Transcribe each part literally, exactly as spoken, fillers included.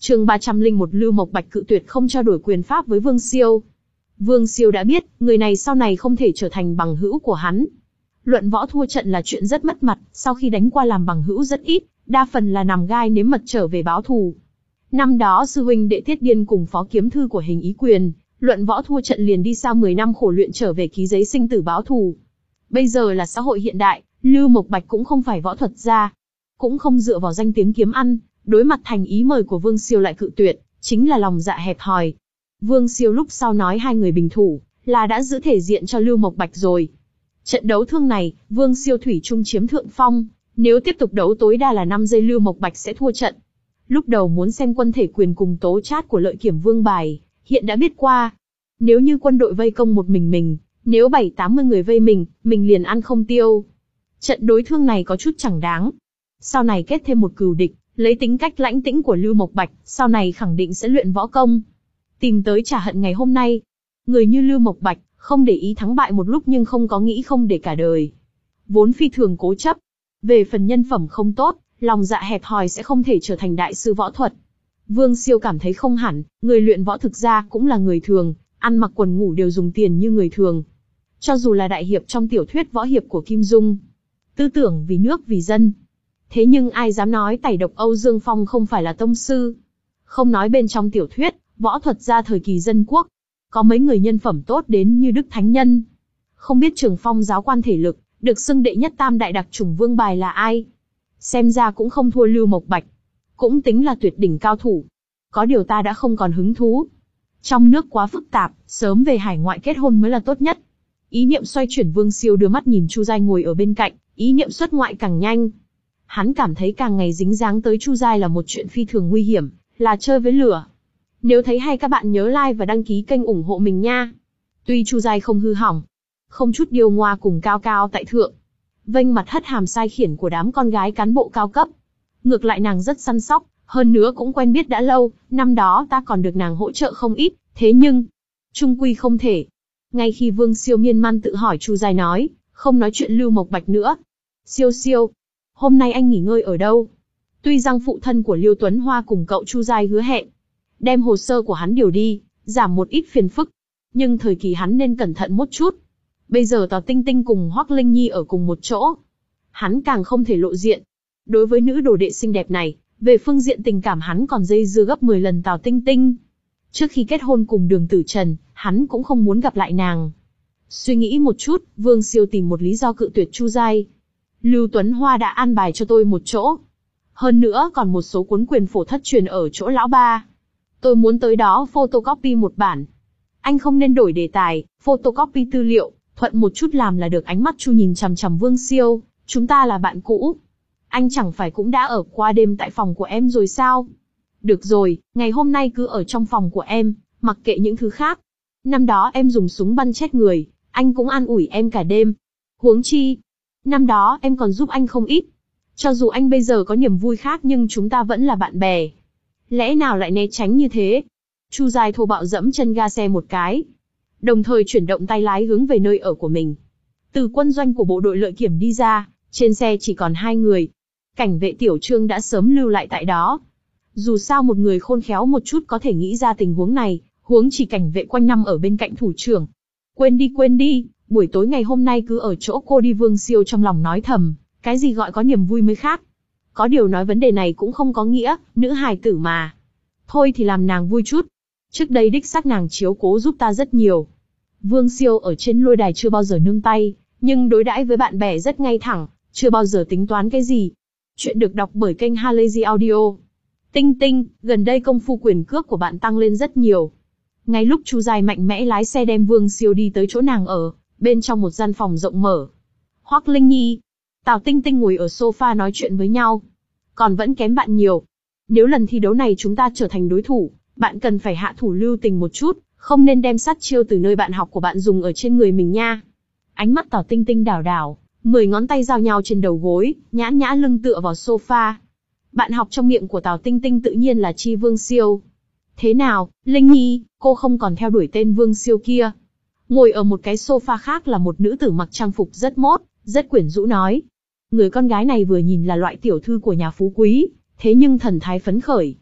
Chương ba trăm lẻ một Lưu Mộc Bạch cự tuyệt không trao đổi quyền pháp với Vương Siêu. Vương Siêu đã biết, người này sau này không thể trở thành bằng hữu của hắn. Luận võ thua trận là chuyện rất mất mặt, sau khi đánh qua làm bằng hữu rất ít, đa phần là nằm gai nếm mật trở về báo thù. Năm đó sư huynh đệ Tiết Điên cùng phó kiếm thư của Hình Ý Quyền, luận võ thua trận liền đi sau mười năm khổ luyện trở về ký giấy sinh tử báo thù. Bây giờ là xã hội hiện đại, Lưu Mộc Bạch cũng không phải võ thuật gia, cũng không dựa vào danh tiếng kiếm ăn, đối mặt thành ý mời của Vương Siêu lại cự tuyệt, chính là lòng dạ hẹp hòi. Vương Siêu lúc sau nói hai người bình thủ, là đã giữ thể diện cho Lưu Mộc Bạch rồi. Trận đấu thương này, Vương Siêu thủy chung chiếm thượng phong, nếu tiếp tục đấu tối đa là năm giây Lưu Mộc Bạch sẽ thua trận. Lúc đầu muốn xem quân thể quyền cùng tố chát của Lợi Kiểm Vương bài, hiện đã biết qua. Nếu như quân đội vây công một mình mình, nếu bảy tám mươi người vây mình, mình liền ăn không tiêu. Trận đối thương này có chút chẳng đáng. Sau này kết thêm một cừu địch, lấy tính cách lãnh tĩnh của Lưu Mộc Bạch, sau này khẳng định sẽ luyện võ công. Tìm tới trả hận ngày hôm nay. Người như Lưu Mộc Bạch, không để ý thắng bại một lúc nhưng không có nghĩ không để cả đời. Vốn phi thường cố chấp. Về phần nhân phẩm không tốt, lòng dạ hẹp hòi sẽ không thể trở thành đại sư võ thuật. Vương Siêu cảm thấy không hẳn, người luyện võ thực ra cũng là người thường, ăn mặc quần ngủ đều dùng tiền như người thường. Cho dù là đại hiệp trong tiểu thuyết võ hiệp của Kim Dung, tư tưởng vì nước vì dân. Thế nhưng ai dám nói tẩy độc Âu Dương Phong không phải là tông sư? Không nói bên trong tiểu thuyết, võ thuật gia thời kỳ dân quốc, có mấy người nhân phẩm tốt đến như Đức Thánh Nhân. Không biết Trường Phong giáo quan thể lực, được xưng đệ nhất tam đại đặc chủng vương bài là ai? Xem ra cũng không thua Lưu Mộc Bạch. Cũng tính là tuyệt đỉnh cao thủ. Có điều ta đã không còn hứng thú. Trong nước quá phức tạp, sớm về hải ngoại kết hôn mới là tốt nhất. Ý niệm xoay chuyển, Vương Siêu đưa mắt nhìn Chu Giai ngồi ở bên cạnh, ý niệm xuất ngoại càng nhanh. Hắn cảm thấy càng ngày dính dáng tới Chu Giai là một chuyện phi thường nguy hiểm, là chơi với lửa. Nếu thấy hay các bạn nhớ like và đăng ký kênh ủng hộ mình nha. Tuy Chu Giai không hư hỏng, không chút điêu ngoa cùng cao cao tại thượng, vênh mặt hất hàm sai khiển của đám con gái cán bộ cao cấp. Ngược lại nàng rất săn sóc, hơn nữa cũng quen biết đã lâu, năm đó ta còn được nàng hỗ trợ không ít, thế nhưng, chung quy không thể. Ngay khi Vương Siêu miên man tự hỏi, Chu Giai nói, không nói chuyện Lưu Mộc Bạch nữa. Siêu Siêu, hôm nay anh nghỉ ngơi ở đâu? Tuy rằng phụ thân của Liêu Tuấn Hoa cùng cậu Chu Giai hứa hẹn, đem hồ sơ của hắn điều đi, giảm một ít phiền phức, nhưng thời kỳ hắn nên cẩn thận một chút. Bây giờ Tào Tinh Tinh cùng Hoắc Linh Nhi ở cùng một chỗ, hắn càng không thể lộ diện. Đối với nữ đồ đệ xinh đẹp này, về phương diện tình cảm hắn còn dây dưa gấp mười lần Tào Tinh Tinh. Trước khi kết hôn cùng Đường Tử Trần, hắn cũng không muốn gặp lại nàng. Suy nghĩ một chút, Vương Siêu tìm một lý do cự tuyệt Chu Giai. Lưu Tuấn Hoa đã an bài cho tôi một chỗ. Hơn nữa còn một số cuốn quyền phổ thất truyền ở chỗ lão ba. Tôi muốn tới đó photocopy một bản. Anh không nên đổi đề tài, photocopy tư liệu, thuận một chút làm là được. Ánh mắt Chu nhìn chằm chằm Vương Siêu, chúng ta là bạn cũ. Anh chẳng phải cũng đã ở qua đêm tại phòng của em rồi sao? Được rồi, ngày hôm nay cứ ở trong phòng của em, mặc kệ những thứ khác. Năm đó em dùng súng bắn chết người, anh cũng an ủi em cả đêm. Huống chi, năm đó em còn giúp anh không ít. Cho dù anh bây giờ có niềm vui khác nhưng chúng ta vẫn là bạn bè. Lẽ nào lại né tránh như thế? Chu Giai thô bạo dẫm chân ga xe một cái, đồng thời chuyển động tay lái hướng về nơi ở của mình. Từ quân doanh của bộ đội Lợi Kiểm đi ra, trên xe chỉ còn hai người. Cảnh vệ Tiểu Trương đã sớm lưu lại tại đó. Dù sao một người khôn khéo một chút có thể nghĩ ra tình huống này, huống chỉ cảnh vệ quanh năm ở bên cạnh thủ trưởng. Quên đi quên đi, buổi tối ngày hôm nay cứ ở chỗ cô đi. Vương Siêu trong lòng nói thầm, cái gì gọi có niềm vui mới khác. Có điều nói vấn đề này cũng không có nghĩa, nữ hài tử mà. Thôi thì làm nàng vui chút. Trước đây đích xác nàng chiếu cố giúp ta rất nhiều. Vương Siêu ở trên lôi đài chưa bao giờ nương tay, nhưng đối đãi với bạn bè rất ngay thẳng, chưa bao giờ tính toán cái gì. Chuyện được đọc bởi kênh Halazy Audio. Tinh Tinh, gần đây công phu quyền cước của bạn tăng lên rất nhiều. Ngay lúc Chu Giai mạnh mẽ lái xe đem Vương Siêu đi tới chỗ nàng ở, bên trong một gian phòng rộng mở, Hoắc Linh Nhi, Tào Tinh Tinh ngồi ở sofa nói chuyện với nhau. Còn vẫn kém bạn nhiều. Nếu lần thi đấu này chúng ta trở thành đối thủ, bạn cần phải hạ thủ lưu tình một chút, không nên đem sát chiêu từ nơi bạn học của bạn dùng ở trên người mình nha. Ánh mắt Tào Tinh Tinh đảo đảo, mười ngón tay giao nhau trên đầu gối, nhã nhã lưng tựa vào sofa. Bạn học trong miệng của Tào Tinh Tinh tự nhiên là Chi Vương Siêu. Thế nào, Linh Nhi, cô không còn theo đuổi tên Vương Siêu kia? Ngồi ở một cái sofa khác là một nữ tử mặc trang phục rất mốt, rất quyến rũ nói. Người con gái này vừa nhìn là loại tiểu thư của nhà phú quý, thế nhưng thần thái phấn khởi.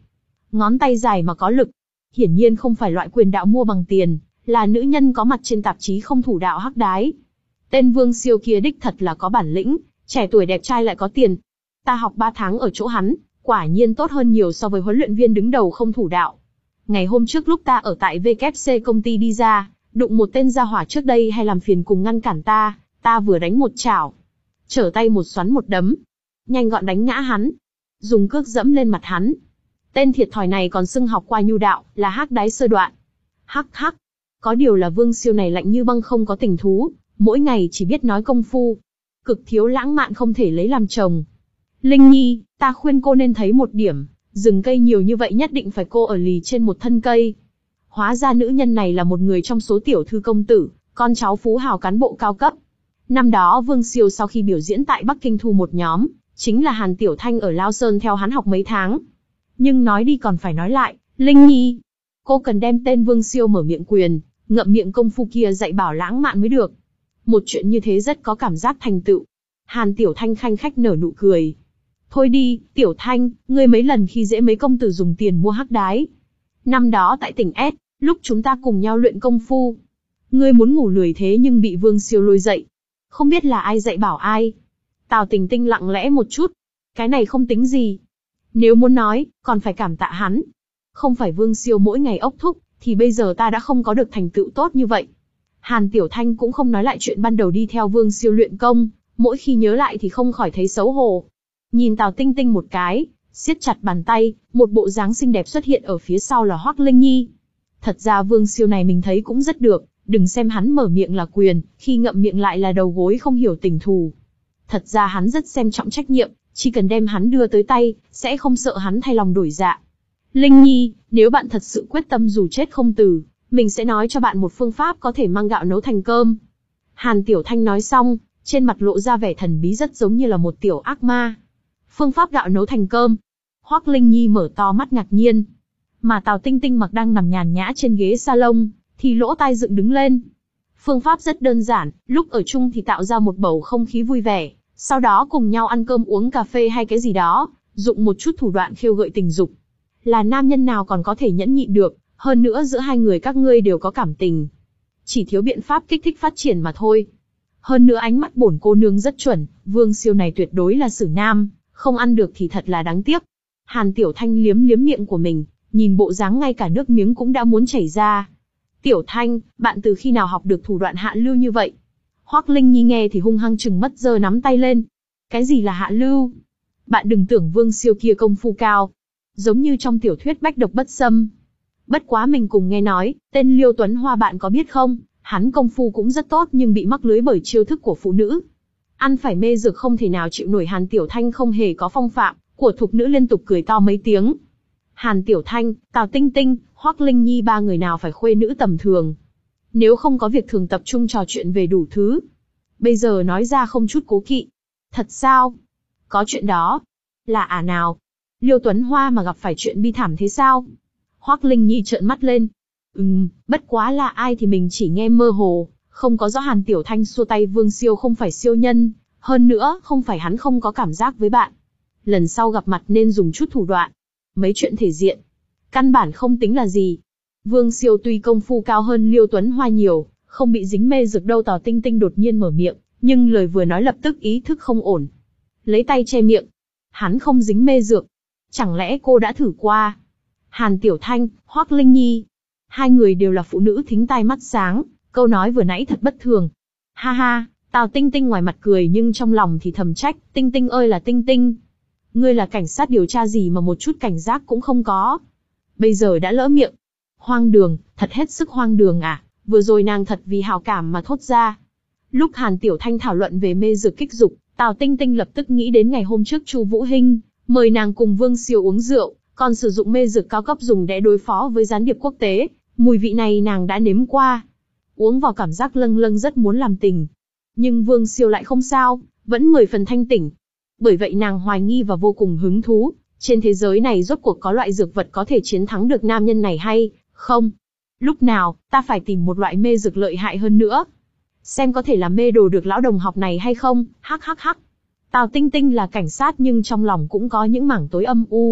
ngón tay dài mà có lực. Hiển nhiên không phải loại quyền đạo mua bằng tiền, là nữ nhân có mặt trên tạp chí không thủ đạo hắc đái. Tên Vương Siêu kia đích thật là có bản lĩnh, trẻ tuổi đẹp trai lại có tiền. Ta học ba tháng ở chỗ hắn, quả nhiên tốt hơn nhiều so với huấn luyện viên đứng đầu không thủ đạo. Ngày hôm trước lúc ta ở tại vê kép xê công ty đi ra, đụng một tên gia hỏa trước đây hay làm phiền cùng ngăn cản ta, ta vừa đánh một chảo, trở tay một xoắn một đấm, nhanh gọn đánh ngã hắn, dùng cước dẫm lên mặt hắn. Tên thiệt thòi này còn xưng học qua nhu đạo, là hắc đái sơ đoạn. Hắc hắc, có điều là Vương Siêu này lạnh như băng không có tình thú, mỗi ngày chỉ biết nói công phu, cực thiếu lãng mạn không thể lấy làm chồng. Linh Nhi, ta khuyên cô nên thấy một điểm, rừng cây nhiều như vậy nhất định phải cô ở lì trên một thân cây. Hóa ra nữ nhân này là một người trong số tiểu thư công tử, con cháu phú hào cán bộ cao cấp. Năm đó Vương Siêu sau khi biểu diễn tại Bắc Kinh thu một nhóm, chính là Hàn Tiểu Thanh ở Lao Sơn theo hắn học mấy tháng. Nhưng nói đi còn phải nói lại, Linh Nhi, cô cần đem tên Vương Siêu mở miệng quyền, ngậm miệng công phu kia dạy bảo lãng mạn mới được. Một chuyện như thế rất có cảm giác thành tựu. Hàn Tiểu Thanh khanh khách nở nụ cười. Thôi đi, Tiểu Thanh, ngươi mấy lần khi dễ mấy công tử dùng tiền mua hắc đái. Năm đó tại tỉnh S, lúc chúng ta cùng nhau luyện công phu, ngươi muốn ngủ lười thế nhưng bị Vương Siêu lôi dậy. Không biết là ai dạy bảo ai. Tào Tình Tinh lặng lẽ một chút. Cái này không tính gì. Nếu muốn nói, còn phải cảm tạ hắn. Không phải Vương Siêu mỗi ngày ốc thúc, thì bây giờ ta đã không có được thành tựu tốt như vậy. Hàn Tiểu Thanh cũng không nói lại chuyện ban đầu đi theo Vương Siêu luyện công, mỗi khi nhớ lại thì không khỏi thấy xấu hổ. Nhìn Tào Tinh Tinh một cái, siết chặt bàn tay, một bộ dáng xinh đẹp xuất hiện ở phía sau là Hoắc Linh Nhi. Thật ra Vương Siêu này mình thấy cũng rất được, đừng xem hắn mở miệng là quyền, khi ngậm miệng lại là đầu gối không hiểu tình thù. Thật ra hắn rất xem trọng trách nhiệm, chỉ cần đem hắn đưa tới tay, sẽ không sợ hắn thay lòng đổi dạ. Linh Nhi, nếu bạn thật sự quyết tâm dù chết không từ, mình sẽ nói cho bạn một phương pháp có thể mang gạo nấu thành cơm. Hàn Tiểu Thanh nói xong, trên mặt lộ ra vẻ thần bí rất giống như là một tiểu ác ma. Phương pháp gạo nấu thành cơm. Hoắc Linh Nhi mở to mắt ngạc nhiên. Mà Tào Tinh Tinh mặc đang nằm nhàn nhã trên ghế salon, thì lỗ tai dựng đứng lên. Phương pháp rất đơn giản, lúc ở chung thì tạo ra một bầu không khí vui vẻ, sau đó cùng nhau ăn cơm uống cà phê hay cái gì đó, dụng một chút thủ đoạn khiêu gợi tình dục. Là nam nhân nào còn có thể nhẫn nhịn được, hơn nữa giữa hai người các ngươi đều có cảm tình. Chỉ thiếu biện pháp kích thích phát triển mà thôi. Hơn nữa ánh mắt bổn cô nương rất chuẩn, Vương Siêu này tuyệt đối là xử nam, không ăn được thì thật là đáng tiếc. Hàn Tiểu Thanh liếm liếm miệng của mình, nhìn bộ dáng ngay cả nước miếng cũng đã muốn chảy ra. Tiểu Thanh, bạn từ khi nào học được thủ đoạn hạ lưu như vậy? Hoắc Linh Nhi nghe thì hung hăng trừng mắt giơ nắm tay lên. Cái gì là hạ lưu? Bạn đừng tưởng Vương Siêu kia công phu cao, giống như trong tiểu thuyết Bách Độc Bất Xâm. Bất quá mình cùng nghe nói, tên Liêu Tuấn Hoa bạn có biết không, hắn công phu cũng rất tốt nhưng bị mắc lưới bởi chiêu thức của phụ nữ. Ăn phải mê dược không thể nào chịu nổi. Hàn Tiểu Thanh không hề có phong phạm của thục nữ liên tục cười to mấy tiếng. Hàn Tiểu Thanh, Tào Tinh Tinh, Hoắc Linh Nhi ba người nào phải khuê nữ tầm thường. Nếu không có việc thường tập trung trò chuyện về đủ thứ. Bây giờ nói ra không chút cố kỵ. Thật sao? Có chuyện đó. Là à nào? Liêu Tuấn Hoa mà gặp phải chuyện bi thảm thế sao? Hoắc Linh Nhi trợn mắt lên. Ừm, bất quá là ai thì mình chỉ nghe mơ hồ, không có rõ. Hàn Tiểu Thanh xua tay. Vương Siêu không phải siêu nhân, hơn nữa không phải hắn không có cảm giác với bạn. Lần sau gặp mặt nên dùng chút thủ đoạn. Mấy chuyện thể diện, căn bản không tính là gì. Vương Siêu tuy công phu cao hơn Liêu Tuấn Hoa nhiều, không bị dính mê dược đâu. Tào Tinh Tinh đột nhiên mở miệng, nhưng lời vừa nói lập tức ý thức không ổn. Lấy tay che miệng. Hắn không dính mê dược. Chẳng lẽ cô đã thử qua? Hàn Tiểu Thanh, Hoắc Linh Nhi, hai người đều là phụ nữ thính tai mắt sáng, câu nói vừa nãy thật bất thường. Ha ha, Tào Tinh Tinh ngoài mặt cười nhưng trong lòng thì thầm trách, Tinh Tinh ơi là Tinh Tinh. Ngươi là cảnh sát điều tra gì mà một chút cảnh giác cũng không có. Bây giờ đã lỡ miệng. Hoang đường, thật hết sức hoang đường à, vừa rồi nàng thật vì hào cảm mà thốt ra. Lúc Hàn Tiểu Thanh thảo luận về mê dược kích dục, Tào Tinh Tinh lập tức nghĩ đến ngày hôm trước Chu Vũ Hinh mời nàng cùng Vương Siêu uống rượu, còn sử dụng mê dược cao cấp dùng để đối phó với gián điệp quốc tế. Mùi vị này nàng đã nếm qua. Uống vào cảm giác lâng lâng rất muốn làm tình. Nhưng Vương Siêu lại không sao, vẫn mười phần thanh tỉnh. Bởi vậy nàng hoài nghi và vô cùng hứng thú, trên thế giới này rốt cuộc có loại dược vật có thể chiến thắng được nam nhân này hay không? Lúc nào, ta phải tìm một loại mê dược lợi hại hơn nữa. Xem có thể làm mê đồ được lão đồng học này hay không, hắc hắc hắc. Tào Tinh Tinh là cảnh sát nhưng trong lòng cũng có những mảng tối âm u.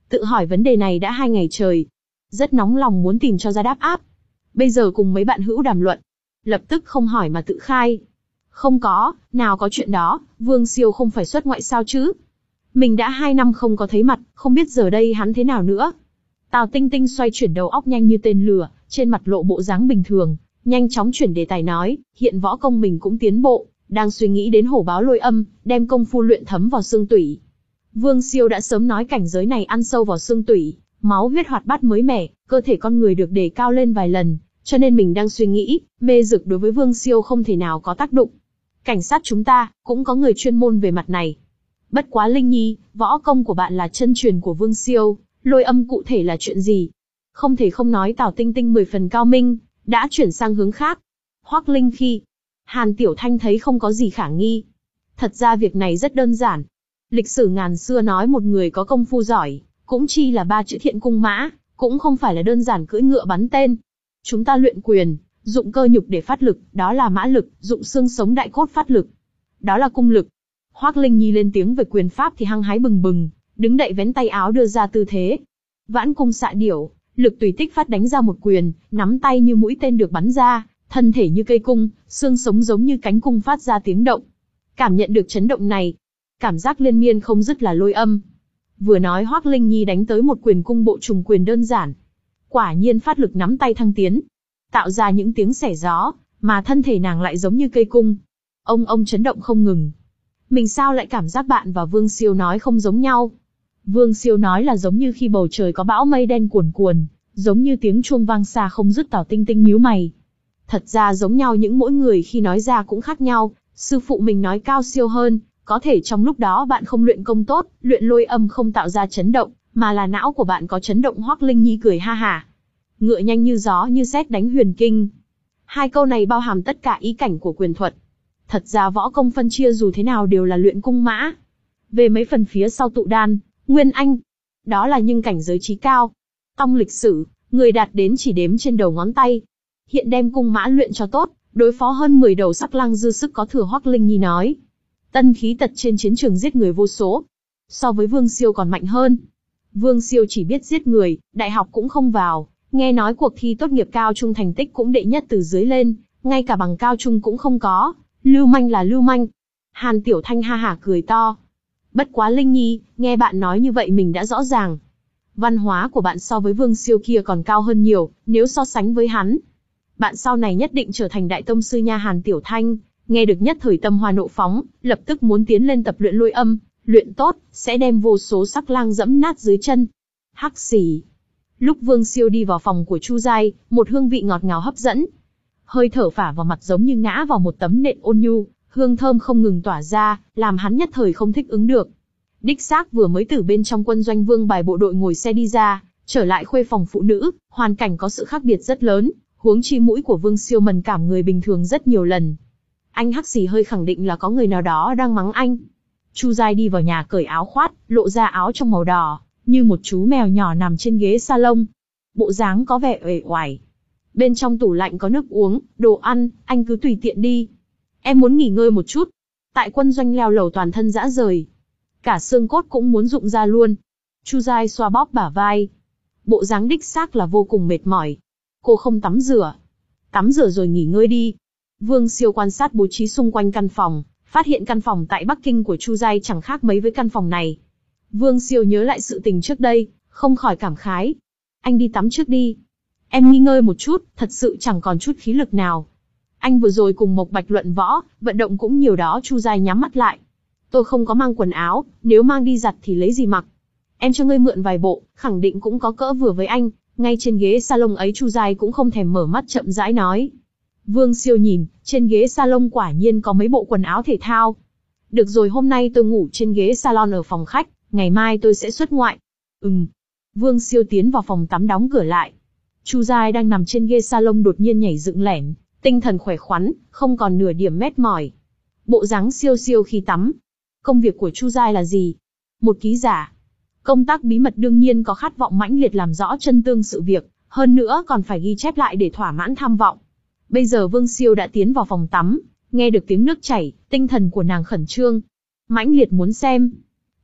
Tự hỏi vấn đề này đã hai ngày trời. Rất nóng lòng muốn tìm cho ra đáp áp. Bây giờ cùng mấy bạn hữu đàm luận. Lập tức không hỏi mà tự khai. Không có, nào có chuyện đó, Vương Siêu không phải xuất ngoại sao chứ? Mình đã hai năm không có thấy mặt, không biết giờ đây hắn thế nào nữa. Tào Tinh Tinh xoay chuyển đầu óc nhanh như tên lửa, trên mặt lộ bộ dáng bình thường, nhanh chóng chuyển đề tài nói, hiện võ công mình cũng tiến bộ, đang suy nghĩ đến hổ báo lôi âm, đem công phu luyện thấm vào xương tủy. Vương Siêu đã sớm nói cảnh giới này ăn sâu vào xương tủy, máu huyết hoạt bát mới mẻ, cơ thể con người được đề cao lên vài lần, cho nên mình đang suy nghĩ, mê dược đối với Vương Siêu không thể nào có tác dụng. Cảnh sát chúng ta, cũng có người chuyên môn về mặt này. Bất quá Linh Nhi, võ công của bạn là chân truyền của Vương Siêu, lôi âm cụ thể là chuyện gì? Không thể không nói Tào Tinh Tinh mười phần cao minh, đã chuyển sang hướng khác. Hoắc Linh Phi, Hàn Tiểu Thanh thấy không có gì khả nghi. Thật ra việc này rất đơn giản. Lịch sử ngàn xưa nói một người có công phu giỏi, cũng chi là ba chữ thiện cung mã, cũng không phải là đơn giản cưỡi ngựa bắn tên. Chúng ta luyện quyền, dụng cơ nhục để phát lực, đó là mã lực, dụng xương sống đại cốt phát lực, đó là cung lực. Hoắc Linh Nhi lên tiếng về quyền pháp thì hăng hái bừng bừng, đứng đậy vén tay áo đưa ra tư thế. Vãn cung xạ điểu, lực tùy tích phát đánh ra một quyền, nắm tay như mũi tên được bắn ra, thân thể như cây cung, xương sống giống như cánh cung phát ra tiếng động. Cảm nhận được chấn động này, cảm giác liên miên không dứt là lôi âm. Vừa nói Hoắc Linh Nhi đánh tới một quyền cung bộ trùng quyền đơn giản. Quả nhiên phát lực nắm tay thăng tiến, tạo ra những tiếng xẻ gió, mà thân thể nàng lại giống như cây cung. Ông ông chấn động không ngừng. Mình sao lại cảm giác bạn và Vương Siêu nói không giống nhau? Vương Siêu nói là giống như khi bầu trời có bão mây đen cuồn cuồn, giống như tiếng chuông vang xa không dứt. Tào Tinh Tinh nhíu mày. Thật ra giống nhau những mỗi người khi nói ra cũng khác nhau, sư phụ mình nói cao siêu hơn, có thể trong lúc đó bạn không luyện công tốt, luyện lôi âm không tạo ra chấn động, mà là não của bạn có chấn động. Hoắc Linh Nhi cười ha hả. Ngựa nhanh như gió như sét đánh huyền kinh. Hai câu này bao hàm tất cả ý cảnh của quyền thuật. Thật ra võ công phân chia dù thế nào đều là luyện cung mã. Về mấy phần phía sau tụ đan, nguyên anh, đó là những cảnh giới trí cao. Trong lịch sử, người đạt đến chỉ đếm trên đầu ngón tay. Hiện đem cung mã luyện cho tốt, đối phó hơn mười đầu sắc lang dư sức có thừa. Hoắc Linh Nhi nói. Tân khí tật trên chiến trường giết người vô số. So với Vương Siêu còn mạnh hơn. Vương Siêu chỉ biết giết người, đại học cũng không vào. Nghe nói cuộc thi tốt nghiệp cao trung thành tích cũng đệ nhất từ dưới lên, ngay cả bằng cao trung cũng không có. Lưu manh là lưu manh. Hàn Tiểu Thanh ha hả cười to. Bất quá Linh Nhi, nghe bạn nói như vậy mình đã rõ ràng. Văn hóa của bạn so với Vương Siêu kia còn cao hơn nhiều, nếu so sánh với hắn. Bạn sau này nhất định trở thành đại tông sư nha. Hàn Tiểu Thanh, nghe được nhất thời tâm hoa nộ phóng, lập tức muốn tiến lên tập luyện lôi âm, luyện tốt, sẽ đem vô số sắc lang dẫm nát dưới chân. Hắc xì. Lúc Vương Siêu đi vào phòng của Chu Giai, một hương vị ngọt ngào hấp dẫn. Hơi thở phả vào mặt giống như ngã vào một tấm nệm ôn nhu, hương thơm không ngừng tỏa ra, làm hắn nhất thời không thích ứng được. Đích xác vừa mới từ bên trong quân doanh Vương bài bộ đội ngồi xe đi ra, trở lại khuê phòng phụ nữ, hoàn cảnh có sự khác biệt rất lớn, huống chi mũi của Vương Siêu mần cảm người bình thường rất nhiều lần. Anh Hắc Xì hơi khẳng định là có người nào đó đang mắng anh. Chu Giai đi vào nhà cởi áo khoát, lộ ra áo trong màu đỏ, như một chú mèo nhỏ nằm trên ghế salon. Bộ dáng có vẻ uể oải. Bên trong tủ lạnh có nước uống, đồ ăn, anh cứ tùy tiện đi. Em muốn nghỉ ngơi một chút. Tại quân doanh leo lầu toàn thân rã rời. Cả xương cốt cũng muốn rụng ra luôn. Chu Giai xoa bóp bả vai. Bộ dáng đích xác là vô cùng mệt mỏi. Cô không tắm rửa. Tắm rửa rồi nghỉ ngơi đi. Vương Siêu quan sát bố trí xung quanh căn phòng, phát hiện căn phòng tại Bắc Kinh của Chu Giai chẳng khác mấy với căn phòng này. Vương Siêu nhớ lại sự tình trước đây, không khỏi cảm khái. Anh đi tắm trước đi. Em nghỉ ngơi một chút, thật sự chẳng còn chút khí lực nào. Anh vừa rồi cùng Mộc Bạch luận võ, vận động cũng nhiều đó. Chu Giai nhắm mắt lại. Tôi không có mang quần áo, nếu mang đi giặt thì lấy gì mặc. Em cho ngươi mượn vài bộ, khẳng định cũng có cỡ vừa với anh. Ngay trên ghế salon ấy Chu Giai cũng không thèm mở mắt chậm rãi nói. Vương Siêu nhìn, trên ghế salon quả nhiên có mấy bộ quần áo thể thao. Được rồi, hôm nay tôi ngủ trên ghế salon ở phòng khách, ngày mai tôi sẽ xuất ngoại. Ừm. Vương Siêu tiến vào phòng tắm đóng cửa lại. Chu Giai đang nằm trên ghế salon đột nhiên nhảy dựng lẻn, tinh thần khỏe khoắn, không còn nửa điểm mệt mỏi. Bộ dáng siêu siêu khi tắm. Công việc của Chu Giai là gì? Một ký giả. Công tác bí mật đương nhiên có khát vọng mãnh liệt làm rõ chân tương sự việc, hơn nữa còn phải ghi chép lại để thỏa mãn tham vọng. Bây giờ Vương Siêu đã tiến vào phòng tắm, nghe được tiếng nước chảy, tinh thần của nàng khẩn trương, mãnh liệt muốn xem.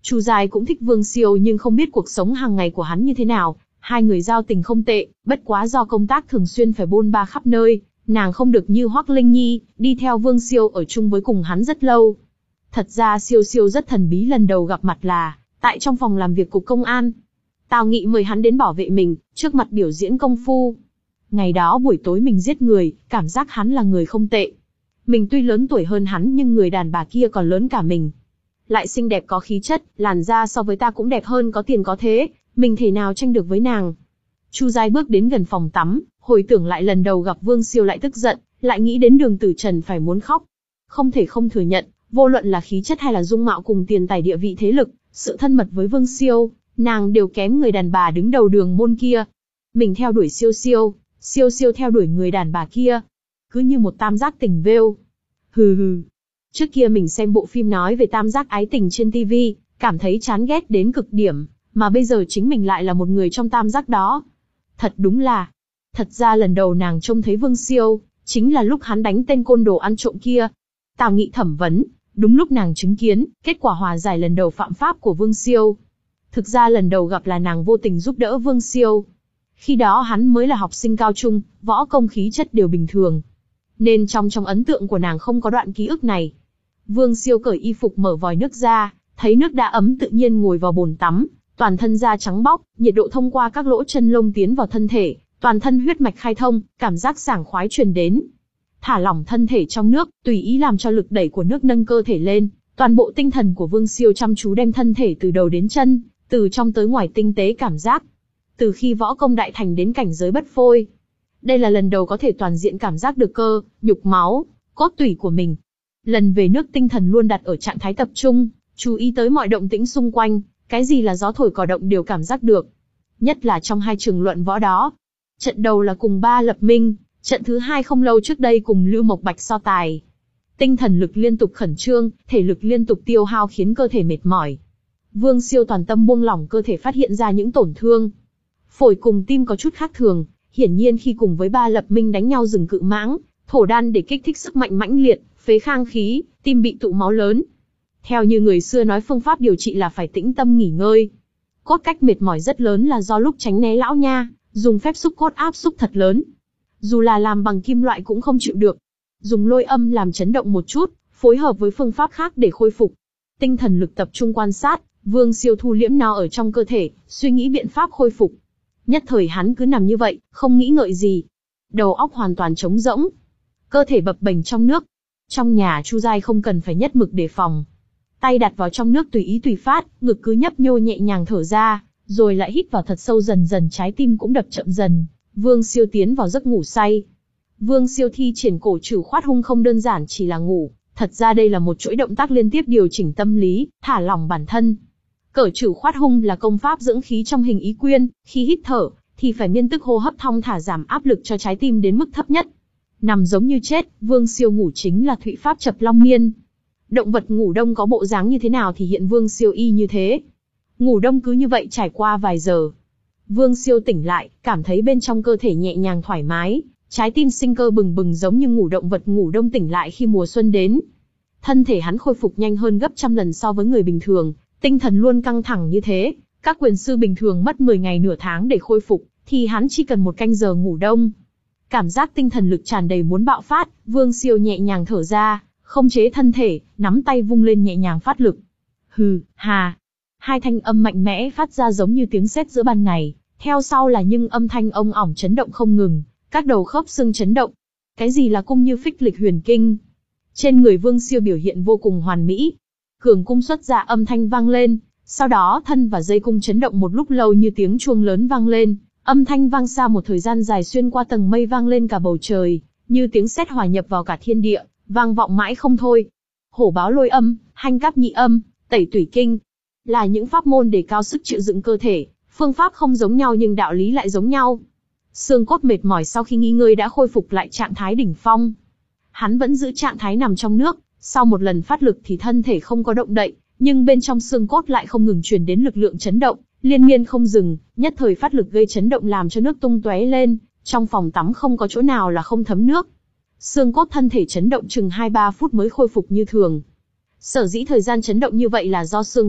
Chu Giai cũng thích Vương Siêu nhưng không biết cuộc sống hàng ngày của hắn như thế nào, hai người giao tình không tệ, bất quá do công tác thường xuyên phải bôn ba khắp nơi, nàng không được như Hoắc Linh Nhi, đi theo Vương Siêu ở chung với cùng hắn rất lâu. Thật ra Siêu Siêu rất thần bí, lần đầu gặp mặt là tại trong phòng làm việc cục công an. Tào Nghị mời hắn đến bảo vệ mình, trước mặt biểu diễn công phu. Ngày đó buổi tối mình giết người, cảm giác hắn là người không tệ. Mình tuy lớn tuổi hơn hắn nhưng người đàn bà kia còn lớn cả mình. Lại xinh đẹp có khí chất, làn da so với ta cũng đẹp hơn, có tiền có thế, mình thể nào tranh được với nàng. Chu Giai bước đến gần phòng tắm, hồi tưởng lại lần đầu gặp Vương Siêu lại tức giận, lại nghĩ đến Đường Tử Trần phải muốn khóc. Không thể không thừa nhận, vô luận là khí chất hay là dung mạo cùng tiền tài địa vị thế lực, sự thân mật với Vương Siêu, nàng đều kém người đàn bà đứng đầu đường môn kia. Mình theo đuổi Siêu Siêu, Siêu Siêu theo đuổi người đàn bà kia. Cứ như một tam giác tình vêu. Hừ hừ. Trước kia mình xem bộ phim nói về tam giác ái tình trên ti vi, cảm thấy chán ghét đến cực điểm, mà bây giờ chính mình lại là một người trong tam giác đó. Thật đúng là. Thật ra lần đầu nàng trông thấy Vương Siêu, chính là lúc hắn đánh tên côn đồ ăn trộm kia. Tào Nghị thẩm vấn, đúng lúc nàng chứng kiến, kết quả hòa giải lần đầu phạm pháp của Vương Siêu. Thực ra lần đầu gặp là nàng vô tình giúp đỡ Vương Siêu. Khi đó hắn mới là học sinh cao trung, võ công khí chất đều bình thường. Nên trong trong ấn tượng của nàng không có đoạn ký ức này. Vương Siêu cởi y phục mở vòi nước ra, thấy nước đã ấm tự nhiên ngồi vào bồn tắm, toàn thân da trắng bóc, nhiệt độ thông qua các lỗ chân lông tiến vào thân thể, toàn thân huyết mạch khai thông, cảm giác sảng khoái truyền đến. Thả lỏng thân thể trong nước, tùy ý làm cho lực đẩy của nước nâng cơ thể lên, toàn bộ tinh thần của Vương Siêu chăm chú đem thân thể từ đầu đến chân, từ trong tới ngoài tinh tế cảm giác. Từ khi võ công đại thành đến cảnh giới bất phôi, đây là lần đầu có thể toàn diện cảm giác được cơ, nhục máu, cốt tủy của mình. Lần về nước tinh thần luôn đặt ở trạng thái tập trung, chú ý tới mọi động tĩnh xung quanh, cái gì là gió thổi cỏ động đều cảm giác được. Nhất là trong hai trường luận võ đó. Trận đầu là cùng Ba Lập Minh, trận thứ hai không lâu trước đây cùng Lưu Mộc Bạch so tài. Tinh thần lực liên tục khẩn trương, thể lực liên tục tiêu hao khiến cơ thể mệt mỏi. Vương Siêu toàn tâm buông lỏng cơ thể phát hiện ra những tổn thương. Phổi cùng tim có chút khác thường, hiển nhiên khi cùng với Ba Lập Minh đánh nhau rừng cự mãng, thổ đan để kích thích sức mạnh mãnh liệt, phế khang khí, tim bị tụ máu lớn. Theo như người xưa nói phương pháp điều trị là phải tĩnh tâm nghỉ ngơi. Cốt cách mệt mỏi rất lớn là do lúc tránh né lão nha, dùng phép xúc cốt áp xúc thật lớn. Dù là làm bằng kim loại cũng không chịu được. Dùng lôi âm làm chấn động một chút, phối hợp với phương pháp khác để khôi phục. Tinh thần lực tập trung quan sát, Vương Siêu thu liễm nó ở trong cơ thể, suy nghĩ biện pháp khôi phục. Nhất thời hắn cứ nằm như vậy, không nghĩ ngợi gì. Đầu óc hoàn toàn trống rỗng. Cơ thể bập bềnh trong nước. Trong nhà Chu Giai không cần phải nhất mực đề phòng. Tay đặt vào trong nước tùy ý tùy phát, ngực cứ nhấp nhô nhẹ nhàng thở ra, rồi lại hít vào thật sâu, dần dần trái tim cũng đập chậm dần. Vương Siêu tiến vào giấc ngủ say. Vương Siêu thi triển cổ trừ khoát hung không đơn giản chỉ là ngủ, thật ra đây là một chuỗi động tác liên tiếp điều chỉnh tâm lý, thả lỏng bản thân. Cởi trừ khoát hung là công pháp dưỡng khí trong hình ý quyên, khi hít thở, thì phải miên tức hô hấp thong thả giảm áp lực cho trái tim đến mức thấp nhất. Nằm giống như chết, Vương Siêu ngủ chính là thụy pháp chập long miên. Động vật ngủ đông có bộ dáng như thế nào thì hiện Vương Siêu y như thế. Ngủ đông cứ như vậy trải qua vài giờ. Vương Siêu tỉnh lại, cảm thấy bên trong cơ thể nhẹ nhàng thoải mái, trái tim sinh cơ bừng bừng giống như ngủ động vật ngủ đông tỉnh lại khi mùa xuân đến. Thân thể hắn khôi phục nhanh hơn gấp trăm lần so với người bình thường, tinh thần luôn căng thẳng như thế. Các quyền sư bình thường mất mười ngày nửa tháng để khôi phục, thì hắn chỉ cần một canh giờ ngủ đông. Cảm giác tinh thần lực tràn đầy muốn bạo phát, Vương Siêu nhẹ nhàng thở ra, không chế thân thể, nắm tay vung lên nhẹ nhàng phát lực. Hừ, hà. Hai thanh âm mạnh mẽ phát ra giống như tiếng sét giữa ban ngày, theo sau là những âm thanh ông ỏng chấn động không ngừng, các đầu khớp xương chấn động. Cái gì là cung như phích lịch huyền kinh? Trên người Vương Siêu biểu hiện vô cùng hoàn mỹ. Cường cung xuất ra âm thanh vang lên, sau đó thân và dây cung chấn động một lúc lâu như tiếng chuông lớn vang lên, âm thanh vang xa một thời gian dài xuyên qua tầng mây vang lên cả bầu trời, như tiếng sét hòa nhập vào cả thiên địa, vang vọng mãi không thôi. Hổ báo lôi âm, hanh cáp nhị âm, tẩy tủy kinh, là những pháp môn để cao sức chịu đựng cơ thể, phương pháp không giống nhau nhưng đạo lý lại giống nhau. Xương cốt mệt mỏi sau khi nghỉ ngơi đã khôi phục lại trạng thái đỉnh phong. Hắn vẫn giữ trạng thái nằm trong nước, sau một lần phát lực thì thân thể không có động đậy, nhưng bên trong xương cốt lại không ngừng truyền đến lực lượng chấn động, liên miên không dừng, nhất thời phát lực gây chấn động làm cho nước tung tóe lên, trong phòng tắm không có chỗ nào là không thấm nước. Xương cốt thân thể chấn động chừng hai ba phút mới khôi phục như thường. Sở dĩ thời gian chấn động như vậy là do xương cốt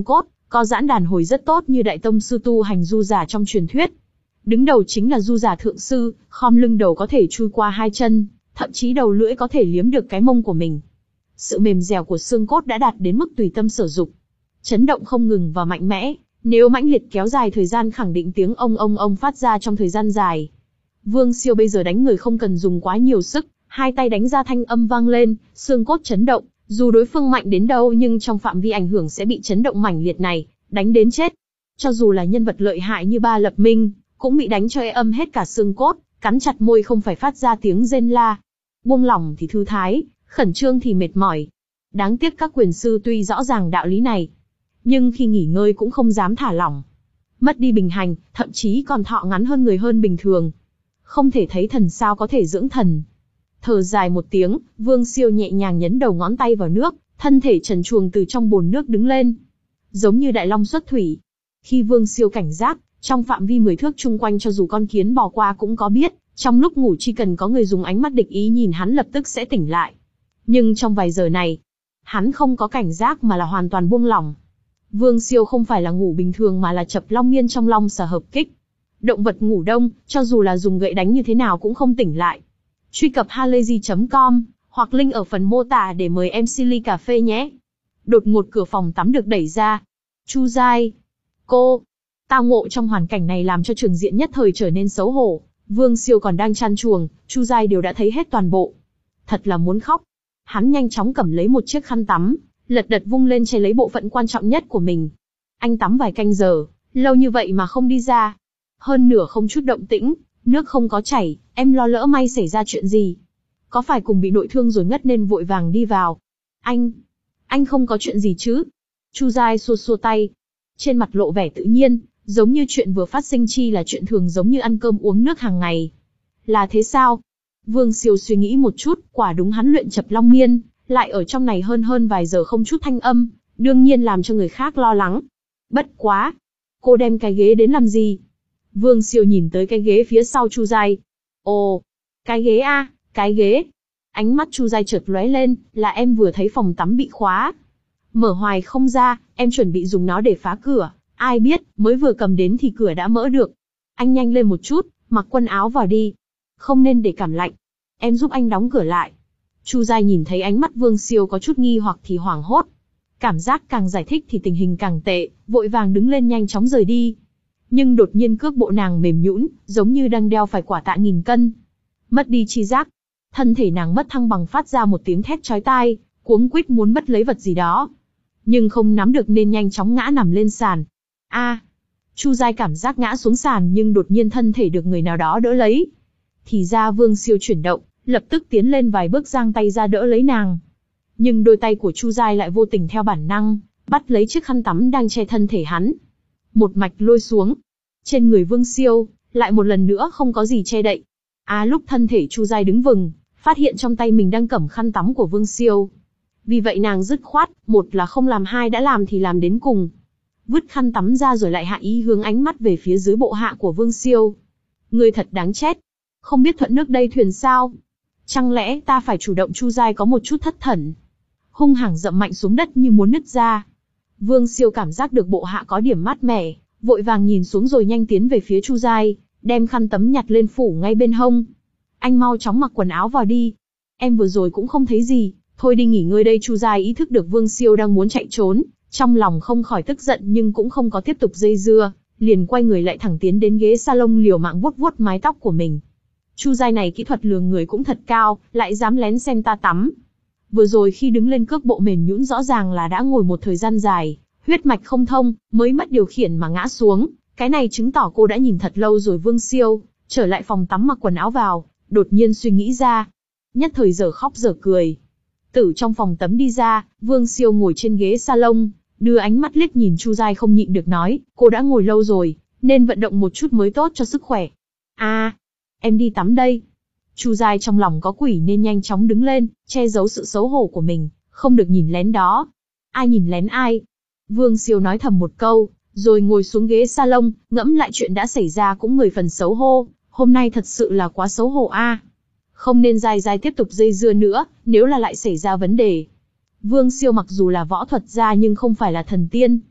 Có giãn đàn hồi rất tốt như đại tông sư tu hành du giả trong truyền thuyết. Đứng đầu chính là du giả thượng sư, khom lưng đầu có thể chui qua hai chân, thậm chí đầu lưỡi có thể liếm được cái mông của mình. Sự mềm dẻo của xương cốt đã đạt đến mức tùy tâm sở dục. Chấn động không ngừng và mạnh mẽ, nếu mãnh liệt kéo dài thời gian khẳng định tiếng ông ông ông phát ra trong thời gian dài. Vương Siêu bây giờ đánh người không cần dùng quá nhiều sức, hai tay đánh ra thanh âm vang lên, xương cốt chấn động, dù đối phương mạnh đến đâu nhưng trong phạm vi ảnh hưởng sẽ bị chấn động mãnh liệt này, đánh đến chết. Cho dù là nhân vật lợi hại như Ba Lập Minh, cũng bị đánh cho ê âm hết cả xương cốt, cắn chặt môi không phải phát ra tiếng rên la. Buông lỏng thì thư thái, khẩn trương thì mệt mỏi. Đáng tiếc các quyền sư tuy rõ ràng đạo lý này, nhưng khi nghỉ ngơi cũng không dám thả lỏng. Mất đi bình hành, thậm chí còn thọ ngắn hơn người hơn bình thường. Không thể thấy thần sao có thể dưỡng thần. Thở dài một tiếng, Vương Siêu nhẹ nhàng nhấn đầu ngón tay vào nước, thân thể trần truồng từ trong bồn nước đứng lên. Giống như đại long xuất thủy. Khi Vương Siêu cảnh giác, trong phạm vi mười thước chung quanh cho dù con kiến bò qua cũng có biết, trong lúc ngủ chỉ cần có người dùng ánh mắt địch ý nhìn hắn lập tức sẽ tỉnh lại. Nhưng trong vài giờ này, hắn không có cảnh giác mà là hoàn toàn buông lỏng. Vương Siêu không phải là ngủ bình thường mà là chập long miên trong long sở hợp kích. Động vật ngủ đông, cho dù là dùng gậy đánh như thế nào cũng không tỉnh lại. Truy cập halayzi chấm com, hoặc link ở phần mô tả để mời em xê ly cà phê nhé. Đột ngột cửa phòng tắm được đẩy ra. Chu Giai. Cô. Tao ngộ trong hoàn cảnh này làm cho trường diện nhất thời trở nên xấu hổ. Vương Siêu còn đang chăn chuồng, Chu Giai đều đã thấy hết toàn bộ. Thật là muốn khóc. Hắn nhanh chóng cầm lấy một chiếc khăn tắm, lật đật vung lên che lấy bộ phận quan trọng nhất của mình. Anh tắm vài canh giờ, lâu như vậy mà không đi ra. Hơn nửa không chút động tĩnh, nước không có chảy, em lo lỡ may xảy ra chuyện gì. Có phải cùng bị nội thương rồi ngất nên vội vàng đi vào. Anh, anh không có chuyện gì chứ? Chu Giai xua xua tay. Trên mặt lộ vẻ tự nhiên, giống như chuyện vừa phát sinh chi là chuyện thường giống như ăn cơm uống nước hàng ngày. Là thế sao? Vương Siêu suy nghĩ một chút, quả đúng hắn luyện chập long miên, lại ở trong này hơn hơn vài giờ không chút thanh âm, đương nhiên làm cho người khác lo lắng. Bất quá, cô đem cái ghế đến làm gì? Vương Siêu nhìn tới cái ghế phía sau Chu Giai. Ồ, cái ghế a, cái ghế. Ánh mắt Chu Giai chợt lóe lên, là em vừa thấy phòng tắm bị khóa. Mở hoài không ra, em chuẩn bị dùng nó để phá cửa, ai biết, mới vừa cầm đến thì cửa đã mở được. Anh nhanh lên một chút, mặc quần áo vào đi. Không nên để cảm lạnh. Em giúp anh đóng cửa lại. Chu Giai nhìn thấy ánh mắt Vương Siêu có chút nghi hoặc thì hoảng hốt. Cảm giác càng giải thích thì tình hình càng tệ, vội vàng đứng lên nhanh chóng rời đi. Nhưng đột nhiên cước bộ nàng mềm nhũn, giống như đang đeo phải quả tạ nghìn cân. Mất đi chi giác. Thân thể nàng mất thăng bằng phát ra một tiếng thét chói tai, cuống quýt muốn bắt lấy vật gì đó. Nhưng không nắm được nên nhanh chóng ngã nằm lên sàn. A, à, Chu Giai cảm giác ngã xuống sàn nhưng đột nhiên thân thể được người nào đó đỡ lấy. Thì ra Vương Siêu chuyển động, lập tức tiến lên vài bước giang tay ra đỡ lấy nàng. Nhưng đôi tay của Chu Giai lại vô tình theo bản năng, bắt lấy chiếc khăn tắm đang che thân thể hắn. Một mạch lôi xuống. Trên người Vương Siêu, lại một lần nữa không có gì che đậy. À lúc thân thể Chu Giai đứng vừng, phát hiện trong tay mình đang cầm khăn tắm của Vương Siêu. Vì vậy nàng dứt khoát, một là không làm hai đã làm thì làm đến cùng. Vứt khăn tắm ra rồi lại hạ ý hướng ánh mắt về phía dưới bộ hạ của Vương Siêu. Người thật đáng chết. Không biết thuận nước đây thuyền sao? Chẳng lẽ ta phải chủ động? Chu Giai có một chút thất thần. Hung hăng dậm mạnh xuống đất như muốn nứt ra. Vương Siêu cảm giác được bộ hạ có điểm mát mẻ, vội vàng nhìn xuống rồi nhanh tiến về phía Chu Giai, đem khăn tắm nhặt lên phủ ngay bên hông. Anh mau chóng mặc quần áo vào đi. Em vừa rồi cũng không thấy gì, thôi đi nghỉ ngơi đây. Chu Giai ý thức được Vương Siêu đang muốn chạy trốn, trong lòng không khỏi tức giận nhưng cũng không có tiếp tục dây dưa, liền quay người lại thẳng tiến đến ghế salon liều mạng vuốt vuốt mái tóc của mình. Chu Giai này kỹ thuật lường người cũng thật cao, lại dám lén xem ta tắm. Vừa rồi khi đứng lên cước bộ mềm nhũn rõ ràng là đã ngồi một thời gian dài, huyết mạch không thông, mới mất điều khiển mà ngã xuống. Cái này chứng tỏ cô đã nhìn thật lâu rồi. Vương Siêu trở lại phòng tắm mặc quần áo vào, đột nhiên suy nghĩ ra. Nhất thời giờ khóc giờ cười. Từ trong phòng tắm đi ra, Vương Siêu ngồi trên ghế salon, đưa ánh mắt liếc nhìn Chu Giai không nhịn được nói, cô đã ngồi lâu rồi, nên vận động một chút mới tốt cho sức khỏe. À, em đi tắm đây. Chu Giai trong lòng có quỷ nên nhanh chóng đứng lên, che giấu sự xấu hổ của mình, không được nhìn lén đó. Ai nhìn lén ai? Vương Siêu nói thầm một câu, rồi ngồi xuống ghế salon, ngẫm lại chuyện đã xảy ra cũng mười phần xấu hổ. Hôm nay thật sự là quá xấu hổ a. À. Không nên dai dai tiếp tục dây dưa nữa, nếu là lại xảy ra vấn đề. Vương Siêu mặc dù là võ thuật gia nhưng không phải là thần tiên.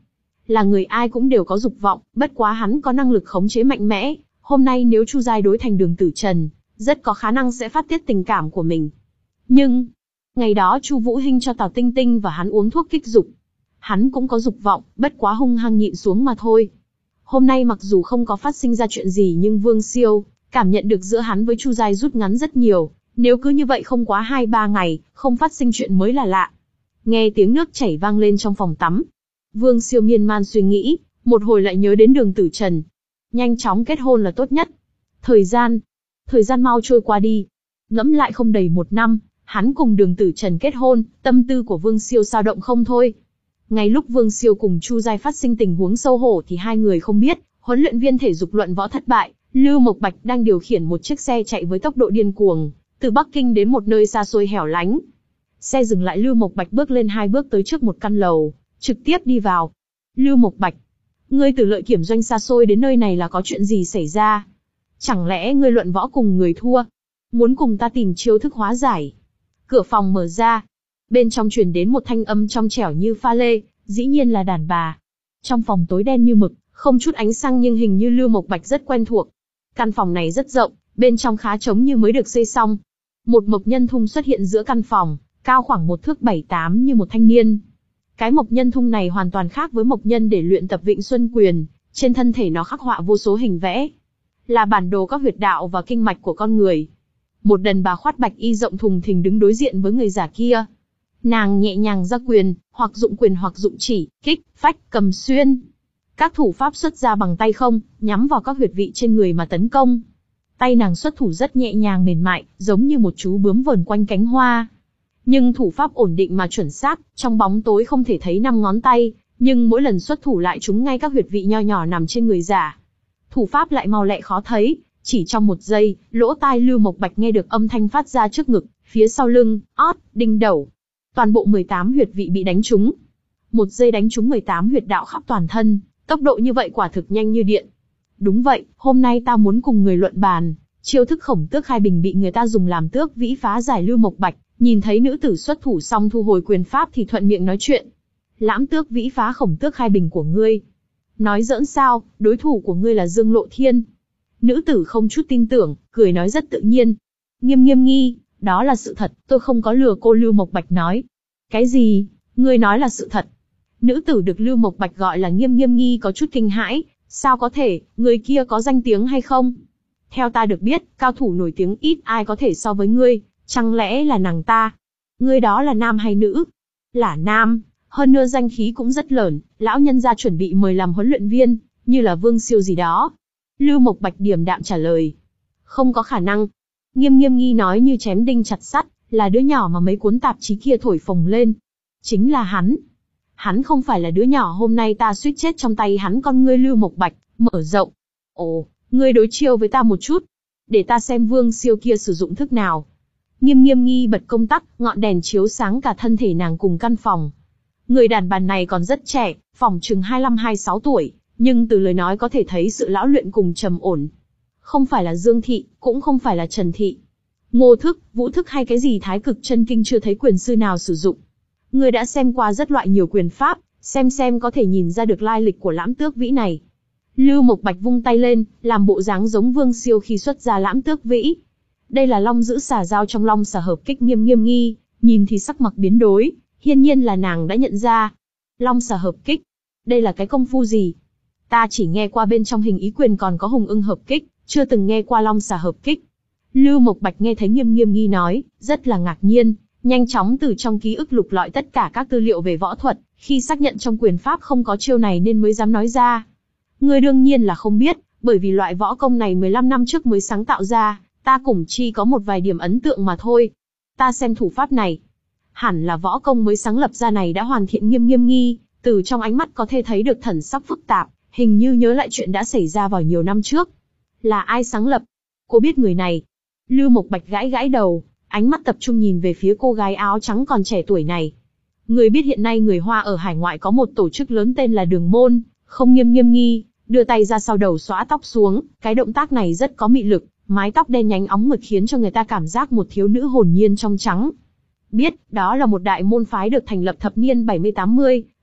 Là người ai cũng đều có dục vọng, bất quá hắn có năng lực khống chế mạnh mẽ. Hôm nay nếu Chu Giai đối thành Đường Tử Trần, rất có khả năng sẽ phát tiết tình cảm của mình. Nhưng, ngày đó Chu Vũ Hinh cho Tào Tinh Tinh và hắn uống thuốc kích dục. Hắn cũng có dục vọng, bất quá hung hăng nhịn xuống mà thôi. Hôm nay mặc dù không có phát sinh ra chuyện gì nhưng Vương Siêu cảm nhận được giữa hắn với Chu Giai rút ngắn rất nhiều. Nếu cứ như vậy không quá hai ba ngày, không phát sinh chuyện mới là lạ. Nghe tiếng nước chảy vang lên trong phòng tắm. Vương Siêu miên man suy nghĩ, một hồi lại nhớ đến Đường Tử Trần. Nhanh chóng kết hôn là tốt nhất. Thời gian, thời gian mau trôi qua đi. Ngẫm lại không đầy một năm, hắn cùng Đường Tử Trần kết hôn, tâm tư của Vương Siêu dao động không thôi. Ngay lúc Vương Siêu cùng Chu Giai phát sinh tình huống xấu hổ thì hai người không biết, huấn luyện viên thể dục luận võ thất bại, Lưu Mộc Bạch đang điều khiển một chiếc xe chạy với tốc độ điên cuồng, từ Bắc Kinh đến một nơi xa xôi hẻo lánh. Xe dừng lại, Lưu Mộc Bạch bước lên hai bước tới trước một căn lầu, trực tiếp đi vào. Lưu Mộc Bạch, ngươi từ Lợi Kiểm Doanh xa xôi đến nơi này là có chuyện gì xảy ra? Chẳng lẽ ngươi luận võ cùng người thua? Muốn cùng ta tìm chiêu thức hóa giải? Cửa phòng mở ra. Bên trong truyền đến một thanh âm trong trẻo như pha lê, dĩ nhiên là đàn bà. Trong phòng tối đen như mực, không chút ánh sáng nhưng hình như Lưu Mộc Bạch rất quen thuộc. Căn phòng này rất rộng, bên trong khá trống như mới được xây xong. Một mộc nhân thung xuất hiện giữa căn phòng, cao khoảng một thước bảy tám như một thanh niên. Cái mộc nhân thung này hoàn toàn khác với mộc nhân để luyện tập Vịnh Xuân Quyền, trên thân thể nó khắc họa vô số hình vẽ. Là bản đồ các huyệt đạo và kinh mạch của con người. Một đàn bà khoát bạch y rộng thùng thình đứng đối diện với người già kia. Nàng nhẹ nhàng ra quyền, hoặc dụng quyền hoặc dụng chỉ, kích, phách, cầm xuyên. Các thủ pháp xuất ra bằng tay không, nhắm vào các huyệt vị trên người mà tấn công. Tay nàng xuất thủ rất nhẹ nhàng mềm mại, giống như một chú bướm vờn quanh cánh hoa. Nhưng thủ pháp ổn định mà chuẩn xác, trong bóng tối không thể thấy năm ngón tay, nhưng mỗi lần xuất thủ lại trúng ngay các huyệt vị nho nhỏ nằm trên người giả. Thủ pháp lại mau lẹ khó thấy, chỉ trong một giây, lỗ tai Lưu Mộc Bạch nghe được âm thanh phát ra trước ngực, phía sau lưng, ót, đinh đầu. Toàn bộ mười tám huyệt vị bị đánh trúng. Một giây đánh trúng mười tám huyệt đạo khắp toàn thân, tốc độ như vậy quả thực nhanh như điện. Đúng vậy, hôm nay ta muốn cùng người luận bàn. Chiêu thức Khổng Tước Khai Bình bị người ta dùng làm Tước Vĩ phá giải. Lưu Mộc Bạch nhìn thấy nữ tử xuất thủ xong thu hồi quyền pháp thì thuận miệng nói chuyện. Lãm Tước Vĩ phá Khổng Tước Khai Bình của ngươi. Nói giỡn sao, đối thủ của ngươi là Dương Lộ Thiên. Nữ tử không chút tin tưởng, cười nói rất tự nhiên. Nghiêm Nghiêm Nghi, đó là sự thật, tôi không có lừa cô. Lưu Mộc Bạch nói. Cái gì? Ngươi nói là sự thật? Nữ tử được Lưu Mộc Bạch gọi là Nghiêm Nghiêm Nghi có chút kinh hãi. Sao có thể, người kia có danh tiếng hay không? Theo ta được biết, cao thủ nổi tiếng ít ai có thể so với ngươi, chẳng lẽ là nàng ta? Ngươi đó là nam hay nữ? Là nam, hơn nữa danh khí cũng rất lớn, lão nhân gia chuẩn bị mời làm huấn luyện viên, như là Vương Siêu gì đó. Lưu Mộc Bạch điềm đạm trả lời. Không có khả năng. Nghiêm Nghiêm Nghi nói như chém đinh chặt sắt, là đứa nhỏ mà mấy cuốn tạp chí kia thổi phồng lên. Chính là hắn. Hắn không phải là đứa nhỏ hôm nay ta suýt chết trong tay hắn. Con ngươi Lưu Mộc Bạch mở rộng. Ồ, ngươi đối chiêu với ta một chút, để ta xem Vương Siêu kia sử dụng thức nào. Nghiêm Nghiêm Nghi bật công tắc, ngọn đèn chiếu sáng cả thân thể nàng cùng căn phòng. Người đàn bà này còn rất trẻ, phỏng chừng hai mươi lăm hai mươi sáu tuổi, nhưng từ lời nói có thể thấy sự lão luyện cùng trầm ổn. Không phải là Dương Thị, cũng không phải là Trần Thị. Ngô thức, Vũ thức hay cái gì Thái Cực Chân Kinh chưa thấy quyền sư nào sử dụng. Người đã xem qua rất loại nhiều quyền pháp, xem xem có thể nhìn ra được lai lịch của Lãm Tước Vĩ này. Lưu Mộc Bạch vung tay lên, làm bộ dáng giống Vương Siêu khi xuất ra Lãm Tước Vĩ. Đây là long giữ xà dao trong long xà hợp kích. Nghiêm Nghiêm Nghi nhìn thì sắc mặt biến đổi, hiển nhiên là nàng đã nhận ra. Long xà hợp kích, đây là cái công phu gì? Ta chỉ nghe qua bên trong Hình Ý Quyền còn có Hùng Ưng hợp kích, chưa từng nghe qua long xà hợp kích. Lưu Mộc Bạch nghe thấy Nghiêm Nghiêm Nghi nói, rất là ngạc nhiên, nhanh chóng từ trong ký ức lục lọi tất cả các tư liệu về võ thuật, khi xác nhận trong quyền pháp không có chiêu này nên mới dám nói ra. Ngươi đương nhiên là không biết, bởi vì loại võ công này mười lăm năm trước mới sáng tạo ra, ta cũng chỉ có một vài điểm ấn tượng mà thôi. Ta xem thủ pháp này, hẳn là võ công mới sáng lập ra này đã hoàn thiện. Nghiêm Nghiêm Nghi, từ trong ánh mắt có thể thấy được thần sắc phức tạp, hình như nhớ lại chuyện đã xảy ra vào nhiều năm trước. Là ai sáng lập? Cô biết người này? Lưu Mộc Bạch gãi gãi đầu, ánh mắt tập trung nhìn về phía cô gái áo trắng còn trẻ tuổi này. Người biết hiện nay người Hoa ở hải ngoại có một tổ chức lớn tên là Đường Môn, không? Nghiêm Nghiêm Nghi đưa tay ra sau đầu xõa tóc xuống, cái động tác này rất có mị lực, mái tóc đen nhánh óng mượt khiến cho người ta cảm giác một thiếu nữ hồn nhiên trong trắng. Biết, đó là một đại môn phái được thành lập thập niên bảy mươi tám mươi,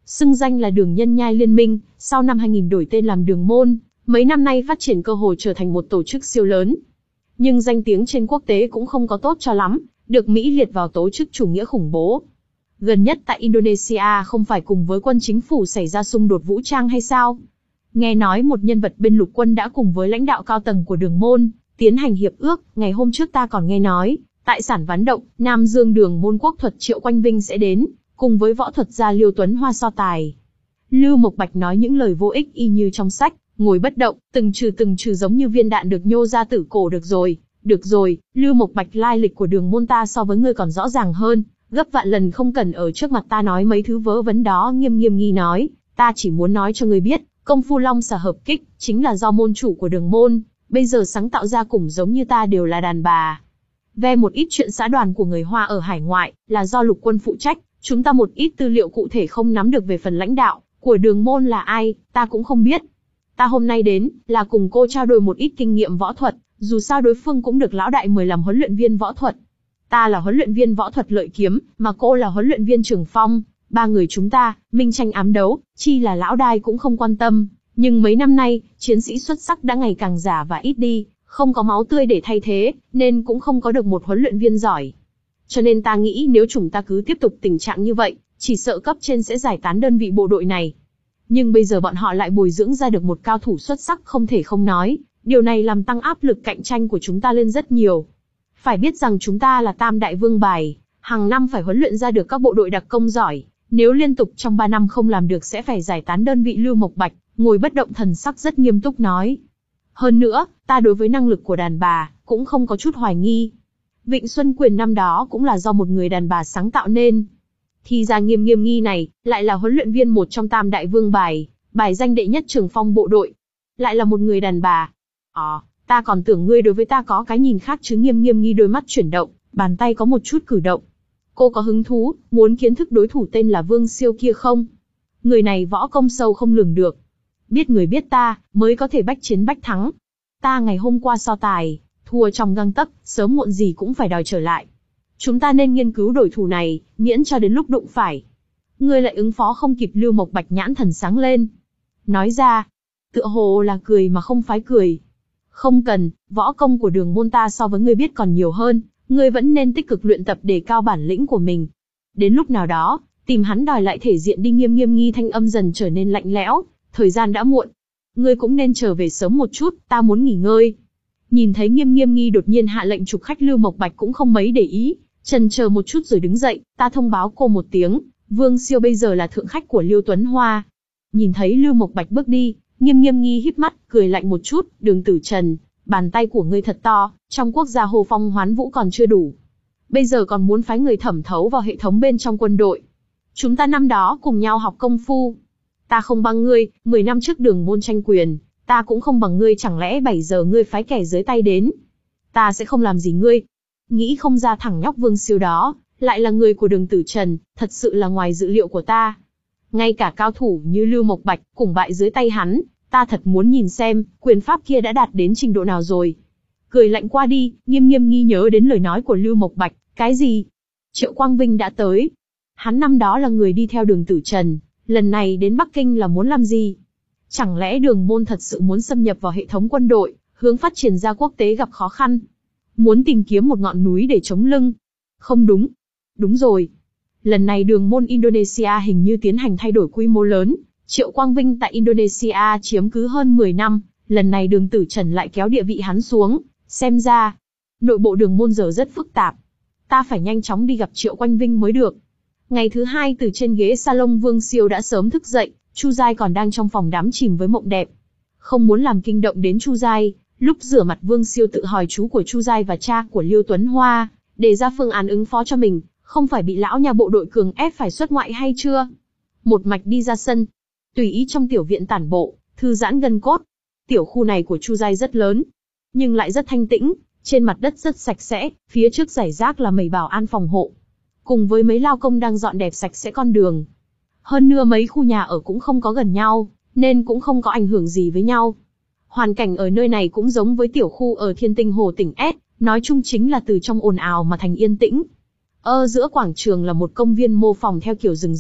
xưng danh là Đường Nhân Nhai Liên minh, sau năm hai nghìn đổi tên làm Đường Môn, mấy năm nay phát triển cơ hồ trở thành một tổ chức siêu lớn. Nhưng danh tiếng trên quốc tế cũng không có tốt cho lắm, được Mỹ liệt vào tổ chức chủ nghĩa khủng bố. Gần nhất tại Indonesia không phải cùng với quân chính phủ xảy ra xung đột vũ trang hay sao? Nghe nói một nhân vật bên lục quân đã cùng với lãnh đạo cao tầng của Đường Môn tiến hành hiệp ước, ngày hôm trước ta còn nghe nói, tại Sản Ván Động, Nam Dương Đường Môn quốc thuật Triệu Quanh Vinh sẽ đến, cùng với võ thuật gia Liêu Tuấn Hoa so tài. Lưu Mộc Bạch nói những lời vô ích y như trong sách, ngồi bất động, từng trừ từng trừ giống như viên đạn được nhô ra tử cổ. Được rồi, được rồi, Lưu Mộc Bạch, lai lịch của Đường Môn ta so với ngươi còn rõ ràng hơn, gấp vạn lần, không cần ở trước mặt ta nói mấy thứ vớ vẩn đó. Nghiêm Nghiêm Nghi nói, ta chỉ muốn nói cho ngươi biết, công phu long xà hợp kích chính là do môn chủ của Đường Môn bây giờ sáng tạo ra, cùng giống như ta đều là đàn bà. Về một ít chuyện xã đoàn của người Hoa ở hải ngoại là do lục quân phụ trách, chúng ta một ít tư liệu cụ thể không nắm được. Về phần lãnh đạo của Đường Môn là ai, ta cũng không biết. Ta hôm nay đến là cùng cô trao đổi một ít kinh nghiệm võ thuật, dù sao đối phương cũng được lão đại mời làm huấn luyện viên võ thuật. Ta là huấn luyện viên võ thuật lợi kiếm, mà cô là huấn luyện viên trường phong. Ba người chúng ta, minh tranh ám đấu, chi là lão đại cũng không quan tâm. Nhưng mấy năm nay, chiến sĩ xuất sắc đã ngày càng già và ít đi, không có máu tươi để thay thế, nên cũng không có được một huấn luyện viên giỏi. Cho nên ta nghĩ nếu chúng ta cứ tiếp tục tình trạng như vậy, chỉ sợ cấp trên sẽ giải tán đơn vị bộ đội này. Nhưng bây giờ bọn họ lại bồi dưỡng ra được một cao thủ xuất sắc, không thể không nói, điều này làm tăng áp lực cạnh tranh của chúng ta lên rất nhiều. Phải biết rằng chúng ta là Tam Đại Vương Bài, hàng năm phải huấn luyện ra được các bộ đội đặc công giỏi, nếu liên tục trong ba năm không làm được sẽ phải giải tán đơn vị. Lưu Mộc Bạch ngồi bất động, thần sắc rất nghiêm túc nói. Hơn nữa, ta đối với năng lực của đàn bà cũng không có chút hoài nghi. Vịnh Xuân Quyền năm đó cũng là do một người đàn bà sáng tạo nên. Thì ra Nghiêm Nghiêm Nghi này lại là huấn luyện viên một trong Tam Đại Vương Bài, bài danh đệ nhất trường phong bộ đội, lại là một người đàn bà. Ờ, à, ta còn tưởng ngươi đối với ta có cái nhìn khác chứ. Nghiêm Nghiêm Nghi đôi mắt chuyển động, bàn tay có một chút cử động. Cô có hứng thú muốn kiến thức đối thủ tên là Vương Siêu kia không? Người này võ công sâu không lường được. Biết người biết ta, mới có thể bách chiến bách thắng. Ta ngày hôm qua so tài, thua trong gang tấc, sớm muộn gì cũng phải đòi trở lại. Chúng ta nên nghiên cứu đối thủ này, miễn cho đến lúc đụng phải. Ngươi lại ứng phó không kịp. Lưu Mộc Bạch nhãn thần sáng lên. Nói ra, tựa hồ là cười mà không phái cười. Không cần, võ công của Đường Môn ta so với ngươi biết còn nhiều hơn, ngươi vẫn nên tích cực luyện tập để cao bản lĩnh của mình. Đến lúc nào đó, tìm hắn đòi lại thể diện đi. Nghiêm Nghiêm Nghi thanh âm dần trở nên lạnh lẽo, thời gian đã muộn. Ngươi cũng nên trở về sớm một chút, ta muốn nghỉ ngơi. Nhìn thấy Nghiêm Nghiêm Nghi đột nhiên hạ lệnh chụp khách, Lưu Mộc Bạch cũng không mấy để ý, chần chờ một chút rồi đứng dậy. Ta thông báo cô một tiếng, Vương Siêu bây giờ là thượng khách của Liêu Tuấn Hoa. Nhìn thấy Lưu Mộc Bạch bước đi, Nghiêm Nghiêm Nghi híp mắt, cười lạnh một chút. Đường Tử Trần, bàn tay của ngươi thật to, trong quốc gia Hồ Phong Hoán Vũ còn chưa đủ, bây giờ còn muốn phái người thẩm thấu vào hệ thống bên trong quân đội. Chúng ta năm đó cùng nhau học công phu, ta không bằng ngươi. Mười năm trước Đường Môn tranh quyền, ta cũng không bằng ngươi, chẳng lẽ bảy giờ ngươi phái kẻ dưới tay đến? Ta sẽ không làm gì ngươi. Nghĩ không ra thằng nhóc Vương Siêu đó lại là người của Đường Tử Trần, thật sự là ngoài dự liệu của ta. Ngay cả cao thủ như Lưu Mộc Bạch cùng bại dưới tay hắn, ta thật muốn nhìn xem quyền pháp kia đã đạt đến trình độ nào rồi. Cười lạnh qua đi, Nghiêm Nghiêm Nghi nhớ đến lời nói của Lưu Mộc Bạch. Cái gì? Triệu Quang Vinh đã tới. Hắn năm đó là người đi theo Đường Tử Trần, lần này đến Bắc Kinh là muốn làm gì? Chẳng lẽ Đường Môn thật sự muốn xâm nhập vào hệ thống quân đội, hướng phát triển ra quốc tế gặp khó khăn? Muốn tìm kiếm một ngọn núi để chống lưng? Không đúng. Đúng rồi. Lần này Đường Môn Indonesia hình như tiến hành thay đổi quy mô lớn. Triệu Quang Vinh tại Indonesia chiếm cứ hơn mười năm, lần này Đường Tử Trần lại kéo địa vị hắn xuống. Xem ra, nội bộ Đường Môn giờ rất phức tạp. Ta phải nhanh chóng đi gặp Triệu Quang Vinh mới được. Ngày thứ hai từ trên ghế salon, Vương Siêu đã sớm thức dậy, Chu Giai còn đang trong phòng đắm chìm với mộng đẹp. Không muốn làm kinh động đến Chu Giai, lúc rửa mặt Vương Siêu tự hỏi chú của Chu Giai và cha của Liêu Tuấn Hoa, để ra phương án ứng phó cho mình, không phải bị lão nhà bộ đội cường ép phải xuất ngoại hay chưa? Một mạch đi ra sân, tùy ý trong tiểu viện tản bộ, thư giãn gân cốt. Tiểu khu này của Chu Giai rất lớn, nhưng lại rất thanh tĩnh, trên mặt đất rất sạch sẽ, phía trước rải rác là mấy bảo an phòng hộ, cùng với mấy lao công đang dọn đẹp sạch sẽ con đường. Hơn nữa mấy khu nhà ở cũng không có gần nhau, nên cũng không có ảnh hưởng gì với nhau. Hoàn cảnh ở nơi này cũng giống với tiểu khu ở Thiên Tinh Hồ tỉnh S, nói chung chính là từ trong ồn ào mà thành yên tĩnh. Ở giữa quảng trường là một công viên mô phỏng theo kiểu rừng rậm,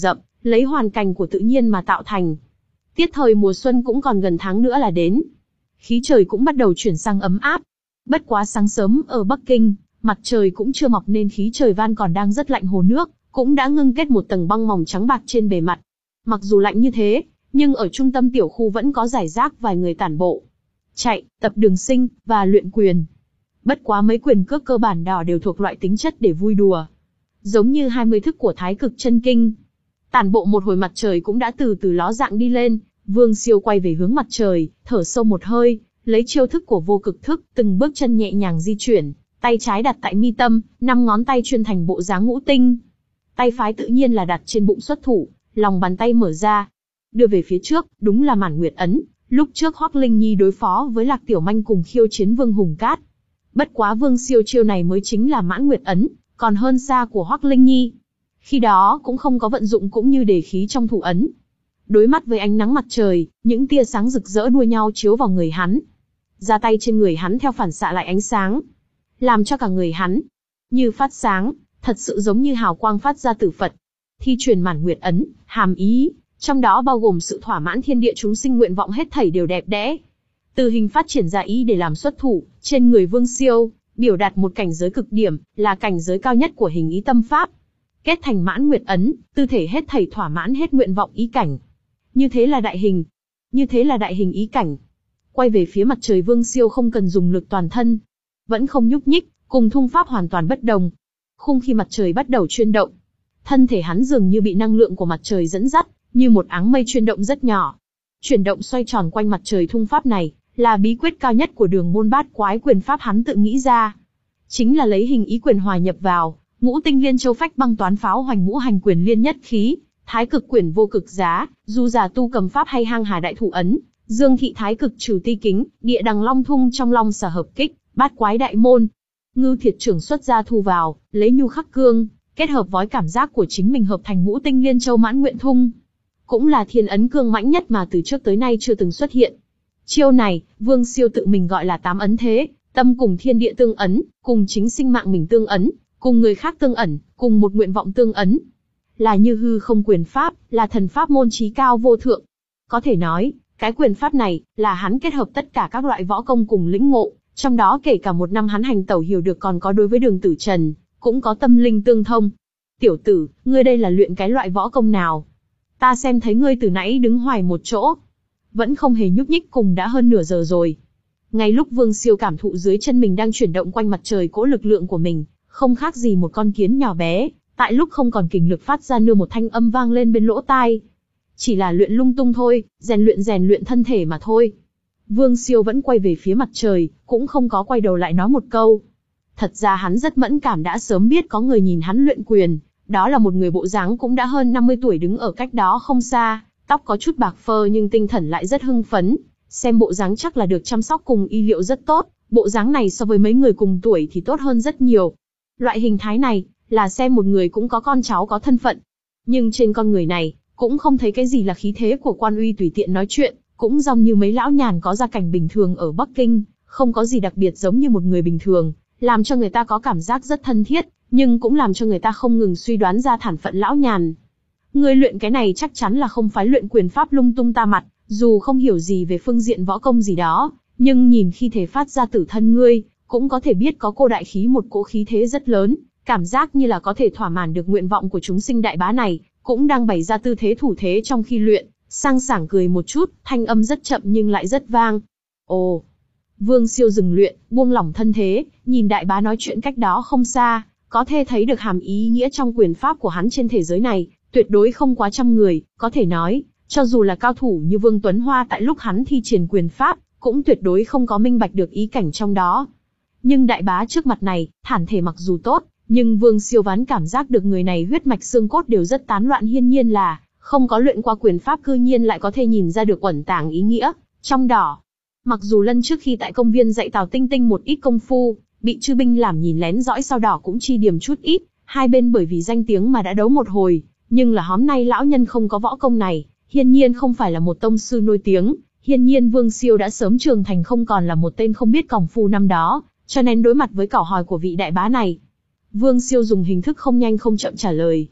lấy hoàn cảnh của tự nhiên mà tạo thành. Tiết thời mùa xuân cũng còn gần tháng nữa là đến. Khí trời cũng bắt đầu chuyển sang ấm áp. Bất quá sáng sớm ở Bắc Kinh, mặt trời cũng chưa mọc nên khí trời van còn đang rất lạnh, hồ nước cũng đã ngưng kết một tầng băng mỏng trắng bạc trên bề mặt. Mặc dù lạnh như thế, nhưng ở trung tâm tiểu khu vẫn có rải rác vài người tản bộ, chạy, tập đường sinh, và luyện quyền. Bất quá mấy quyền cước cơ bản đỏ đều thuộc loại tính chất để vui đùa. Giống như hai mươi thức của Thái Cực Chân Kinh. Tản bộ một hồi mặt trời cũng đã từ từ ló dạng đi lên, Vương Siêu quay về hướng mặt trời, thở sâu một hơi, lấy chiêu thức của vô cực thức, từng bước chân nhẹ nhàng di chuyển, tay trái đặt tại mi tâm, năm ngón tay chuyên thành bộ dáng ngũ tinh. Tay phải tự nhiên là đặt trên bụng xuất thủ, lòng bàn tay mở ra, đưa về phía trước, đúng là Mãn Nguyệt ấn, lúc trước Hoắc Linh Nhi đối phó với Lạc Tiểu Manh cùng khiêu chiến Vương Hùng Cát. Bất quá Vương Siêu chiêu này mới chính là Mãn Nguyệt ấn, còn hơn xa của Hoắc Linh Nhi. Khi đó cũng không có vận dụng cũng như đề khí trong thủ ấn. Đối mắt với ánh nắng mặt trời, những tia sáng rực rỡ đua nhau chiếu vào người hắn. Ra tay trên người hắn theo phản xạ lại ánh sáng, làm cho cả người hắn như phát sáng, thật sự giống như hào quang phát ra từ Phật. Thi truyền Mãn Nguyệt ấn, hàm ý trong đó bao gồm sự thỏa mãn thiên địa chúng sinh nguyện vọng hết thảy đều đẹp đẽ. Từ hình phát triển ra ý để làm xuất thủ, trên người Vương Siêu, biểu đạt một cảnh giới cực điểm, là cảnh giới cao nhất của hình ý tâm pháp. Kết thành Mãn Nguyệt ấn, tư thể hết thảy thỏa mãn hết nguyện vọng ý cảnh. Như thế là đại hình. Như thế là đại hình ý cảnh. Quay về phía mặt trời Vương Siêu không cần dùng lực toàn thân. Vẫn không nhúc nhích, cùng thung pháp hoàn toàn bất đồng. Khung khi mặt trời bắt đầu chuyển động, thân thể hắn dường như bị năng lượng của mặt trời dẫn dắt, như một áng mây chuyển động rất nhỏ. Chuyển động xoay tròn quanh mặt trời thung pháp này, là bí quyết cao nhất của đường môn bát quái quyền pháp hắn tự nghĩ ra. Chính là lấy hình ý quyền hòa nhập vào, ngũ tinh liên châu phách băng toán pháo hoành ngũ hành quyền liên nhất khí, thái cực quyền vô cực giá, du giả tu cầm pháp hay hang hà đại thủ ấn, dương thị thái cực trừ ti kính, địa đằng long thung trong long xà hợp kích, bát quái đại môn. Ngưu thiệt trưởng xuất ra thu vào, lấy nhu khắc cương, kết hợp với cảm giác của chính mình hợp thành ngũ tinh liên châu mãn nguyện thung. Cũng là thiên ấn cương mãnh nhất mà từ trước tới nay chưa từng xuất hiện. Chiêu này, Vương Siêu tự mình gọi là tám ấn thế, tâm cùng thiên địa tương ấn, cùng chính sinh mạng mình tương ấn, cùng người khác tương ẩn, cùng một nguyện vọng tương ấn. Là như hư không quyền pháp, là thần pháp môn trí cao vô thượng. Có thể nói, cái quyền pháp này, là hắn kết hợp tất cả các loại võ công cùng lĩnh ngộ, trong đó kể cả một năm hắn hành tẩu hiểu được còn có đối với Đường Tử Trần, cũng có tâm linh tương thông. Tiểu tử, ngươi đây là luyện cái loại võ công nào? Ta xem thấy ngươi từ nãy đứng hoài một chỗ, vẫn không hề nhúc nhích, cùng đã hơn nửa giờ rồi. Ngay lúc Vương Siêu cảm thụ dưới chân mình đang chuyển động quanh mặt trời cỗ lực lượng của mình, không khác gì một con kiến nhỏ bé, tại lúc không còn kình lực phát ra nương một thanh âm vang lên bên lỗ tai. Chỉ là luyện lung tung thôi, rèn luyện rèn luyện thân thể mà thôi. Vương Siêu vẫn quay về phía mặt trời, cũng không có quay đầu lại nói một câu. Thật ra hắn rất mẫn cảm, đã sớm biết có người nhìn hắn luyện quyền, đó là một người bộ dáng cũng đã hơn năm mươi tuổi đứng ở cách đó không xa, tóc có chút bạc phơ nhưng tinh thần lại rất hưng phấn, xem bộ dáng chắc là được chăm sóc cùng y liệu rất tốt, bộ dáng này so với mấy người cùng tuổi thì tốt hơn rất nhiều. Loại hình thái này, là xem một người cũng có con cháu có thân phận. Nhưng trên con người này, cũng không thấy cái gì là khí thế của quan uy tùy tiện nói chuyện, cũng giống như mấy lão nhàn có gia cảnh bình thường ở Bắc Kinh, không có gì đặc biệt giống như một người bình thường, làm cho người ta có cảm giác rất thân thiết, nhưng cũng làm cho người ta không ngừng suy đoán ra thản phận lão nhàn. Người luyện cái này chắc chắn là không phái luyện quyền pháp lung tung ta mặt, dù không hiểu gì về phương diện võ công gì đó, nhưng nhìn khi thể phát ra tử thân ngươi, cũng có thể biết có cô đại khí, một cỗ khí thế rất lớn, cảm giác như là có thể thỏa mãn được nguyện vọng của chúng sinh đại bá này, cũng đang bày ra tư thế thủ thế trong khi luyện, sang sảng cười một chút, thanh âm rất chậm nhưng lại rất vang. Ồ! Vương Siêu dừng luyện, buông lỏng thân thế, nhìn đại bá nói chuyện cách đó không xa, có thể thấy được hàm ý nghĩa trong quyền pháp của hắn trên thế giới này, tuyệt đối không quá trăm người, có thể nói, cho dù là cao thủ như Vương Tuấn Hoa tại lúc hắn thi triển quyền pháp, cũng tuyệt đối không có minh bạch được ý cảnh trong đó. Nhưng đại bá trước mặt này, thản thể mặc dù tốt, nhưng Vương Siêu ván cảm giác được người này huyết mạch xương cốt đều rất tán loạn, hiển nhiên là không có luyện qua quyền pháp, cư nhiên lại có thể nhìn ra được uẩn tàng ý nghĩa trong đó. Mặc dù lần trước khi tại công viên dạy Tào Tinh Tinh một ít công phu, bị chư binh làm nhìn lén dõi sau đỏ cũng chi điểm chút ít, hai bên bởi vì danh tiếng mà đã đấu một hồi, nhưng là hôm nay lão nhân không có võ công này, hiển nhiên không phải là một tông sư nổi tiếng, hiển nhiên Vương Siêu đã sớm trưởng thành, không còn là một tên không biết công phu năm đó, cho nên đối mặt với câu hỏi của vị đại bá này, Vương Siêu dùng hình thức không nhanh không chậm trả lời.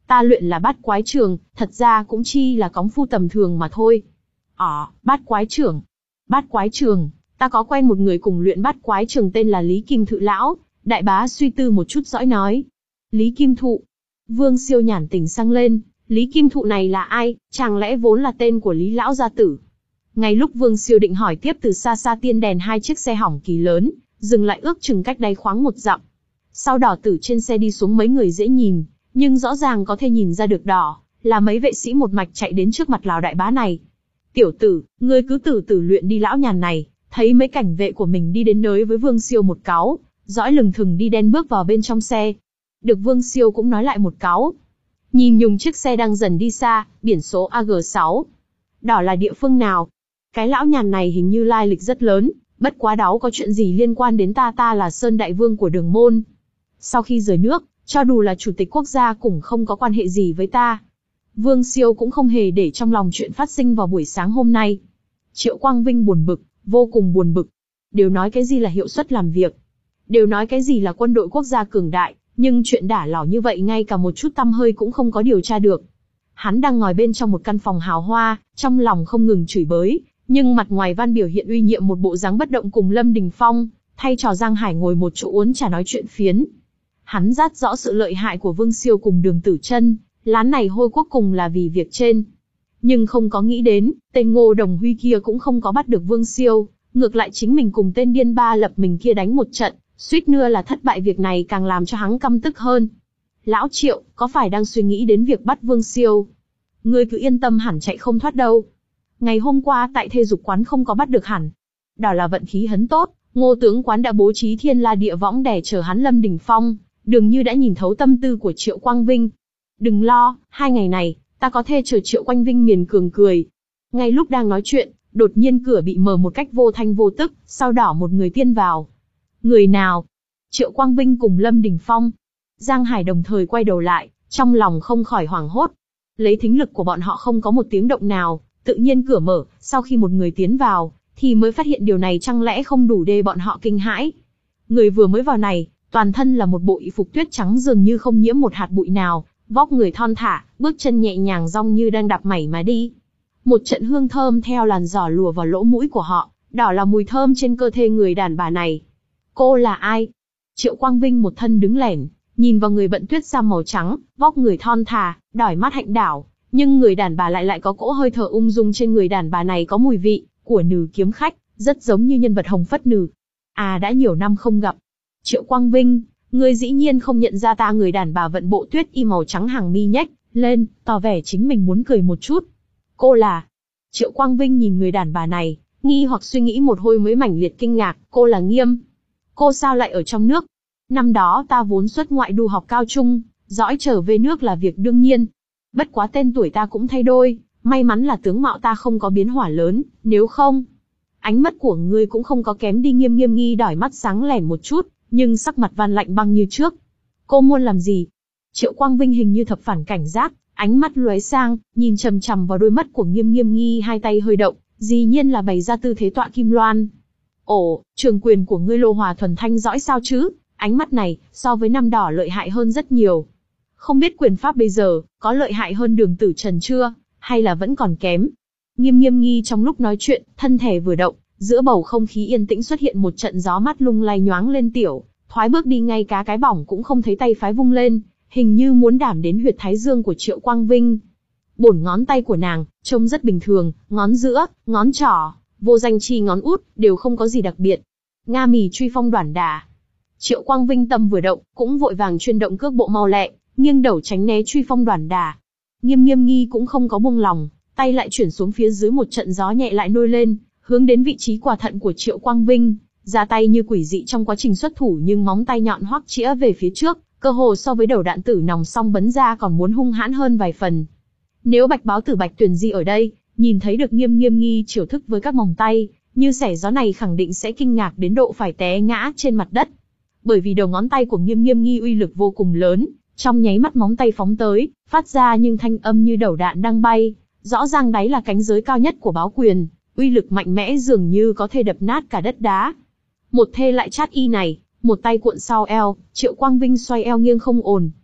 Ta luyện là bát quái trường, thật ra cũng chi là cóng phu tầm thường mà thôi. Ờ, bát quái trưởng. Bát quái trường, ta có quen một người cùng luyện bát quái trường tên là Lý Kim Thự lão. Đại bá suy tư một chút dõi nói. Lý Kim Thụ. Vương Siêu nhản tình sang lên, Lý Kim Thụ này là ai, chẳng lẽ vốn là tên của Lý lão gia tử. Ngay lúc Vương Siêu định hỏi tiếp, từ xa xa tiên đèn hai chiếc xe hỏng kỳ lớn, dừng lại ước chừng cách đây khoáng một dặm. Sau đỏ tử trên xe đi xuống mấy người dễ nhìn, nhưng rõ ràng có thể nhìn ra được đỏ, là mấy vệ sĩ một mạch chạy đến trước mặt lão đại bá này. Tiểu tử, ngươi cứ từ từ luyện đi. Lão nhàn này, thấy mấy cảnh vệ của mình đi đến nới với Vương Siêu một cáu, dõi lừng thừng đi đen bước vào bên trong xe. Được Vương Siêu cũng nói lại một cáu. Nhìn nhung chiếc xe đang dần đi xa, biển số A G sáu. Đỏ là địa phương nào? Cái lão nhàn này hình như lai lịch rất lớn, bất quá đáo có chuyện gì liên quan đến ta ta là Sơn Đại Vương của Đường Môn. Sau khi rời nước, cho dù là chủ tịch quốc gia cũng không có quan hệ gì với ta. Vương Siêu cũng không hề để trong lòng chuyện phát sinh vào buổi sáng hôm nay. Triệu Quang Vinh buồn bực, vô cùng buồn bực. Đều nói cái gì là hiệu suất làm việc. Đều nói cái gì là quân đội quốc gia cường đại, nhưng chuyện đả lỏ như vậy ngay cả một chút tăm hơi cũng không có điều tra được. Hắn đang ngồi bên trong một căn phòng hào hoa, trong lòng không ngừng chửi bới, nhưng mặt ngoài Văn biểu hiện uy nhiệm một bộ dáng bất động cùng Lâm Đình Phong, thay trò Giang Hải ngồi một chỗ uống trà nói chuyện phiến. Hắn rất rõ sự lợi hại của Vương Siêu cùng Đường Tử Chân, lán này hôi cuối cùng là vì việc trên. Nhưng không có nghĩ đến, tên Ngô Đồng Huy kia cũng không có bắt được Vương Siêu, ngược lại chính mình cùng tên điên ba lập mình kia đánh một trận, suýt nữa là thất bại. Việc này càng làm cho hắn căm tức hơn. Lão Triệu, có phải đang suy nghĩ đến việc bắt Vương Siêu? Ngươi cứ yên tâm, hẳn chạy không thoát đâu. Ngày hôm qua tại thê dục quán không có bắt được hẳn. Đó là vận khí hắn tốt, Ngô tướng quán đã bố trí thiên la địa võng để chờ hắn. Lâm Đình Phong dường như đã nhìn thấu tâm tư của Triệu Quang Vinh. Đừng lo, hai ngày này, ta có thể chờ. Triệu Quang Vinh miền cường cười. Ngay lúc đang nói chuyện, đột nhiên cửa bị mở một cách vô thanh vô tức, sau đó một người tiên vào. Người nào? Triệu Quang Vinh cùng Lâm Đình Phong. Giang Hải đồng thời quay đầu lại, trong lòng không khỏi hoảng hốt. Lấy thính lực của bọn họ không có một tiếng động nào, tự nhiên cửa mở, sau khi một người tiến vào, thì mới phát hiện điều này chẳng lẽ không đủ để bọn họ kinh hãi. Người vừa mới vào này, toàn thân là một bộ y phục tuyết trắng dường như không nhiễm một hạt bụi nào, vóc người thon thả, bước chân nhẹ nhàng dong như đang đạp mảy mà đi. Một trận hương thơm theo làn gió lùa vào lỗ mũi của họ, đó là mùi thơm trên cơ thể người đàn bà này. Cô là ai? Triệu Quang Vinh một thân đứng lẻn, nhìn vào người bận tuyết da màu trắng, vóc người thon thả, đỏi mắt hạnh đảo, nhưng người đàn bà lại lại có cỗ hơi thở ung dung. Trên người đàn bà này có mùi vị của Nừ kiếm khách, rất giống như nhân vật Hồng Phất Nừ. À, đã nhiều năm không gặp. Triệu Quang Vinh, ngươi dĩ nhiên không nhận ra ta. Người đàn bà vận bộ tuyết y màu trắng, hàng mi nhếch lên, tỏ vẻ chính mình muốn cười một chút. Cô là? Triệu Quang Vinh nhìn người đàn bà này, nghi hoặc suy nghĩ một hồi mới mãnh liệt kinh ngạc. Cô là Nghiêm. Cô sao lại ở trong nước? Năm đó ta vốn xuất ngoại du học cao trung, dõi trở về nước là việc đương nhiên. Bất quá tên tuổi ta cũng thay đổi, may mắn là tướng mạo ta không có biến hóa lớn, nếu không, ánh mắt của ngươi cũng không có kém đi. Nghiêm Nghiêm nghi đỏi mắt sáng lẻn một chút, nhưng sắc mặt van lạnh băng như trước. Cô muốn làm gì? Triệu Quang Vinh hình như thập phản cảnh giác, ánh mắt lóe sang, nhìn chằm chằm vào đôi mắt của Nghiêm Nghiêm nghi, hai tay hơi động, dĩ nhiên là bày ra tư thế tọa kim loan. Ồ, trường quyền của ngươi Lô Hòa Thuần Thanh giỏi sao chứ? Ánh mắt này, so với năm đỏ lợi hại hơn rất nhiều. Không biết quyền pháp bây giờ, có lợi hại hơn Đường Tử Trần chưa, hay là vẫn còn kém? Nghiêm Nghiêm nghi trong lúc nói chuyện, thân thể vừa động, giữa bầu không khí yên tĩnh xuất hiện một trận gió mát lung lay nhoáng lên. Tiểu thoái bước đi, ngay cả cái bỏng cũng không thấy, tay phái vung lên, hình như muốn đảm đến huyệt thái dương của Triệu Quang Vinh. Bổn ngón tay của nàng, trông rất bình thường, ngón giữa, ngón trỏ, vô danh chi ngón út, đều không có gì đặc biệt. Nga mì truy phong đoản đả. Triệu Quang Vinh tâm vừa động, cũng vội vàng chuyên động cước bộ mau lẹ, nghiêng đầu tránh né truy phong đoản đả. Nghiêm Nghiêm nghi cũng không có buông lòng, tay lại chuyển xuống phía dưới, một trận gió nhẹ lại nôi lên, hướng đến vị trí quả thận của Triệu Quang Vinh, ra tay như quỷ dị trong quá trình xuất thủ, nhưng móng tay nhọn hoắc chĩa về phía trước, cơ hồ so với đầu đạn tử nòng song bắn ra còn muốn hung hãn hơn vài phần. Nếu Bạch Báo Tử Bạch Tuyền Di ở đây, nhìn thấy được Nghiêm Nghiêm nghi chiêu thức với các móng tay như xẻ gió này, khẳng định sẽ kinh ngạc đến độ phải té ngã trên mặt đất. Bởi vì đầu ngón tay của Nghiêm Nghiêm nghi uy lực vô cùng lớn, trong nháy mắt móng tay phóng tới, phát ra nhưng thanh âm như đầu đạn đang bay, rõ ràng đấy là cánh giới cao nhất của báo quyền, uy lực mạnh mẽ dường như có thể đập nát cả đất đá. Một thê lại chát y này, một tay cuộn sau eo, Triệu Quang Vinh xoay eo nghiêng không ổn.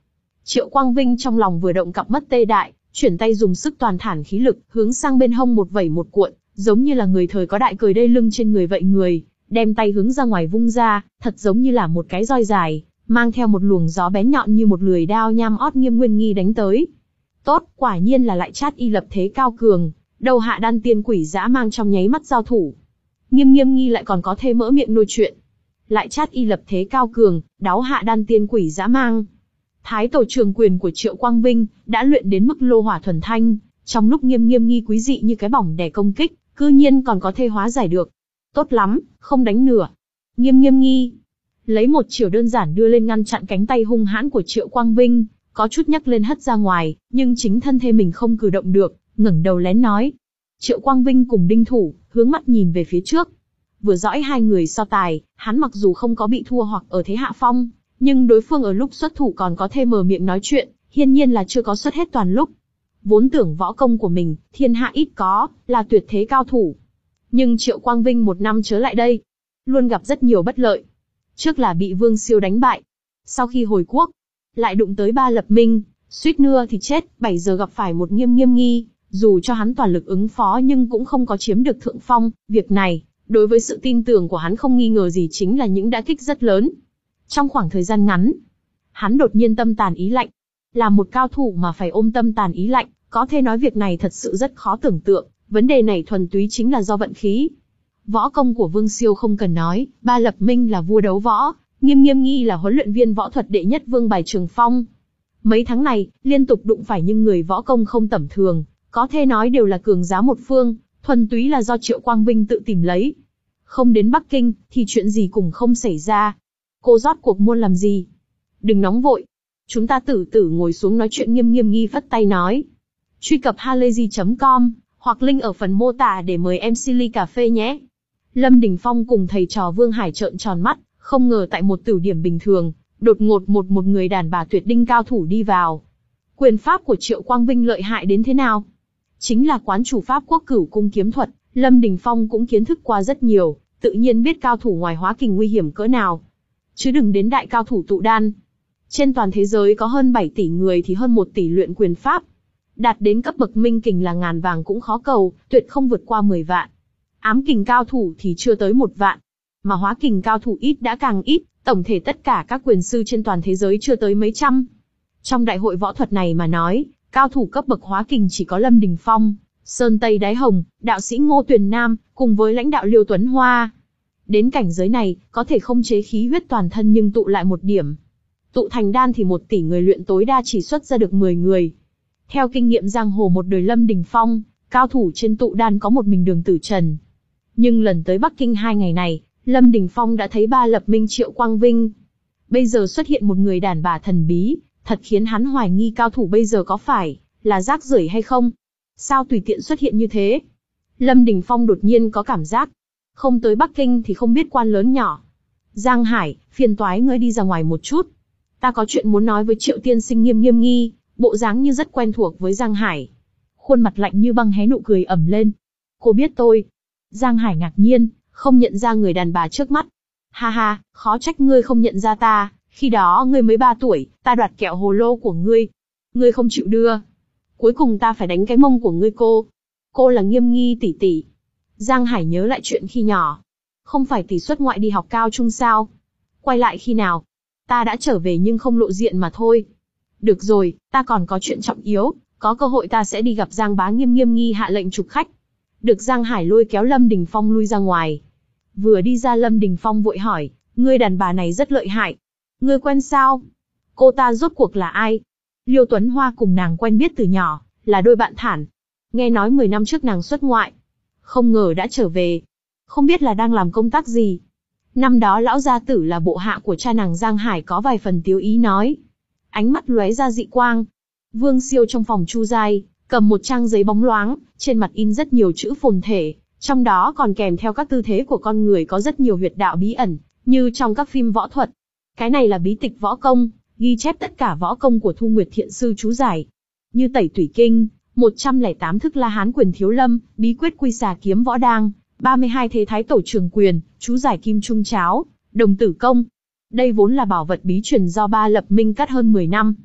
Triệu Quang Vinh trong lòng vừa động cặp mắt tê đại, chuyển tay dùng sức toàn thản khí lực, hướng sang bên hông một vẩy một cuộn, giống như là người thời có đại cời đây lưng trên người vậy người, đem tay hướng ra ngoài vung ra, thật giống như là một cái roi dài, mang theo một luồng gió bén nhọn như một lưỡi đao nham ót Nghiêm Nguyên Nghi đánh tới. Tốt, quả nhiên là lại Chát Y lập thế cao cường, đầu hạ đan tiên quỷ dã mang trong nháy mắt giao thủ. Nghiêm Nghiêm Nghi lại còn có thêm mỡ miệng nuôi chuyện. Lại Chát Y lập thế cao cường, đáo hạ đan tiên quỷ dã mang. Thái tổ trường quyền của Triệu Quang Vinh đã luyện đến mức lô hỏa thuần thanh, trong lúc Nghiêm Nghiêm Nghi quý dị như cái bỏng đè công kích, cư nhiên còn có thể hóa giải được. Tốt lắm, không đánh nửa. Nghiêm Nghiêm Nghi lấy một chiều đơn giản đưa lên ngăn chặn cánh tay hung hãn của Triệu Quang Vinh, có chút nhắc lên hất ra ngoài, nhưng chính thân thể mình không cử động được, ngẩng đầu lén nói. Triệu Quang Vinh cùng Đinh Thủ, hướng mắt nhìn về phía trước. Vừa dõi hai người so tài, hắn mặc dù không có bị thua hoặc ở thế hạ phong, nhưng đối phương ở lúc xuất thủ còn có thể mở miệng nói chuyện, hiển nhiên là chưa có xuất hết toàn lúc. Vốn tưởng võ công của mình, thiên hạ ít có, là tuyệt thế cao thủ. Nhưng Triệu Quang Vinh một năm trở lại đây, luôn gặp rất nhiều bất lợi. Trước là bị Vương Siêu đánh bại. Sau khi hồi quốc, lại đụng tới Ba Lập Minh, suýt nữa thì chết, bảy giờ gặp phải một Nghiêm Nghiêm Nghi, dù cho hắn toàn lực ứng phó nhưng cũng không có chiếm được thượng phong. Việc này, đối với sự tin tưởng của hắn không nghi ngờ gì chính là những đả kích rất lớn. Trong khoảng thời gian ngắn, hắn đột nhiên tâm tàn ý lạnh. Là một cao thủ mà phải ôm tâm tàn ý lạnh, có thể nói việc này thật sự rất khó tưởng tượng, vấn đề này thuần túy chính là do vận khí. Võ công của Vương Siêu không cần nói, Ba Lập Minh là vua đấu võ, Nghiêm Nghiêm Nghi là huấn luyện viên võ thuật đệ nhất Vương Bài Trường Phong. Mấy tháng này, liên tục đụng phải những người võ công không tầm thường, có thể nói đều là cường giá một phương, thuần túy là do Triệu Quang Vinh tự tìm lấy. Không đến Bắc Kinh, thì chuyện gì cũng không xảy ra. Cô rót cuộc muôn làm gì? Đừng nóng vội. Chúng ta từ từ ngồi xuống nói chuyện. Nghiêm Nghiêm Nghi phất tay nói. Truy cập halayzi chấm com, hoặc link ở phần mô tả để mời em xê ly cà phê nhé. Lâm Đình Phong cùng thầy trò Vương Hải trợn tròn mắt, không ngờ tại một tử điểm bình thường, đột ngột một một người đàn bà tuyệt đỉnh cao thủ đi vào. Quyền pháp của Triệu Quang Vinh lợi hại đến thế nào? Chính là quán chủ pháp quốc Cửu Cung kiếm thuật, Lâm Đình Phong cũng kiến thức qua rất nhiều, tự nhiên biết cao thủ ngoài hóa kình nguy hiểm cỡ nào. Chứ đừng đến đại cao thủ tụ đan. Trên toàn thế giới có hơn bảy tỷ người thì hơn một tỷ luyện quyền pháp. Đạt đến cấp bậc minh kình là ngàn vàng cũng khó cầu, tuyệt không vượt qua mười vạn. Ám kình cao thủ thì chưa tới một vạn. Mà hóa kình cao thủ ít đã càng ít, tổng thể tất cả các quyền sư trên toàn thế giới chưa tới mấy trăm. Trong đại hội võ thuật này mà nói, cao thủ cấp bậc hóa kình chỉ có Lâm Đình Phong, Sơn Tây Đái Hồng, đạo sĩ Ngô Tuyền Nam, cùng với lãnh đạo Liêu Tuấn Hoa. Đến cảnh giới này, có thể không chế khí huyết toàn thân nhưng tụ lại một điểm. Tụ thành đan thì một tỷ người luyện tối đa chỉ xuất ra được mười người. Theo kinh nghiệm giang hồ một đời Lâm Đình Phong, cao thủ trên tụ đan có một mình Đường Tử Trần. Nhưng lần tới Bắc Kinh hai ngày này, Lâm Đình Phong đã thấy Ba Lập Minh Triệu Quang Vinh. Bây giờ xuất hiện một người đàn bà thần bí, thật khiến hắn hoài nghi cao thủ bây giờ có phải là rác rưởi hay không? Sao tùy tiện xuất hiện như thế? Lâm Đình Phong đột nhiên có cảm giác, không tới Bắc Kinh thì không biết quan lớn nhỏ. Giang Hải, phiền toái ngươi đi ra ngoài một chút. Ta có chuyện muốn nói với Triệu tiên sinh. Nghiêm Nghiêm Nghi, bộ dáng như rất quen thuộc với Giang Hải. Khuôn mặt lạnh như băng hé nụ cười ẩm lên. Cô biết tôi. Giang Hải ngạc nhiên, không nhận ra người đàn bà trước mắt. Ha ha, khó trách ngươi không nhận ra ta, khi đó ngươi mới ba tuổi, ta đoạt kẹo hồ lô của ngươi. Ngươi không chịu đưa. Cuối cùng ta phải đánh cái mông của ngươi cô. Cô là Nghiêm Nghi tỷ tỷ. Giang Hải nhớ lại chuyện khi nhỏ. Không phải tỷ xuất ngoại đi học cao trung sao? Quay lại khi nào? Ta đã trở về nhưng không lộ diện mà thôi. Được rồi, ta còn có chuyện trọng yếu, có cơ hội ta sẽ đi gặp Giang bá. Nghiêm Nghiêm Nghi hạ lệnh chụp khách. Được Giang Hải lôi kéo Lâm Đình Phong lui ra ngoài. Vừa đi ra Lâm Đình Phong vội hỏi, ngươi đàn bà này rất lợi hại. Ngươi quen sao? Cô ta rốt cuộc là ai? Liêu Tuấn Hoa cùng nàng quen biết từ nhỏ, là đôi bạn thản. Nghe nói mười năm trước nàng xuất ngoại. Không ngờ đã trở về. Không biết là đang làm công tác gì. Năm đó lão gia tử là bộ hạ của cha nàng. Giang Hải có vài phần tiếu ý nói. Ánh mắt lóe ra dị quang. Vương Siêu trong phòng Chu Giai, cầm một trang giấy bóng loáng, trên mặt in rất nhiều chữ phồn thể, trong đó còn kèm theo các tư thế của con người có rất nhiều huyệt đạo bí ẩn, như trong các phim võ thuật. Cái này là bí tịch võ công, ghi chép tất cả võ công của Thu Nguyệt Thiện Sư chú giải. Như Tẩy Tủy Kinh, một trăm lẻ tám thức La Hán Quyền Thiếu Lâm, bí quyết Quy Xà Kiếm Võ Đang, ba mươi hai thế Thái Tổ Trường Quyền, chú giải Kim Trung Cháo, Đồng Tử Công. Đây vốn là bảo vật bí truyền do Ba Lập Minh cắt hơn mười năm.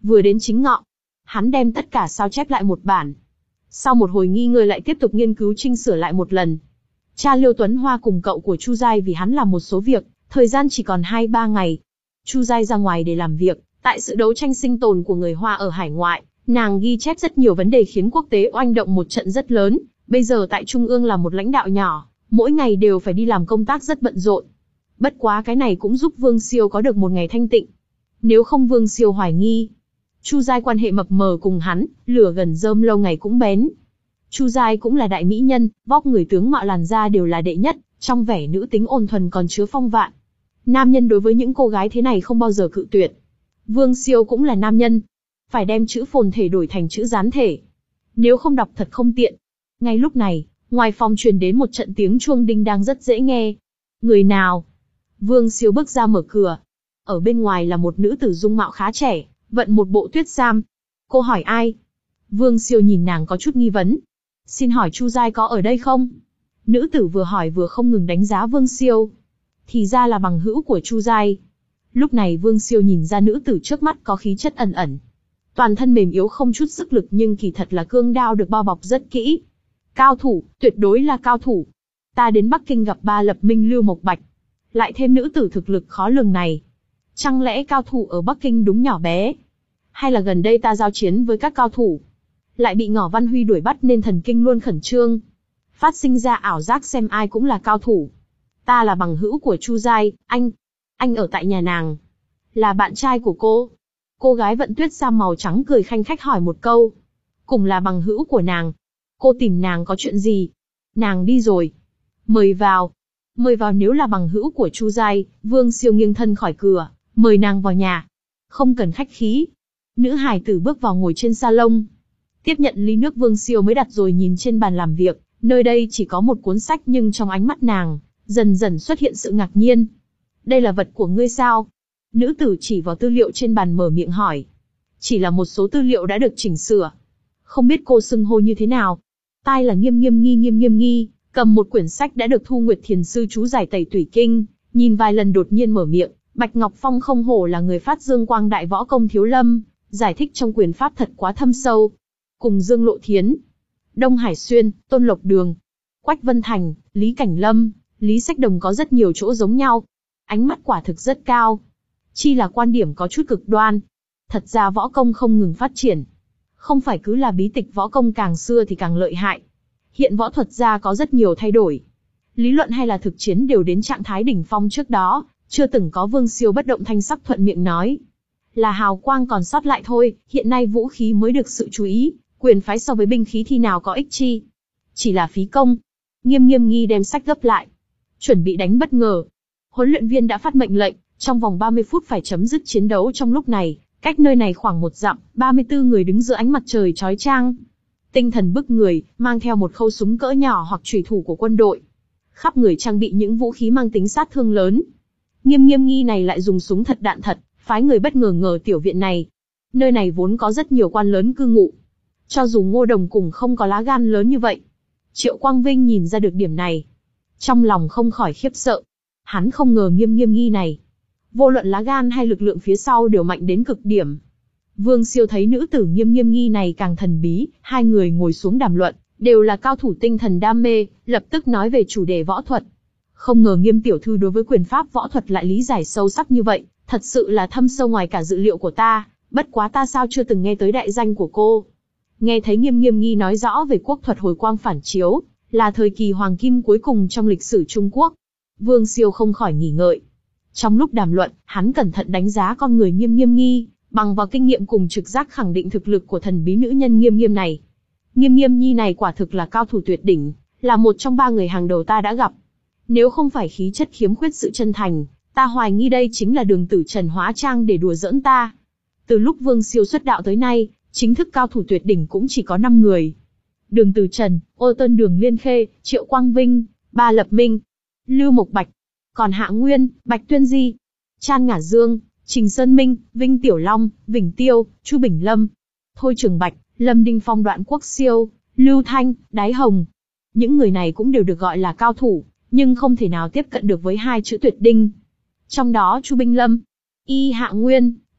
Vừa đến chính ngọ, hắn đem tất cả sao chép lại một bản. Sau một hồi nghi ngơi lại tiếp tục nghiên cứu chỉnh sửa lại một lần. Cha Liêu Tuấn Hoa cùng cậu của Chu Giai vì hắn làm một số việc, thời gian chỉ còn hai ba ngày. Chu Giai ra ngoài để làm việc, tại sự đấu tranh sinh tồn của người Hoa ở hải ngoại, nàng ghi chép rất nhiều vấn đề khiến quốc tế oanh động một trận rất lớn. Bây giờ tại Trung ương là một lãnh đạo nhỏ, mỗi ngày đều phải đi làm công tác rất bận rộn. Bất quá cái này cũng giúp Vương Siêu có được một ngày thanh tịnh. Nếu không Vương Siêu hoài nghi, Chu Giai quan hệ mập mờ cùng hắn, lửa gần rơm lâu ngày cũng bén. Chu Giai cũng là đại mỹ nhân, vóc người tướng mạo làn da đều là đệ nhất, trong vẻ nữ tính ôn thuần còn chứa phong vạn. Nam nhân đối với những cô gái thế này không bao giờ cự tuyệt. Vương Siêu cũng là nam nhân, phải đem chữ phồn thể đổi thành chữ gián thể. Nếu không đọc thật không tiện. Ngay lúc này, ngoài phòng truyền đến một trận tiếng chuông đinh đang rất dễ nghe. Người nào? Vương Siêu bước ra mở cửa. Ở bên ngoài là một nữ tử dung mạo khá trẻ, vận một bộ tuyết sam. Cô hỏi ai? Vương Siêu nhìn nàng có chút nghi vấn. Xin hỏi Chu Giai có ở đây không? Nữ tử vừa hỏi vừa không ngừng đánh giá Vương Siêu. Thì ra là bằng hữu của Chu Giai. Lúc này Vương Siêu nhìn ra nữ tử trước mắt có khí chất ẩn ẩn. Toàn thân mềm yếu không chút sức lực nhưng kỳ thật là cương đao được bao bọc rất kỹ. Cao thủ, tuyệt đối là cao thủ. Ta đến Bắc Kinh gặp Ba Lập Minh Lưu Mộc Bạch. Lại thêm nữ tử thực lực khó lường này. Chẳng lẽ cao thủ ở Bắc Kinh đúng nhỏ bé? Hay là gần đây ta giao chiến với các cao thủ, lại bị Ngỏ Văn Huy đuổi bắt nên thần kinh luôn khẩn trương. Phát sinh ra ảo giác xem ai cũng là cao thủ. Ta là bằng hữu của Chu Giai, anh. Anh ở tại nhà nàng. Là bạn trai của cô. Cô gái vận tuyết sam màu trắng cười khanh khách hỏi một câu. Cùng là bằng hữu của nàng. Cô tìm nàng có chuyện gì? Nàng đi rồi. Mời vào. Mời vào nếu là bằng hữu của Chu Giai, Vương Siêu nghiêng thân khỏi cửa, mời nàng vào nhà. Không cần khách khí. Nữ hài tử bước vào ngồi trên salon. Tiếp nhận ly nước Vương Siêu mới đặt rồi nhìn trên bàn làm việc, nơi đây chỉ có một cuốn sách nhưng trong ánh mắt nàng, dần dần xuất hiện sự ngạc nhiên. Đây là vật của ngươi sao? Nữ tử chỉ vào tư liệu trên bàn mở miệng hỏi. Chỉ là một số tư liệu đã được chỉnh sửa. Không biết cô xưng hô như thế nào? Tai là Nghiêm Nghiêm Nghi Nghiêm Nghiêm Nghi, cầm một quyển sách đã được Thu Nguyệt Thiền Sư chú giải tẩy tủy kinh, nhìn vài lần đột nhiên mở miệng. Bạch Ngọc Phong không hổ là người phát dương quang đại võ công thiếu lâm, giải thích trong quyền pháp thật quá thâm sâu. Cùng Dương Lộ Thiến, Đông Hải Xuyên, Tôn Lộc Đường, Quách Vân Thành, Lý Cảnh Lâm, Lý Sách Đồng có rất nhiều chỗ giống nhau. Ánh mắt quả thực rất cao. Chi là quan điểm có chút cực đoan. Thật ra võ công không ngừng phát triển. Không phải cứ là bí tịch võ công càng xưa thì càng lợi hại. Hiện võ thuật gia có rất nhiều thay đổi. Lý luận hay là thực chiến đều đến trạng thái đỉnh phong trước đó, chưa từng có Vương Siêu bất động thanh sắc thuận miệng nói. Là hào quang còn sót lại thôi, hiện nay vũ khí mới được sự chú ý, quyền phái so với binh khí thì nào có ích chi. Chỉ là phí công. Nghiêm Nghiêm Nghi đem sách gấp lại. Chuẩn bị đánh bất ngờ. Huấn luyện viên đã phát mệnh lệnh, trong vòng ba mươi phút phải chấm dứt chiến đấu trong lúc này, cách nơi này khoảng một dặm, ba mươi tư người đứng giữa ánh mặt trời chói chang. Tinh thần bức người, mang theo một khẩu súng cỡ nhỏ hoặc chủy thủ của quân đội. Khắp người trang bị những vũ khí mang tính sát thương lớn. Nghiêm Nghiêm Nghi này lại dùng súng thật đạn thật, phái người bất ngờ ngờ tiểu viện này. Nơi này vốn có rất nhiều quan lớn cư ngụ. Cho dù Ngô Đồng cùng không có lá gan lớn như vậy. Triệu Quang Vinh nhìn ra được điểm này. Trong lòng không khỏi khiếp sợ. Hắn không ngờ Nghiêm Nghiêm Nghi này, vô luận lá gan hay lực lượng phía sau đều mạnh đến cực điểm. Vương Siêu thấy nữ tử Nghiêm Nghiêm Nghi này càng thần bí, hai người ngồi xuống đàm luận, đều là cao thủ tinh thần đam mê, lập tức nói về chủ đề võ thuật. Không ngờ Nghiêm tiểu thư đối với quyền pháp võ thuật lại lý giải sâu sắc như vậy, thật sự là thâm sâu ngoài cả dự liệu của ta, bất quá ta sao chưa từng nghe tới đại danh của cô. Nghe thấy Nghiêm Nghiêm Nghi nói rõ về quốc thuật hồi quang phản chiếu, là thời kỳ hoàng kim cuối cùng trong lịch sử Trung Quốc. Vương Siêu không khỏi nghỉ ngợi. Trong lúc đàm luận, hắn cẩn thận đánh giá con người Nghiêm Nghiêm Nghi, bằng vào kinh nghiệm cùng trực giác khẳng định thực lực của thần bí nữ nhân Nghiêm Nghiêm này. Nghiêm Nghiêm Nhi này quả thực là cao thủ tuyệt đỉnh, là một trong ba người hàng đầu ta đã gặp. Nếu không phải khí chất khiếm khuyết sự chân thành, ta hoài nghi đây chính là Đường Tử Trần hóa trang để đùa giỡn ta. Từ lúc Vương Siêu xuất đạo tới nay, chính thức cao thủ tuyệt đỉnh cũng chỉ có năm người. Đường Tử Trần, Ô Tân Đường Liên Khê, Triệu Quang Vinh, Ba Lập Minh, Lưu Mộc Bạch. Còn Hạ Nguyên, Bạch Tuyên Di, Trăn Ngả Dương, Trình Sơn Minh, Vinh Tiểu Long, Vĩnh Tiêu, Chu Bình Lâm, Thôi Trường Bạch, Lâm Đinh Phong Đoạn Quốc Siêu, Lưu Thanh, Đái Hồng. Những người này cũng đều được gọi là cao thủ, nhưng không thể nào tiếp cận được với hai chữ tuyệt đinh. Trong đó Chu Bình Lâm, Y Hạ Nguyên,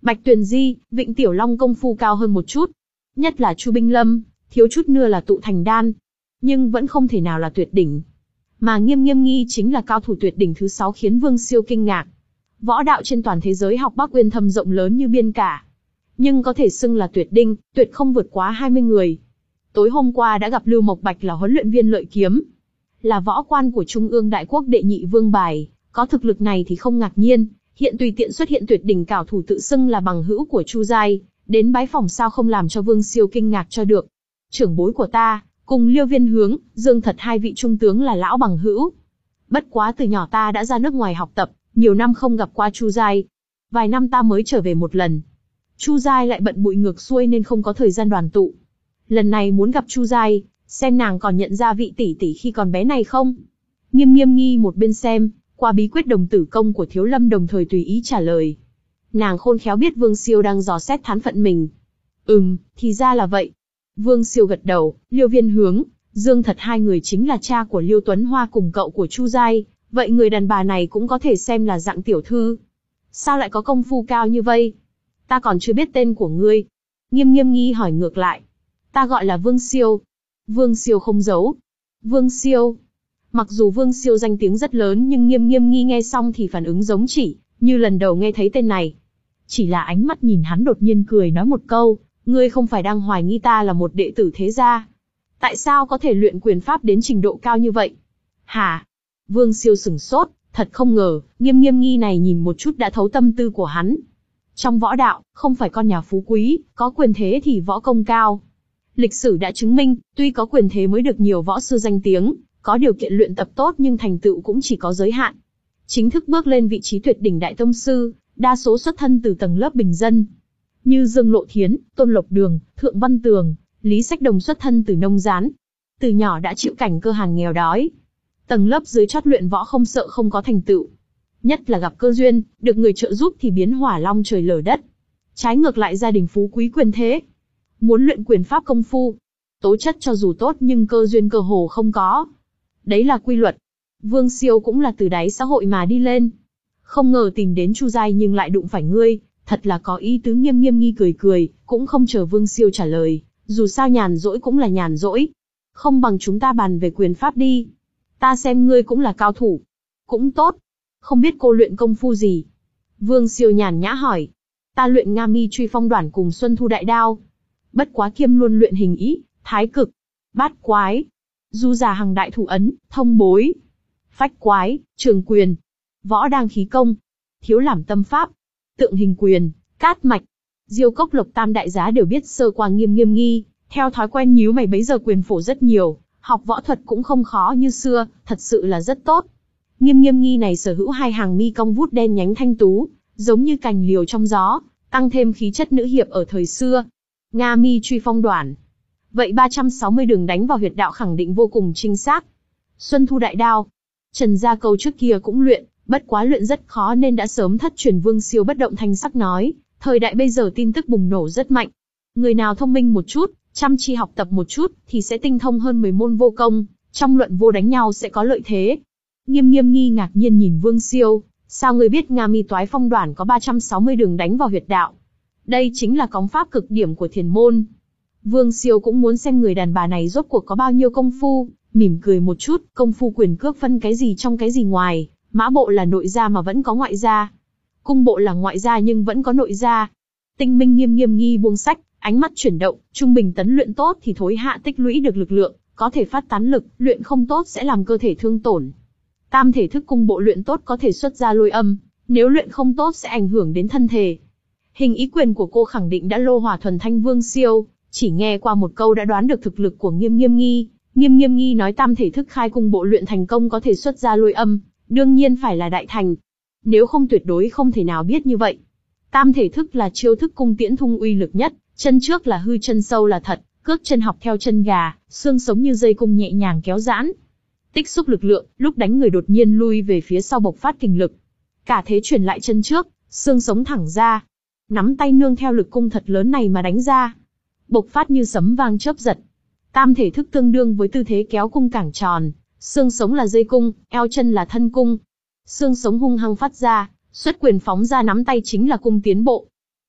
Bạch Tuyền Di, Vịnh Tiểu Long công phu cao hơn một chút. Nhất là Chu Binh Lâm, thiếu chút nữa là tụ thành đan. Nhưng vẫn không thể nào là tuyệt đỉnh. Mà Nghiêm Nghiêm Nghi chính là cao thủ tuyệt đỉnh thứ sáu khiến Vương Siêu kinh ngạc. Võ đạo trên toàn thế giới học Bắc Uyên thâm rộng lớn như biên cả. Nhưng có thể xưng là tuyệt đinh, tuyệt không vượt quá hai mươi người. Tối hôm qua đã gặp Lưu Mộc Bạch là huấn luyện viên lợi kiếm. Là võ quan của Trung ương Đại Quốc đệ nhị vương bài, có thực lực này thì không ngạc nhiên, hiện tùy tiện xuất hiện tuyệt đỉnh cao thủ tự xưng là bằng hữu của Chu Giai, đến bái phòng sao không làm cho Vương Siêu kinh ngạc cho được. Trưởng bối của ta, cùng Liêu Viên Hướng, Dương Thật hai vị trung tướng là lão bằng hữu. Bất quá từ nhỏ ta đã ra nước ngoài học tập, nhiều năm không gặp qua Chu Giai. Vài năm ta mới trở về một lần. Chu Giai lại bận bụi ngược xuôi nên không có thời gian đoàn tụ. Lần này muốn gặp Chu Giai, xem nàng còn nhận ra vị tỷ tỷ khi còn bé này không? Nghiêm Nghiêm Nghi một bên xem, qua bí quyết đồng tử công của Thiếu Lâm đồng thời tùy ý trả lời. Nàng khôn khéo biết Vương Siêu đang dò xét thán phận mình. Ừm, thì ra là vậy. Vương Siêu gật đầu, Liêu Viên Hướng, Dương Thật hai người chính là cha của Liêu Tuấn Hoa cùng cậu của Chu Giai, vậy người đàn bà này cũng có thể xem là dạng tiểu thư. Sao lại có công phu cao như vậy? Ta còn chưa biết tên của ngươi. Nghiêm Nghiêm Nghi hỏi ngược lại. Ta gọi là Vương Siêu. Vương Siêu không giấu. Vương Siêu. Mặc dù Vương Siêu danh tiếng rất lớn nhưng Nghiêm Nghiêm Nghi nghe xong thì phản ứng giống chỉ, như lần đầu nghe thấy tên này. Chỉ là ánh mắt nhìn hắn đột nhiên cười nói một câu, ngươi không phải đang hoài nghi ta là một đệ tử thế gia? Tại sao có thể luyện quyền pháp đến trình độ cao như vậy? Hả? Vương Siêu sửng sốt, thật không ngờ, Nghiêm Nghiêm Nghi này nhìn một chút đã thấu tâm tư của hắn. Trong võ đạo, không phải con nhà phú quý, có quyền thế thì võ công cao. Lịch sử đã chứng minh, tuy có quyền thế mới được nhiều võ sư danh tiếng, có điều kiện luyện tập tốt nhưng thành tựu cũng chỉ có giới hạn. Chính thức bước lên vị trí tuyệt đỉnh đại tông sư, đa số xuất thân từ tầng lớp bình dân. Như Dương Lộ Thiến, Tôn Lộc Đường, Thượng Văn Tường, Lý Sách Đồng xuất thân từ nông gián. Từ nhỏ đã chịu cảnh cơ hàn nghèo đói. Tầng lớp dưới chót luyện võ không sợ không có thành tựu. Nhất là gặp cơ duyên, được người trợ giúp thì biến hỏa long trời lở đất. Trái ngược lại gia đình phú quý quyền thế. Muốn luyện quyền pháp công phu, tố chất cho dù tốt nhưng cơ duyên cơ hồ không có. Đấy là quy luật. Vương Siêu cũng là từ đáy xã hội mà đi lên. Không ngờ tìm đến Chu Giai nhưng lại đụng phải ngươi, thật là có ý tứ. Nghiêm Nghiêm Nghi cười cười, cũng không chờ Vương Siêu trả lời, dù sao nhàn rỗi cũng là nhàn rỗi. Không bằng chúng ta bàn về quyền pháp đi. Ta xem ngươi cũng là cao thủ. Cũng tốt. Không biết cô luyện công phu gì? Vương Siêu nhàn nhã hỏi. Ta luyện Nga Mi Truy Phong Đoản cùng Xuân Thu Đại Đao. Bất quá kiêm luôn luyện hình ý, thái cực, bát quái, du già hằng đại thủ ấn, thông bối, phách quái, trường quyền, võ đang khí công, thiếu làm tâm pháp, tượng hình quyền, cát mạch. Diêu Cốc Lộc tam đại giá đều biết sơ qua. Nghiêm Nghiêm Nghi, theo thói quen nhíu mày, bấy giờ quyền phổ rất nhiều, học võ thuật cũng không khó như xưa, thật sự là rất tốt. Nghiêm Nghiêm Nghi này sở hữu hai hàng mi cong vút đen nhánh thanh tú, giống như cành liều trong gió, tăng thêm khí chất nữ hiệp ở thời xưa. Nga Mi Truy Phong Đoản. Vậy ba trăm sáu mươi đường đánh vào huyệt đạo khẳng định vô cùng chính xác. Xuân Thu Đại Đao. Trần Gia Câu trước kia cũng luyện, bất quá luyện rất khó nên đã sớm thất truyền. Vương Siêu bất động thanh sắc nói, thời đại bây giờ tin tức bùng nổ rất mạnh. Người nào thông minh một chút, chăm chỉ học tập một chút, thì sẽ tinh thông hơn mười môn vô công, trong luận vô đánh nhau sẽ có lợi thế. Nghiêm Nghiêm Nghi ngạc nhiên nhìn Vương Siêu, sao người biết Nga Mi Toái Phong Đoản có ba trăm sáu mươi đường đánh vào huyệt đạo? Đây chính là công pháp cực điểm của thiền môn. Vương Siêu cũng muốn xem người đàn bà này rốt cuộc có bao nhiêu công phu, mỉm cười một chút, công phu quyền cước phân cái gì trong cái gì ngoài, mã bộ là nội gia mà vẫn có ngoại gia. Cung bộ là ngoại gia nhưng vẫn có nội gia. Tinh minh. Nghiêm Nghiêm Nghi buông sách, ánh mắt chuyển động, trung bình tấn luyện tốt thì thối hạ tích lũy được lực lượng, có thể phát tán lực, luyện không tốt sẽ làm cơ thể thương tổn. Tam thể thức cung bộ luyện tốt có thể xuất ra lôi âm, nếu luyện không tốt sẽ ảnh hưởng đến thân thể. Hình ý quyền của cô khẳng định đã lô hỏa thuần thanh. Vương Siêu chỉ nghe qua một câu đã đoán được thực lực của Nghiêm Nghiêm Nghi. Nghiêm Nghiêm Nghi nói tam thể thức khai cung bộ luyện thành công có thể xuất ra lôi âm, đương nhiên phải là đại thành. Nếu không tuyệt đối không thể nào biết như vậy. Tam thể thức là chiêu thức cung tiễn thung uy lực nhất, chân trước là hư chân sâu là thật, cước chân học theo chân gà, xương sống như dây cung nhẹ nhàng kéo giãn. Tích xúc lực lượng, lúc đánh người đột nhiên lui về phía sau bộc phát kình lực. Cả thế chuyển lại chân trước, xương sống thẳng ra. Nắm tay nương theo lực cung thật lớn này mà đánh ra. Bộc phát như sấm vang chớp giật. Tam thể thức tương đương với tư thế kéo cung cảng tròn, xương sống là dây cung, eo chân là thân cung. Xương sống hung hăng phát ra, xuất quyền phóng ra, nắm tay chính là cung tiến bộ.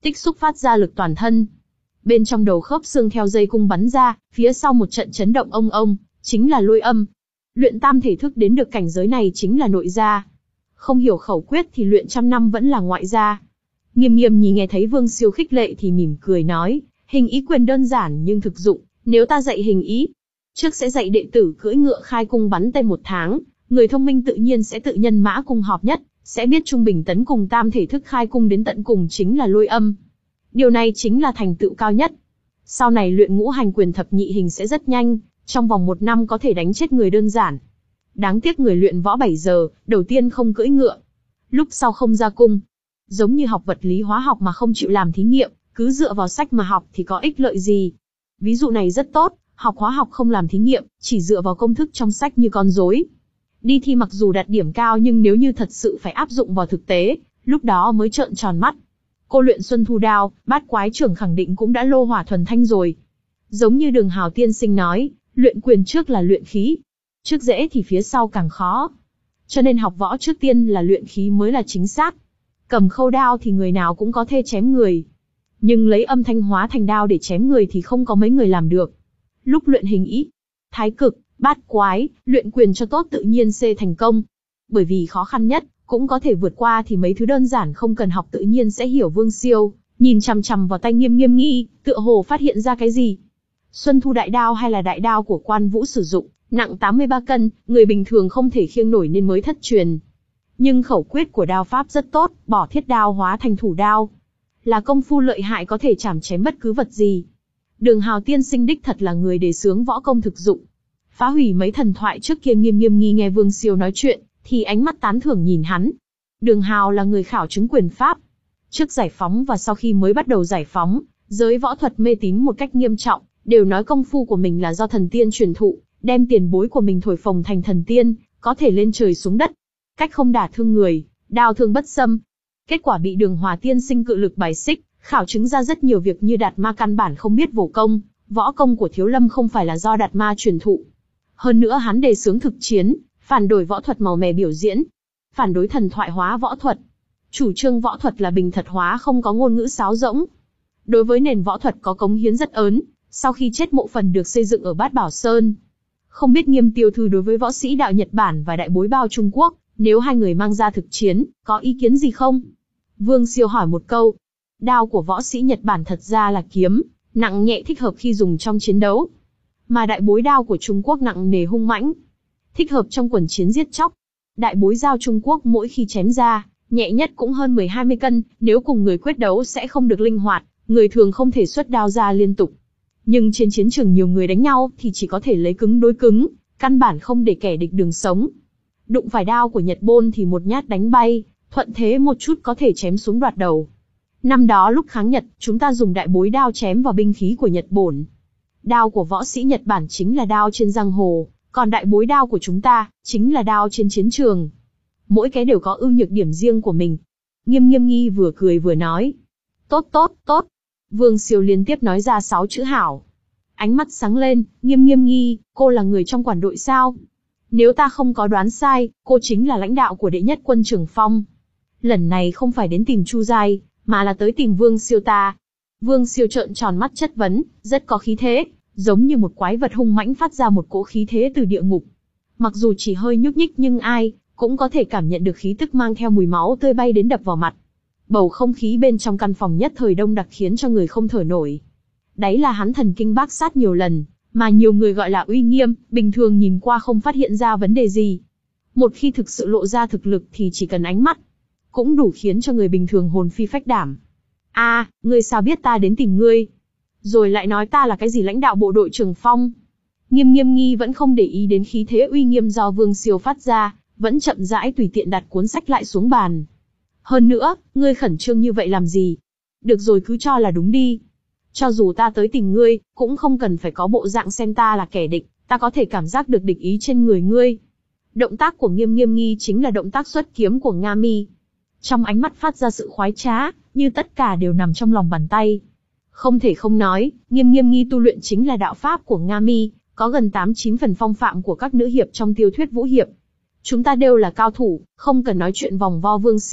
tích xúc phát ra lực toàn thân. Bên trong đầu khớp xương theo dây cung bắn ra, phía sau một trận chấn động ông ông, chính là lôi âm. Luyện tam thể thức đến được cảnh giới này chính là nội gia. Không hiểu khẩu quyết thì luyện trăm năm vẫn là ngoại gia. Nghiêm Nghiêm Nhi nghe thấy Vương Siêu khích lệ thì mỉm cười nói, hình ý quyền đơn giản nhưng thực dụng, nếu ta dạy hình ý, trước sẽ dạy đệ tử cưỡi ngựa khai cung bắn tên một tháng, người thông minh tự nhiên sẽ tự nhân mã cung hợp nhất, sẽ biết trung bình tấn cùng tam thể thức khai cung đến tận cùng chính là lôi âm. Điều này chính là thành tựu cao nhất. Sau này luyện ngũ hành quyền thập nhị hình sẽ rất nhanh, trong vòng một năm có thể đánh chết người đơn giản. Đáng tiếc người luyện võ bảy giờ, đầu tiên không cưỡi ngựa, lúc sau không ra cung. Giống như học vật lý hóa học mà không chịu làm thí nghiệm, cứ dựa vào sách mà học thì có ích lợi gì. Ví dụ này rất tốt, học hóa học không làm thí nghiệm, chỉ dựa vào công thức trong sách như con rối. Đi thi mặc dù đạt điểm cao nhưng nếu như thật sự phải áp dụng vào thực tế, lúc đó mới trợn tròn mắt. Cô luyện Xuân Thu Đao, Bát Quái Trưởng khẳng định cũng đã lô hỏa thuần thanh rồi. Giống như Đường Hào tiên sinh nói, luyện quyền trước là luyện khí. Trước dễ thì phía sau càng khó. Cho nên học võ trước tiên là luyện khí mới là chính xác. Cầm khâu đao thì người nào cũng có thể chém người. Nhưng lấy âm thanh hóa thành đao để chém người thì không có mấy người làm được. Lúc luyện hình ý, thái cực, bát quái, luyện quyền cho tốt tự nhiên sẽ thành công. Bởi vì khó khăn nhất, cũng có thể vượt qua thì mấy thứ đơn giản không cần học tự nhiên sẽ hiểu. Vương Siêu nhìn chằm chằm vào tay Nghiêm Nghiêm Nhi, tựa hồ phát hiện ra cái gì. Xuân Thu đại đao hay là đại đao của Quan Vũ sử dụng, nặng tám mươi ba cân, người bình thường không thể khiêng nổi nên mới thất truyền. Nhưng khẩu quyết của đao pháp rất tốt, bỏ thiết đao hóa thành thủ đao. Là công phu lợi hại có thể chảm chém bất cứ vật gì. Đường Hào tiên sinh đích thật là người đề xướng võ công thực dụng. Phá hủy mấy thần thoại trước kia. Nghiêm Nghiêm Nhi nghe Vương Siêu nói chuyện, thì ánh mắt tán thưởng nhìn hắn. Đường Hào là người khảo chứng quyền pháp. Trước giải phóng và sau khi mới bắt đầu giải phóng, giới võ thuật mê tín một cách nghiêm trọng, đều nói công phu của mình là do thần tiên truyền thụ, đem tiền bối của mình thổi phồng thành thần tiên, có thể lên trời xuống đất. Cách không đả thương người, đao thương bất xâm. Kết quả bị Đường Hòa tiên sinh cự lực bài xích, khảo chứng ra rất nhiều việc như Đạt Ma căn bản không biết võ công, võ công của Thiếu Lâm không phải là do Đạt Ma truyền thụ. Hơn nữa hắn đề xướng thực chiến, phản đối võ thuật màu mè biểu diễn, phản đối thần thoại hóa võ thuật. Chủ trương võ thuật là bình thật hóa, không có ngôn ngữ sáo rỗng. Đối với nền võ thuật có cống hiến rất lớn, sau khi chết mộ phần được xây dựng ở Bát Bảo Sơn. Không biết Nghiêm tiểu thư đối với võ sĩ đạo Nhật Bản và đại bối bao Trung Quốc, nếu hai người mang ra thực chiến, có ý kiến gì không? Vương Siêu hỏi một câu. Đao của võ sĩ Nhật Bản thật ra là kiếm, nặng nhẹ thích hợp khi dùng trong chiến đấu. Mà đại bối đao của Trung Quốc nặng nề hung mãnh, thích hợp trong quần chiến giết chóc. Đại bối dao Trung Quốc mỗi khi chém ra, nhẹ nhất cũng hơn mười hai mươi cân, nếu cùng người quyết đấu sẽ không được linh hoạt, người thường không thể xuất đao ra liên tục. Nhưng trên chiến trường nhiều người đánh nhau thì chỉ có thể lấy cứng đối cứng, căn bản không để kẻ địch đường sống. Đụng phải đao của Nhật Bôn thì một nhát đánh bay, thuận thế một chút có thể chém xuống đoạt đầu. Năm đó lúc kháng Nhật, chúng ta dùng đại bối đao chém vào binh khí của Nhật Bổn. Đao của võ sĩ Nhật Bản chính là đao trên giang hồ, còn đại bối đao của chúng ta, chính là đao trên chiến trường. Mỗi cái đều có ưu nhược điểm riêng của mình. Nghiêm Nghiêm Nhi vừa cười vừa nói. Tốt tốt, tốt. Vương Siêu liên tiếp nói ra sáu chữ hảo. Ánh mắt sáng lên, Nghiêm Nghiêm Nhi, cô là người trong quản đội sao? Nếu ta không có đoán sai, cô chính là lãnh đạo của đệ nhất quân Trường Phong. Lần này không phải đến tìm Chu Giai, mà là tới tìm Vương Siêu ta. Vương Siêu trợn tròn mắt chất vấn, rất có khí thế, giống như một quái vật hung mãnh phát ra một cỗ khí thế từ địa ngục. Mặc dù chỉ hơi nhúc nhích nhưng ai cũng có thể cảm nhận được khí tức mang theo mùi máu tươi bay đến đập vào mặt. Bầu không khí bên trong căn phòng nhất thời đông đặc khiến cho người không thở nổi. Đấy là hắn thần kinh bác sát nhiều lần, mà nhiều người gọi là uy nghiêm, bình thường nhìn qua không phát hiện ra vấn đề gì. Một khi thực sự lộ ra thực lực thì chỉ cần ánh mắt, cũng đủ khiến cho người bình thường hồn phi phách đảm. A, à, ngươi sao biết ta đến tìm ngươi? Rồi lại nói ta là cái gì lãnh đạo bộ đội Trường Phong? Nghiêm Nghiêm Nhi vẫn không để ý đến khí thế uy nghiêm do Vương Siêu phát ra, vẫn chậm rãi tùy tiện đặt cuốn sách lại xuống bàn. Hơn nữa, ngươi khẩn trương như vậy làm gì? Được rồi, cứ cho là đúng đi. Cho dù ta tới tìm ngươi, cũng không cần phải có bộ dạng xem ta là kẻ địch, ta có thể cảm giác được địch ý trên người ngươi. Động tác của Nghiêm Nghiêm Nhi chính là động tác xuất kiếm của Nga Mi. Trong ánh mắt phát ra sự khoái trá, như tất cả đều nằm trong lòng bàn tay. Không thể không nói, Nghiêm Nghiêm Nhi tu luyện chính là đạo pháp của Nga Mi, có gần tám chín phần phong phạm của các nữ hiệp trong tiêu thuyết vũ hiệp. Chúng ta đều là cao thủ, không cần nói chuyện vòng vo. Vương Siêu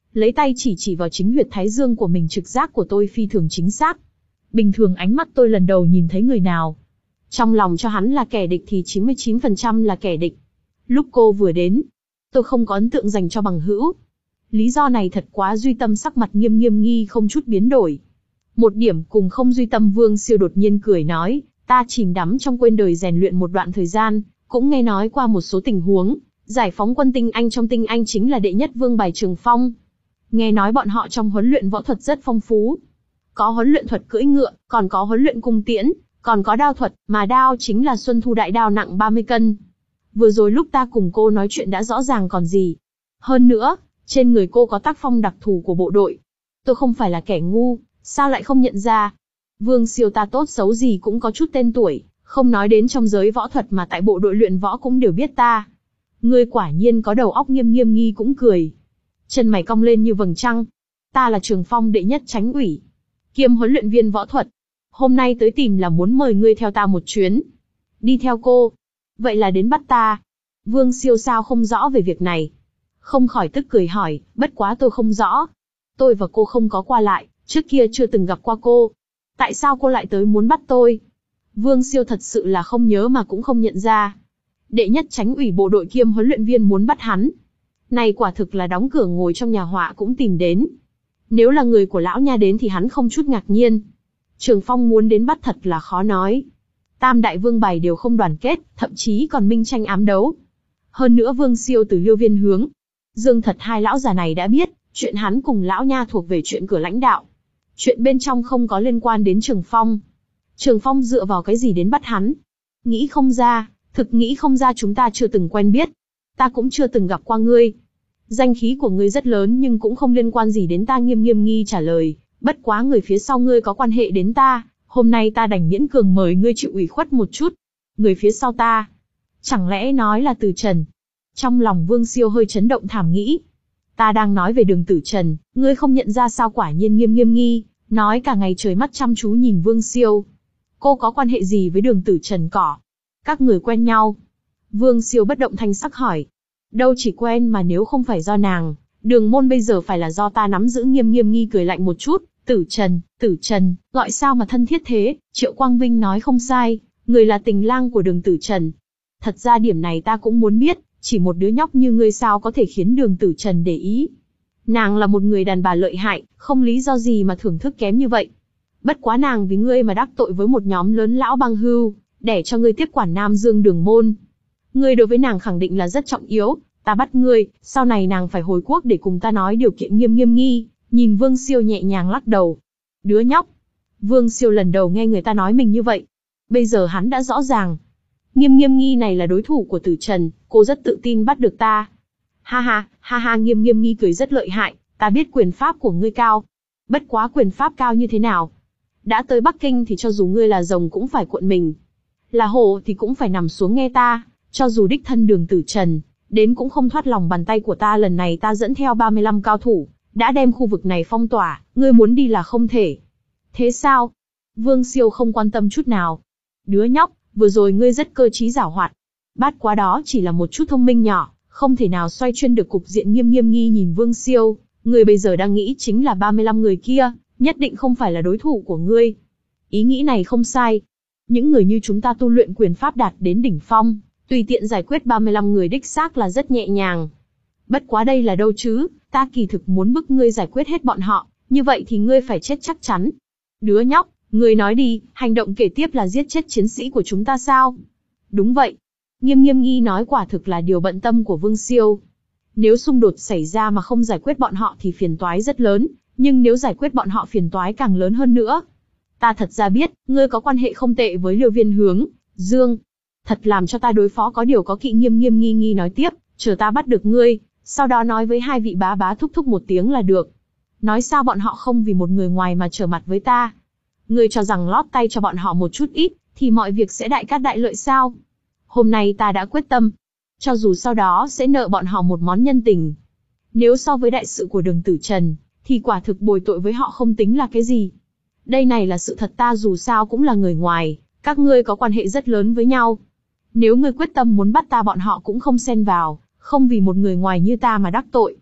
lấy tay chỉ chỉ vào chính huyệt thái dương của mình. Trực giác của tôi phi thường chính xác. Bình thường ánh mắt tôi lần đầu nhìn thấy người nào, trong lòng cho hắn là kẻ địch thì chín mươi chín phần trăm là kẻ địch. Lúc cô vừa đến, tôi không có ấn tượng dành cho bằng hữu. Lý do này thật quá duy tâm sắc mặt nghiêm nghiêm nghi không chút biến đổi. Một điểm cùng không duy tâm. Vương Siêu đột nhiên cười nói, ta chìm đắm trong quên đời rèn luyện một đoạn thời gian, cũng nghe nói qua một số tình huống, giải phóng quân tinh anh trong tinh anh chính là đệ nhất vương bài Trường Phong. Nghe nói bọn họ trong huấn luyện võ thuật rất phong phú. Có huấn luyện thuật cưỡi ngựa, còn có huấn luyện cung tiễn, còn có đao thuật, mà đao chính là Xuân Thu đại đao nặng ba mươi cân. Vừa rồi lúc ta cùng cô nói chuyện đã rõ ràng còn gì. Hơn nữa, trên người cô có tác phong đặc thù của bộ đội. Tôi không phải là kẻ ngu, sao lại không nhận ra? Vương Siêu ta tốt xấu gì cũng có chút tên tuổi, không nói đến trong giới võ thuật mà tại bộ đội luyện võ cũng đều biết ta. Ngươi quả nhiên có đầu óc. Nghiêm nghiêm nghi cũng cười. Chân mày cong lên như vầng trăng. Ta là Trường Phong đệ nhất chánh ủy, kiêm huấn luyện viên võ thuật. Hôm nay tới tìm là muốn mời ngươi theo ta một chuyến. Đi theo cô? Vậy là đến bắt ta? Vương Siêu sao không rõ về việc này. Không khỏi tức cười hỏi, bất quá tôi không rõ. Tôi và cô không có qua lại, trước kia chưa từng gặp qua cô. Tại sao cô lại tới muốn bắt tôi? Vương Siêu thật sự là không nhớ mà cũng không nhận ra. Đệ nhất chánh ủy bộ đội kiêm huấn luyện viên muốn bắt hắn. Này quả thực là đóng cửa ngồi trong nhà họa cũng tìm đến. Nếu là người của lão nha đến thì hắn không chút ngạc nhiên. Trường Phong muốn đến bắt thật là khó nói. Tam đại vương bài đều không đoàn kết, thậm chí còn minh tranh ám đấu. Hơn nữa Vương Siêu từ Liêu Viên Hướng, Dương Thật hai lão già này đã biết, chuyện hắn cùng lão nha thuộc về chuyện cửa lãnh đạo. Chuyện bên trong không có liên quan đến Trường Phong. Trường Phong dựa vào cái gì đến bắt hắn? Nghĩ không ra, thực nghĩ không ra. Chúng ta chưa từng quen biết. Ta cũng chưa từng gặp qua ngươi. Danh khí của ngươi rất lớn nhưng cũng không liên quan gì đến ta. Nghiêm nghiêm nghi trả lời, bất quá người phía sau ngươi có quan hệ đến ta. Hôm nay ta đành miễn cường mời ngươi chịu ủy khuất một chút. Người phía sau ta, chẳng lẽ nói là Từ Trần? Trong lòng Vương Siêu hơi chấn động thảm nghĩ. Ta đang nói về Đường Tử Trần, ngươi không nhận ra sao? Quả nhiên nghiêm nghiêm nghi, nói cả ngày trời mắt chăm chú nhìn Vương Siêu. Cô có quan hệ gì với Đường Tử Trần cỏ? Các người quen nhau? Vương Siêu bất động thanh sắc hỏi. Đâu chỉ quen mà nếu không phải do nàng, Đường môn bây giờ phải là do ta nắm giữ. Nghiêm nghiêm nghi cười lạnh một chút. Tử Trần, Tử Trần, gọi sao mà thân thiết thế? Triệu Quang Vinh nói không sai, người là tình lang của Đường Tử Trần. Thật ra điểm này ta cũng muốn biết, chỉ một đứa nhóc như ngươi sao có thể khiến Đường Tử Trần để ý? Nàng là một người đàn bà lợi hại, không lý do gì mà thưởng thức kém như vậy. Bất quá nàng vì ngươi mà đắc tội với một nhóm lớn lão băng hưu, để cho ngươi tiếp quản Nam Dương Đường môn. Ngươi đối với nàng khẳng định là rất trọng yếu, ta bắt ngươi, sau này nàng phải hồi quốc để cùng ta nói điều kiện. Nghiêm nghiêm nghi nhìn Vương Siêu nhẹ nhàng lắc đầu. Đứa nhóc. Vương Siêu lần đầu nghe người ta nói mình như vậy. Bây giờ hắn đã rõ ràng. Nghiêm nghiêm nghi này là đối thủ của Tử Trần, cô rất tự tin bắt được ta. Ha ha, ha ha. Nghiêm nghiêm nghi cười rất lợi hại, ta biết quyền pháp của ngươi cao. Bất quá quyền pháp cao như thế nào? Đã tới Bắc Kinh thì cho dù ngươi là rồng cũng phải cuộn mình. Là hổ thì cũng phải nằm xuống nghe ta, cho dù đích thân Đường Tử Trần đến cũng không thoát lòng bàn tay của ta. Lần này ta dẫn theo ba mươi lăm cao thủ, đã đem khu vực này phong tỏa, ngươi muốn đi là không thể. Thế sao? Vương Siêu không quan tâm chút nào. Đứa nhóc, vừa rồi ngươi rất cơ trí giảo hoạt. Bát quá đó chỉ là một chút thông minh nhỏ, không thể nào xoay chuyên được cục diện. Nghiêm nghiêm nghi nhìn Vương Siêu, ngươi bây giờ đang nghĩ chính là ba mươi lăm người kia, nhất định không phải là đối thủ của ngươi. Ý nghĩ này không sai. Những người như chúng ta tu luyện quyền pháp đạt đến đỉnh phong, tùy tiện giải quyết ba mươi lăm người đích xác là rất nhẹ nhàng. Bất quá đây là đâu chứ, ta kỳ thực muốn bức ngươi giải quyết hết bọn họ, như vậy thì ngươi phải chết chắc chắn. Đứa nhóc, ngươi nói đi, hành động kế tiếp là giết chết chiến sĩ của chúng ta sao? Đúng vậy. Nghiêm nghiêm nghi nói quả thực là điều bận tâm của Vương Siêu. Nếu xung đột xảy ra mà không giải quyết bọn họ thì phiền toái rất lớn, nhưng nếu giải quyết bọn họ phiền toái càng lớn hơn nữa. Ta thật ra biết, ngươi có quan hệ không tệ với Liêu Viên Hướng, Dương. Thật làm cho ta đối phó có điều có kỵ. Nghiêm nghiêm nghi nghi nói tiếp, chờ ta bắt được ngươi, sau đó nói với hai vị bá bá thúc thúc một tiếng là được. Nói sao bọn họ không vì một người ngoài mà trở mặt với ta? Ngươi cho rằng lót tay cho bọn họ một chút ít, thì mọi việc sẽ đại cát đại lợi sao? Hôm nay ta đã quyết tâm, cho dù sau đó sẽ nợ bọn họ một món nhân tình. Nếu so với đại sự của Đường Tử Trần, thì quả thực bồi tội với họ không tính là cái gì. Đây này là sự thật, ta dù sao cũng là người ngoài, các ngươi có quan hệ rất lớn với nhau. Nếu ngươi quyết tâm muốn bắt ta bọn họ cũng không xen vào, không vì một người ngoài như ta mà đắc tội.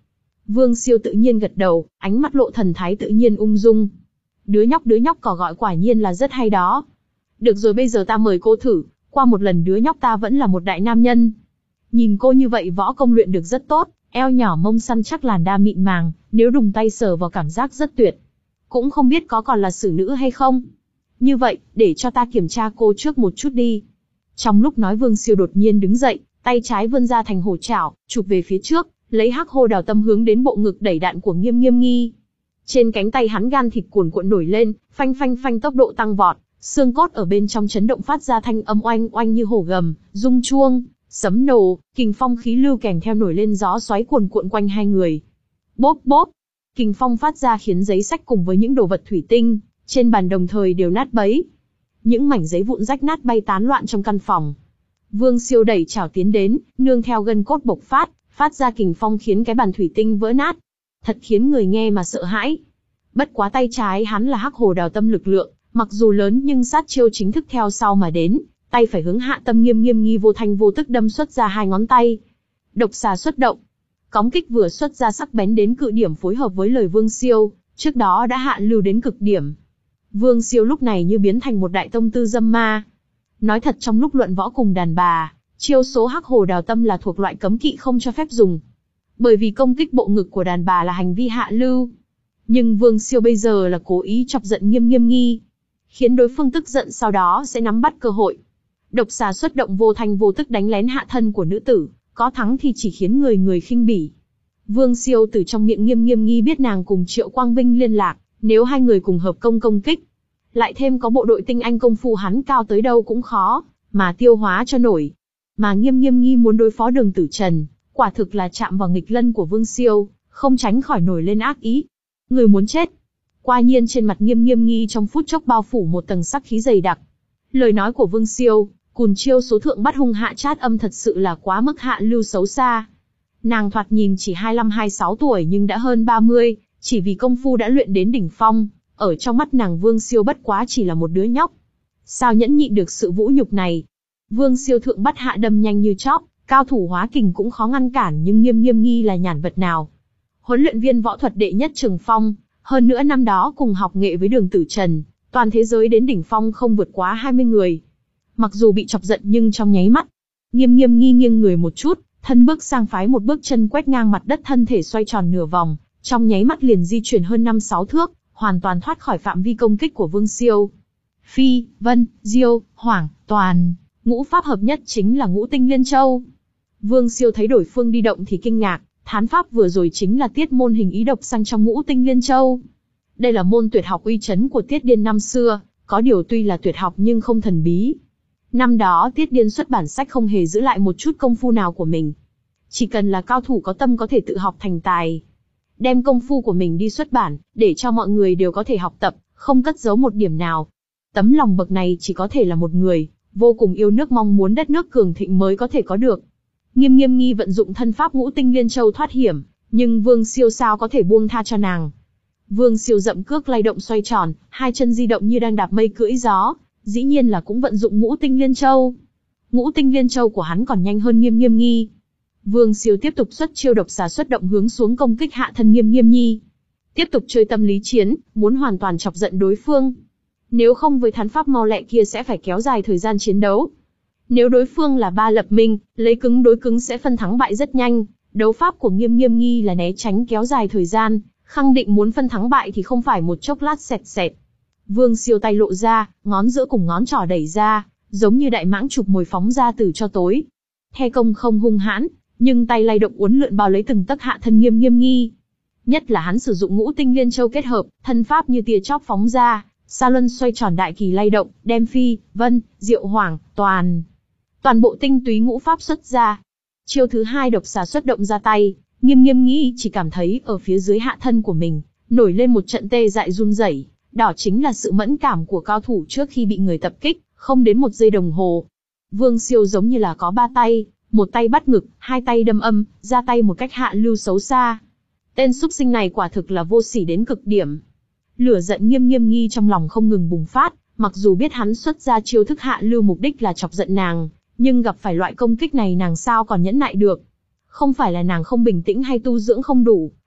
Vương Siêu tự nhiên gật đầu, ánh mắt lộ thần thái tự nhiên ung dung. Đứa nhóc đứa nhóc cỏ gọi quả nhiên là rất hay đó. Được rồi, bây giờ ta mời cô thử, qua một lần đứa nhóc ta vẫn là một đại nam nhân. Nhìn cô như vậy võ công luyện được rất tốt, eo nhỏ mông săn chắc làn da mịn màng, nếu đùng tay sờ vào cảm giác rất tuyệt. Cũng không biết có còn là xử nữ hay không. Như vậy, để cho ta kiểm tra cô trước một chút đi. Trong lúc nói Vương Siêu đột nhiên đứng dậy, tay trái vươn ra thành hổ chảo, chụp về phía trước, lấy hắc hô đào tâm hướng đến bộ ngực đẩy đạn của Nghiêm Nghiêm Nghi. Trên cánh tay hắn gan thịt cuồn cuộn nổi lên, phanh phanh phanh tốc độ tăng vọt, xương cốt ở bên trong chấn động phát ra thanh âm oanh oanh như hổ gầm, rung chuông, sấm nổ, kình phong khí lưu kèm theo nổi lên gió xoáy cuồn cuộn quanh hai người. Bốp bốp, kình phong phát ra khiến giấy sách cùng với những đồ vật thủy tinh trên bàn đồng thời đều nát bấy. Những mảnh giấy vụn rách nát bay tán loạn trong căn phòng. Vương Siêu đẩy chảo tiến đến, nương theo gân cốt bộc phát, phát ra kình phong khiến cái bàn thủy tinh vỡ nát. Thật khiến người nghe mà sợ hãi. Bất quá tay trái hắn là hắc hồ đào tâm lực lượng, mặc dù lớn nhưng sát chiêu chính thức theo sau mà đến, tay phải hướng hạ tâm Nghiêm Nghiêm Nghi vô thanh vô tức đâm xuất ra hai ngón tay. Độc xà xuất động. Cóng kích vừa xuất ra sắc bén đến cự điểm phối hợp với lời Vương Siêu, trước đó đã hạ lưu đến cực điểm. Vương Siêu lúc này như biến thành một đại tông tư dâm ma. Nói thật, trong lúc luận võ cùng đàn bà, chiêu số hắc hồ đào tâm là thuộc loại cấm kỵ không cho phép dùng. Bởi vì công kích bộ ngực của đàn bà là hành vi hạ lưu. Nhưng Vương Siêu bây giờ là cố ý chọc giận Nghiêm Nghiêm Nghi, khiến đối phương tức giận, sau đó sẽ nắm bắt cơ hội. Độc xà xuất động vô thanh vô tức đánh lén hạ thân của nữ tử, có thắng thì chỉ khiến người người khinh bỉ. Vương Siêu từ trong miệng Nghiêm Nghiêm Nghi biết nàng cùng Triệu Quang Vinh liên lạc, nếu hai người cùng hợp công công kích, lại thêm có bộ đội tinh anh công phu hắn cao tới đâu cũng khó mà tiêu hóa cho nổi. Mà Nghiêm Nghiêm Nghi muốn đối phó Đường Tử Trần, quả thực là chạm vào nghịch lân của Vương Siêu, không tránh khỏi nổi lên ác ý. Người muốn chết. Quả nhiên trên mặt Nghiêm Nghiêm Nghi trong phút chốc bao phủ một tầng sắc khí dày đặc. Lời nói của Vương Siêu, cùn chiêu số thượng bắt hung hạ chát âm thật sự là quá mức hạ lưu xấu xa. Nàng thoạt nhìn chỉ hai mươi lăm hai mươi sáu tuổi nhưng đã hơn ba mươi, chỉ vì công phu đã luyện đến đỉnh phong, ở trong mắt nàng Vương Siêu bất quá chỉ là một đứa nhóc. Sao nhẫn nhịn được sự vũ nhục này? Vương Siêu thượng bắt hạ đâm nhanh như chóp, cao thủ hóa kình cũng khó ngăn cản, nhưng Nghiêm Nghiêm Nghi là nhàn vật nào. Huấn luyện viên võ thuật đệ nhất Trường Phong, hơn nữa năm đó cùng học nghệ với Đường Tử Trần, toàn thế giới đến đỉnh phong không vượt quá hai mươi người. Mặc dù bị chọc giận nhưng trong nháy mắt, Nghiêm Nghiêm Nghi nghiêng người một chút, thân bước sang phái một bước chân quét ngang mặt đất, thân thể xoay tròn nửa vòng, trong nháy mắt liền di chuyển hơn năm sáu thước, hoàn toàn thoát khỏi phạm vi công kích của Vương Siêu. Phi, Vân, Diêu, Hoàng, Toàn, ngũ pháp hợp nhất chính là Ngũ Tinh Liên Châu. Vương Siêu thấy đối phương đi động thì kinh ngạc, thán pháp vừa rồi chính là tiết môn hình ý độc sang trong Ngũ Tinh Liên Châu. Đây là môn tuyệt học uy chấn của Tiết Điên năm xưa, có điều tuy là tuyệt học nhưng không thần bí. Năm đó Tiết Điên xuất bản sách không hề giữ lại một chút công phu nào của mình. Chỉ cần là cao thủ có tâm có thể tự học thành tài. Đem công phu của mình đi xuất bản, để cho mọi người đều có thể học tập, không cất giấu một điểm nào. Tấm lòng bậc này chỉ có thể là một người, vô cùng yêu nước mong muốn đất nước cường thịnh mới có thể có được. Nghiêm Nghiêm Nghi vận dụng thân pháp Ngũ Tinh Liên Châu thoát hiểm, nhưng Vương Siêu sao có thể buông tha cho nàng. Vương Siêu dậm cước lay động xoay tròn, hai chân di động như đang đạp mây cưỡi gió, dĩ nhiên là cũng vận dụng Ngũ Tinh Liên Châu. Ngũ Tinh Liên Châu của hắn còn nhanh hơn Nghiêm Nghiêm Nghi. Vương Siêu tiếp tục xuất chiêu độc xà xuất động hướng xuống công kích hạ thân Nghiêm Nghiêm Nghi. Tiếp tục chơi tâm lý chiến, muốn hoàn toàn chọc giận đối phương. Nếu không với thán pháp mau lẹ kia sẽ phải kéo dài thời gian chiến đấu. Nếu đối phương là ba lập minh, lấy cứng đối cứng sẽ phân thắng bại rất nhanh. Đấu pháp của Nghiêm Nghiêm Nghi là né tránh kéo dài thời gian, khẳng định muốn phân thắng bại thì không phải một chốc lát xẹt xẹt. Vương Siêu tay lộ ra, ngón giữa cùng ngón trỏ đẩy ra, giống như đại mãng chụp mồi phóng ra từ cho tối. The công không hung hãn, nhưng tay lay động uốn lượn bao lấy từng tấc hạ thân Nghiêm Nghiêm Nghi. Nhất là hắn sử dụng Ngũ Tinh Liên Châu kết hợp, thân pháp như tia chớp phóng ra, sa luân xoay tròn đại kỳ lay động, đem Phi, Vân, Diệu, Hoàng, Toàn, toàn bộ tinh túy ngũ pháp xuất ra. Chiêu thứ hai độc xà xuất động ra tay, Nghiêm Nghiêm Nghi chỉ cảm thấy ở phía dưới hạ thân của mình nổi lên một trận tê dại run rẩy, đó chính là sự mẫn cảm của cao thủ trước khi bị người tập kích, không đến một giây đồng hồ. Vương Siêu giống như là có ba tay, một tay bắt ngực, hai tay đâm âm, ra tay một cách hạ lưu xấu xa. Tên súc sinh này quả thực là vô sỉ đến cực điểm. Lửa giận Nghiêm Nghiêm Nghi trong lòng không ngừng bùng phát, mặc dù biết hắn xuất ra chiêu thức hạ lưu mục đích là chọc giận nàng, nhưng gặp phải loại công kích này nàng sao còn nhẫn nại được. Không phải là nàng không bình tĩnh hay tu dưỡng không đủ,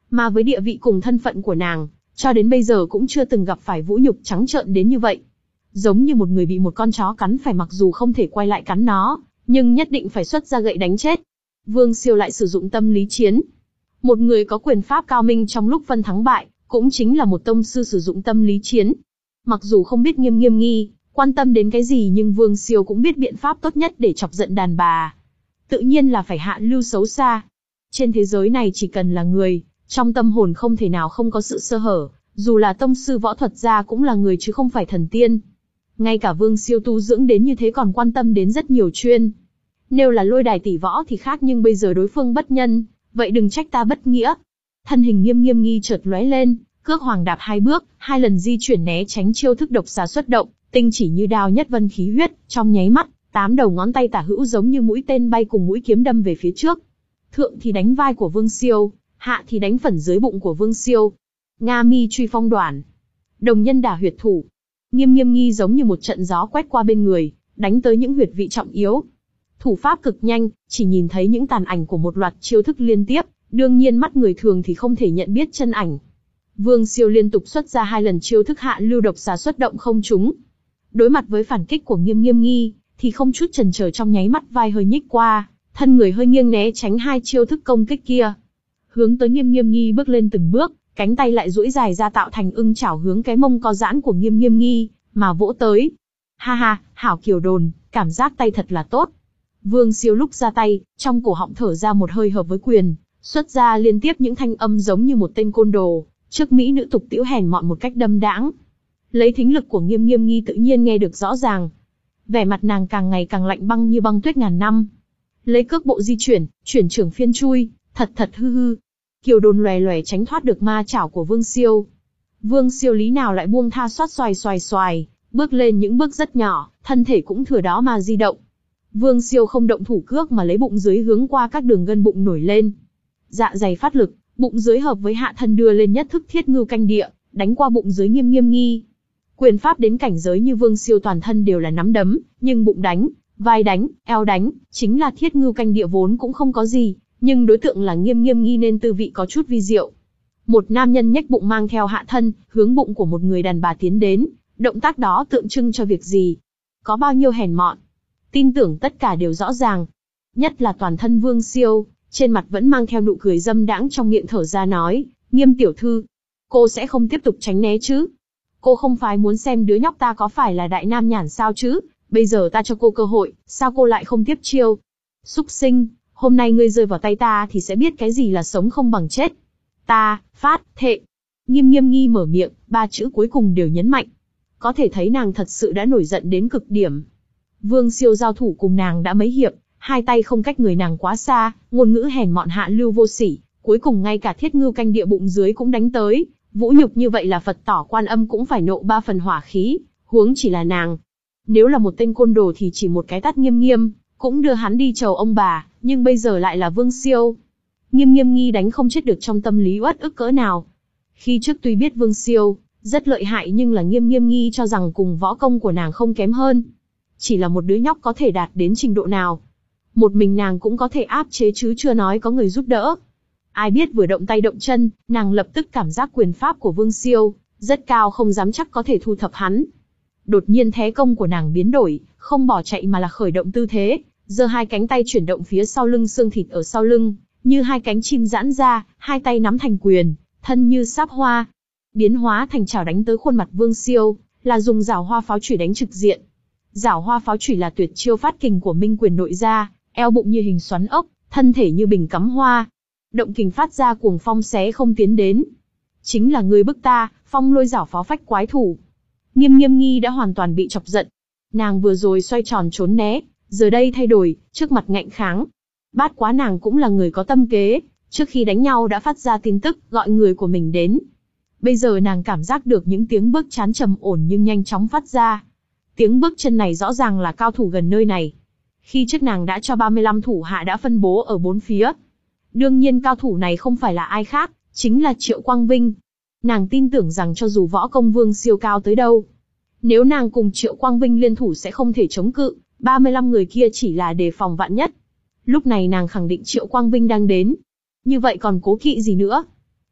Mà với địa vị cùng thân phận của nàng, cho đến bây giờ cũng chưa từng gặp phải vũ nhục trắng trợn đến như vậy. Giống như một người bị một con chó cắn phải mặc dù không thể quay lại cắn nó, nhưng nhất định phải xuất ra gậy đánh chết. Vương Siêu lại sử dụng tâm lý chiến. Một người có quyền pháp cao minh trong lúc phân thắng bại, cũng chính là một tông sư sử dụng tâm lý chiến. Mặc dù không biết Nghiêm Nghiêm Nghi quan tâm đến cái gì, nhưng Vương Siêu cũng biết biện pháp tốt nhất để chọc giận đàn bà. Tự nhiên là phải hạ lưu xấu xa. Trên thế giới này chỉ cần là người, trong tâm hồn không thể nào không có sự sơ hở, dù là tông sư võ thuật gia cũng là người chứ không phải thần tiên. Ngay cả Vương Siêu tu dưỡng đến như thế còn quan tâm đến rất nhiều chuyên. Nếu là Lôi Đài tỷ võ thì khác, nhưng bây giờ đối phương bất nhân, vậy đừng trách ta bất nghĩa. Thân hình Nghiêm Nghiêm Nghi chợt lóe lên, cước hoàng đạp hai bước, hai lần di chuyển né tránh chiêu thức độc xà xuất động, tinh chỉ như đao nhất vân khí huyết, trong nháy mắt, tám đầu ngón tay tả hữu giống như mũi tên bay cùng mũi kiếm đâm về phía trước. Thượng thì đánh vai của Vương Siêu, hạ thì đánh phần dưới bụng của Vương Siêu. Nga mi truy phong đoản, đồng nhân đả huyệt thủ. Nghiêm Nghiêm Nghi giống như một trận gió quét qua bên người, đánh tới những huyệt vị trọng yếu. Thủ pháp cực nhanh, chỉ nhìn thấy những tàn ảnh của một loạt chiêu thức liên tiếp, đương nhiên mắt người thường thì không thể nhận biết chân ảnh. Vương Siêu liên tục xuất ra hai lần chiêu thức hạ lưu độc xà xuất động không trúng. Đối mặt với phản kích của Nghiêm Nghiêm Nghi, thì không chút chần chờ, trong nháy mắt vai hơi nhích qua, thân người hơi nghiêng né tránh hai chiêu thức công kích kia. Hướng tới Nghiêm Nghiêm Nghi bước lên từng bước, cánh tay lại duỗi dài ra tạo thành ưng chảo hướng cái mông co giãn của Nghiêm Nghiêm Nghi mà vỗ tới. Ha ha, hảo Kiều Đồn, cảm giác tay thật là tốt. Vương Siêu lúc ra tay, trong cổ họng thở ra một hơi hợp với quyền, xuất ra liên tiếp những thanh âm giống như một tên côn đồ, trước mỹ nữ tục tĩu hèn mọn một cách đâm đãng. Lấy thính lực của Nghiêm Nghiêm Nghi tự nhiên nghe được rõ ràng. Vẻ mặt nàng càng ngày càng lạnh băng như băng tuyết ngàn năm. Lấy cước bộ di chuyển, chuyển trưởng phiên chui, thật thật hư hư. Kiều Đồn lòe lòe tránh thoát được ma chảo của Vương Siêu. Vương Siêu lý nào lại buông tha, xoát xoài xoài xoài, bước lên những bước rất nhỏ, thân thể cũng thừa đó mà di động. Vương Siêu không động thủ cước mà lấy bụng dưới hướng qua các đường gân bụng nổi lên. Dạ dày phát lực, bụng dưới hợp với hạ thân đưa lên nhất thức Thiết Ngưu Canh Địa, đánh qua bụng dưới Nghiêm Nghiêm Nghi. Quyền pháp đến cảnh giới như Vương Siêu toàn thân đều là nắm đấm, nhưng bụng đánh, vai đánh, eo đánh, chính là Thiết Ngưu Canh Địa vốn cũng không có gì, nhưng đối tượng là Nghiêm Nghiêm Nghi nên tư vị có chút vi diệu. Một nam nhân nhếch bụng mang theo hạ thân, hướng bụng của một người đàn bà tiến đến, động tác đó tượng trưng cho việc gì? Có bao nhiêu hèn mọn? Tin tưởng tất cả đều rõ ràng. Nhất là toàn thân Vương Siêu, trên mặt vẫn mang theo nụ cười dâm đãng, trong miệng thở ra nói, Nghiêm tiểu thư, cô sẽ không tiếp tục tránh né chứ? Cô không phải muốn xem đứa nhóc ta có phải là đại nam nhản sao chứ? Bây giờ ta cho cô cơ hội, sao cô lại không tiếp chiêu? Súc sinh, hôm nay ngươi rơi vào tay ta thì sẽ biết cái gì là sống không bằng chết. Ta, phát, thệ. Nghiêm Nghiêm Nghi mở miệng, ba chữ cuối cùng đều nhấn mạnh. Có thể thấy nàng thật sự đã nổi giận đến cực điểm. Vương Siêu giao thủ cùng nàng đã mấy hiệp, hai tay không cách người nàng quá xa, ngôn ngữ hèn mọn hạ lưu vô sỉ, cuối cùng ngay cả Thiết Ngưu Canh Địa bụng dưới cũng đánh tới, vũ nhục như vậy là Phật tỏ Quan Âm cũng phải nộ ba phần hỏa khí, huống chỉ là nàng. Nếu là một tên côn đồ thì chỉ một cái tát Nghiêm Nghiêm, cũng đưa hắn đi chầu ông bà, nhưng bây giờ lại là Vương Siêu. Nghiêm Nghiêm Nghi đánh không chết được trong tâm lý uất ức cỡ nào. Khi trước tuy biết Vương Siêu rất lợi hại, nhưng là Nghiêm Nghiêm Nghi cho rằng cùng võ công của nàng không kém hơn. Chỉ là một đứa nhóc có thể đạt đến trình độ nào. Một mình nàng cũng có thể áp chế chứ chưa nói có người giúp đỡ. Ai biết vừa động tay động chân, nàng lập tức cảm giác quyền pháp của Vương Siêu rất cao, không dám chắc có thể thu thập hắn. Đột nhiên thế công của nàng biến đổi, không bỏ chạy mà là khởi động tư thế, giơ hai cánh tay chuyển động phía sau lưng, xương thịt ở sau lưng như hai cánh chim giãn ra, hai tay nắm thành quyền, thân như sáp hoa, biến hóa thành chảo đánh tới khuôn mặt Vương Siêu, là dùng giảo hoa pháo chủy đánh trực diện. Giảo hoa pháo chủy là tuyệt chiêu phát kình của Minh quyền nội gia, eo bụng như hình xoắn ốc, thân thể như bình cắm hoa. Động kình phát ra cuồng phong xé không tiến đến. Chính là ngươi bức ta, phong lôi giảo pháo phách quái thủ. Nghiêm Nghiêm Nghi đã hoàn toàn bị chọc giận. Nàng vừa rồi xoay tròn trốn né, giờ đây thay đổi, trước mặt ngạnh kháng. Bát Quá nàng cũng là người có tâm kế, trước khi đánh nhau đã phát ra tin tức gọi người của mình đến. Bây giờ nàng cảm giác được những tiếng bước chán trầm ổn nhưng nhanh chóng phát ra. Tiếng bước chân này rõ ràng là cao thủ gần nơi này. Khi trước nàng đã cho ba mươi lăm thủ hạ đã phân bố ở bốn phía. Đương nhiên cao thủ này không phải là ai khác, chính là Triệu Quang Vinh. Nàng tin tưởng rằng cho dù võ công Vương Siêu cao tới đâu, nếu nàng cùng Triệu Quang Vinh liên thủ sẽ không thể chống cự, ba mươi lăm người kia chỉ là đề phòng vạn nhất. Lúc này nàng khẳng định Triệu Quang Vinh đang đến. Như vậy còn cố kỵ gì nữa?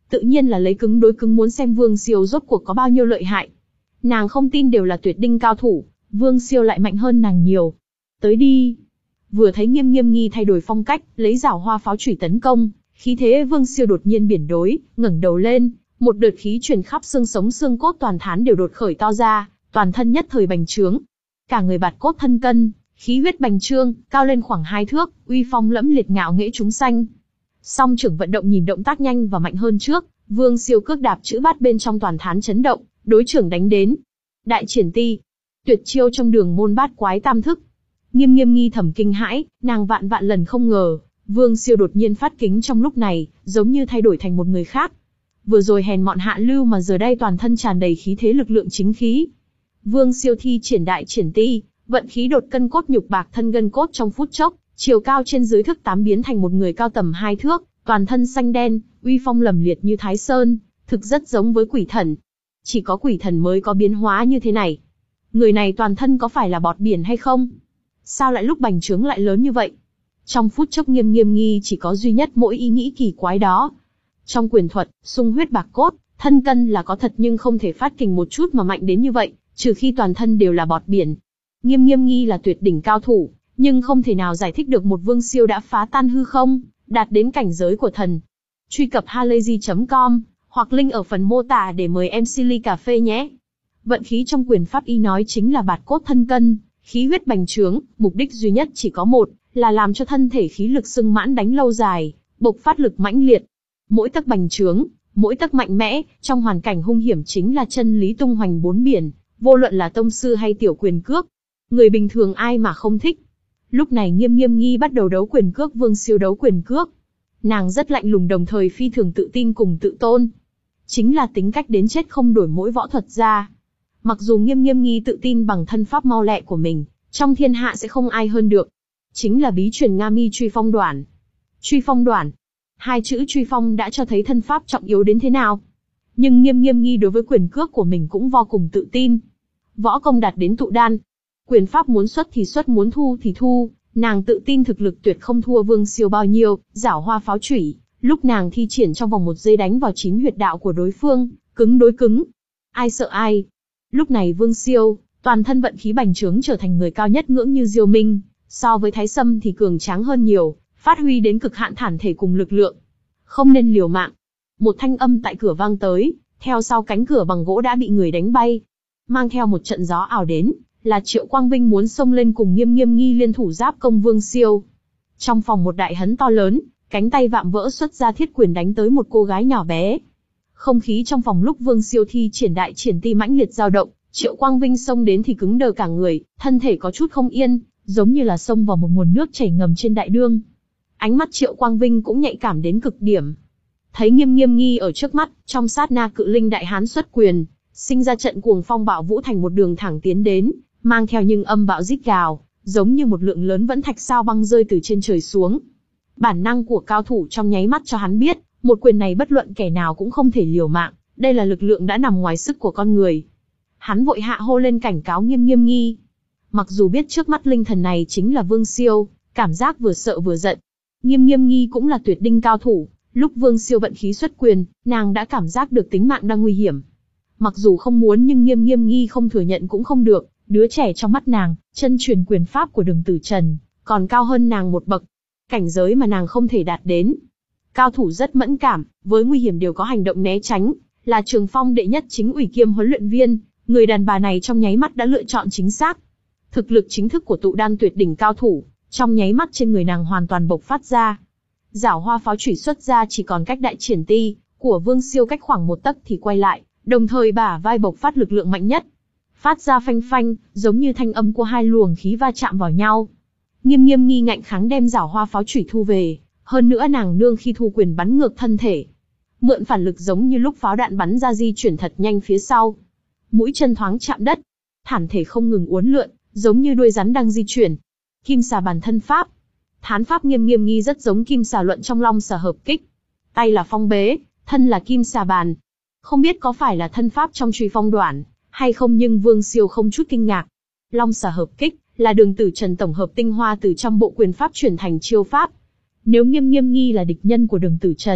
tự nhiên là lấy cứng đối cứng muốn xem Vương Siêu rốt cuộc có bao nhiêu lợi hại. Nàng không tin đều là tuyệt đỉnh cao thủ, Vương Siêu lại mạnh hơn nàng nhiều. Tới đi. Vừa thấy Nghiêm Nghiêm Nghi thay đổi phong cách, lấy giảo hoa pháo chủy tấn công, khí thế Vương Siêu đột nhiên biển đổi, ngẩng đầu lên, một đợt khí truyền khắp xương sống xương cốt toàn thán đều đột khởi to ra, toàn thân nhất thời bành trướng. Cả người bạt cốt thân cân, khí huyết bành trương, cao lên khoảng hai thước, uy phong lẫm liệt ngạo nghễ chúng sanh. Song trưởng vận động nhìn động tác nhanh và mạnh hơn trước, Vương Siêu cước đạp chữ bát bên trong toàn thán chấn động, đối trưởng đánh đến. Đại triển ti, tuyệt chiêu trong đường môn bát quái tam thức. Nghiêm Nghiêm Nghi thầm kinh hãi, nàng vạn vạn lần không ngờ, Vương Siêu đột nhiên phát kính trong lúc này, giống như thay đổi thành một người khác. Vừa rồi hèn mọn hạ lưu mà giờ đây toàn thân tràn đầy khí thế lực lượng chính khí. Vương Siêu thi triển đại triển ti, vận khí đột cân cốt nhục bạc thân gân cốt trong phút chốc, chiều cao trên dưới thước tám biến thành một người cao tầm hai thước, toàn thân xanh đen, uy phong lầm liệt như Thái Sơn, thực rất giống với quỷ thần. Chỉ có quỷ thần mới có biến hóa như thế này. Người này toàn thân có phải là bọt biển hay không? Sao lại lúc bành trướng lại lớn như vậy? Trong phút chốc Nghiêm Nghiêm Nghi chỉ có duy nhất mỗi ý nghĩ kỳ quái đó. Trong quyền thuật, sung huyết bạc cốt, thân cân là có thật nhưng không thể phát kình một chút mà mạnh đến như vậy, trừ khi toàn thân đều là bọt biển. Nghiêm Nghiêm Nghi là tuyệt đỉnh cao thủ, nhưng không thể nào giải thích được một Vương Siêu đã phá tan hư không, đạt đến cảnh giới của thần. Truy cập halayzi chấm com, hoặc link ở phần mô tả để mời em xê ly cà phê nhé. Vận khí trong quyền pháp y nói chính là bạt cốt thân cân, khí huyết bành trướng, mục đích duy nhất chỉ có một, là làm cho thân thể khí lực sung mãn đánh lâu dài, bộc phát lực mãnh liệt. Mỗi tấc bành trướng, mỗi tấc mạnh mẽ, trong hoàn cảnh hung hiểm chính là chân lý tung hoành bốn biển, vô luận là tông sư hay tiểu quyền cước. Người bình thường ai mà không thích. Lúc này Nghiêm Nghiêm Nghi bắt đầu đấu quyền cước, Vương Siêu đấu quyền cước. Nàng rất lạnh lùng đồng thời phi thường tự tin cùng tự tôn. Chính là tính cách đến chết không đổi mỗi võ thuật ra. Mặc dù Nghiêm Nghiêm Nghi tự tin bằng thân pháp mau lẹ của mình, trong thiên hạ sẽ không ai hơn được. Chính là bí truyền Nga Mi Truy Phong Đoản. Truy Phong Đoản. Hai chữ truy phong đã cho thấy thân pháp trọng yếu đến thế nào. Nhưng Nghiêm Nghiêm Nghi đối với quyền cước của mình cũng vô cùng tự tin. Võ công đạt đến tụ đan. Quyền pháp muốn xuất thì xuất, muốn thu thì thu, nàng tự tin thực lực tuyệt không thua Vương Siêu bao nhiêu. Giảo hoa pháo chủy, lúc nàng thi triển trong vòng một giây đánh vào chín huyệt đạo của đối phương, cứng đối cứng. Ai sợ ai. Lúc này Vương Siêu, toàn thân vận khí bành trướng trở thành người cao nhất ngưỡng như Diêu Minh, so với Thái Sâm thì cường tráng hơn nhiều, phát huy đến cực hạn thản thể cùng lực lượng. Không nên liều mạng. Một thanh âm tại cửa vang tới, theo sau cánh cửa bằng gỗ đã bị người đánh bay. Mang theo một trận gió ảo đến, là Triệu Quang Vinh muốn xông lên cùng Nghiêm Nghiêm Nghi liên thủ giáp công Vương Siêu. Trong phòng một đại hấn to lớn, cánh tay vạm vỡ xuất ra thiết quyền đánh tới một cô gái nhỏ bé. Không khí trong phòng lúc Vương Siêu thi triển đại triển ti mãnh liệt dao động, Triệu Quang Vinh xông đến thì cứng đờ cả người, thân thể có chút không yên, giống như là xông vào một nguồn nước chảy ngầm trên đại đương. Ánh mắt Triệu Quang Vinh cũng nhạy cảm đến cực điểm. Thấy Nghiêm Nghiêm Nghi ở trước mắt, trong sát na cự linh đại hán xuất quyền, sinh ra trận cuồng phong bạo vũ thành một đường thẳng tiến đến, mang theo những âm bạo rít gào, giống như một lượng lớn vẫn thạch sao băng rơi từ trên trời xuống. Bản năng của cao thủ trong nháy mắt cho hắn biết, một quyền này bất luận kẻ nào cũng không thể liều mạng, đây là lực lượng đã nằm ngoài sức của con người. Hắn vội hạ hô lên cảnh cáo Nghiêm Nghiêm Nghi. Mặc dù biết trước mắt linh thần này chính là Vương Siêu, cảm giác vừa sợ vừa giận. Nghiêm Nghiêm Nghi cũng là tuyệt đỉnh cao thủ, lúc Vương Siêu vận khí xuất quyền, nàng đã cảm giác được tính mạng đang nguy hiểm. Mặc dù không muốn nhưng Nghiêm Nghiêm Nghi không thừa nhận cũng không được, đứa trẻ trong mắt nàng, chân truyền quyền pháp của Đường Tử Trần, còn cao hơn nàng một bậc, cảnh giới mà nàng không thể đạt đến. Cao thủ rất mẫn cảm, với nguy hiểm đều có hành động né tránh, là Trường Phong đệ nhất chính ủy kiêm huấn luyện viên, người đàn bà này trong nháy mắt đã lựa chọn chính xác. Thực lực chính thức của tụ đan tuyệt đỉnh cao thủ, trong nháy mắt trên người nàng hoàn toàn bộc phát ra. Giảo hoa pháo chủy xuất ra chỉ còn cách đại triển ti của Vương Siêu cách khoảng một tấc thì quay lại, đồng thời bả vai bộc phát lực lượng mạnh nhất. Phát ra phanh phanh, giống như thanh âm của hai luồng khí va chạm vào nhau. Nghiêm Nghiêm Nghi ngạnh kháng đem giảo hoa pháo chủy thu về, hơn nữa nàng nương khi thu quyền bắn ngược thân thể. Mượn phản lực giống như lúc pháo đạn bắn ra di chuyển thật nhanh phía sau. Mũi chân thoáng chạm đất, thản thể không ngừng uốn lượn, giống như đuôi rắn đang di chuyển. Kim xà bàn thân pháp. Thán pháp Nghiêm Nghiêm Nghi rất giống kim xà luận trong long xà hợp kích. Tay là phong bế, thân là kim xà bàn. Không biết có phải là thân pháp trong Truy Phong Đoản hay không, nhưng Vương Siêu không chút kinh ngạc. Long xà hợp kích là Đường Tử Trần tổng hợp tinh hoa từ trăm bộ quyền pháp chuyển thành chiêu pháp. Nếu Nghiêm Nghiêm Nghi là địch nhân của Đường Tử Trần,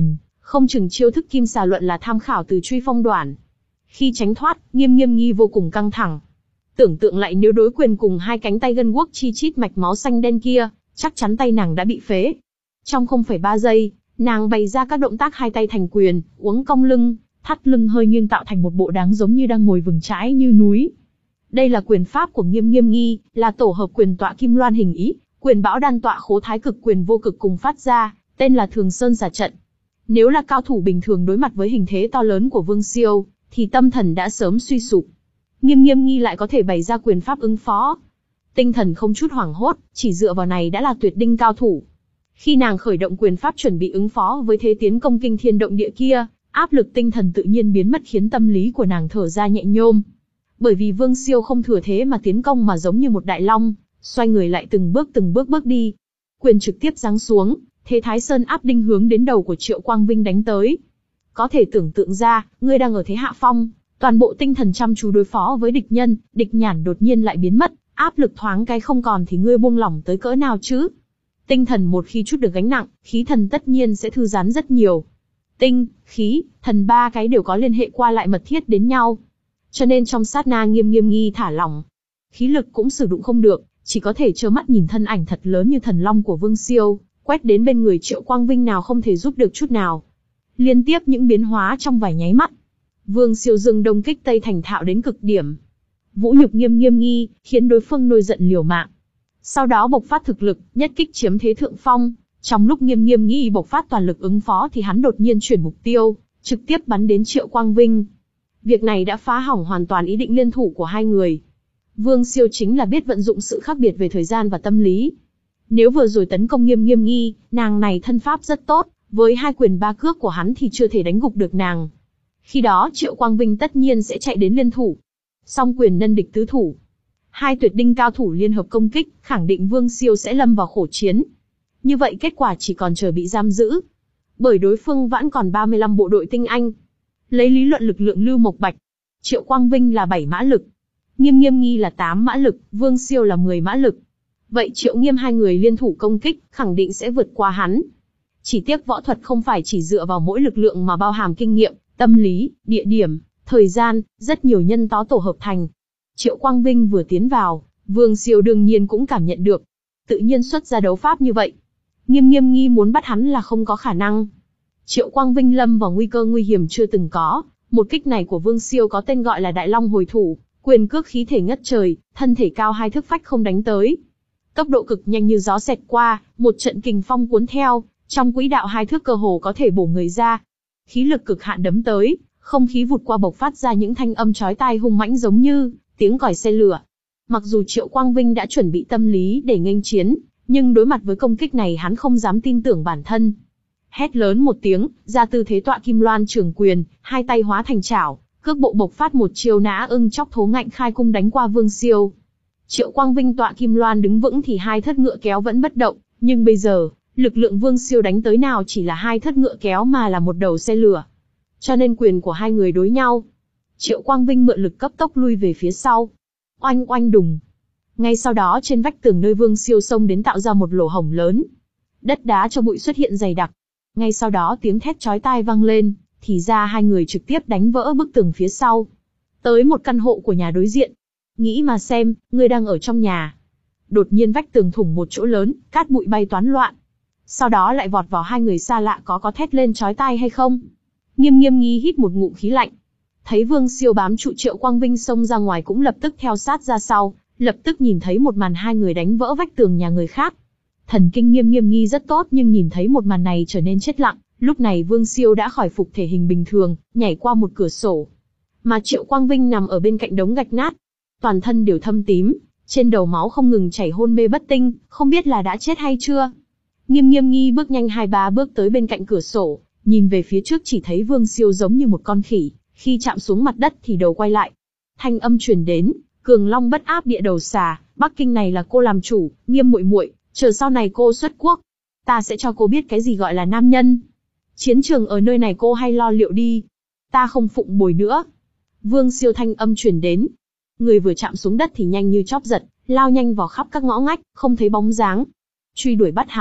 Không chừng chiêu thức kim xà luận là tham khảo từ truy phong đoản. Khi tránh thoát, Nghiêm Nghiêm Nghi vô cùng căng thẳng. Tưởng tượng lại nếu đối quyền cùng hai cánh tay gân guốc chi chít mạch máu xanh đen kia, chắc chắn tay nàng đã bị phế. Trong không phẩy ba giây, nàng bày ra các động tác hai tay thành quyền, uống cong lưng, thắt lưng hơi nghiêng tạo thành một bộ dáng giống như đang ngồi vừng chãi như núi. Đây là quyền pháp của Nghiêm Nghiêm Nghi, là tổ hợp quyền tọa kim loan hình ý, quyền bão đan tọa khố thái cực quyền vô cực cùng phát ra, tên là Thường Sơn Xà trận. Nếu là cao thủ bình thường đối mặt với hình thế to lớn của Vương Siêu, thì tâm thần đã sớm suy sụp. Nghiêm Nghiêm Nghi lại có thể bày ra quyền pháp ứng phó. Tinh thần không chút hoảng hốt, chỉ dựa vào này đã là tuyệt đỉnh cao thủ. Khi nàng khởi động quyền pháp chuẩn bị ứng phó với thế tiến công kinh thiên động địa kia, áp lực tinh thần tự nhiên biến mất khiến tâm lý của nàng thở ra nhẹ nhôm. Bởi vì Vương Siêu không thừa thế mà tiến công mà giống như một đại long, xoay người lại từng bước từng bước bước đi. Quyền trực tiếp giáng xuống, thế Thái Sơn áp đinh hướng đến đầu của Triệu Quang Vinh đánh tới. Có thể tưởng tượng ra, ngươi đang ở thế hạ phong, toàn bộ tinh thần chăm chú đối phó với địch nhân, địch nhản đột nhiên lại biến mất, áp lực thoáng cái không còn thì ngươi buông lỏng tới cỡ nào chứ? Tinh thần một khi chút được gánh nặng, khí thần tất nhiên sẽ thư giãn rất nhiều. Tinh, khí, thần ba cái đều có liên hệ qua lại mật thiết đến nhau. Cho nên trong sát na Nghiêm Nghiêm Nghi thả lỏng. Khí lực cũng sử dụng không được, chỉ có thể trơ mắt nhìn thân ảnh thật lớn như thần long của Vương Siêu, quét đến bên người Triệu Quang Vinh nào không thể giúp được chút nào. Liên tiếp những biến hóa trong vài nháy mắt. Vương Siêu dừng đông kích tây thành thạo đến cực điểm. Vũ nhục Nghiêm Nghiêm Nghi, khiến đối phương nổi giận liều mạng. Sau đó bộc phát thực lực, nhất kích chiếm thế thượng phong. Trong lúc Nghiêm Nghiêm Nghi bộc phát toàn lực ứng phó thì hắn đột nhiên chuyển mục tiêu, trực tiếp bắn đến Triệu Quang Vinh. Việc này đã phá hỏng hoàn toàn ý định liên thủ của hai người. Vương Siêu chính là biết vận dụng sự khác biệt về thời gian và tâm lý. Nếu vừa rồi tấn công Nghiêm Nghiêm Nghi, nàng này thân pháp rất tốt, với hai quyền ba cước của hắn thì chưa thể đánh gục được nàng. Khi đó Triệu Quang Vinh tất nhiên sẽ chạy đến liên thủ. Song quyền nân địch tứ thủ. Hai tuyệt đỉnh cao thủ liên hợp công kích, khẳng định Vương Siêu sẽ lâm vào khổ chiến. Như vậy kết quả chỉ còn chờ bị giam giữ. Bởi đối phương vẫn còn ba mươi lăm bộ đội tinh anh. Lấy lý luận lực lượng Lưu Mộc Bạch, Triệu Quang Vinh là bảy mã lực, Nghiêm Nghiêm Nghi là tám mã lực, Vương Siêu là mười mã lực. Vậy Triệu Nghiêm hai người liên thủ công kích, khẳng định sẽ vượt qua hắn. Chỉ tiếc võ thuật không phải chỉ dựa vào mỗi lực lượng mà bao hàm kinh nghiệm, tâm lý, địa điểm, thời gian, rất nhiều nhân tố tổ hợp thành. Triệu Quang Vinh vừa tiến vào, Vương Siêu đương nhiên cũng cảm nhận được. Tự nhiên xuất ra đấu pháp như vậy. Nghiêm Nghiêm Nghi muốn bắt hắn là không có khả năng. Triệu Quang Vinh lâm vào nguy cơ nguy hiểm chưa từng có. Một kích này của Vương Siêu có tên gọi là Đại Long hồi thủ, quyền cước khí thể ngất trời, thân thể cao hai thước phách không đánh tới. Tốc độ cực nhanh như gió xẹt qua, một trận kình phong cuốn theo, trong quỹ đạo hai thước cơ hồ có thể bổ người ra. Khí lực cực hạn đấm tới, không khí vụt qua bộc phát ra những thanh âm chói tai hung mãnh giống như tiếng còi xe lửa. Mặc dù Triệu Quang Vinh đã chuẩn bị tâm lý để nghênh chiến, nhưng đối mặt với công kích này hắn không dám tin tưởng bản thân. Hét lớn một tiếng, ra tư thế tọa kim loan trường quyền, hai tay hóa thành chảo, cước bộ bộc phát một chiêu nã ưng chóc thố ngạnh khai cung đánh qua Vương Siêu. Triệu Quang Vinh tọa kim loan đứng vững thì hai thất ngựa kéo vẫn bất động, nhưng bây giờ, lực lượng Vương Siêu đánh tới nào chỉ là hai thất ngựa kéo mà là một đầu xe lửa. Cho nên quyền của hai người đối nhau. Triệu Quang Vinh mượn lực cấp tốc lui về phía sau. Oanh oanh đùng. Ngay sau đó trên vách tường nơi Vương Siêu xông đến tạo ra một lỗ hổng lớn. Đất đá cho bụi xuất hiện dày đặc. Ngay sau đó tiếng thét chói tai vang lên, thì ra hai người trực tiếp đánh vỡ bức tường phía sau. Tới một căn hộ của nhà đối diện. Nghĩ mà xem, ngươi đang ở trong nhà. Đột nhiên vách tường thủng một chỗ lớn, cát bụi bay toán loạn. Sau đó lại vọt vào hai người xa lạ có có thét lên chói tai hay không? Nghiêm Nghiêm Nghi hít một ngụm khí lạnh. Thấy Vương Siêu bám trụ Triệu Quang Vinh xông ra ngoài cũng lập tức theo sát ra sau, lập tức nhìn thấy một màn hai người đánh vỡ vách tường nhà người khác. Thần kinh Nghiêm Nghiêm Nghi rất tốt nhưng nhìn thấy một màn này trở nên chết lặng, lúc này Vương Siêu đã khỏi phục thể hình bình thường, nhảy qua một cửa sổ. Mà Triệu Quang Vinh nằm ở bên cạnh đống gạch nát, toàn thân đều thâm tím, trên đầu máu không ngừng chảy hôn mê bất tinh, không biết là đã chết hay chưa. Nghiêm Nghiêm Nghi bước nhanh hai ba bước tới bên cạnh cửa sổ, nhìn về phía trước chỉ thấy Vương Siêu giống như một con khỉ, khi chạm xuống mặt đất thì đầu quay lại. Thanh âm truyền đến, Cường Long bất áp địa đầu xà, Bắc Kinh này là cô làm chủ, Nghiêm muội muội, chờ sau này cô xuất quốc, ta sẽ cho cô biết cái gì gọi là nam nhân. Chiến trường ở nơi này cô hay lo liệu đi, ta không phụng bồi nữa. Vương Siêu thanh âm truyền đến. Người vừa chạm xuống đất thì nhanh như chóp giật, lao nhanh vào khắp các ngõ ngách, không thấy bóng dáng. Truy đuổi bắt hắn,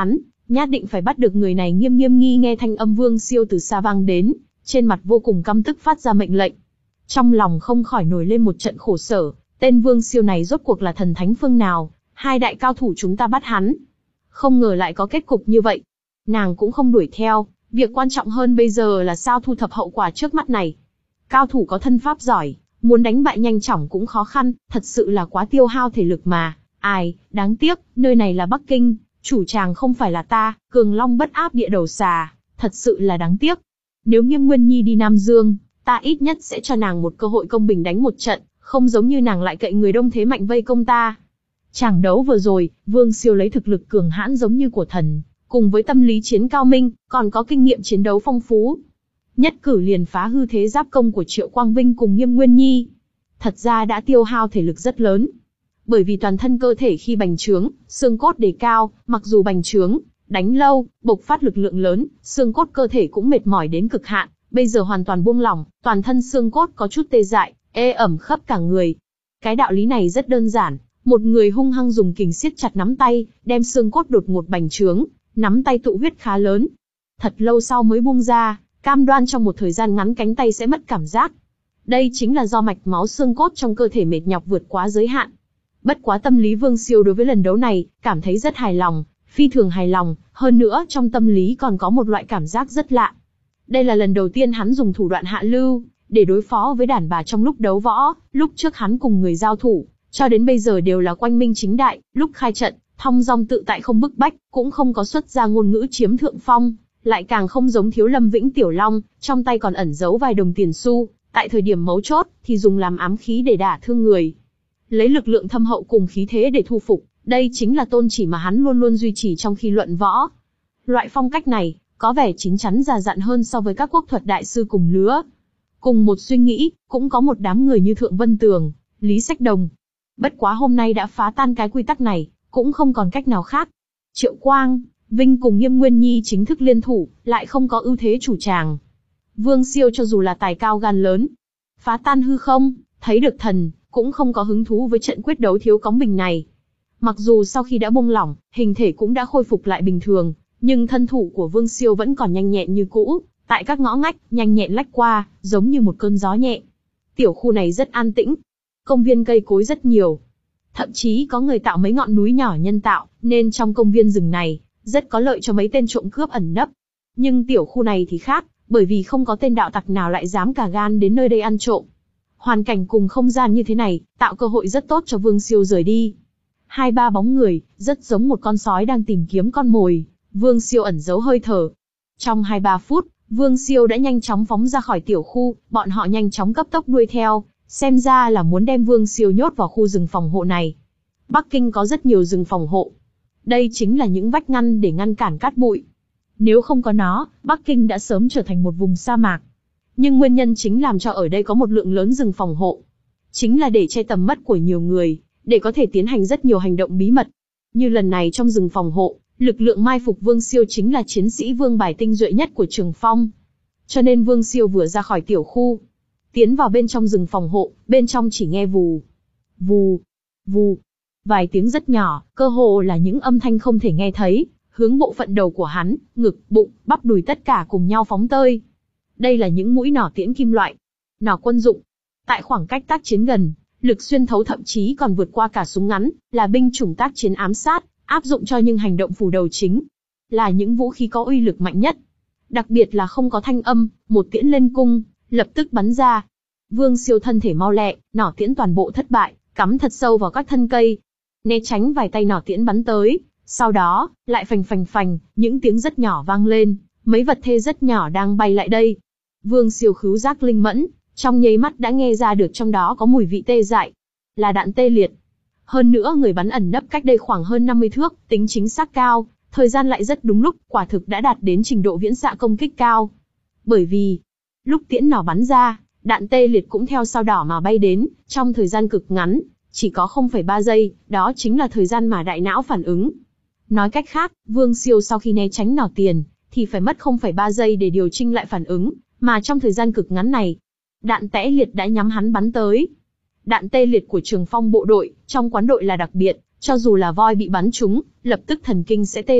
Nhất định phải bắt được người này nghiêm nghiêm nghi. Nghe thanh âm Vương Siêu từ xa vang đến, trên mặt vô cùng căm tức phát ra mệnh lệnh. Trong lòng không khỏi nổi lên một trận khổ sở, tên Vương Siêu này rốt cuộc là thần thánh phương nào, hai đại cao thủ chúng ta bắt hắn. Không ngờ lại có kết cục như vậy. Nàng cũng không đuổi theo, việc quan trọng hơn bây giờ là sao thu thập hậu quả trước mắt này. Cao thủ có thân pháp giỏi, muốn đánh bại nhanh chóng cũng khó khăn, thật sự là quá tiêu hao thể lực mà. Ai, đáng tiếc, nơi này là Bắc Kinh, chủ tràng không phải là ta, Cường Long bất áp địa đầu xà, thật sự là đáng tiếc. Nếu Nghiêm Nguyên Nhi đi Nam Dương, ta ít nhất sẽ cho nàng một cơ hội công bình đánh một trận, không giống như nàng lại cậy người đông thế mạnh vây công ta. Tràng đấu vừa rồi, Vương Siêu lấy thực lực cường hãn giống như của thần, cùng với tâm lý chiến cao minh, còn có kinh nghiệm chiến đấu phong phú. Nhất cử liền phá hư thế giáp công của Triệu Quang Vinh cùng Nghiêm Nguyên Nhi. Thật ra đã tiêu hao thể lực rất lớn. Bởi vì toàn thân cơ thể khi bành trướng, xương cốt đề cao, mặc dù bành trướng, đánh lâu, bộc phát lực lượng lớn, xương cốt cơ thể cũng mệt mỏi đến cực hạn, bây giờ hoàn toàn buông lỏng, toàn thân xương cốt có chút tê dại, ê ẩm khắp cả người. Cái đạo lý này rất đơn giản, một người hung hăng dùng kình siết chặt nắm tay, đem xương cốt đột ngột bành trướng, nắm tay tụ huyết khá lớn. Thật lâu sau mới buông ra, cam đoan trong một thời gian ngắn cánh tay sẽ mất cảm giác. Đây chính là do mạch máu xương cốt trong cơ thể mệt nhọc vượt quá giới hạn. Bất quá tâm lý Vương Siêu đối với lần đấu này, cảm thấy rất hài lòng, phi thường hài lòng, hơn nữa trong tâm lý còn có một loại cảm giác rất lạ. Đây là lần đầu tiên hắn dùng thủ đoạn hạ lưu, để đối phó với đàn bà trong lúc đấu võ, lúc trước hắn cùng người giao thủ, cho đến bây giờ đều là quanh minh chính đại, lúc khai trận, thong dong tự tại không bức bách, cũng không có xuất ra ngôn ngữ chiếm thượng phong, lại càng không giống Thiếu Lâm Vĩnh Tiểu Long, trong tay còn ẩn giấu vài đồng tiền xu, tại thời điểm mấu chốt, thì dùng làm ám khí để đả thương người. Lấy lực lượng thâm hậu cùng khí thế để thu phục, đây chính là tôn chỉ mà hắn luôn luôn duy trì trong khi luận võ. Loại phong cách này, có vẻ chín chắn già dặn hơn so với các quốc thuật đại sư cùng lứa. Cùng một suy nghĩ, cũng có một đám người như Thượng Vân Tường, Lý Sách Đồng. Bất quá hôm nay đã phá tan cái quy tắc này, cũng không còn cách nào khác. Triệu Quang Vinh cùng Nghiêm Nguyên Nhi chính thức liên thủ, lại không có ưu thế chủ tràng. Vương Siêu cho dù là tài cao gan lớn, phá tan hư không, thấy được thần, cũng không có hứng thú với trận quyết đấu thiếu cóng bình này. Mặc dù sau khi đã buông lỏng, hình thể cũng đã khôi phục lại bình thường, nhưng thân thủ của Vương Siêu vẫn còn nhanh nhẹn như cũ, tại các ngõ ngách, nhanh nhẹn lách qua, giống như một cơn gió nhẹ. Tiểu khu này rất an tĩnh, công viên cây cối rất nhiều. Thậm chí có người tạo mấy ngọn núi nhỏ nhân tạo, nên trong công viên rừng này, rất có lợi cho mấy tên trộm cướp ẩn nấp. Nhưng tiểu khu này thì khác, bởi vì không có tên đạo tặc nào lại dám cả gan đến nơi đây ăn trộm. Hoàn cảnh cùng không gian như thế này, tạo cơ hội rất tốt cho Vương Siêu rời đi. Hai ba bóng người, rất giống một con sói đang tìm kiếm con mồi. Vương Siêu ẩn giấu hơi thở. Trong hai ba phút, Vương Siêu đã nhanh chóng phóng ra khỏi tiểu khu, bọn họ nhanh chóng cấp tốc đuôi theo, xem ra là muốn đem Vương Siêu nhốt vào khu rừng phòng hộ này. Bắc Kinh có rất nhiều rừng phòng hộ. Đây chính là những vách ngăn để ngăn cản cát bụi. Nếu không có nó, Bắc Kinh đã sớm trở thành một vùng sa mạc. Nhưng nguyên nhân chính làm cho ở đây có một lượng lớn rừng phòng hộ. Chính là để che tầm mắt của nhiều người, để có thể tiến hành rất nhiều hành động bí mật. Như lần này trong rừng phòng hộ, lực lượng mai phục Vương Siêu chính là chiến sĩ vương bài tinh duệ nhất của Trường Phong. Cho nên Vương Siêu vừa ra khỏi tiểu khu, tiến vào bên trong rừng phòng hộ, bên trong chỉ nghe vù, vù, vù. Vài tiếng rất nhỏ, cơ hồ là những âm thanh không thể nghe thấy, hướng bộ phận đầu của hắn, ngực, bụng, bắp đùi tất cả cùng nhau phóng tơi. Đây là những mũi nỏ tiễn kim loại, nỏ quân dụng. Tại khoảng cách tác chiến gần, lực xuyên thấu thậm chí còn vượt qua cả súng ngắn, là binh chủng tác chiến ám sát, áp dụng cho những hành động phủ đầu chính. Là những vũ khí có uy lực mạnh nhất. Đặc biệt là không có thanh âm, một tiễn lên cung, lập tức bắn ra. Vương Siêu thân thể mau lẹ, nỏ tiễn toàn bộ thất bại, cắm thật sâu vào các thân cây. Né tránh vài tay nỏ tiễn bắn tới, sau đó, lại phành phành phành, những tiếng rất nhỏ vang lên, mấy vật thê rất nhỏ đang bay lại đây. Vương Siêu khứu giác linh mẫn, trong nháy mắt đã nghe ra được trong đó có mùi vị tê dại. Là đạn tê liệt. Hơn nữa người bắn ẩn nấp cách đây khoảng hơn năm mươi thước, tính chính xác cao, thời gian lại rất đúng lúc, quả thực đã đạt đến trình độ viễn xạ công kích cao. Bởi vì, lúc tiễn nỏ bắn ra, đạn tê liệt cũng theo sao đỏ mà bay đến, trong thời gian cực ngắn, chỉ có không phẩy ba giây, đó chính là thời gian mà đại não phản ứng. Nói cách khác, Vương Siêu sau khi né tránh nỏ tiền, thì phải mất không phẩy ba giây để điều chỉnh lại phản ứng, mà trong thời gian cực ngắn này, đạn tê liệt đã nhắm hắn bắn tới. Đạn tê liệt của Trường Phong bộ đội, trong quán đội là đặc biệt, cho dù là voi bị bắn trúng, lập tức thần kinh sẽ tê dại,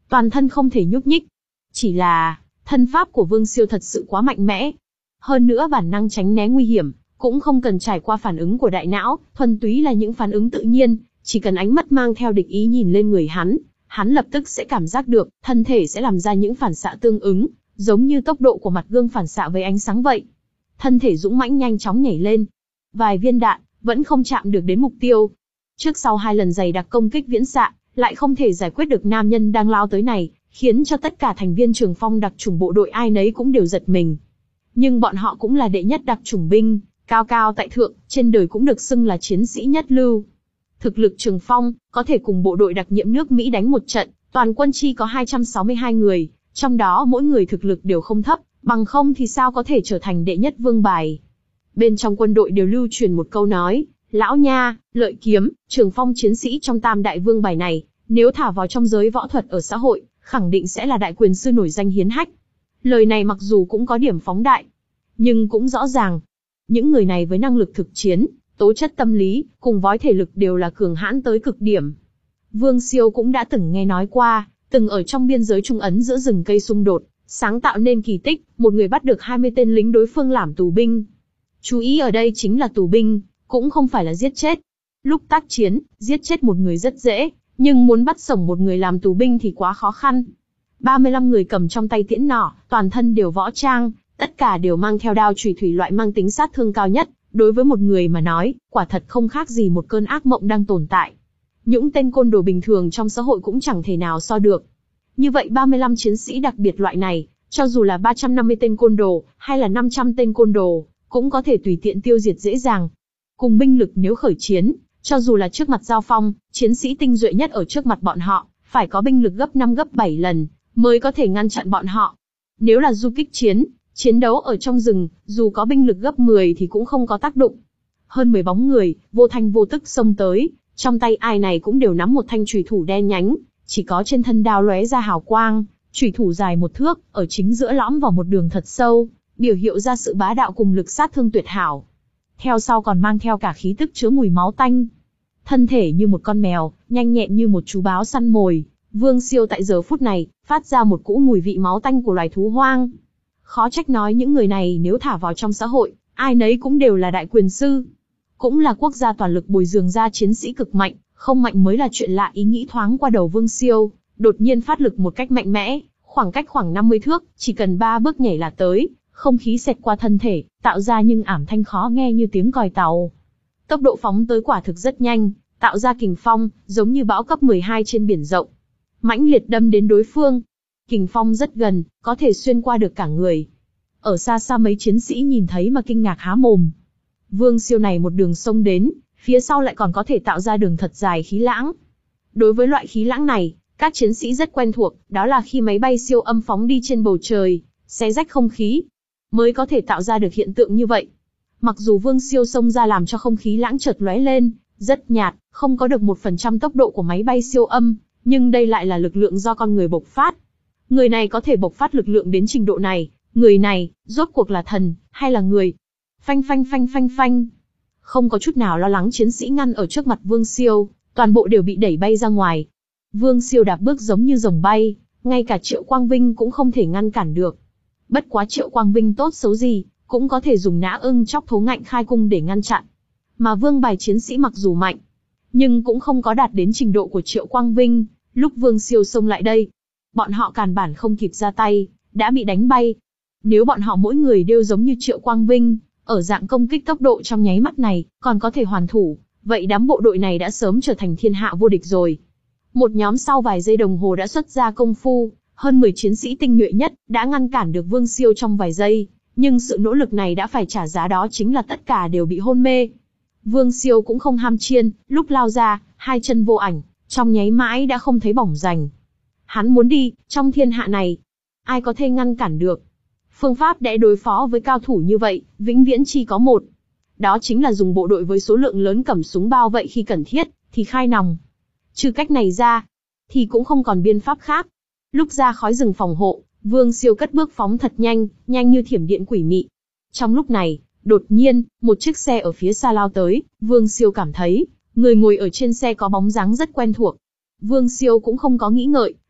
toàn thân không thể nhúc nhích. Chỉ là, thân pháp của Vương Siêu thật sự quá mạnh mẽ. Hơn nữa bản năng tránh né nguy hiểm, cũng không cần trải qua phản ứng của đại não, thuần túy là những phản ứng tự nhiên, chỉ cần ánh mắt mang theo địch ý nhìn lên người hắn, hắn lập tức sẽ cảm giác được, thân thể sẽ làm ra những phản xạ tương ứng, giống như tốc độ của mặt gương phản xạ với ánh sáng vậy. Thân thể dũng mãnh nhanh chóng nhảy lên. Vài viên đạn, vẫn không chạm được đến mục tiêu. Trước sau hai lần dày đặc công kích viễn xạ, lại không thể giải quyết được nam nhân đang lao tới này, khiến cho tất cả thành viên Trường Phong đặc chủng bộ đội ai nấy cũng đều giật mình. Nhưng bọn họ cũng là đệ nhất đặc chủng binh, cao cao tại thượng, trên đời cũng được xưng là chiến sĩ nhất lưu. Thực lực Trường Phong, có thể cùng bộ đội đặc nhiệm nước Mỹ đánh một trận, toàn quân chi có hai trăm sáu mươi hai người, trong đó mỗi người thực lực đều không thấp, bằng không thì sao có thể trở thành đệ nhất vương bài. Bên trong quân đội đều lưu truyền một câu nói, lão nha, lợi kiếm, Trường Phong chiến sĩ trong tam đại vương bài này, nếu thả vào trong giới võ thuật ở xã hội, khẳng định sẽ là đại quyền sư nổi danh hiến hách. Lời này mặc dù cũng có điểm phóng đại, nhưng cũng rõ ràng, những người này với năng lực thực chiến, tố chất tâm lý, cùng vói thể lực đều là cường hãn tới cực điểm. Vương Siêu cũng đã từng nghe nói qua, từng ở trong biên giới Trung Ấn giữa rừng cây xung đột, sáng tạo nên kỳ tích, một người bắt được hai mươi tên lính đối phương làm tù binh. Chú ý ở đây chính là tù binh, cũng không phải là giết chết. Lúc tác chiến, giết chết một người rất dễ, nhưng muốn bắt sống một người làm tù binh thì quá khó khăn. ba mươi lăm người cầm trong tay tiễn nỏ, toàn thân đều võ trang, tất cả đều mang theo đao chùy thủy loại mang tính sát thương cao nhất. Đối với một người mà nói, quả thật không khác gì một cơn ác mộng đang tồn tại. Những tên côn đồ bình thường trong xã hội cũng chẳng thể nào so được. Như vậy ba mươi lăm chiến sĩ đặc biệt loại này, cho dù là ba trăm năm mươi tên côn đồ, hay là năm trăm tên côn đồ, cũng có thể tùy tiện tiêu diệt dễ dàng. Cùng binh lực nếu khởi chiến, cho dù là trước mặt giao phong, chiến sĩ tinh duệ nhất ở trước mặt bọn họ, phải có binh lực gấp năm gấp bảy lần, mới có thể ngăn chặn bọn họ. Nếu là du kích chiến, chiến đấu ở trong rừng, dù có binh lực gấp mười thì cũng không có tác dụng. Hơn mười bóng người, vô thanh vô tức xông tới, trong tay ai này cũng đều nắm một thanh chùy thủ đen nhánh, chỉ có trên thân đao lóe ra hào quang, chùy thủ dài một thước, ở chính giữa lõm vào một đường thật sâu, biểu hiệu ra sự bá đạo cùng lực sát thương tuyệt hảo. Theo sau còn mang theo cả khí tức chứa mùi máu tanh. Thân thể như một con mèo, nhanh nhẹn như một chú báo săn mồi, Vương Siêu tại giờ phút này, phát ra một cỗ mùi vị máu tanh của loài thú hoang. Khó trách nói những người này nếu thả vào trong xã hội, ai nấy cũng đều là đại quyền sư. Cũng là quốc gia toàn lực bồi dưỡng ra chiến sĩ cực mạnh, không mạnh mới là chuyện lạ. Ý nghĩ thoáng qua đầu Vương Siêu, đột nhiên phát lực một cách mạnh mẽ, khoảng cách khoảng năm mươi thước, chỉ cần ba bước nhảy là tới, không khí xẹt qua thân thể, tạo ra nhưng ảm thanh khó nghe như tiếng còi tàu. Tốc độ phóng tới quả thực rất nhanh, tạo ra kình phong, giống như bão cấp mười hai trên biển rộng. Mãnh liệt đâm đến đối phương. Kình phong rất gần, có thể xuyên qua được cả người. Ở xa xa mấy chiến sĩ nhìn thấy mà kinh ngạc há mồm. Vương Siêu này một đường xông đến, phía sau lại còn có thể tạo ra đường thật dài khí lãng. Đối với loại khí lãng này, các chiến sĩ rất quen thuộc, đó là khi máy bay siêu âm phóng đi trên bầu trời, xé rách không khí, mới có thể tạo ra được hiện tượng như vậy. Mặc dù Vương Siêu xông ra làm cho không khí lãng chợt lóe lên, rất nhạt, không có được một phần trăm tốc độ của máy bay siêu âm, nhưng đây lại là lực lượng do con người bộc phát. Người này có thể bộc phát lực lượng đến trình độ này, người này, rốt cuộc là thần, hay là người? Phanh phanh phanh phanh phanh. Không có chút nào lo lắng chiến sĩ ngăn ở trước mặt Vương Siêu, toàn bộ đều bị đẩy bay ra ngoài. Vương Siêu đạp bước giống như rồng bay, ngay cả Triệu Quang Vinh cũng không thể ngăn cản được. Bất quá Triệu Quang Vinh tốt xấu gì, cũng có thể dùng nã ưng chóc thố ngạnh khai cung để ngăn chặn. Mà vương bài chiến sĩ mặc dù mạnh, nhưng cũng không có đạt đến trình độ của Triệu Quang Vinh. Lúc Vương Siêu xông lại đây, bọn họ càn bản không kịp ra tay, đã bị đánh bay. Nếu bọn họ mỗi người đều giống như Triệu Quang Vinh, ở dạng công kích tốc độ trong nháy mắt này, còn có thể hoàn thủ, vậy đám bộ đội này đã sớm trở thành thiên hạ vô địch rồi. Một nhóm sau vài giây đồng hồ đã xuất ra công phu, hơn mười chiến sĩ tinh nhuệ nhất, đã ngăn cản được Vương Siêu trong vài giây, nhưng sự nỗ lực này đã phải trả giá, đó chính là tất cả đều bị hôn mê. Vương Siêu cũng không ham chiên, lúc lao ra, hai chân vô ảnh, trong nháy mãi đã không thấy bỏng rành. Hắn muốn đi, trong thiên hạ này, ai có thể ngăn cản được. Phương pháp để đối phó với cao thủ như vậy, vĩnh viễn chỉ có một. Đó chính là dùng bộ đội với số lượng lớn cầm súng bao vậy khi cần thiết, thì khai nòng. Trừ cách này ra, thì cũng không còn biện pháp khác. Lúc ra khói rừng phòng hộ, Vương Siêu cất bước phóng thật nhanh, nhanh như thiểm điện quỷ mị. Trong lúc này, đột nhiên, một chiếc xe ở phía xa lao tới, Vương Siêu cảm thấy, người ngồi ở trên xe có bóng dáng rất quen thuộc. Vương Siêu cũng không có nghĩ ngợi,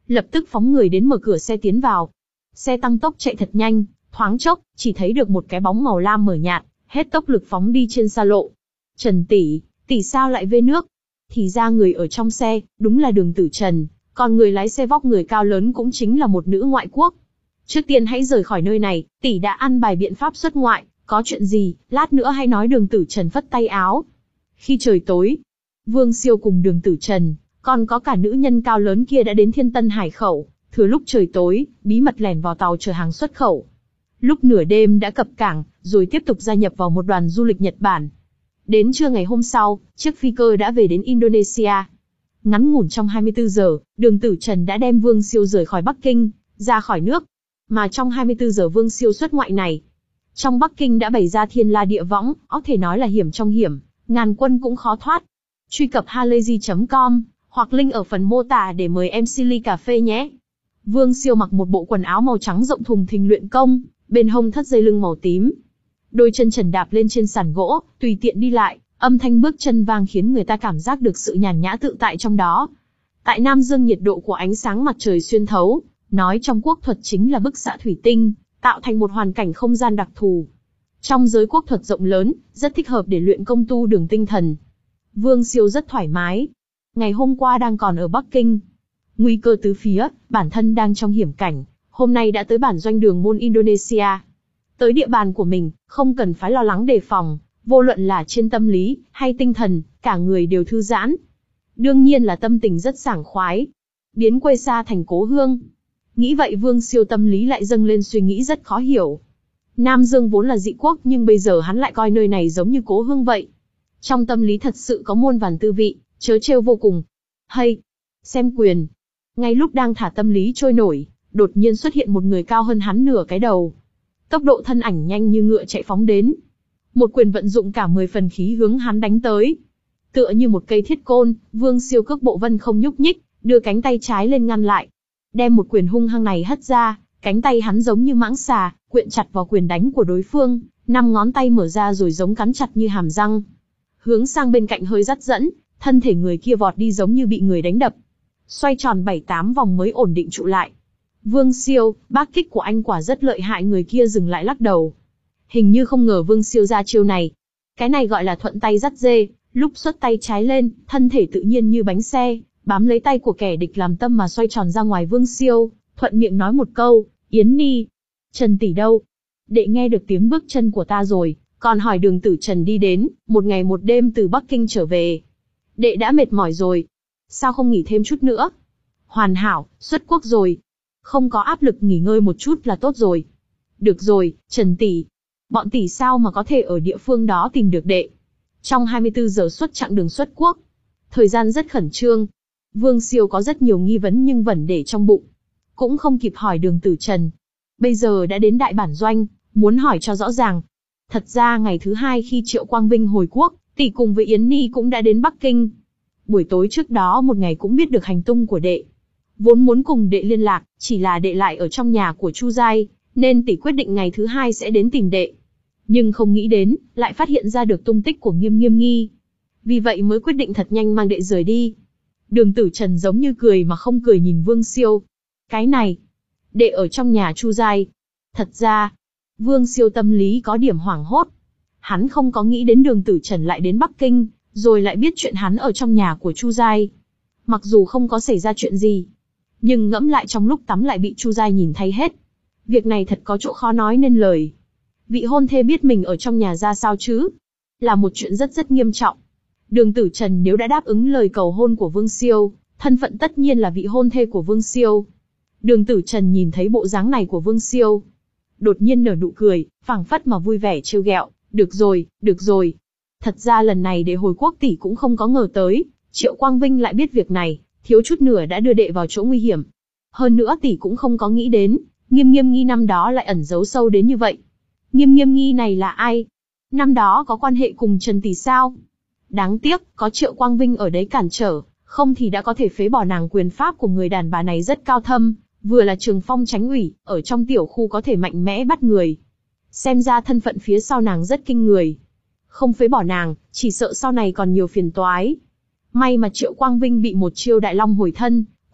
lập tức phóng người đến mở cửa xe tiến vào. Xe tăng tốc chạy thật nhanh, thoáng chốc, chỉ thấy được một cái bóng màu lam mờ nhạt, hết tốc lực phóng đi trên xa lộ. Trần tỷ, tỷ sao lại về nước? Thì ra người ở trong xe, đúng là Đường Tử Trần, còn người lái xe vóc người cao lớn cũng chính là một nữ ngoại quốc. Trước tiên hãy rời khỏi nơi này, tỷ đã ăn bài biện pháp xuất ngoại, có chuyện gì, lát nữa hãy nói. Đường Tử Trần phất tay áo. Khi trời tối, Vương Siêu cùng Đường Tử Trần, còn có cả nữ nhân cao lớn kia đã đến Thiên Tân Hải Khẩu, thừa lúc trời tối, bí mật lẻn vào tàu chở hàng xuất khẩu. Lúc nửa đêm đã cập cảng, rồi tiếp tục gia nhập vào một đoàn du lịch Nhật Bản. Đến trưa ngày hôm sau, chiếc phi cơ đã về đến Indonesia. Ngắn ngủn trong hai mươi tư giờ, Đường Tử Trần đã đem Vương Siêu rời khỏi Bắc Kinh, ra khỏi nước. Mà trong hai mươi tư giờ Vương Siêu xuất ngoại này, trong Bắc Kinh đã bày ra thiên la địa võng, có thể nói là hiểm trong hiểm, ngàn quân cũng khó thoát. Truy cập halayzi chấm com, hoặc link ở phần mô tả để mời em xê ly cà phê nhé. Vương Siêu mặc một bộ quần áo màu trắng rộng thùng thình luyện công, bên hông thắt dây lưng màu tím. Đôi chân trần đạp lên trên sàn gỗ, tùy tiện đi lại, âm thanh bước chân vang khiến người ta cảm giác được sự nhàn nhã tự tại trong đó. Tại Nam Dương nhiệt độ của ánh sáng mặt trời xuyên thấu, nói trong quốc thuật chính là bức xạ thủy tinh, tạo thành một hoàn cảnh không gian đặc thù. Trong giới quốc thuật rộng lớn, rất thích hợp để luyện công tu đường tinh thần. Vương Siêu rất thoải mái. Ngày hôm qua đang còn ở Bắc Kinh, nguy cơ tứ phía, bản thân đang trong hiểm cảnh, hôm nay đã tới bản doanh Đường Môn Indonesia. Tới địa bàn của mình, không cần phải lo lắng đề phòng, vô luận là trên tâm lý, hay tinh thần, cả người đều thư giãn. Đương nhiên là tâm tình rất sảng khoái. Biến quê xa thành cố hương. Nghĩ vậy Vương Siêu tâm lý lại dâng lên suy nghĩ rất khó hiểu. Nam Dương vốn là dị quốc nhưng bây giờ hắn lại coi nơi này giống như cố hương vậy. Trong tâm lý thật sự có muôn vàn tư vị, trớ trêu vô cùng. Hay, xem quyền. Ngay lúc đang thả tâm lý trôi nổi, đột nhiên xuất hiện một người cao hơn hắn nửa cái đầu. Tốc độ thân ảnh nhanh như ngựa chạy phóng đến. Một quyền vận dụng cả mười phần khí hướng hắn đánh tới. Tựa như một cây thiết côn, Vương Siêu cước bộ vân không nhúc nhích, đưa cánh tay trái lên ngăn lại. Đem một quyền hung hăng này hất ra, cánh tay hắn giống như mãng xà, quyện chặt vào quyền đánh của đối phương, năm ngón tay mở ra rồi giống cắn chặt như hàm răng. Hướng sang bên cạnh hơi dắt dẫn, thân thể người kia vọt đi giống như bị người đánh đập. Xoay tròn bảy tám vòng mới ổn định trụ lại. Vương Siêu, bác kích của anh quả rất lợi hại. Người kia dừng lại lắc đầu. Hình như không ngờ Vương Siêu ra chiêu này. Cái này gọi là thuận tay dắt dê, lúc xuất tay trái lên, thân thể tự nhiên như bánh xe, bám lấy tay của kẻ địch làm tâm mà xoay tròn ra ngoài. Vương Siêu thuận miệng nói một câu, Yến Nhi, Trần tỷ đâu? Đệ nghe được tiếng bước chân của ta rồi, còn hỏi Đường Tử Trần đi đến, một ngày một đêm từ Bắc Kinh trở về. Đệ đã mệt mỏi rồi. Sao không nghỉ thêm chút nữa? Hoàn hảo, xuất quốc rồi. Không có áp lực, nghỉ ngơi một chút là tốt rồi. Được rồi, Trần tỷ. Bọn tỷ sao mà có thể ở địa phương đó tìm được đệ? Trong hai mươi tư giờ suốt chặng đường xuất quốc. Thời gian rất khẩn trương. Vương Siêu có rất nhiều nghi vấn nhưng vẫn để trong bụng. Cũng không kịp hỏi Đường Tử Trần. Bây giờ đã đến đại bản doanh, muốn hỏi cho rõ ràng. Thật ra ngày thứ hai khi Triệu Quang Vinh hồi quốc, tỷ cùng với Yến Nhi cũng đã đến Bắc Kinh. Buổi tối trước đó một ngày cũng biết được hành tung của đệ. Vốn muốn cùng đệ liên lạc, chỉ là đệ lại ở trong nhà của Chu Giai, nên tỷ quyết định ngày thứ hai sẽ đến tìm đệ. Nhưng không nghĩ đến, lại phát hiện ra được tung tích của Nghiêm Nghiêm Nghi. Vì vậy mới quyết định thật nhanh mang đệ rời đi. Đường Tử Trần giống như cười mà không cười nhìn Vương Siêu. Cái này, đệ ở trong nhà Chu Giai. Thật ra, Vương Siêu tâm lý có điểm hoảng hốt. Hắn không có nghĩ đến Đường Tử Trần lại đến Bắc Kinh, rồi lại biết chuyện hắn ở trong nhà của Chu Giai. Mặc dù không có xảy ra chuyện gì, nhưng ngẫm lại trong lúc tắm lại bị Chu Giai nhìn thấy hết. Việc này thật có chỗ khó nói nên lời. Vị hôn thê biết mình ở trong nhà ra sao chứ? Là một chuyện rất rất nghiêm trọng. Đường Tử Trần nếu đã đáp ứng lời cầu hôn của Vương Siêu, thân phận tất nhiên là vị hôn thê của Vương Siêu. Đường Tử Trần nhìn thấy bộ dáng này của Vương Siêu, đột nhiên nở nụ cười, phảng phất mà vui vẻ trêu ghẹo. Được rồi, được rồi. Thật ra lần này để hồi quốc tỷ cũng không có ngờ tới, Triệu Quang Vinh lại biết việc này, thiếu chút nữa đã đưa đệ vào chỗ nguy hiểm. Hơn nữa tỷ cũng không có nghĩ đến, Nghiêm Nghiêm Nghi năm đó lại ẩn giấu sâu đến như vậy. Nghiêm Nghiêm Nghi này là ai? Năm đó có quan hệ cùng Trần tỷ sao? Đáng tiếc, có Triệu Quang Vinh ở đấy cản trở, không thì đã có thể phế bỏ nàng. Quyền pháp của người đàn bà này rất cao thâm, vừa là trường phong tránh ủy, ở trong tiểu khu có thể mạnh mẽ bắt người. Xem ra thân phận phía sau nàng rất kinh người. Không phế bỏ nàng, chỉ sợ sau này còn nhiều phiền toái. May mà Triệu Quang Vinh bị một chiêu Đại Long hồi thân,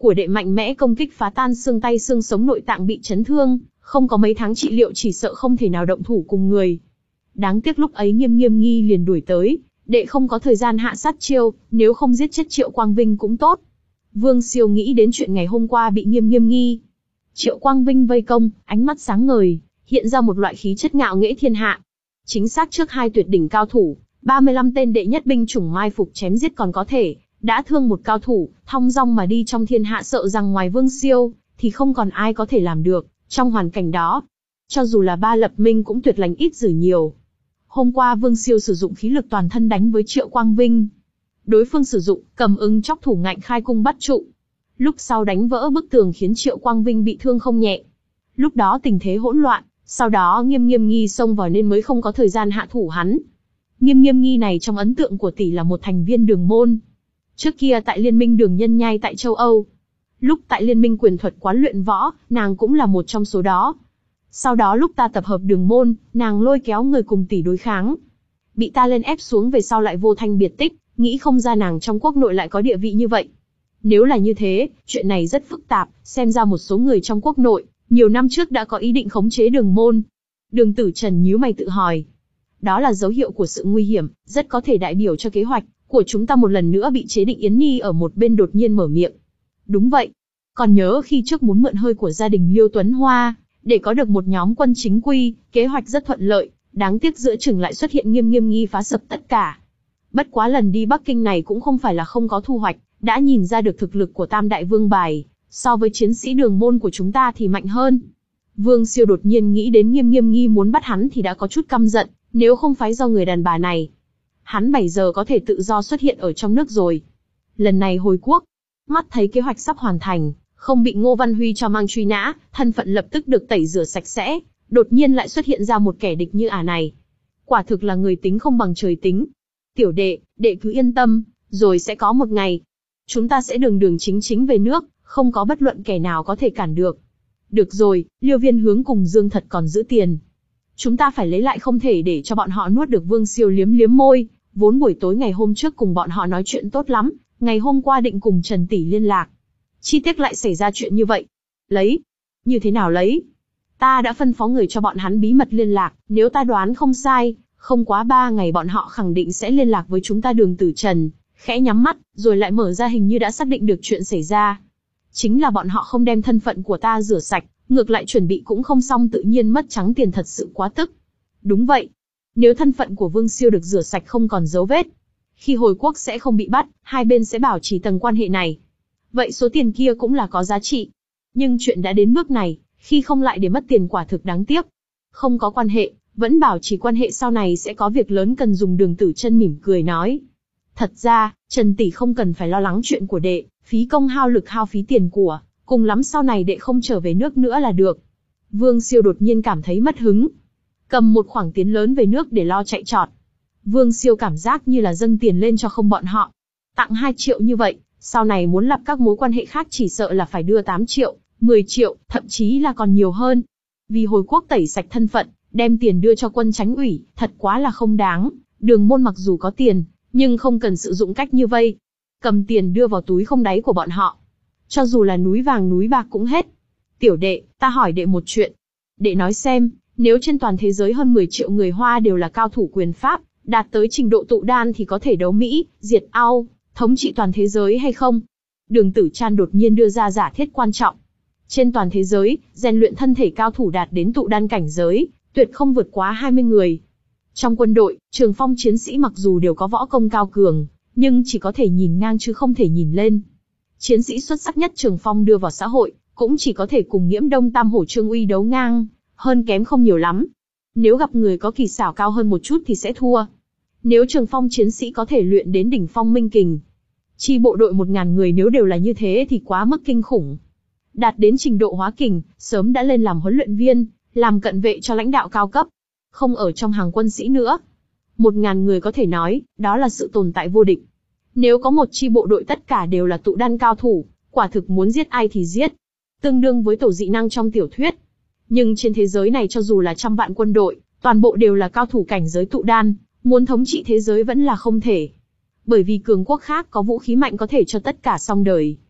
của đệ mạnh mẽ công kích phá tan xương tay xương sống nội tạng bị chấn thương, không có mấy tháng trị liệu chỉ sợ không thể nào động thủ cùng người. Đáng tiếc lúc ấy Nghiêm Nghiêm Nghi liền đuổi tới, đệ không có thời gian hạ sát chiêu, nếu không giết chết Triệu Quang Vinh cũng tốt. Vương Siêu nghĩ đến chuyện ngày hôm qua bị Nghiêm Nghiêm Nghi, Triệu Quang Vinh vây công, ánh mắt sáng ngời, hiện ra một loại khí chất ngạo nghễ thiên hạ. Chính xác trước hai tuyệt đỉnh cao thủ, ba mươi lăm tên đệ nhất binh chủng mai phục chém giết còn có thể, đã thương một cao thủ, thong dong mà đi trong thiên hạ sợ rằng ngoài Vương Siêu, thì không còn ai có thể làm được, trong hoàn cảnh đó. Cho dù là ba lập minh cũng tuyệt lành ít dử nhiều. Hôm qua Vương Siêu sử dụng khí lực toàn thân đánh với Triệu Quang Vinh. Đối phương sử dụng cầm ưng chóc thủ ngạnh khai cung bắt trụ. Lúc sau đánh vỡ bức tường khiến Triệu Quang Vinh bị thương không nhẹ. Lúc đó tình thế hỗn loạn, sau đó Nghiêm Nghiêm Nghi xông vào nên mới không có thời gian hạ thủ hắn. Nghiêm Nghiêm Nghi này trong ấn tượng của tỷ là một thành viên Đường môn. Trước kia tại Liên minh Đường Nhân Nhai tại châu Âu. Lúc tại Liên minh quyền thuật quán luyện võ, nàng cũng là một trong số đó. Sau đó lúc ta tập hợp Đường môn, nàng lôi kéo người cùng tỷ đối kháng. Bị ta lên ép xuống về sau lại vô thanh biệt tích, nghĩ không ra nàng trong quốc nội lại có địa vị như vậy. Nếu là như thế, chuyện này rất phức tạp, xem ra một số người trong quốc nội, nhiều năm trước đã có ý định khống chế Đường môn. Đường Tử Trần nhíu mày tự hỏi. Đó là dấu hiệu của sự nguy hiểm, rất có thể đại biểu cho kế hoạch của chúng ta một lần nữa bị chế định. Yến Nhi ở một bên đột nhiên mở miệng. Đúng vậy. Còn nhớ khi trước muốn mượn hơi của gia đình Liêu Tuấn Hoa, để có được một nhóm quân chính quy, kế hoạch rất thuận lợi, đáng tiếc giữa chừng lại xuất hiện Nghiêm Nghiêm Nghi phá sập tất cả. Bất quá lần đi Bắc Kinh này cũng không phải là không có thu hoạch, đã nhìn ra được thực lực của Tam Đại Vương Bài, so với chiến sĩ Đường môn của chúng ta thì mạnh hơn. Vương Siêu đột nhiên nghĩ đến Nghiêm Nghiêm Nghi muốn bắt hắn thì đã có chút căm giận, nếu không phải do người đàn bà này, hắn bảy giờ có thể tự do xuất hiện ở trong nước rồi. Lần này hồi quốc, mắt thấy kế hoạch sắp hoàn thành, không bị Ngô Văn Huy cho mang truy nã, thân phận lập tức được tẩy rửa sạch sẽ, đột nhiên lại xuất hiện ra một kẻ địch như ả này. Quả thực là người tính không bằng trời tính. Tiểu đệ, đệ cứ yên tâm, rồi sẽ có một ngày, chúng ta sẽ đường đường chính chính về nước, không có bất luận kẻ nào có thể cản được. Được rồi, Liêu Viên Hướng cùng Dương Thật còn giữ tiền. Chúng ta phải lấy lại, không thể để cho bọn họ nuốt được. Vương Siêu liếm liếm môi, vốn buổi tối ngày hôm trước cùng bọn họ nói chuyện tốt lắm, ngày hôm qua định cùng Trần Tỷ liên lạc. Chi tiết lại xảy ra chuyện như vậy. Lấy? Như thế nào lấy? Ta đã phân phó người cho bọn hắn bí mật liên lạc, nếu ta đoán không sai, không quá ba ngày bọn họ khẳng định sẽ liên lạc với chúng ta. Đường Tử Trần khẽ nhắm mắt, rồi lại mở ra, hình như đã xác định được chuyện xảy ra. Chính là bọn họ không đem thân phận của ta rửa sạch, ngược lại chuẩn bị cũng không xong, tự nhiên mất trắng tiền, thật sự quá tức. Đúng vậy. Nếu thân phận của Vương Siêu được rửa sạch không còn dấu vết, khi hồi quốc sẽ không bị bắt, hai bên sẽ bảo trì tầng quan hệ này. Vậy số tiền kia cũng là có giá trị. Nhưng chuyện đã đến bước này, khi không lại để mất tiền quả thực đáng tiếc. Không có quan hệ, vẫn bảo trì quan hệ, sau này sẽ có việc lớn cần dùng. Đường Tử Chân mỉm cười nói. Thật ra, Trần Tỷ không cần phải lo lắng chuyện của đệ, phí công hao lực hao phí tiền của, cùng lắm sau này đệ không trở về nước nữa là được. Vương Siêu đột nhiên cảm thấy mất hứng. Cầm một khoản tiền lớn về nước để lo chạy trọt. Vương Siêu cảm giác như là dâng tiền lên cho không bọn họ. Tặng hai triệu như vậy, sau này muốn lập các mối quan hệ khác chỉ sợ là phải đưa tám triệu, mười triệu, thậm chí là còn nhiều hơn. Vì hồi quốc tẩy sạch thân phận, đem tiền đưa cho quân Chánh ủy, thật quá là không đáng. Đường môn mặc dù có tiền, nhưng không cần sử dụng cách như vây. Cầm tiền đưa vào túi không đáy của bọn họ. Cho dù là núi vàng núi bạc cũng hết. Tiểu đệ, ta hỏi đệ một chuyện. Đệ nói xem, nếu trên toàn thế giới hơn mười triệu người Hoa đều là cao thủ quyền pháp, đạt tới trình độ tụ đan thì có thể đấu Mỹ, diệt Âu, thống trị toàn thế giới hay không? Đường Tử Trăn đột nhiên đưa ra giả thiết quan trọng. Trên toàn thế giới, rèn luyện thân thể cao thủ đạt đến tụ đan cảnh giới, tuyệt không vượt quá hai mươi người. Trong quân đội, trường phong chiến sĩ mặc dù đều có võ công cao cường, nhưng chỉ có thể nhìn ngang chứ không thể nhìn lên. Chiến sĩ xuất sắc nhất trường phong đưa vào xã hội, cũng chỉ có thể cùng Nghiễm Đông Tam Hổ Trương Uy đấu ngang, hơn kém không nhiều lắm. Nếu gặp người có kỳ xảo cao hơn một chút thì sẽ thua. Nếu trường phong chiến sĩ có thể luyện đến đỉnh phong minh kình, chi bộ đội một ngàn người nếu đều là như thế thì quá mức kinh khủng. Đạt đến trình độ hóa kình, sớm đã lên làm huấn luyện viên, làm cận vệ cho lãnh đạo cao cấp, không ở trong hàng quân sĩ nữa. Một ngàn người có thể nói, đó là sự tồn tại vô địch. Nếu có một chi bộ đội tất cả đều là tụ đan cao thủ, quả thực muốn giết ai thì giết. Tương đương với tổ dị năng trong tiểu thuyết. Nhưng trên thế giới này cho dù là trăm vạn quân đội, toàn bộ đều là cao thủ cảnh giới tụ đan, muốn thống trị thế giới vẫn là không thể. Bởi vì cường quốc khác có vũ khí mạnh có thể cho tất cả xong đời.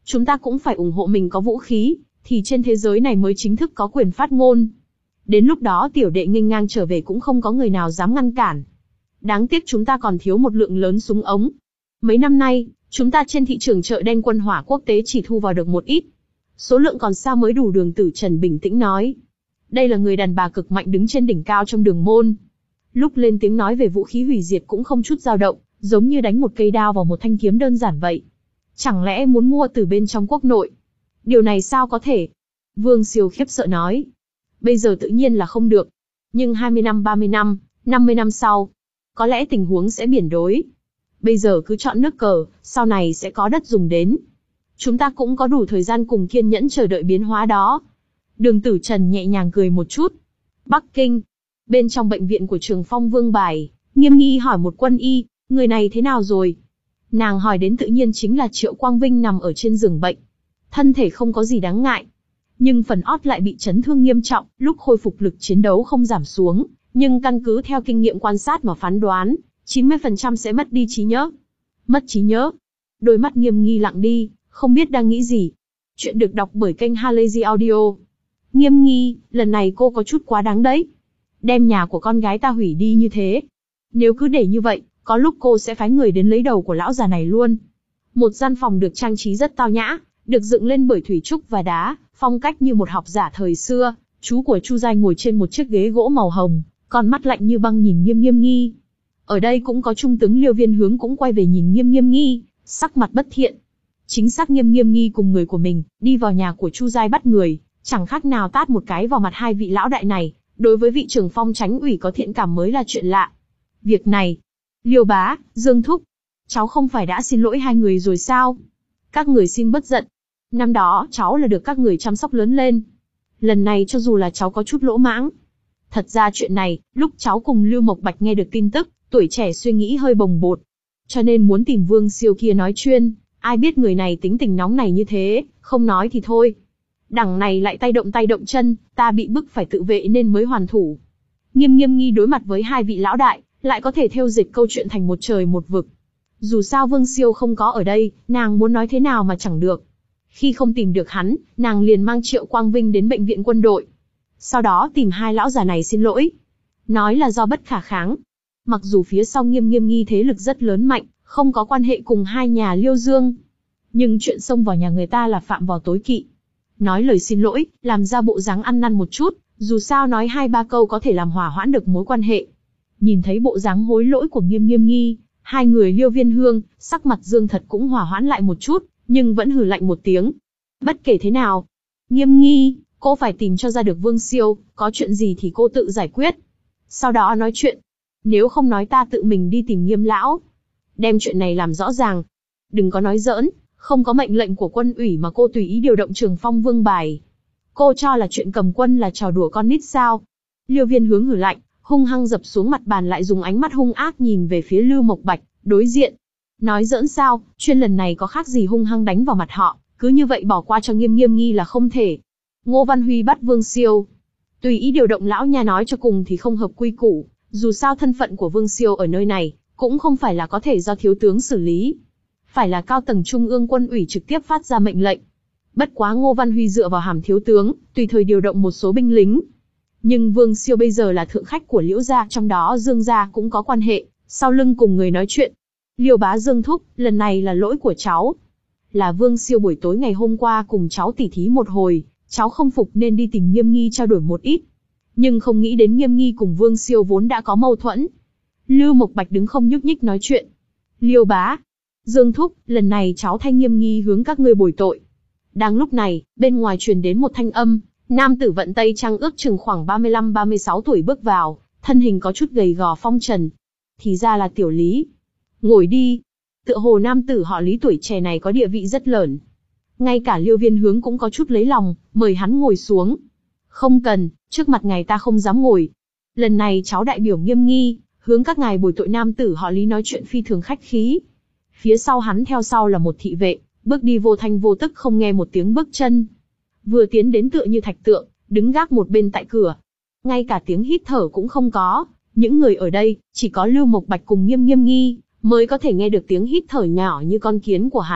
chúng ta cũng phải ủng hộ mình có vũ khí, thì trên thế giới này mới chính thức có quyền phát ngôn. Đến lúc đó tiểu đệ nghênh ngang trở về cũng không có người nào dám ngăn cản. Đáng tiếc chúng ta còn thiếu một lượng lớn súng ống. Mấy năm nay, chúng ta trên thị trường chợ đen quân hỏa quốc tế chỉ thu vào được một ít. Số lượng còn xa mới đủ. Đường Tử Trần bình tĩnh nói. Đây là người đàn bà cực mạnh đứng trên đỉnh cao trong đường môn. Lúc lên tiếng nói về vũ khí hủy diệt cũng không chút dao động, giống như đánh một cây đao vào một thanh kiếm đơn giản vậy. Chẳng lẽ muốn mua từ bên trong quốc nội? Điều này sao có thể? Vương Siêu khiếp sợ nói. Bây giờ tự nhiên là không được. Nhưng hai mươi năm, ba mươi năm, năm mươi năm sau, có lẽ tình huống sẽ biển đổi. Bây giờ cứ chọn nước cờ, sau này sẽ có đất dùng đến. Chúng ta cũng có đủ thời gian cùng kiên nhẫn chờ đợi biến hóa đó. Đường Tử Trần nhẹ nhàng cười một chút. Bắc Kinh. Bên trong bệnh viện của Trường Phong Vương Bài, Nghiêm Nghi hỏi một quân y, người này thế nào rồi? Nàng hỏi đến tự nhiên chính là Triệu Quang Vinh nằm ở trên giường bệnh. Thân thể không có gì đáng ngại. Nhưng phần ót lại bị chấn thương nghiêm trọng, lúc khôi phục lực chiến đấu không giảm xuống. Nhưng căn cứ theo kinh nghiệm quan sát mà phán đoán, chín mươi phần trăm sẽ mất đi trí nhớ. Mất trí nhớ. Đôi mắt Nghiêm Nghi lặng đi, không biết đang nghĩ gì. Chuyện được đọc bởi kênh Halazy Audio. Nghiêm Nghi, lần này cô có chút quá đáng đấy. Đem nhà của con gái ta hủy đi như thế. Nếu cứ để như vậy, có lúc cô sẽ phái người đến lấy đầu của lão già này luôn. Một gian phòng được trang trí rất tao nhã, được dựng lên bởi thủy trúc và đá, phong cách như một học giả thời xưa. Chú của Chu Giai ngồi trên một chiếc ghế gỗ màu hồng, con mắt lạnh như băng nhìn Nghiêm Nghiêm Nghi. Ở đây cũng có trung tướng Liêu Viên Hướng cũng quay về nhìn Nghiêm Nghiêm Nghi, sắc mặt bất thiện. Chính xác Nghiêm Nghiêm Nghi cùng người của mình, đi vào nhà của Chu Giai bắt người, chẳng khác nào tát một cái vào mặt hai vị lão đại này. Đối với vị trưởng phong Chánh ủy có thiện cảm mới là chuyện lạ. Việc này, Liêu bá, Dương thúc, cháu không phải đã xin lỗi hai người rồi sao? Các người xin bất giận. Năm đó cháu là được các người chăm sóc lớn lên. Lần này cho dù là cháu có chút lỗ mãng. Thật ra chuyện này, lúc cháu cùng Lưu Mộc Bạch nghe được tin tức, tuổi trẻ suy nghĩ hơi bồng bột. Cho nên muốn tìm Vương Siêu kia nói chuyên, ai biết người này tính tình nóng này như thế, không nói thì thôi. Đằng này lại tay động tay động chân, ta bị bức phải tự vệ nên mới hoàn thủ. Nghiêm Nghiêm Nghi đối mặt với hai vị lão đại, lại có thể thêu dệt câu chuyện thành một trời một vực. Dù sao Vương Siêu không có ở đây, nàng muốn nói thế nào mà chẳng được. Khi không tìm được hắn, nàng liền mang Triệu Quang Vinh đến bệnh viện quân đội. Sau đó tìm hai lão già này xin lỗi. Nói là do bất khả kháng. Mặc dù phía sau Nghiêm Nghiêm Nghi thế lực rất lớn mạnh, không có quan hệ cùng hai nhà Liêu Dương. Nhưng chuyện xông vào nhà người ta là phạm vào tối kỵ. Nói lời xin lỗi, làm ra bộ dáng ăn năn một chút, dù sao nói hai ba câu có thể làm hòa hoãn được mối quan hệ. Nhìn thấy bộ dáng hối lỗi của Nghiêm Nghiêm Nghi, hai người Liêu Viên Hương, sắc mặt Dương Thật cũng hòa hoãn lại một chút, nhưng vẫn hừ lạnh một tiếng. Bất kể thế nào, Nghiêm Nghi, cô phải tìm cho ra được Vương Siêu, có chuyện gì thì cô tự giải quyết. Sau đó nói chuyện. Nếu không nói ta tự mình đi tìm Nghiêm lão. Đem chuyện này làm rõ ràng. Đừng có nói giỡn, không có mệnh lệnh của quân ủy mà cô tùy ý điều động Trường Phong Vương Bài. Cô cho là chuyện cầm quân là trò đùa con nít sao? Liêu Viên Hướng hử lạnh, hung hăng dập xuống mặt bàn lại dùng ánh mắt hung ác nhìn về phía Lưu Mộc Bạch, đối diện. Nói giỡn sao, chuyên lần này có khác gì hung hăng đánh vào mặt họ, cứ như vậy bỏ qua cho Nghiêm Nghiêm Nghi là không thể. Ngô Văn Huy bắt Vương Siêu. Tùy ý điều động lão nha nói cho cùng thì không hợp quy củ, dù sao thân phận của Vương Siêu ở nơi này, cũng không phải là có thể do thiếu tướng xử lý. Phải là cao tầng trung ương quân ủy trực tiếp phát ra mệnh lệnh. Bất quá Ngô Văn Huy dựa vào hàm thiếu tướng, tùy thời điều động một số binh lính. Nhưng Vương Siêu bây giờ là thượng khách của Liễu gia, trong đó Dương gia cũng có quan hệ, sau lưng cùng người nói chuyện. Liêu bá Dương thúc, lần này là lỗi của cháu. Là Vương Siêu buổi tối ngày hôm qua cùng cháu tỉ thí một hồi, cháu không phục nên đi tìm Nghiêm Nghi trao đổi một ít. Nhưng không nghĩ đến Nghiêm Nghi cùng Vương Siêu vốn đã có mâu thuẫn. Lưu Mộc Bạch đứng không nhúc nhích nói chuyện. Liêu bá, Dương thúc, lần này cháu thay Nghiêm Nghi hướng các ngươi bồi tội. Đang lúc này, bên ngoài truyền đến một thanh âm, nam tử vận tây trang ước chừng khoảng ba mươi lăm ba mươi sáu tuổi bước vào, thân hình có chút gầy gò phong trần. Thì ra là Tiểu Lý. Ngồi đi. Tựa hồ nam tử họ Lý tuổi trẻ này có địa vị rất lớn. Ngay cả Liêu Viên Hướng cũng có chút lấy lòng, mời hắn ngồi xuống. Không cần, trước mặt ngài ta không dám ngồi. Lần này cháu đại biểu Nghiêm Nghi, hướng các ngài bồi tội. Nam tử họ Lý nói chuyện phi thường khách khí. Phía sau hắn theo sau là một thị vệ, bước đi vô thanh vô tức không nghe một tiếng bước chân. Vừa tiến đến tựa như thạch tượng, đứng gác một bên tại cửa. Ngay cả tiếng hít thở cũng không có, những người ở đây, chỉ có Lưu Mộc Bạch cùng Nghiêm Nghiêm Nghi, mới có thể nghe được tiếng hít thở nhỏ như con kiến của hắn,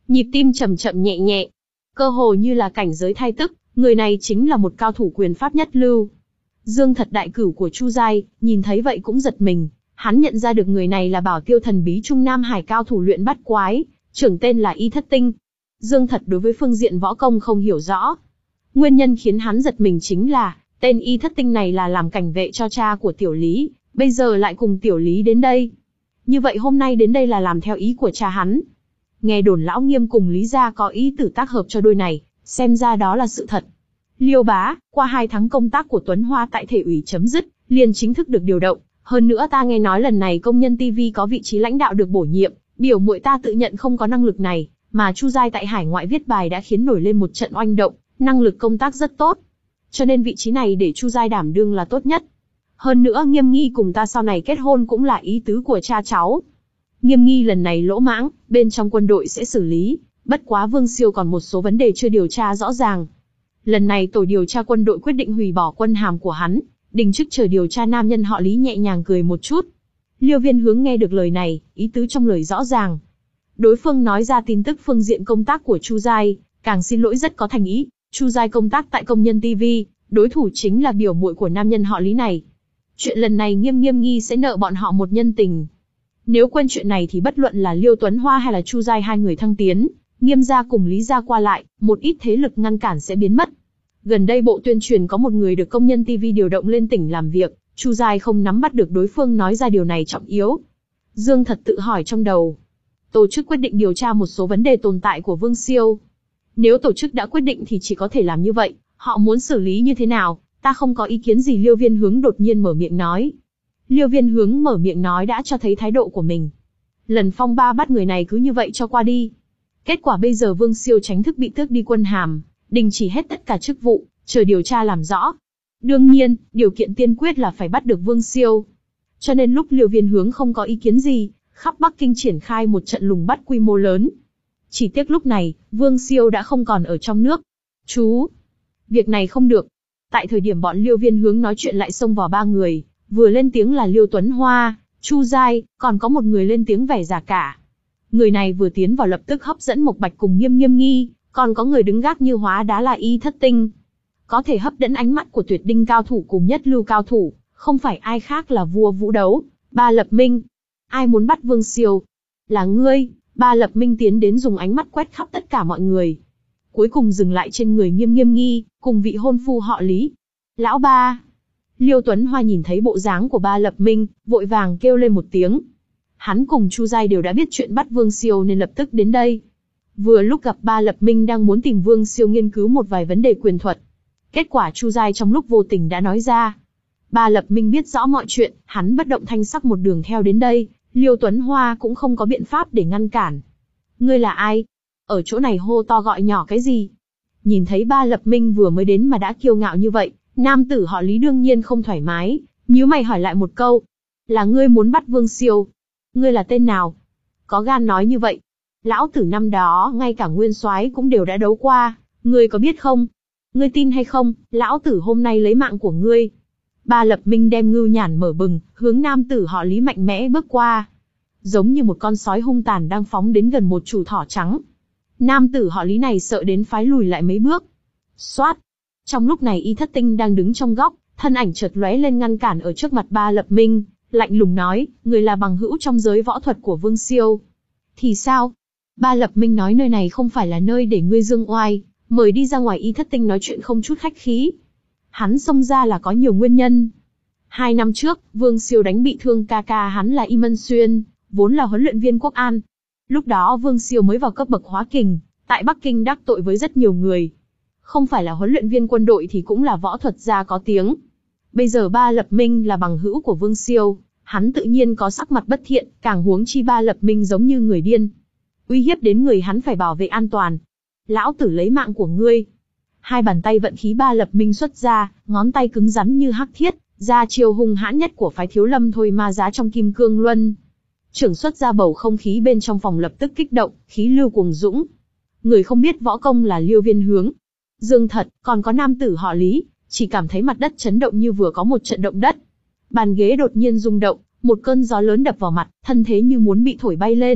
Nhịp tim chậm chậm nhẹ nhẹ, cơ hồ như là cảnh giới thai tức, người này chính là một cao thủ quyền pháp nhất lưu. Dương Thật đại cửu của Chu Giai, nhìn thấy vậy cũng giật mình, hắn nhận ra được người này là bảo tiêu thần bí Trung Nam Hải cao thủ luyện bát quái, trưởng tên là Y Thất Tinh. Dương Thật đối với phương diện võ công không hiểu rõ. Nguyên nhân khiến hắn giật mình chính là, tên Y Thất Tinh này là làm cảnh vệ cho cha của Tiểu Lý, bây giờ lại cùng Tiểu Lý đến đây. Như vậy hôm nay đến đây là làm theo ý của cha hắn. Nghe đồn Lão Nghiêm cùng Lý gia có ý tử tác hợp cho đôi này, xem ra đó là sự thật. Liêu bá, qua hai tháng công tác của Tuấn Hoa tại thể ủy chấm dứt, liền chính thức được điều động. Hơn nữa ta nghe nói lần này công nhân ti vi có vị trí lãnh đạo được bổ nhiệm, biểu muội ta tự nhận không có năng lực này, mà Chu Giai tại hải ngoại viết bài đã khiến nổi lên một trận oanh động, năng lực công tác rất tốt. Cho nên vị trí này để Chu Giai đảm đương là tốt nhất. Hơn nữa Nghiêm Nghi cùng ta sau này kết hôn cũng là ý tứ của cha cháu. Nghiêm Nghi lần này lỗ mãng, bên trong quân đội sẽ xử lý, bất quá Vương Siêu còn một số vấn đề chưa điều tra rõ ràng. Lần này tổ điều tra quân đội quyết định hủy bỏ quân hàm của hắn, đình chức chờ điều tra. Nam nhân họ Lý nhẹ nhàng cười một chút. Liêu Viên Hướng nghe được lời này, ý tứ trong lời rõ ràng. Đối phương nói ra tin tức phương diện công tác của Chu Giai, càng xin lỗi rất có thành ý. Chu Giai công tác tại công nhân ti vi, đối thủ chính là biểu muội của nam nhân họ Lý này. Chuyện lần này Nghiêm Nghiêm Nghi sẽ nợ bọn họ một nhân tình. Nếu quên chuyện này thì bất luận là Liêu Tuấn Hoa hay là Chu Giai hai người thăng tiến, Nghiêm gia cùng Lý gia qua lại, một ít thế lực ngăn cản sẽ biến mất. Gần đây bộ tuyên truyền có một người được công nhân ti vi điều động lên tỉnh làm việc, Chu Giai không nắm bắt được đối phương nói ra điều này trọng yếu. Dương Thật tự hỏi trong đầu. Tổ chức quyết định điều tra một số vấn đề tồn tại của Vương Siêu. Nếu tổ chức đã quyết định thì chỉ có thể làm như vậy, họ muốn xử lý như thế nào, ta không có ý kiến gì. Liêu Viên Hướng đột nhiên mở miệng nói. Liêu Viên Hướng mở miệng nói đã cho thấy thái độ của mình. Lần phong ba bắt người này cứ như vậy cho qua đi. Kết quả bây giờ Vương Siêu chính thức bị tước đi quân hàm, đình chỉ hết tất cả chức vụ, chờ điều tra làm rõ. Đương nhiên, điều kiện tiên quyết là phải bắt được Vương Siêu. Cho nên lúc Liêu Viên Hướng không có ý kiến gì, khắp Bắc Kinh triển khai một trận lùng bắt quy mô lớn. Chỉ tiếc lúc này, Vương Siêu đã không còn ở trong nước. Chú, việc này không được. Tại thời điểm bọn Liêu Viên Hướng nói chuyện lại xông vào ba người, vừa lên tiếng là Liêu Tuấn Hoa, Chu Giai, còn có một người lên tiếng vẻ già cả. Người này vừa tiến vào lập tức hấp dẫn Mộc Bạch cùng Nghiêm Nghiêm Nghi, còn có người đứng gác như hóa đá là Y Thất Tinh. Có thể hấp dẫn ánh mắt của tuyệt đinh cao thủ cùng nhất lưu cao thủ, không phải ai khác là vua vũ đấu, Ba Lập Minh. Ai muốn bắt Vương Siêu? Là ngươi. Ba Lập Minh tiến đến dùng ánh mắt quét khắp tất cả mọi người. Cuối cùng dừng lại trên người Nghiêm Nghiêm Nghi, cùng vị hôn phu họ Lý. Lão ba. Liêu Tuấn Hoa nhìn thấy bộ dáng của Ba Lập Minh, vội vàng kêu lên một tiếng. Hắn cùng Chu Giai đều đã biết chuyện bắt Vương Siêu nên lập tức đến đây. Vừa lúc gặp Ba Lập Minh đang muốn tìm Vương Siêu nghiên cứu một vài vấn đề quyền thuật. Kết quả Chu Giai trong lúc vô tình đã nói ra. Ba Lập Minh biết rõ mọi chuyện, hắn bất động thanh sắc một đường theo đến đây, Liêu Tuấn Hoa cũng không có biện pháp để ngăn cản. Ngươi là ai? Ở chỗ này hô to gọi nhỏ cái gì? Nhìn thấy Ba Lập Minh vừa mới đến mà đã kiêu ngạo như vậy, nam tử họ Lý đương nhiên không thoải mái, nhíu mày hỏi lại một câu. Là ngươi muốn bắt Vương Siêu? Ngươi là tên nào? Có gan nói như vậy? Lão tử năm đó ngay cả nguyên soái cũng đều đã đấu qua, ngươi có biết không? Ngươi tin hay không, lão tử hôm nay lấy mạng của ngươi. Ba Lập Minh đem ngưu nhản mở bừng, hướng nam tử họ Lý mạnh mẽ bước qua. Giống như một con sói hung tàn đang phóng đến gần một chủ thỏ trắng. Nam tử họ Lý này sợ đến phái lùi lại mấy bước. Xoát! Trong lúc này Y Thất Tinh đang đứng trong góc, thân ảnh chợt lóe lên ngăn cản ở trước mặt Ba Lập Minh, lạnh lùng nói, người là bằng hữu trong giới võ thuật của Vương Siêu. Thì sao? Ba Lập Minh nói nơi này không phải là nơi để ngươi dương oai, mời đi ra ngoài. Y Thất Tinh nói chuyện không chút khách khí. Hắn xông ra là có nhiều nguyên nhân. Hai năm trước, Vương Siêu đánh bị thương ca ca hắn là Y Mân Xuyên, vốn là huấn luyện viên Quốc An. Lúc đó Vương Siêu mới vào cấp bậc hóa kình, tại Bắc Kinh đắc tội với rất nhiều người. Không phải là huấn luyện viên quân đội thì cũng là võ thuật gia có tiếng. Bây giờ Ba Lập Minh là bằng hữu của Vương Siêu, hắn tự nhiên có sắc mặt bất thiện, càng huống chi Ba Lập Minh giống như người điên. Uy hiếp đến người hắn phải bảo vệ an toàn. Lão tử lấy mạng của ngươi. Hai bàn tay vận khí Ba Lập Minh xuất ra, ngón tay cứng rắn như hắc thiết, ra chiêu hung hãn nhất của phái Thiếu Lâm Thôi Ma Giá trong Kim Cương Luân. Trưởng xuất ra bầu không khí bên trong phòng lập tức kích động, khí lưu cuồng dũng. Người không biết võ công là Liêu Viên Hướng, Dương Thật, còn có nam tử họ Lý, chỉ cảm thấy mặt đất chấn động như vừa có một trận động đất. Bàn ghế đột nhiên rung động, một cơn gió lớn đập vào mặt, thân thế như muốn bị thổi bay lên,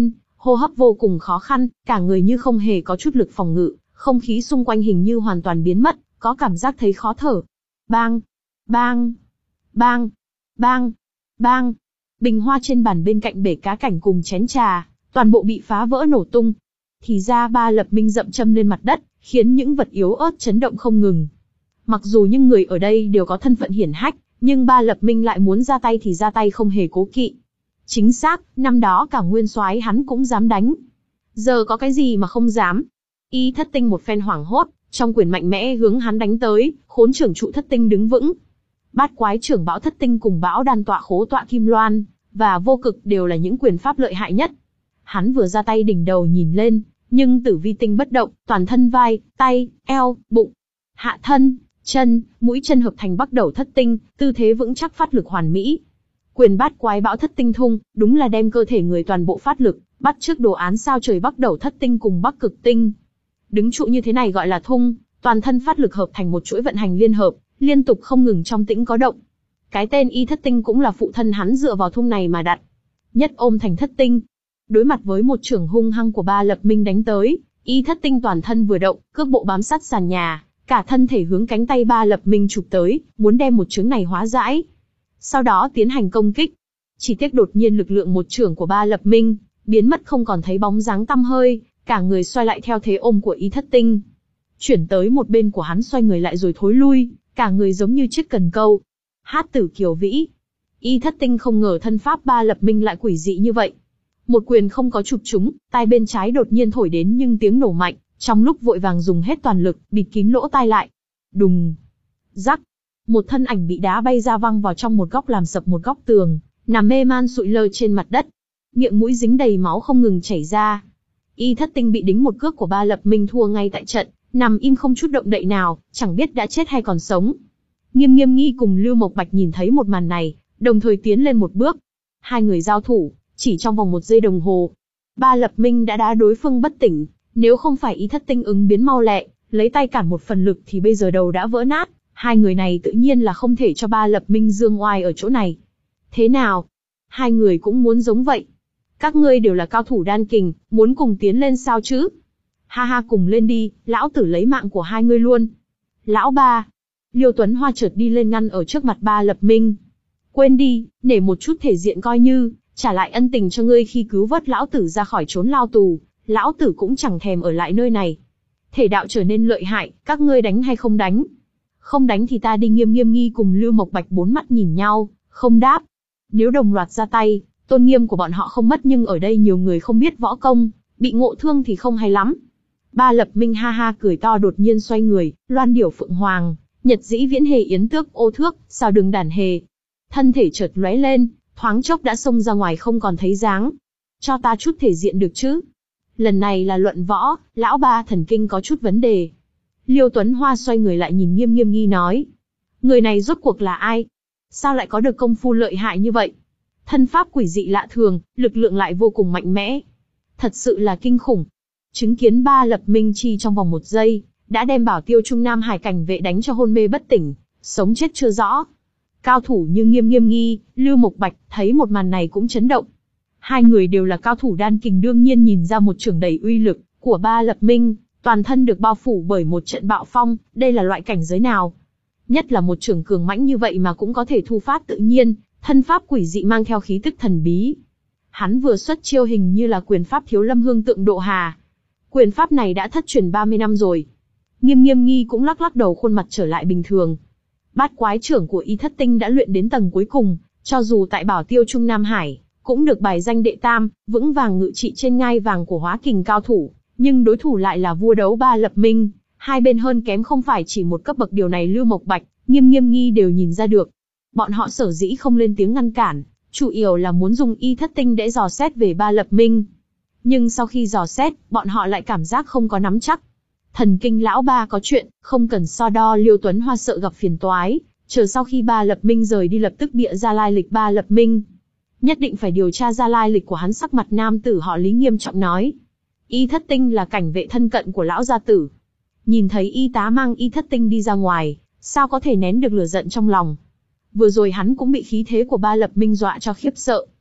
hô hấp vô cùng khó khăn, cả người như không hề có chút lực phòng ngự, không khí xung quanh hình như hoàn toàn biến mất, có cảm giác thấy khó thở. Bang, bang, bang, bang, bang. Bình hoa trên bàn bên cạnh bể cá cảnh cùng chén trà, toàn bộ bị phá vỡ nổ tung. Thì ra Ba Lập Minh dậm châm lên mặt đất, khiến những vật yếu ớt chấn động không ngừng. Mặc dù những người ở đây đều có thân phận hiển hách, nhưng Ba Lập Minh lại muốn ra tay thì ra tay không hề cố kỵ. Chính xác, năm đó cả nguyên soái hắn cũng dám đánh. Giờ có cái gì mà không dám? Y Thất Tinh một phen hoảng hốt, trong quyền mạnh mẽ hướng hắn đánh tới, khốn trưởng trụ Thất Tinh đứng vững. Bát quái trưởng Bão Thất Tinh cùng Bão Đan tọa khố tọa Kim Loan, và Vô Cực đều là những quyền pháp lợi hại nhất. Hắn vừa ra tay đỉnh đầu nhìn lên, nhưng Tử Vi Tinh bất động, toàn thân vai, tay, eo, bụng, hạ thân, chân, mũi chân hợp thành Bắc Đầu Thất Tinh, tư thế vững chắc phát lực hoàn mỹ. Quyền bát quái Bão Thất Tinh thung, đúng là đem cơ thể người toàn bộ phát lực, bắt chước đồ án sao trời Bắc Đầu Thất Tinh cùng Bắc Cực Tinh. Đứng trụ như thế này gọi là thung, toàn thân phát lực hợp thành một chuỗi vận hành liên hợp, liên tục không ngừng trong tĩnh có động. Cái tên Y Thất Tinh cũng là phụ thân hắn dựa vào thung này mà đặt. Nhất ôm thành Thất Tinh. Đối mặt với một chưởng hung hăng của Ba Lập Minh đánh tới, Y Thất Tinh toàn thân vừa động, cước bộ bám sát sàn nhà, cả thân thể hướng cánh tay Ba Lập Minh chụp tới, muốn đem một chưởng này hóa giải. Sau đó tiến hành công kích. Chỉ tiếc đột nhiên lực lượng một chưởng của Ba Lập Minh biến mất không còn thấy bóng dáng tăm hơi, cả người xoay lại theo thế ôm của Y Thất Tinh. Chuyển tới một bên của hắn xoay người lại rồi thối lui, cả người giống như chiếc cần câu. Hát tử kiều vĩ. Y Thất Tinh không ngờ thân pháp Ba Lập Minh lại quỷ dị như vậy. Một quyền không có chụp trúng, tai bên trái đột nhiên thổi đến nhưng tiếng nổ mạnh, trong lúc vội vàng dùng hết toàn lực, bịt kín lỗ tai lại. Đùng, rắc, một thân ảnh bị đá bay ra văng vào trong một góc làm sập một góc tường, nằm mê man sụi lơ trên mặt đất. Miệng mũi dính đầy máu không ngừng chảy ra. Y Thất Tinh bị đính một cước của Ba Lập Minh thua ngay tại trận, nằm im không chút động đậy nào, chẳng biết đã chết hay còn sống. Nghiêm Nghiêm Nghi cùng Lưu Mộc Bạch nhìn thấy một màn này, đồng thời tiến lên một bước. Hai người giao thủ, chỉ trong vòng một giây đồng hồ, Ba Lập Minh đã đá đối phương bất tỉnh. Nếu không phải Y Thất Tinh ứng biến mau lẹ, lấy tay cản một phần lực thì bây giờ đầu đã vỡ nát. Hai người này tự nhiên là không thể cho Ba Lập Minh dương oai ở chỗ này. Thế nào? Hai người cũng muốn giống vậy. Các ngươi đều là cao thủ đan kình, muốn cùng tiến lên sao chứ? Ha ha, cùng lên đi, lão tử lấy mạng của hai ngươi luôn. Lão Ba. Liêu Tuấn Hoa chợt đi lên ngăn ở trước mặt Ba Lập Minh. Quên đi, nể một chút thể diện coi như, trả lại ân tình cho ngươi khi cứu vớt lão tử ra khỏi trốn lao tù, lão tử cũng chẳng thèm ở lại nơi này. Thể đạo trở nên lợi hại, các ngươi đánh hay không đánh? Không đánh thì ta đi. Nghiêm Nghiêm Nghi cùng Lưu Mộc Bạch bốn mắt nhìn nhau, không đáp. Nếu đồng loạt ra tay, tôn nghiêm của bọn họ không mất, nhưng ở đây nhiều người không biết võ công, bị ngộ thương thì không hay lắm. Ba Lập Minh ha ha cười to, đột nhiên xoay người, loan điểu phượng hoàng, nhật dĩ viễn hề yến tước ô thước, sao đường đàn hề. Thân thể chợt lóe lên, thoáng chốc đã xông ra ngoài không còn thấy dáng. Cho ta chút thể diện được chứ? Lần này là luận võ, lão Ba thần kinh có chút vấn đề. Liêu Tuấn Hoa xoay người lại nhìn Nghiêm Nghiêm Nghi nói. Người này rốt cuộc là ai? Sao lại có được công phu lợi hại như vậy? Thân pháp quỷ dị lạ thường, lực lượng lại vô cùng mạnh mẽ. Thật sự là kinh khủng. Chứng kiến Ba Lập Minh chi trong vòng một giây, đã đem Bảo Tiêu Trung Nam Hải cảnh vệ đánh cho hôn mê bất tỉnh, sống chết chưa rõ. Cao thủ như Nghiêm Nghiêm Nghi, Lưu Mộc Bạch thấy một màn này cũng chấn động. Hai người đều là cao thủ đan kình, đương nhiên nhìn ra một chưởng đầy uy lực của Ba Lập Minh, toàn thân được bao phủ bởi một trận bạo phong, đây là loại cảnh giới nào? Nhất là một chưởng cường mãnh như vậy mà cũng có thể thu phát tự nhiên, thân pháp quỷ dị mang theo khí tức thần bí. Hắn vừa xuất chiêu hình như là quyền pháp Thiếu Lâm Hương Tượng Độ Hà. Quyền pháp này đã thất truyền ba mươi năm rồi. Nghiêm Nghiêm Nghi cũng lắc lắc đầu, khuôn mặt trở lại bình thường. Bát quái trưởng của Y Thất Tinh đã luyện đến tầng cuối cùng, cho dù tại Bảo Tiêu Trung Nam Hải, cũng được bài danh đệ tam, vững vàng ngự trị trên ngai vàng của hóa kình cao thủ, nhưng đối thủ lại là vua đấu Ba Lập Minh, hai bên hơn kém không phải chỉ một cấp bậc, điều này Lưu Mộc Bạch, Nghiêm Nghiêm Nghi đều nhìn ra được. Bọn họ sở dĩ không lên tiếng ngăn cản, chủ yếu là muốn dùng Y Thất Tinh để dò xét về Ba Lập Minh. Nhưng sau khi dò xét, bọn họ lại cảm giác không có nắm chắc. Thần kinh lão Ba có chuyện, không cần so đo. Liêu Tuấn Hoa sợ gặp phiền toái, chờ sau khi Ba Lập Minh rời đi lập tức bịa ra lai lịch Ba Lập Minh. Nhất định phải điều tra ra lai lịch của hắn. Sắc mặt nam tử họ Lý nghiêm trọng nói. Y Thất Tinh là cảnh vệ thân cận của lão gia tử. Nhìn thấy y tá mang Y Thất Tinh đi ra ngoài, sao có thể nén được lửa giận trong lòng. Vừa rồi hắn cũng bị khí thế của Ba Lập Minh dọa cho khiếp sợ.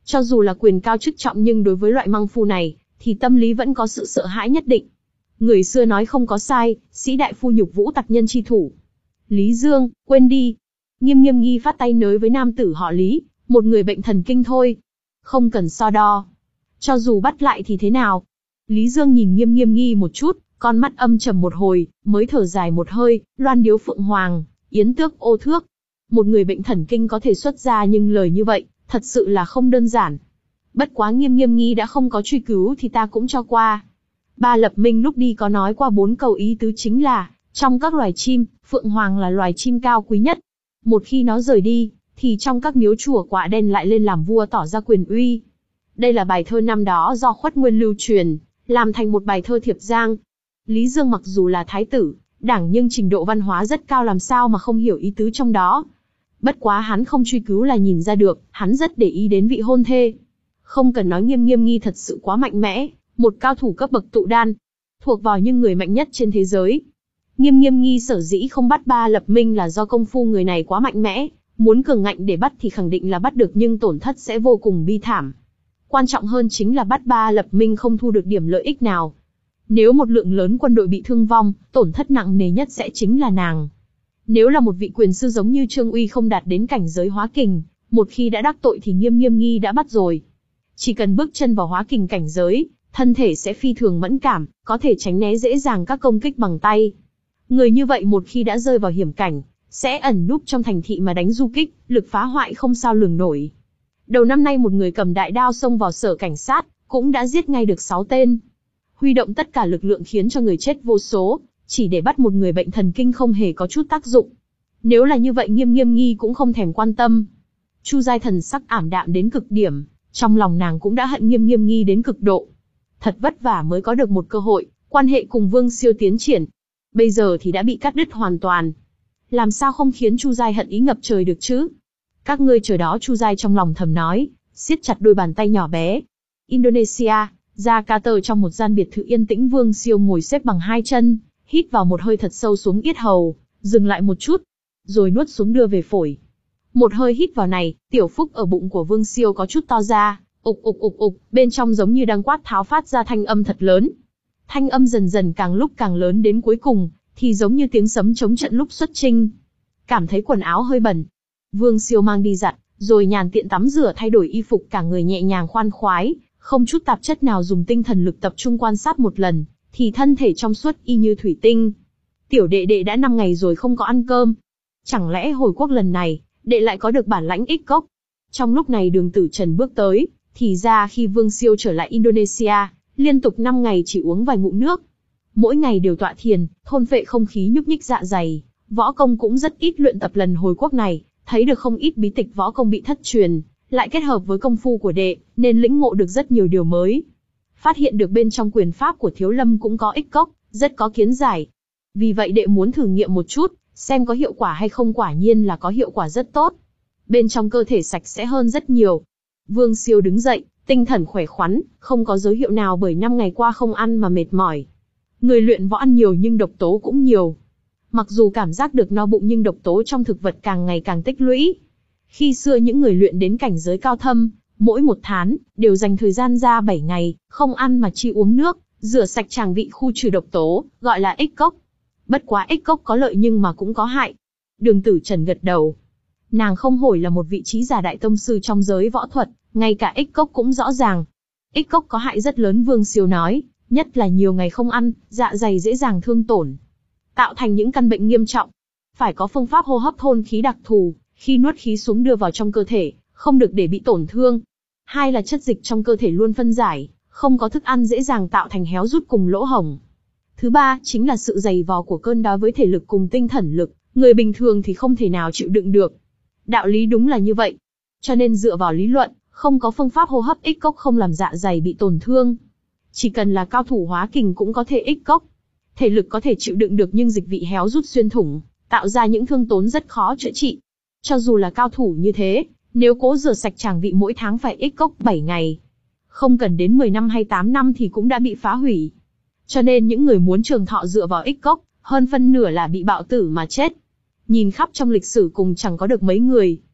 Cho dù là quyền cao chức trọng nhưng đối với loại măng phu này, thì tâm lý vẫn có sự sợ hãi nhất định. Người xưa nói không có sai, sĩ đại phu nhục vũ tặc nhân chi thủ. Lý Dương, quên đi. Nghiêm Nghiêm Nghi phát tay nới với nam tử họ Lý, một người bệnh thần kinh thôi. Không cần so đo. Cho dù bắt lại thì thế nào? Lý Dương nhìn Nghiêm Nghiêm Nghi một chút, con mắt âm trầm một hồi, mới thở dài một hơi, loan điếu phượng hoàng, yến tước ô thước. Một người bệnh thần kinh có thể xuất ra nhưng lời như vậy, thật sự là không đơn giản. Bất quá Nghiêm Nghiêm Nghi đã không có truy cứu thì ta cũng cho qua. Ba Lập Minh lúc đi có nói qua bốn câu ý tứ chính là, trong các loài chim, phượng hoàng là loài chim cao quý nhất. Một khi nó rời đi, thì trong các miếu chùa quả đen lại lên làm vua tỏ ra quyền uy. Đây là bài thơ năm đó do Khuất Nguyên lưu truyền, làm thành một bài thơ thiệp giang. Lý Dương mặc dù là thái tử, đảng nhưng trình độ văn hóa rất cao, làm sao mà không hiểu ý tứ trong đó. Bất quá hắn không truy cứu là nhìn ra được, hắn rất để ý đến vị hôn thê. Không cần nói Nghiêm Nghiêm Nghi thật sự quá mạnh mẽ, một cao thủ cấp bậc tụ đan, thuộc vào những người mạnh nhất trên thế giới. Nghiêm Nghiêm Nghi sở dĩ không bắt Ba Lập Minh là do công phu người này quá mạnh mẽ, muốn cường ngạnh để bắt thì khẳng định là bắt được nhưng tổn thất sẽ vô cùng bi thảm. Quan trọng hơn chính là bắt Ba Lập Minh không thu được điểm lợi ích nào. Nếu một lượng lớn quân đội bị thương vong, tổn thất nặng nề nhất sẽ chính là nàng. Nếu là một vị quyền sư giống như Trương Uy không đạt đến cảnh giới hóa kình, một khi đã đắc tội thì Nghiêm Nghiêm Nghi đã bắt rồi. Chỉ cần bước chân vào hóa kình cảnh giới, thân thể sẽ phi thường mẫn cảm, có thể tránh né dễ dàng các công kích bằng tay. Người như vậy một khi đã rơi vào hiểm cảnh, sẽ ẩn núp trong thành thị mà đánh du kích, lực phá hoại không sao lường nổi. Đầu năm nay một người cầm đại đao xông vào sở cảnh sát, cũng đã giết ngay được sáu tên. Huy động tất cả lực lượng khiến cho người chết vô số, chỉ để bắt một người bệnh thần kinh không hề có chút tác dụng. Nếu là như vậy Nghiêm Nghiêm Nghi cũng không thèm quan tâm. Chu Giai thần sắc ảm đạm đến cực điểm, trong lòng nàng cũng đã hận Nghiêm Nghiêm Nghi đến cực độ. Thật vất vả mới có được một cơ hội, quan hệ cùng Vương Siêu tiến triển. Bây giờ thì đã bị cắt đứt hoàn toàn. Làm sao không khiến Chu Giai hận ý ngập trời được chứ? Các ngươi chờ đó, Chu Giai trong lòng thầm nói, siết chặt đôi bàn tay nhỏ bé. Indonesia, Jakarta, trong một gian biệt thự yên tĩnh, Vương Siêu ngồi xếp bằng hai chân, hít vào một hơi thật sâu xuống yết hầu, dừng lại một chút, rồi nuốt xuống đưa về phổi. Một hơi hít vào này, tiểu phúc ở bụng của Vương Siêu có chút to ra, ục ục ục ục, bên trong giống như đang quát tháo phát ra thanh âm thật lớn. Thanh âm dần dần càng lúc càng lớn, đến cuối cùng thì giống như tiếng sấm chống trận lúc xuất chinh. Cảm thấy quần áo hơi bẩn, Vương Siêu mang đi giặt, rồi nhàn tiện tắm rửa thay đổi y phục, cả người nhẹ nhàng khoan khoái, không chút tạp chất nào, dùng tinh thần lực tập trung quan sát một lần, thì thân thể trong suốt y như thủy tinh. Tiểu đệ đệ đã năm ngày rồi không có ăn cơm. Chẳng lẽ hồi quốc lần này, đệ lại có được bản lãnh ích cốc? Trong lúc này Đường Tử Trần bước tới, thì ra khi Vương Siêu trở lại Indonesia, liên tục năm ngày chỉ uống vài ngụm nước. Mỗi ngày đều tọa thiền, thôn phệ không khí nhúc nhích dạ dày, võ công cũng rất ít luyện tập. Lần hồi quốc này, thấy được không ít bí tịch võ công bị thất truyền, lại kết hợp với công phu của đệ, nên lĩnh ngộ được rất nhiều điều mới. Phát hiện được bên trong quyền pháp của Thiếu Lâm cũng có ích cốc, rất có kiến giải. Vì vậy đệ muốn thử nghiệm một chút, xem có hiệu quả hay không. Quả nhiên là có hiệu quả rất tốt. Bên trong cơ thể sạch sẽ hơn rất nhiều. Vương Siêu đứng dậy, tinh thần khỏe khoắn, không có dấu hiệu nào bởi năm ngày qua không ăn mà mệt mỏi. Người luyện võ ăn nhiều nhưng độc tố cũng nhiều. Mặc dù cảm giác được no bụng nhưng độc tố trong thực vật càng ngày càng tích lũy. Khi xưa những người luyện đến cảnh giới cao thâm, mỗi một tháng, đều dành thời gian ra bảy ngày, không ăn mà chỉ uống nước, rửa sạch tràng vị khu trừ độc tố, gọi là ích cốc. Bất quá ích cốc có lợi nhưng mà cũng có hại. Đường Tử Trần gật đầu. Nàng không hổ là một vị trí giả đại tông sư trong giới võ thuật, ngay cả ích cốc cũng rõ ràng. Ích cốc có hại rất lớn, Vương Siêu nói, nhất là nhiều ngày không ăn, dạ dày dễ dàng thương tổn, tạo thành những căn bệnh nghiêm trọng. Phải có phương pháp hô hấp thôn khí đặc thù, khi nuốt khí xuống đưa vào trong cơ thể, không được để bị tổn thương. Hai là chất dịch trong cơ thể luôn phân giải, không có thức ăn dễ dàng tạo thành héo rút cùng lỗ hổng. Thứ ba chính là sự dày vò của cơn đói với thể lực cùng tinh thần lực, người bình thường thì không thể nào chịu đựng được. Đạo lý đúng là như vậy. Cho nên dựa vào lý luận, không có phương pháp hô hấp ích cốc không làm dạ dày bị tổn thương. Chỉ cần là cao thủ hóa kình cũng có thể ích cốc. Thể lực có thể chịu đựng được nhưng dịch vị héo rút xuyên thủng, tạo ra những thương tốn rất khó chữa trị. Cho dù là cao thủ như thế, nếu cố rửa sạch tràng vị mỗi tháng phải ích cốc bảy ngày, không cần đến mười năm hay tám năm thì cũng đã bị phá hủy. Cho nên những người muốn trường thọ dựa vào ích cốc, hơn phân nửa là bị bạo tử mà chết. Nhìn khắp trong lịch sử cùng chẳng có được mấy người.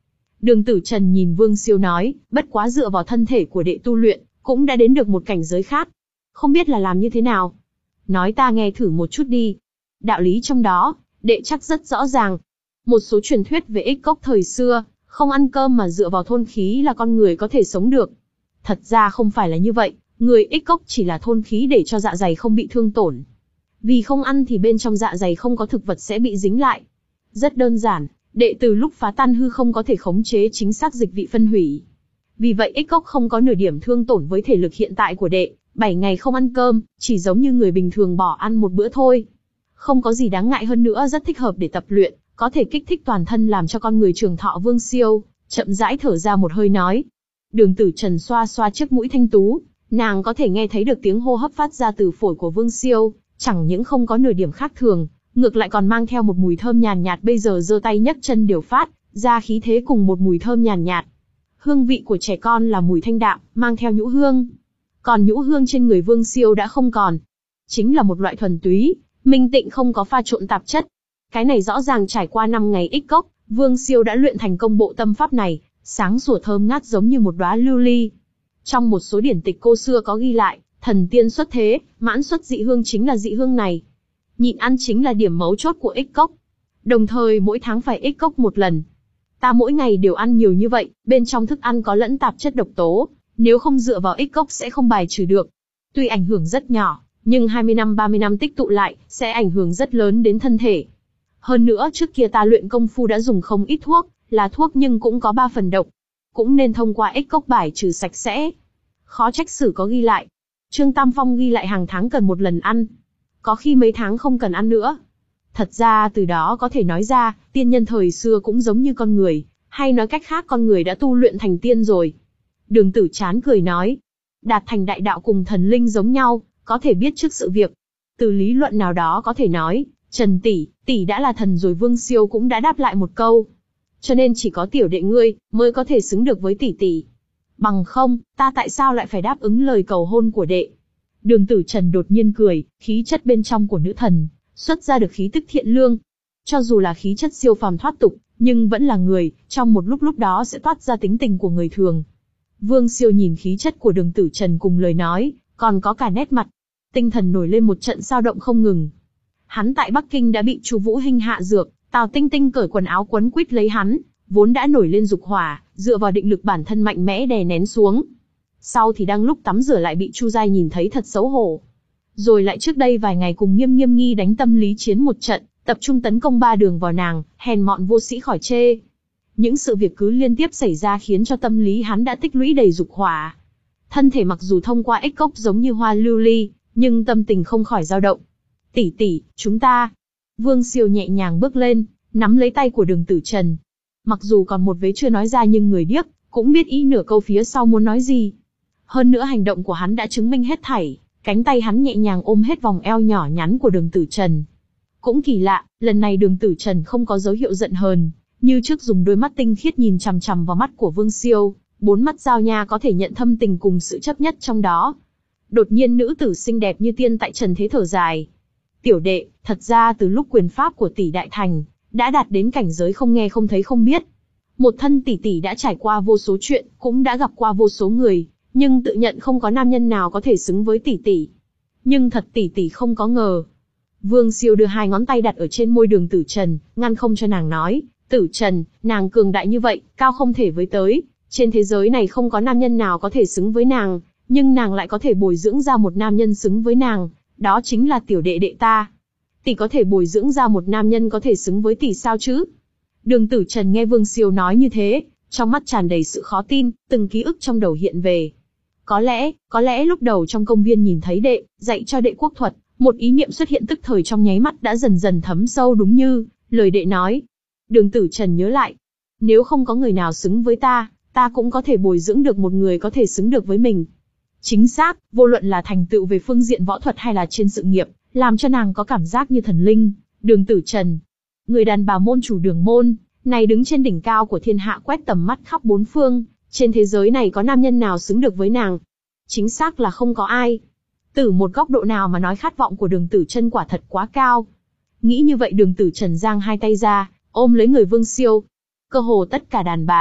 Đường Tử Trần nhìn Vương Siêu nói, bất quá dựa vào thân thể của đệ tu luyện, cũng đã đến được một cảnh giới khác. Không biết là làm như thế nào? Nói ta nghe thử một chút đi. Đạo lý trong đó, đệ chắc rất rõ ràng. Một số truyền thuyết về ích cốc thời xưa, không ăn cơm mà dựa vào thôn khí là con người có thể sống được. Thật ra không phải là như vậy, người ích cốc chỉ là thôn khí để cho dạ dày không bị thương tổn. Vì không ăn thì bên trong dạ dày không có thực vật sẽ bị dính lại. Rất đơn giản, đệ từ lúc phá tan hư không có thể khống chế chính xác dịch vị phân hủy. Vì vậy ích cốc không có nửa điểm thương tổn với thể lực hiện tại của đệ, bảy ngày không ăn cơm, chỉ giống như người bình thường bỏ ăn một bữa thôi. Không có gì đáng ngại hơn nữa, rất thích hợp để tập luyện, có thể kích thích toàn thân làm cho con người trường thọ. Vương Siêu chậm rãi thở ra một hơi nói. Đường Tử Trần xoa xoa chiếc mũi thanh tú, nàng có thể nghe thấy được tiếng hô hấp phát ra từ phổi của Vương Siêu, chẳng những không có nửa điểm khác thường, ngược lại còn mang theo một mùi thơm nhàn nhạt, bây giờ giơ tay nhấc chân đều phát ra khí thế cùng một mùi thơm nhàn nhạt. Hương vị của trẻ con là mùi thanh đạm, mang theo nhũ hương. Còn nhũ hương trên người Vương Siêu đã không còn. Chính là một loại thuần túy, minh tịnh không có pha trộn tạp chất. Cái này rõ ràng trải qua năm ngày ích cốc, Vương Siêu đã luyện thành công bộ tâm pháp này, sáng sủa thơm ngát giống như một đóa lưu ly. Trong một số điển tịch cô xưa có ghi lại, thần tiên xuất thế, mãn xuất dị hương chính là dị hương này. Nhịn ăn chính là điểm mấu chốt của ích cốc. Đồng thời mỗi tháng phải ích cốc một lần. Ta mỗi ngày đều ăn nhiều như vậy, bên trong thức ăn có lẫn tạp chất độc tố, nếu không dựa vào ích cốc sẽ không bài trừ được. Tuy ảnh hưởng rất nhỏ, nhưng hai mươi năm ba mươi năm tích tụ lại, sẽ ảnh hưởng rất lớn đến thân thể. Hơn nữa trước kia ta luyện công phu đã dùng không ít thuốc, là thuốc nhưng cũng có ba phần độc. Cũng nên thông qua ích cốc bài trừ sạch sẽ. Khó trách sử có ghi lại. Trương Tam Phong ghi lại hàng tháng cần một lần ăn. Có khi mấy tháng không cần ăn nữa. Thật ra từ đó có thể nói ra, tiên nhân thời xưa cũng giống như con người, hay nói cách khác con người đã tu luyện thành tiên rồi. Đường Tử chán cười nói, đạt thành đại đạo cùng thần linh giống nhau, có thể biết trước sự việc. Từ lý luận nào đó có thể nói, Trần tỷ, tỷ đã là thần rồi. Vương Siêu cũng đã đáp lại một câu. Cho nên chỉ có tiểu đệ ngươi, mới có thể xứng được với tỷ tỷ. Bằng không, ta tại sao lại phải đáp ứng lời cầu hôn của đệ? Đường Tử Trần đột nhiên cười, khí chất bên trong của nữ thần, xuất ra được khí tức thiện lương. Cho dù là khí chất siêu phàm thoát tục, nhưng vẫn là người, trong một lúc lúc đó sẽ toát ra tính tình của người thường. Vương Siêu nhìn khí chất của Đường Tử Trần cùng lời nói, còn có cả nét mặt. Tinh thần nổi lên một trận dao động không ngừng. Hắn tại Bắc Kinh đã bị Chu Vũ Hinh hạ dược, Tào Tinh Tinh cởi quần áo quấn quýt lấy hắn, vốn đã nổi lên dục hỏa, dựa vào định lực bản thân mạnh mẽ đè nén xuống. Sau thì đang lúc tắm rửa lại bị Chu Giai nhìn thấy thật xấu hổ. Rồi lại trước đây vài ngày cùng Nghiêm Nghiêm Nghi đánh tâm lý chiến một trận, tập trung tấn công ba đường vào nàng, hèn mọn vô sĩ khỏi chê. Những sự việc cứ liên tiếp xảy ra khiến cho tâm lý hắn đã tích lũy đầy dục hỏa. Thân thể mặc dù thông qua ích cốc giống như hoa lưu ly, nhưng tâm tình không khỏi dao động. Tỷ tỷ, chúng ta. Vương Siêu nhẹ nhàng bước lên, nắm lấy tay của Đường Tử Trần. Mặc dù còn một vế chưa nói ra nhưng người điếc cũng biết ý nửa câu phía sau muốn nói gì. Hơn nữa hành động của hắn đã chứng minh hết thảy, cánh tay hắn nhẹ nhàng ôm hết vòng eo nhỏ nhắn của Đường Tử Trần. Cũng kỳ lạ, lần này Đường Tử Trần không có dấu hiệu giận hờn, như trước dùng đôi mắt tinh khiết nhìn chằm chằm vào mắt của Vương Siêu, bốn mắt giao nha có thể nhận thâm tình cùng sự chấp nhất trong đó. Đột nhiên nữ tử xinh đẹp như tiên tại trần thế thở dài. Tiểu đệ, thật ra từ lúc quyền pháp của tỷ đại thành, đã đạt đến cảnh giới không nghe không thấy không biết. Một thân tỷ tỷ đã trải qua vô số chuyện, cũng đã gặp qua vô số người, nhưng tự nhận không có nam nhân nào có thể xứng với tỷ tỷ. Nhưng thật tỷ tỷ không có ngờ. Vương Siêu đưa hai ngón tay đặt ở trên môi Đường Tử Trần, ngăn không cho nàng nói. Tử Trần, nàng cường đại như vậy, cao không thể với tới. Trên thế giới này không có nam nhân nào có thể xứng với nàng, nhưng nàng lại có thể bồi dưỡng ra một nam nhân xứng với nàng. Đó chính là tiểu đệ đệ ta. Tỷ có thể bồi dưỡng ra một nam nhân có thể xứng với tỷ sao chứ? Đường Tử Trần nghe Vương Siêu nói như thế, trong mắt tràn đầy sự khó tin, từng ký ức trong đầu hiện về. Có lẽ, có lẽ lúc đầu trong công viên nhìn thấy đệ, dạy cho đệ quốc thuật, một ý niệm xuất hiện tức thời trong nháy mắt đã dần dần thấm sâu đúng như lời đệ nói. Đường Tử Trần nhớ lại, nếu không có người nào xứng với ta, ta cũng có thể bồi dưỡng được một người có thể xứng được với mình. Chính xác, vô luận là thành tựu về phương diện võ thuật hay là trên sự nghiệp, làm cho nàng có cảm giác như thần linh. Đường Tử Trần, người đàn bà môn chủ Đường môn, này đứng trên đỉnh cao của thiên hạ quét tầm mắt khắp bốn phương, trên thế giới này có nam nhân nào xứng được với nàng? Chính xác là không có ai. Từ một góc độ nào mà nói khát vọng của Đường Tử Trần quả thật quá cao. Nghĩ như vậy Đường Tử Trần giang hai tay ra, ôm lấy người Vương Siêu. Cơ hồ tất cả đàn bà,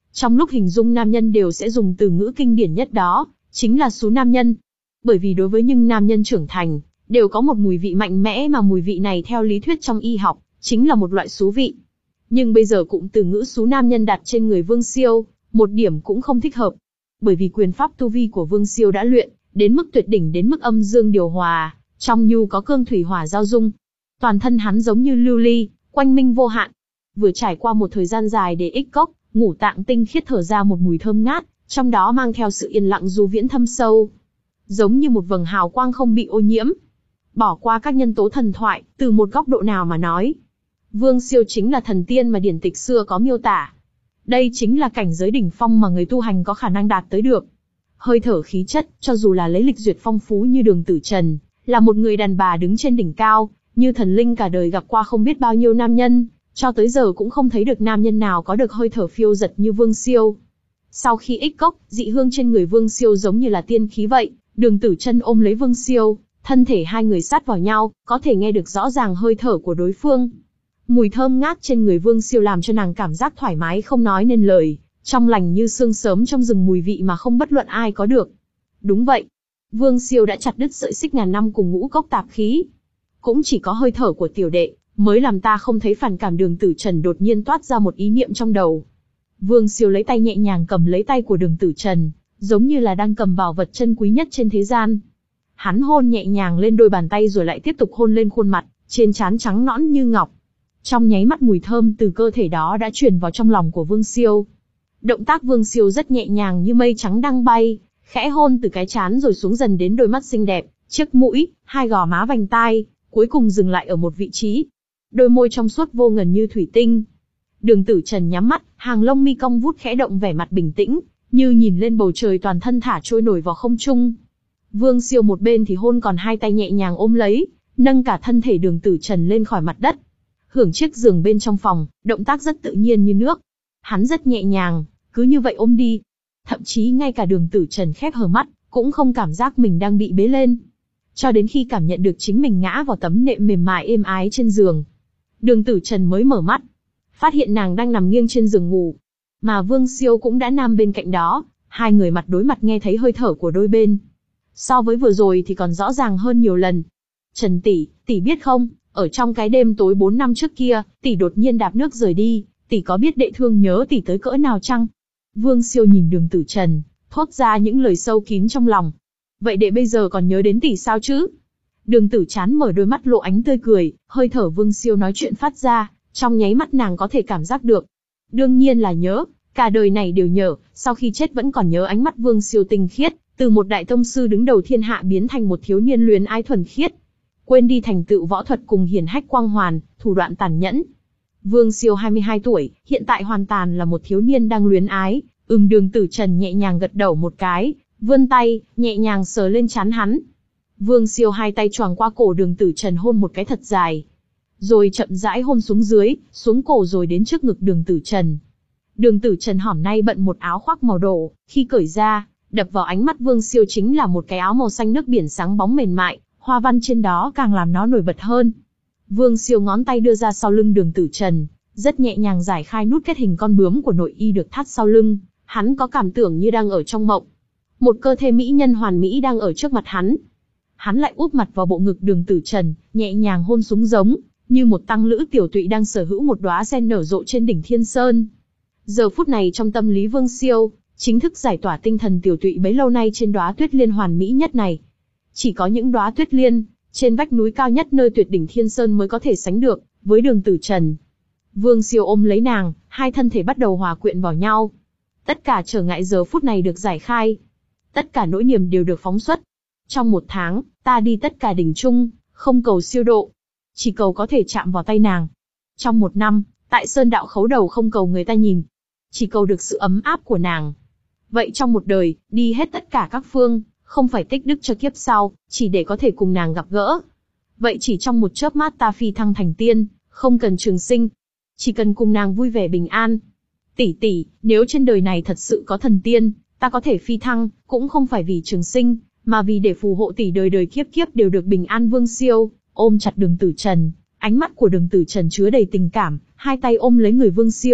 Trong lúc hình dung nam nhân đều sẽ dùng từ ngữ kinh điển nhất đó, chính là xú nam nhân. Bởi vì đối với những nam nhân trưởng thành, đều có một mùi vị mạnh mẽ mà mùi vị này theo lý thuyết trong y học, chính là một loại xú vị. Nhưng bây giờ cụm từ ngữ xú nam nhân đặt trên người Vương Siêu, một điểm cũng không thích hợp. Bởi vì quyền pháp tu vi của Vương Siêu đã luyện, đến mức tuyệt đỉnh đến mức âm dương điều hòa, trong nhu có cương thủy hỏa giao dung. Toàn thân hắn giống như lưu ly, quanh minh vô hạn. Vừa trải qua một thời gian dài để ích cốc, ngũ tạng tinh khiết thở ra một mùi thơm ngát, trong đó mang theo sự yên lặng du viễn thâm sâu. Giống như một vầng hào quang không bị ô nhiễm. Bỏ qua các nhân tố thần thoại, từ một góc độ nào mà nói, Vương Siêu chính là thần tiên mà điển tịch xưa có miêu tả. Đây chính là cảnh giới đỉnh phong mà người tu hành có khả năng đạt tới được. Hơi thở khí chất, cho dù là lấy lịch duyệt phong phú như Đường Tử Trần, là một người đàn bà đứng trên đỉnh cao, như thần linh cả đời gặp qua không biết bao nhiêu nam nhân, cho tới giờ cũng không thấy được nam nhân nào có được hơi thở phiêu dật như Vương Siêu. Sau khi ích cốc, dị hương trên người Vương Siêu giống như là tiên khí vậy, Đường Tử Trần ôm lấy Vương Siêu, thân thể hai người sát vào nhau, có thể nghe được rõ ràng hơi thở của đối phương. Mùi thơm ngát trên người Vương Siêu làm cho nàng cảm giác thoải mái không nói nên lời, trong lành như sương sớm trong rừng, mùi vị mà không bất luận ai có được. Đúng vậy, Vương Siêu đã chặt đứt sợi xích ngàn năm cùng ngũ cốc tạp khí. Cũng chỉ có hơi thở của tiểu đệ mới làm ta không thấy phản cảm. Đường Tử Trần đột nhiên toát ra một ý niệm trong đầu. Vương Siêu lấy tay nhẹ nhàng cầm lấy tay của Đường Tử Trần, giống như là đang cầm bảo vật chân quý nhất trên thế gian. Hắn hôn nhẹ nhàng lên đôi bàn tay rồi lại tiếp tục hôn lên khuôn mặt, trên trán trắng nõn như ngọc. Trong nháy mắt mùi thơm từ cơ thể đó đã truyền vào trong lòng của Vương Siêu. Động tác Vương Siêu rất nhẹ nhàng như mây trắng đang bay, khẽ hôn từ cái trán rồi xuống dần đến đôi mắt xinh đẹp, chiếc mũi, hai gò má vành tai, cuối cùng dừng lại ở một vị trí. Đôi môi trong suốt vô ngần như thủy tinh. Đường Tử Trần nhắm mắt, hàng lông mi cong vút khẽ động, vẻ mặt bình tĩnh, như nhìn lên bầu trời, toàn thân thả trôi nổi vào không trung. Vương Siêu một bên thì hôn, còn hai tay nhẹ nhàng ôm lấy, nâng cả thân thể Đường Tử Trần lên khỏi mặt đất. Hưởng chiếc giường bên trong phòng, động tác rất tự nhiên như nước. Hắn rất nhẹ nhàng, cứ như vậy ôm đi. Thậm chí ngay cả Đường Tử Trần khép hờ mắt, cũng không cảm giác mình đang bị bế lên. Cho đến khi cảm nhận được chính mình ngã vào tấm nệm mềm mại êm ái trên giường, Đường Tử Trần mới mở mắt, phát hiện nàng đang nằm nghiêng trên giường ngủ. Mà Vương Siêu cũng đã nằm bên cạnh đó, hai người mặt đối mặt nghe thấy hơi thở của đôi bên. So với vừa rồi thì còn rõ ràng hơn nhiều lần. Trần tỷ, tỷ biết không, ở trong cái đêm tối bốn năm trước kia, tỷ đột nhiên đạp nước rời đi, tỷ có biết đệ thương nhớ tỷ tới cỡ nào chăng? Vương Siêu nhìn Đường Tử Trần, thốt ra những lời sâu kín trong lòng. Vậy đệ bây giờ còn nhớ đến tỷ sao chứ? Đường Tử Trán mở đôi mắt lộ ánh tươi cười, hơi thở Vương Siêu nói chuyện phát ra, trong nháy mắt nàng có thể cảm giác được. Đương nhiên là nhớ, cả đời này đều nhớ, sau khi chết vẫn còn nhớ. Ánh mắt Vương Siêu tinh khiết, từ một đại tông sư đứng đầu thiên hạ biến thành một thiếu niên luyến ái thuần khiết. Quên đi thành tựu võ thuật cùng hiển hách quang hoàn, thủ đoạn tàn nhẫn. Vương Siêu hai mươi hai tuổi, hiện tại hoàn toàn là một thiếu niên đang luyến ái. Ừm, Đường Tử Trần nhẹ nhàng gật đầu một cái, vươn tay, nhẹ nhàng sờ lên trán hắn. Vương Siêu hai tay choàng qua cổ Đường Tử Trần hôn một cái thật dài, rồi chậm rãi hôn xuống dưới, xuống cổ rồi đến trước ngực Đường Tử Trần. Đường Tử Trần hôm nay bận một áo khoác màu đỏ, khi cởi ra, đập vào ánh mắt Vương Siêu chính là một cái áo màu xanh nước biển sáng bóng mềm mại, hoa văn trên đó càng làm nó nổi bật hơn. Vương Siêu ngón tay đưa ra sau lưng Đường Tử Trần, rất nhẹ nhàng giải khai nút kết hình con bướm của nội y được thắt sau lưng. Hắn có cảm tưởng như đang ở trong mộng. Một cơ thể mỹ nhân hoàn mỹ đang ở trước mặt hắn. Hắn lại úp mặt vào bộ ngực Đường Tử Trần, nhẹ nhàng hôn xuống, giống như một tăng lữ tiểu tụy đang sở hữu một đóa sen nở rộ trên đỉnh Thiên Sơn. Giờ phút này trong tâm lý Vương Siêu, chính thức giải tỏa tinh thần tiểu tụy bấy lâu nay trên đóa tuyết liên hoàn mỹ nhất này. Chỉ có những đóa tuyết liên trên vách núi cao nhất nơi tuyệt đỉnh Thiên Sơn mới có thể sánh được với Đường Tử Trần. Vương Siêu ôm lấy nàng, hai thân thể bắt đầu hòa quyện vào nhau. Tất cả trở ngại giờ phút này được giải khai. Tất cả nỗi niềm đều được phóng xuất. Trong một tháng, ta đi tất cả đỉnh chung, không cầu siêu độ, chỉ cầu có thể chạm vào tay nàng. Trong một năm, tại Sơn Đạo khấu đầu không cầu người ta nhìn, chỉ cầu được sự ấm áp của nàng. Vậy trong một đời, đi hết tất cả các phương, không phải tích đức cho kiếp sau, chỉ để có thể cùng nàng gặp gỡ. Vậy chỉ trong một chớp mắt ta phi thăng thành tiên, không cần trường sinh, chỉ cần cùng nàng vui vẻ bình an. Tỷ tỷ, nếu trên đời này thật sự có thần tiên, ta có thể phi thăng, cũng không phải vì trường sinh, mà vì để phù hộ tỷ đời đời kiếp kiếp đều được bình an. Vương Siêu ôm chặt Đường Tử Trần, ánh mắt của Đường Tử Trần chứa đầy tình cảm, hai tay ôm lấy người Vương Siêu,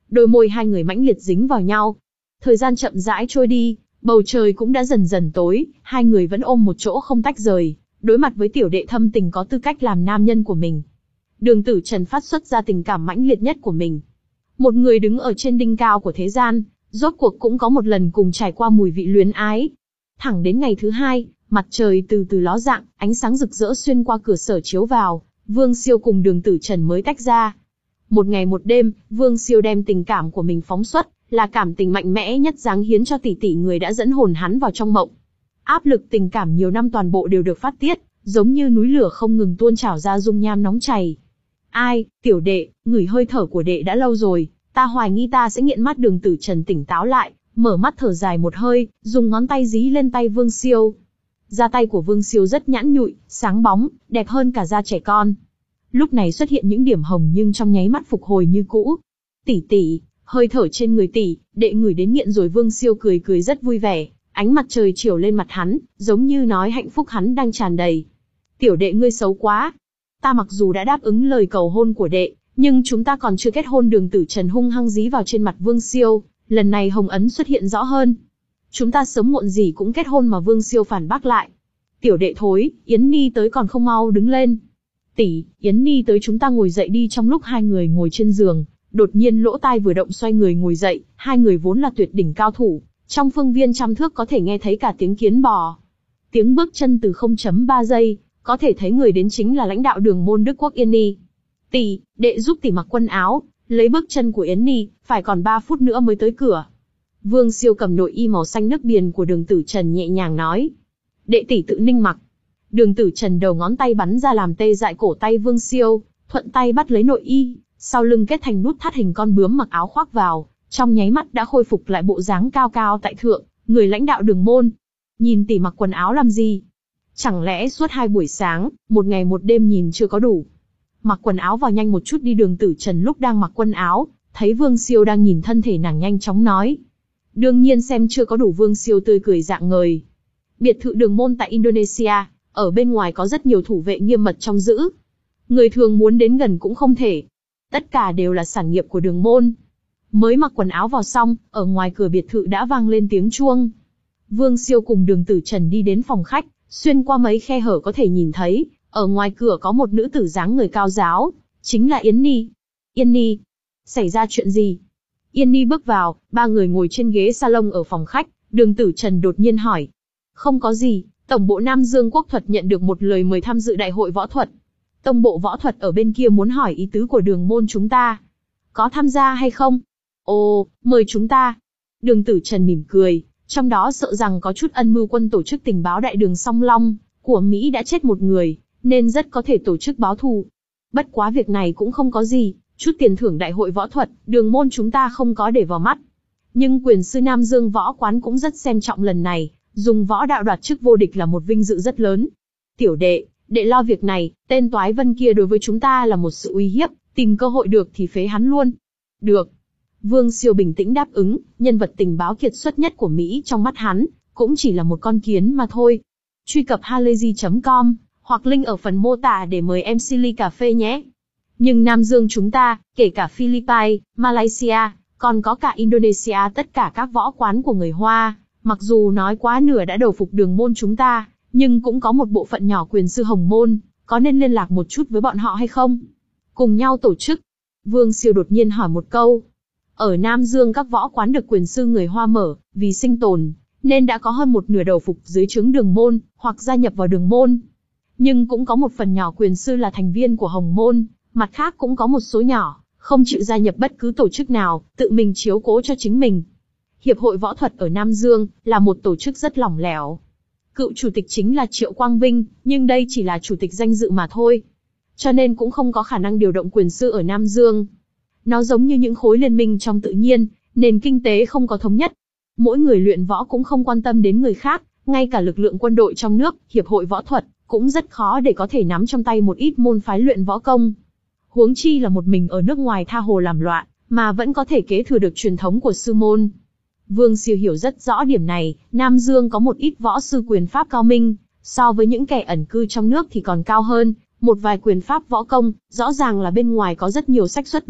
Đôi môi hai người mãnh liệt dính vào nhau. Thời gian chậm rãi trôi đi, bầu trời cũng đã dần dần tối, hai người vẫn ôm một chỗ không tách rời, đối mặt với tiểu đệ thâm tình có tư cách làm nam nhân của mình. Đường Tử Trần phát xuất ra tình cảm mãnh liệt nhất của mình. Một người đứng ở trên đỉnh cao của thế gian, rốt cuộc cũng có một lần cùng trải qua mùi vị luyến ái. Thẳng đến ngày thứ hai, mặt trời từ từ ló dạng, ánh sáng rực rỡ xuyên qua cửa sổ chiếu vào, Vương Siêu cùng Đường Tử Trần mới tách ra. Một ngày một đêm, Vương Siêu đem tình cảm của mình phóng xuất, là cảm tình mạnh mẽ nhất dáng hiến cho tỷ tỷ người đã dẫn hồn hắn vào trong mộng. Áp lực tình cảm nhiều năm toàn bộ đều được phát tiết, giống như núi lửa không ngừng tuôn trào ra dung nham nóng chảy. Ai, tiểu đệ, ngửi hơi thở của đệ đã lâu rồi, ta hoài nghi ta sẽ nghiện mắt. Đường Tử Trần tỉnh táo lại, mở mắt thở dài một hơi, dùng ngón tay dí lên tay Vương Siêu. Da tay của Vương Siêu rất nhẵn nhụi, sáng bóng, đẹp hơn cả da trẻ con. Lúc này xuất hiện những điểm hồng nhưng trong nháy mắt phục hồi như cũ. Tỷ tỷ, hơi thở trên người tỷ, đệ ngửi đến nghiện rồi. Vương Siêu cười cười rất vui vẻ, ánh mặt trời chiếu lên mặt hắn, giống như nói hạnh phúc hắn đang tràn đầy. Tiểu đệ ngươi xấu quá. Ta mặc dù đã đáp ứng lời cầu hôn của đệ, nhưng chúng ta còn chưa kết hôn. Đường Tử Trần hung hăng dí vào trên mặt Vương Siêu, lần này hồng ấn xuất hiện rõ hơn. Chúng ta sớm muộn gì cũng kết hôn mà. Vương Siêu phản bác lại. Tiểu đệ thối, Yến Ni tới còn không mau đứng lên. Tỷ, Yến Ni tới, chúng ta ngồi dậy đi. Trong lúc hai người ngồi trên giường, đột nhiên lỗ tai vừa động xoay người ngồi dậy, hai người vốn là tuyệt đỉnh cao thủ, trong phương viên trăm thước có thể nghe thấy cả tiếng kiến bò. Tiếng bước chân từ không phẩy ba giây, có thể thấy người đến chính là lãnh đạo đường môn Đức Quốc Yên Ni. Tỷ, đệ giúp tỷ mặc quần áo, lấy bước chân của Yến Ni, phải còn ba phút nữa mới tới cửa. Vương Siêu cầm nội y màu xanh nước biển của Đường Tử Trần nhẹ nhàng nói. Đệ tỷ tự ninh mặc. Đường Tử Trần đầu ngón tay bắn ra làm tê dại cổ tay Vương Siêu, thuận tay bắt lấy nội y, sau lưng kết thành nút thắt hình con bướm, mặc áo khoác vào, trong nháy mắt đã khôi phục lại bộ dáng cao cao tại thượng, người lãnh đạo đường môn. Nhìn tỷ mặc quần áo làm gì? Chẳng lẽ suốt hai buổi sáng, một ngày một đêm nhìn chưa có đủ? Mặc quần áo vào nhanh một chút đi. Đường Tử Trần lúc đang mặc quần áo, thấy Vương Siêu đang nhìn thân thể nàng nhanh chóng nói. Đương nhiên xem chưa có đủ. Vương Siêu tươi cười rạng ngời. Biệt thự đường môn tại Indonesia, ở bên ngoài có rất nhiều thủ vệ nghiêm mật trông giữ. Người thường muốn đến gần cũng không thể. Tất cả đều là sản nghiệp của đường môn. Mới mặc quần áo vào xong, ở ngoài cửa biệt thự đã vang lên tiếng chuông. Vương Siêu cùng Đường Tử Trần đi đến phòng khách, xuyên qua mấy khe hở có thể nhìn thấy, ở ngoài cửa có một nữ tử dáng người cao ráo, chính là Yến Ni. Yên Ni, xảy ra chuyện gì? Yên Ni bước vào, ba người ngồi trên ghế salon ở phòng khách, Đường Tử Trần đột nhiên hỏi. Không có gì, Tổng bộ Nam Dương Quốc thuật nhận được một lời mời tham dự đại hội võ thuật. Tông bộ võ thuật ở bên kia muốn hỏi ý tứ của đường môn chúng ta. Có tham gia hay không? Ồ, mời chúng ta. Đường Tử Trần mỉm cười, trong đó sợ rằng có chút ân mưu. Quân tổ chức tình báo đại đường Song Long của Mỹ đã chết một người, nên rất có thể tổ chức báo thù. Bất quá việc này cũng không có gì, chút tiền thưởng đại hội võ thuật, đường môn chúng ta không có để vào mắt. Nhưng quyền sư Nam Dương võ quán cũng rất xem trọng lần này, dùng võ đạo đoạt chức vô địch là một vinh dự rất lớn. Tiểu đệ, đệ lo việc này, tên Toái Vân kia đối với chúng ta là một sự uy hiếp, tìm cơ hội được thì phế hắn luôn. Được. Vương Siêu bình tĩnh đáp ứng, nhân vật tình báo kiệt xuất nhất của Mỹ trong mắt hắn, cũng chỉ là một con kiến mà thôi. Truy cập halayzi chấm com, hoặc link ở phần mô tả để mời em xê ly cà phê nhé. Nhưng Nam Dương chúng ta, kể cả Philippines, Malaysia, còn có cả Indonesia, tất cả các võ quán của người Hoa, mặc dù nói quá nửa đã đầu phục đường môn chúng ta, nhưng cũng có một bộ phận nhỏ quyền sư Hồng môn, có nên liên lạc một chút với bọn họ hay không? Cùng nhau tổ chức. Vương Siêu đột nhiên hỏi một câu. Ở Nam Dương các võ quán được quyền sư người Hoa mở, vì sinh tồn, nên đã có hơn một nửa đầu phục dưới trướng đường môn, hoặc gia nhập vào đường môn. Nhưng cũng có một phần nhỏ quyền sư là thành viên của Hồng môn, mặt khác cũng có một số nhỏ, không chịu gia nhập bất cứ tổ chức nào, tự mình chiếu cố cho chính mình. Hiệp hội võ thuật ở Nam Dương, là một tổ chức rất lỏng lẻo. Cựu chủ tịch chính là Triệu Quang Vinh, nhưng đây chỉ là chủ tịch danh dự mà thôi. Cho nên cũng không có khả năng điều động quyền sư ở Nam Dương. Nó giống như những khối liên minh trong tự nhiên, nền kinh tế không có thống nhất. Mỗi người luyện võ cũng không quan tâm đến người khác, ngay cả lực lượng quân đội trong nước, hiệp hội võ thuật, cũng rất khó để có thể nắm trong tay một ít môn phái luyện võ công. Huống chi là một mình ở nước ngoài tha hồ làm loạn, mà vẫn có thể kế thừa được truyền thống của sư môn. Vương Siêu hiểu rất rõ điểm này, Nam Dương có một ít võ sư quyền pháp cao minh, so với những kẻ ẩn cư trong nước thì còn cao hơn, một vài quyền pháp võ công, rõ ràng là bên ngoài có rất nhiều sách xuất bản,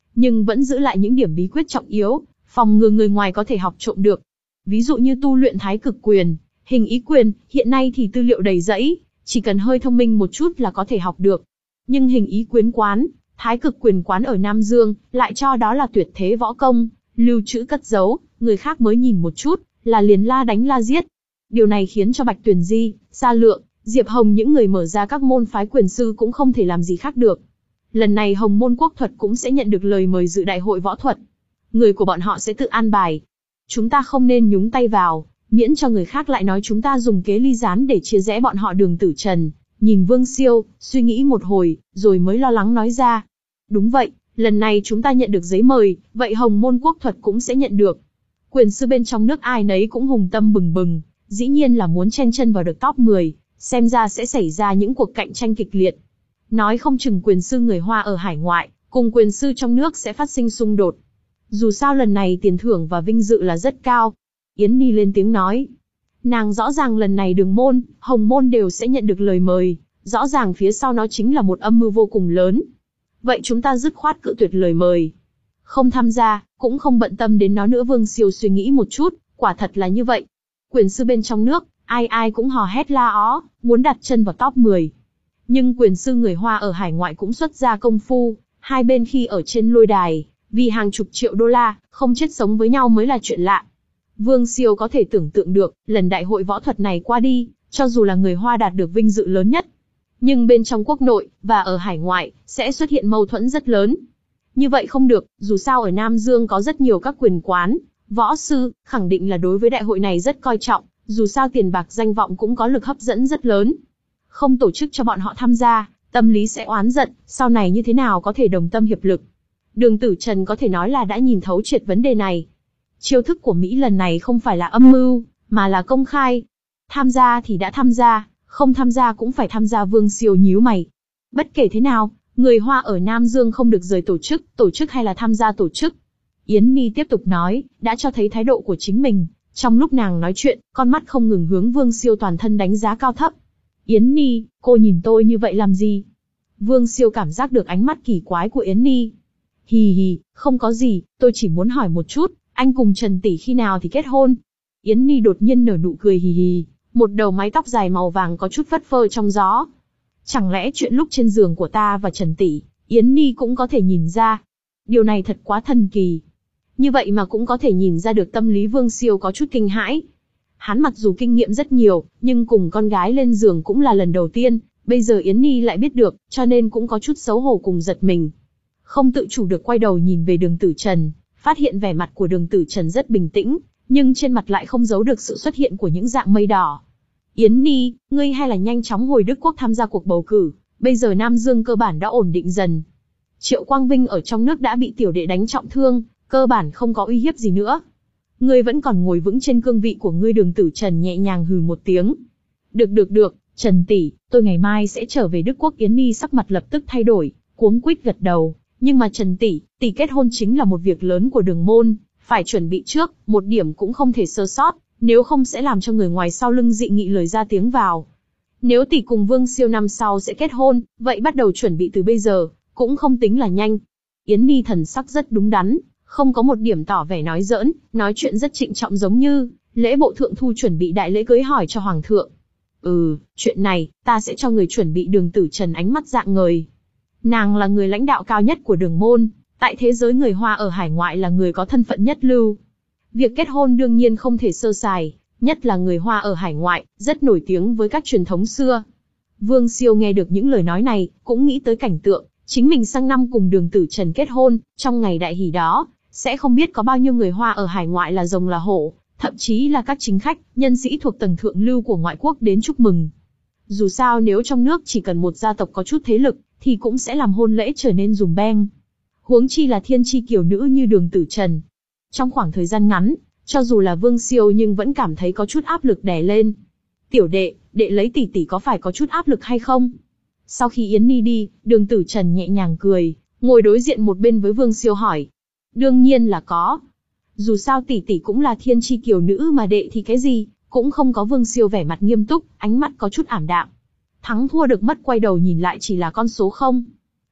nhưng vẫn giữ lại những điểm bí quyết trọng yếu, phòng ngừa người ngoài có thể học trộm được. Ví dụ như tu luyện thái cực quyền, hình ý quyền, hiện nay thì tư liệu đầy rẫy, chỉ cần hơi thông minh một chút là có thể học được. Nhưng hình ý quyến quán, thái cực quyền quán ở Nam Dương, lại cho đó là tuyệt thế võ công, lưu trữ cất giấu, người khác mới nhìn một chút, là liền la đánh la giết. Điều này khiến cho Bạch Tuyển Di, Sa Lượng, Diệp Hồng những người mở ra các môn phái quyền sư cũng không thể làm gì khác được. Lần này Hồng môn quốc thuật cũng sẽ nhận được lời mời dự đại hội võ thuật. Người của bọn họ sẽ tự an bài. Chúng ta không nên nhúng tay vào, miễn cho người khác lại nói chúng ta dùng kế ly gián để chia rẽ bọn họ. Đường Tử Trần nhìn Vương Siêu, suy nghĩ một hồi, rồi mới lo lắng nói ra. Đúng vậy, lần này chúng ta nhận được giấy mời, vậy Hồng môn quốc thuật cũng sẽ nhận được. Quyền sư bên trong nước ai nấy cũng hùng tâm bừng bừng, dĩ nhiên là muốn chen chân vào được top mười, xem ra sẽ xảy ra những cuộc cạnh tranh kịch liệt. Nói không chừng quyền sư người Hoa ở hải ngoại, cùng quyền sư trong nước sẽ phát sinh xung đột. Dù sao lần này tiền thưởng và vinh dự là rất cao. Yến Ni lên tiếng nói. Nàng rõ ràng lần này Đường môn, Hồng môn đều sẽ nhận được lời mời, rõ ràng phía sau nó chính là một âm mưu vô cùng lớn. Vậy chúng ta dứt khoát cự tuyệt lời mời. Không tham gia, cũng không bận tâm đến nó nữa. Vương Siêu suy nghĩ một chút, quả thật là như vậy. Quyền sư bên trong nước, ai ai cũng hò hét la ó, muốn đặt chân vào top mười. Nhưng quyền sư người Hoa ở hải ngoại cũng xuất ra công phu, hai bên khi ở trên lôi đài, vì hàng chục triệu đô la, không chết sống với nhau mới là chuyện lạ. Vương Siêu có thể tưởng tượng được, lần đại hội võ thuật này qua đi, cho dù là người Hoa đạt được vinh dự lớn nhất, nhưng bên trong quốc nội, và ở hải ngoại, sẽ xuất hiện mâu thuẫn rất lớn. Như vậy không được, dù sao ở Nam Dương có rất nhiều các quyền quán, võ sư, khẳng định là đối với đại hội này rất coi trọng, dù sao tiền bạc danh vọng cũng có lực hấp dẫn rất lớn. Không tổ chức cho bọn họ tham gia, tâm lý sẽ oán giận, sau này như thế nào có thể đồng tâm hiệp lực. Đường Tử Trần có thể nói là đã nhìn thấu triệt vấn đề này. Chiêu thức của Mỹ lần này không phải là âm mưu, mà là công khai. Tham gia thì đã tham gia, không tham gia cũng phải tham gia. Vương Siêu nhíu mày. Bất kể thế nào, người Hoa ở Nam Dương không được rời tổ chức, tổ chức hay là tham gia tổ chức. Yến Ni tiếp tục nói, đã cho thấy thái độ của chính mình. Trong lúc nàng nói chuyện, con mắt không ngừng hướng Vương Siêu toàn thân đánh giá cao thấp. Yến Ni, cô nhìn tôi như vậy làm gì? Vương Siêu cảm giác được ánh mắt kỳ quái của Yến Ni. Hì hì, không có gì, tôi chỉ muốn hỏi một chút, anh cùng Trần tỷ khi nào thì kết hôn? Yến Ni đột nhiên nở nụ cười hì hì, một đầu mái tóc dài màu vàng có chút phất phơ trong gió. Chẳng lẽ chuyện lúc trên giường của ta và Trần tỷ, Yến Ni cũng có thể nhìn ra? Điều này thật quá thần kỳ. Như vậy mà cũng có thể nhìn ra được tâm lý. Vương Siêu có chút kinh hãi. Hắn mặc dù kinh nghiệm rất nhiều, nhưng cùng con gái lên giường cũng là lần đầu tiên, bây giờ Yến Ni lại biết được, cho nên cũng có chút xấu hổ cùng giật mình. Không tự chủ được quay đầu nhìn về Đường Tử Trần, phát hiện vẻ mặt của Đường Tử Trần rất bình tĩnh, nhưng trên mặt lại không giấu được sự xuất hiện của những dạng mây đỏ. Yến Ni, ngươi hay là nhanh chóng hồi Đức Quốc tham gia cuộc bầu cử, bây giờ Nam Dương cơ bản đã ổn định dần. Triệu Quang Vinh ở trong nước đã bị tiểu đệ đánh trọng thương, cơ bản không có uy hiếp gì nữa. Ngươi vẫn còn ngồi vững trên cương vị của ngươi. Đường Tử Trần nhẹ nhàng hừ một tiếng. Được được được, Trần tỷ, tôi ngày mai sẽ trở về Đức Quốc. Yến Ni sắc mặt lập tức thay đổi, cuống quýt gật đầu. Nhưng mà Trần tỷ, tỷ kết hôn chính là một việc lớn của Đường môn, phải chuẩn bị trước, một điểm cũng không thể sơ sót, nếu không sẽ làm cho người ngoài sau lưng dị nghị lời ra tiếng vào. Nếu tỷ cùng Vương Siêu năm sau sẽ kết hôn, vậy bắt đầu chuẩn bị từ bây giờ, cũng không tính là nhanh. Yến Ni thần sắc rất đúng đắn, không có một điểm tỏ vẻ nói giỡn, nói chuyện rất trịnh trọng, giống như lễ bộ thượng thu chuẩn bị đại lễ cưới hỏi cho hoàng thượng. Ừ, chuyện này, ta sẽ cho người chuẩn bị. Đường Tử Trần ánh mắt rạng ngời. Nàng là người lãnh đạo cao nhất của Đường môn, tại thế giới người Hoa ở hải ngoại là người có thân phận nhất lưu. Việc kết hôn đương nhiên không thể sơ sài, nhất là người Hoa ở hải ngoại, rất nổi tiếng với các truyền thống xưa. Vương Siêu nghe được những lời nói này, cũng nghĩ tới cảnh tượng, chính mình sang năm cùng Đường Tử Trần kết hôn, trong ngày đại hỷ đó, sẽ không biết có bao nhiêu người Hoa ở hải ngoại là rồng là hổ, thậm chí là các chính khách, nhân sĩ thuộc tầng thượng lưu của ngoại quốc đến chúc mừng. Dù sao nếu trong nước chỉ cần một gia tộc có chút thế lực, thì cũng sẽ làm hôn lễ trở nên dùm beng. Huống chi là thiên chi kiều nữ như Đường Tử Trần. Trong khoảng thời gian ngắn, cho dù là Vương Siêu nhưng vẫn cảm thấy có chút áp lực đè lên. Tiểu đệ, đệ lấy tỷ tỷ có phải có chút áp lực hay không? Sau khi Yến Ni đi, Đường Tử Trần nhẹ nhàng cười, ngồi đối diện một bên với Vương Siêu hỏi. Đương nhiên là có. Dù sao tỷ tỷ cũng là thiên chi kiều nữ mà đệ thì cái gì, cũng không có. Vương Siêu vẻ mặt nghiêm túc, ánh mắt có chút ảm đạm. Thắng thua được mất, quay đầu nhìn lại chỉ là con số không.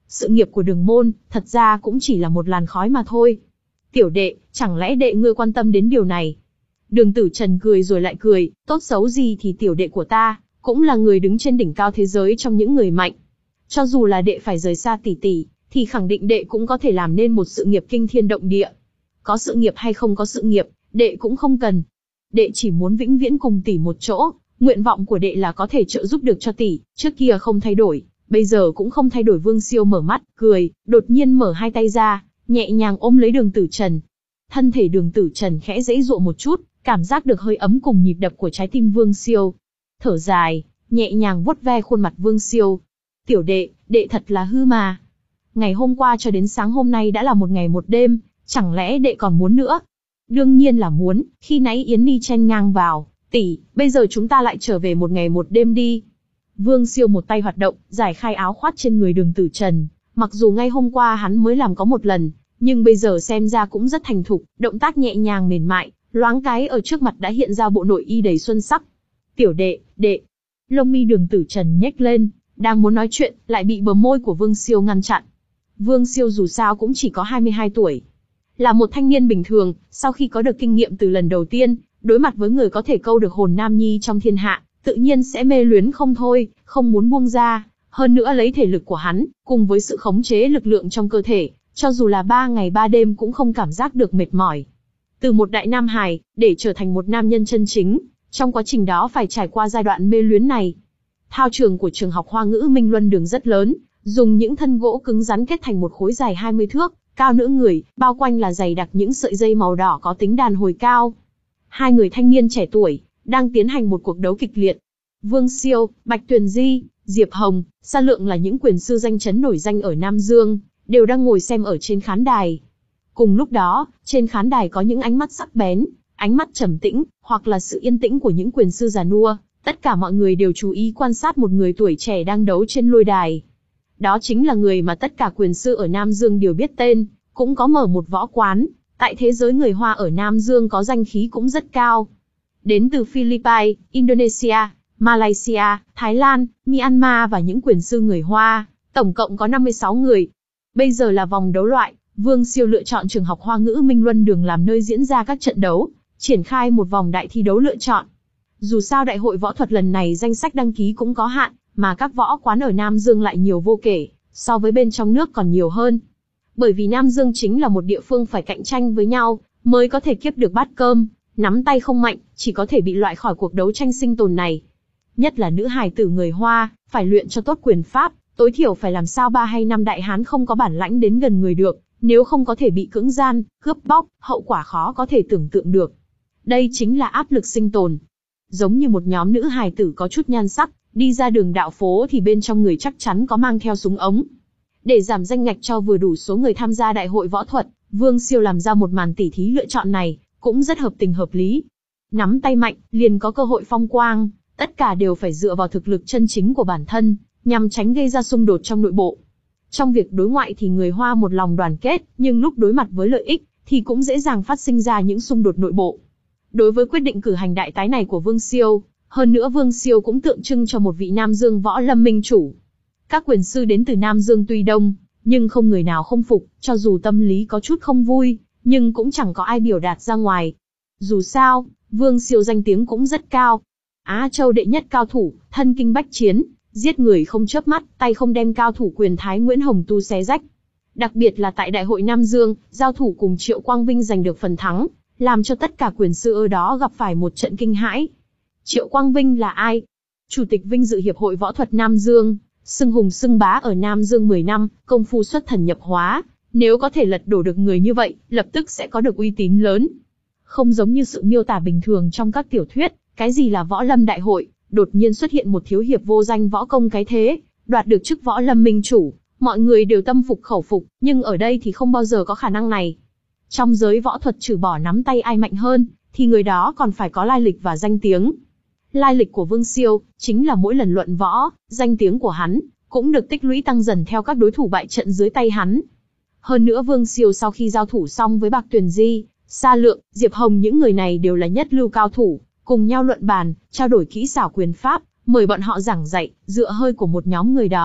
Sự nghiệp của Đường môn, thật ra cũng chỉ là một làn khói mà thôi. Tiểu đệ, chẳng lẽ đệ ngươi quan tâm đến điều này? Đường Tử Trần cười rồi lại cười, tốt xấu gì thì tiểu đệ của ta, cũng là người đứng trên đỉnh cao thế giới trong những người mạnh. Cho dù là đệ phải rời xa tỷ tỷ, thì khẳng định đệ cũng có thể làm nên một sự nghiệp kinh thiên động địa. Có sự nghiệp hay không có sự nghiệp, đệ cũng không cần. Đệ chỉ muốn vĩnh viễn cùng tỷ một chỗ, nguyện vọng của đệ là có thể trợ giúp được cho tỷ, trước kia không thay đổi, bây giờ cũng không thay đổi. Vương Siêu mở mắt, cười, đột nhiên mở hai tay ra, nhẹ nhàng ôm lấy Đường Tử Trần. Thân thể Đường Tử Trần khẽ giãy giụa một chút, cảm giác được hơi ấm cùng nhịp đập của trái tim Vương Siêu. Thở dài, nhẹ nhàng vuốt ve khuôn mặt Vương Siêu. Tiểu đệ, đệ thật là hư mà. Ngày hôm qua cho đến sáng hôm nay đã là một ngày một đêm, chẳng lẽ đệ còn muốn nữa? Đương nhiên là muốn, khi nãy Yến Ni chen ngang vào, tỷ, bây giờ chúng ta lại trở về một ngày một đêm đi. Vương Siêu một tay hoạt động, giải khai áo khoác trên người Đường Tử Trần. Mặc dù ngay hôm qua hắn mới làm có một lần, nhưng bây giờ xem ra cũng rất thành thục, động tác nhẹ nhàng mềm mại, loáng cái ở trước mặt đã hiện ra bộ nội y đầy xuân sắc. Tiểu đệ, đệ. Lông mi Đường Tử Trần nhếch lên, đang muốn nói chuyện, lại bị bờ môi của Vương Siêu ngăn chặn. Vương Siêu dù sao cũng chỉ có hai mươi hai tuổi. Là một thanh niên bình thường, sau khi có được kinh nghiệm từ lần đầu tiên, đối mặt với người có thể câu được hồn nam nhi trong thiên hạ, tự nhiên sẽ mê luyến không thôi, không muốn buông ra. Hơn nữa lấy thể lực của hắn, cùng với sự khống chế lực lượng trong cơ thể, cho dù là ba ngày ba đêm cũng không cảm giác được mệt mỏi. Từ một đại nam hài, để trở thành một nam nhân chân chính, trong quá trình đó phải trải qua giai đoạn mê luyến này. Thao trường của trường học Hoa ngữ Minh Luân Đường rất lớn, dùng những thân gỗ cứng rắn kết thành một khối dài hai mươi thước, cao nửa người, bao quanh là dày đặc những sợi dây màu đỏ có tính đàn hồi cao. Hai người thanh niên trẻ tuổi, đang tiến hành một cuộc đấu kịch liệt. Vương Siêu, Bạch Tuyền Di, Diệp Hồng, Sa Lượng là những quyền sư danh chấn nổi danh ở Nam Dương, đều đang ngồi xem ở trên khán đài. Cùng lúc đó, trên khán đài có những ánh mắt sắc bén, ánh mắt trầm tĩnh, hoặc là sự yên tĩnh của những quyền sư già nua. Tất cả mọi người đều chú ý quan sát một người tuổi trẻ đang đấu trên lôi đài. Đó chính là người mà tất cả quyền sư ở Nam Dương đều biết tên, cũng có mở một võ quán. Tại thế giới người Hoa ở Nam Dương có danh khí cũng rất cao. Đến từ Philippines, Indonesia, Malaysia, Thái Lan, Myanmar và những quyền sư người Hoa, tổng cộng có năm mươi sáu người. Bây giờ là vòng đấu loại, Vương Siêu lựa chọn trường học Hoa ngữ Minh Luân Đường làm nơi diễn ra các trận đấu, triển khai một vòng đại thi đấu lựa chọn. Dù sao đại hội võ thuật lần này danh sách đăng ký cũng có hạn, mà các võ quán ở Nam Dương lại nhiều vô kể, so với bên trong nước còn nhiều hơn. Bởi vì Nam Dương chính là một địa phương phải cạnh tranh với nhau, mới có thể kiếp được bát cơm, nắm tay không mạnh, chỉ có thể bị loại khỏi cuộc đấu tranh sinh tồn này. Nhất là nữ hài tử người Hoa, phải luyện cho tốt quyền pháp, tối thiểu phải làm sao ba hay năm đại hán không có bản lãnh đến gần người được, nếu không có thể bị cưỡng gian, cướp bóc, hậu quả khó có thể tưởng tượng được. Đây chính là áp lực sinh tồn. Giống như một nhóm nữ hài tử có chút nhan sắc, đi ra đường đạo phố thì bên trong người chắc chắn có mang theo súng ống. Để giảm danh ngạch cho vừa đủ số người tham gia đại hội võ thuật, Vương Siêu làm ra một màn tỉ thí lựa chọn này, cũng rất hợp tình hợp lý. Nắm tay mạnh, liền có cơ hội phong quang, tất cả đều phải dựa vào thực lực chân chính của bản thân, nhằm tránh gây ra xung đột trong nội bộ. Trong việc đối ngoại thì người Hoa một lòng đoàn kết, nhưng lúc đối mặt với lợi ích, thì cũng dễ dàng phát sinh ra những xung đột nội bộ. Đối với quyết định cử hành đại tái này của Vương Siêu, hơn nữa Vương Siêu cũng tượng trưng cho một vị Nam Dương võ lâm minh chủ. Các quyền sư đến từ Nam Dương tuy đông, nhưng không người nào không phục, cho dù tâm lý có chút không vui, nhưng cũng chẳng có ai biểu đạt ra ngoài. Dù sao, Vương Siêu danh tiếng cũng rất cao. Á Châu đệ nhất cao thủ, thân kinh bách chiến, giết người không chớp mắt, tay không đem cao thủ quyền Thái Nguyễn Hồng Tu xé rách. Đặc biệt là tại Đại hội Nam Dương, giao thủ cùng Triệu Quang Vinh giành được phần thắng, làm cho tất cả quyền sư ở đó gặp phải một trận kinh hãi. Triệu Quang Vinh là ai? Chủ tịch vinh dự Hiệp hội Võ thuật Nam Dương, xưng hùng xưng bá ở Nam Dương mười năm, công phu xuất thần nhập hóa. Nếu có thể lật đổ được người như vậy, lập tức sẽ có được uy tín lớn. Không giống như sự miêu tả bình thường trong các tiểu thuyết, cái gì là võ lâm đại hội, đột nhiên xuất hiện một thiếu hiệp vô danh võ công cái thế, đoạt được chức võ lâm minh chủ, mọi người đều tâm phục khẩu phục, nhưng ở đây thì không bao giờ có khả năng này. Trong giới võ thuật trừ bỏ nắm tay ai mạnh hơn, thì người đó còn phải có lai lịch và danh tiếng. Lai lịch của Vương Siêu, chính là mỗi lần luận võ, danh tiếng của hắn, cũng được tích lũy tăng dần theo các đối thủ bại trận dưới tay hắn. Hơn nữa Vương Siêu sau khi giao thủ xong với Bạc Tuyền Di, Sa Lượng, Diệp Hồng những người này đều là nhất lưu cao thủ, cùng nhau luận bàn, trao đổi kỹ xảo quyền pháp, mời bọn họ giảng dạy, dựa hơi của một nhóm người đó,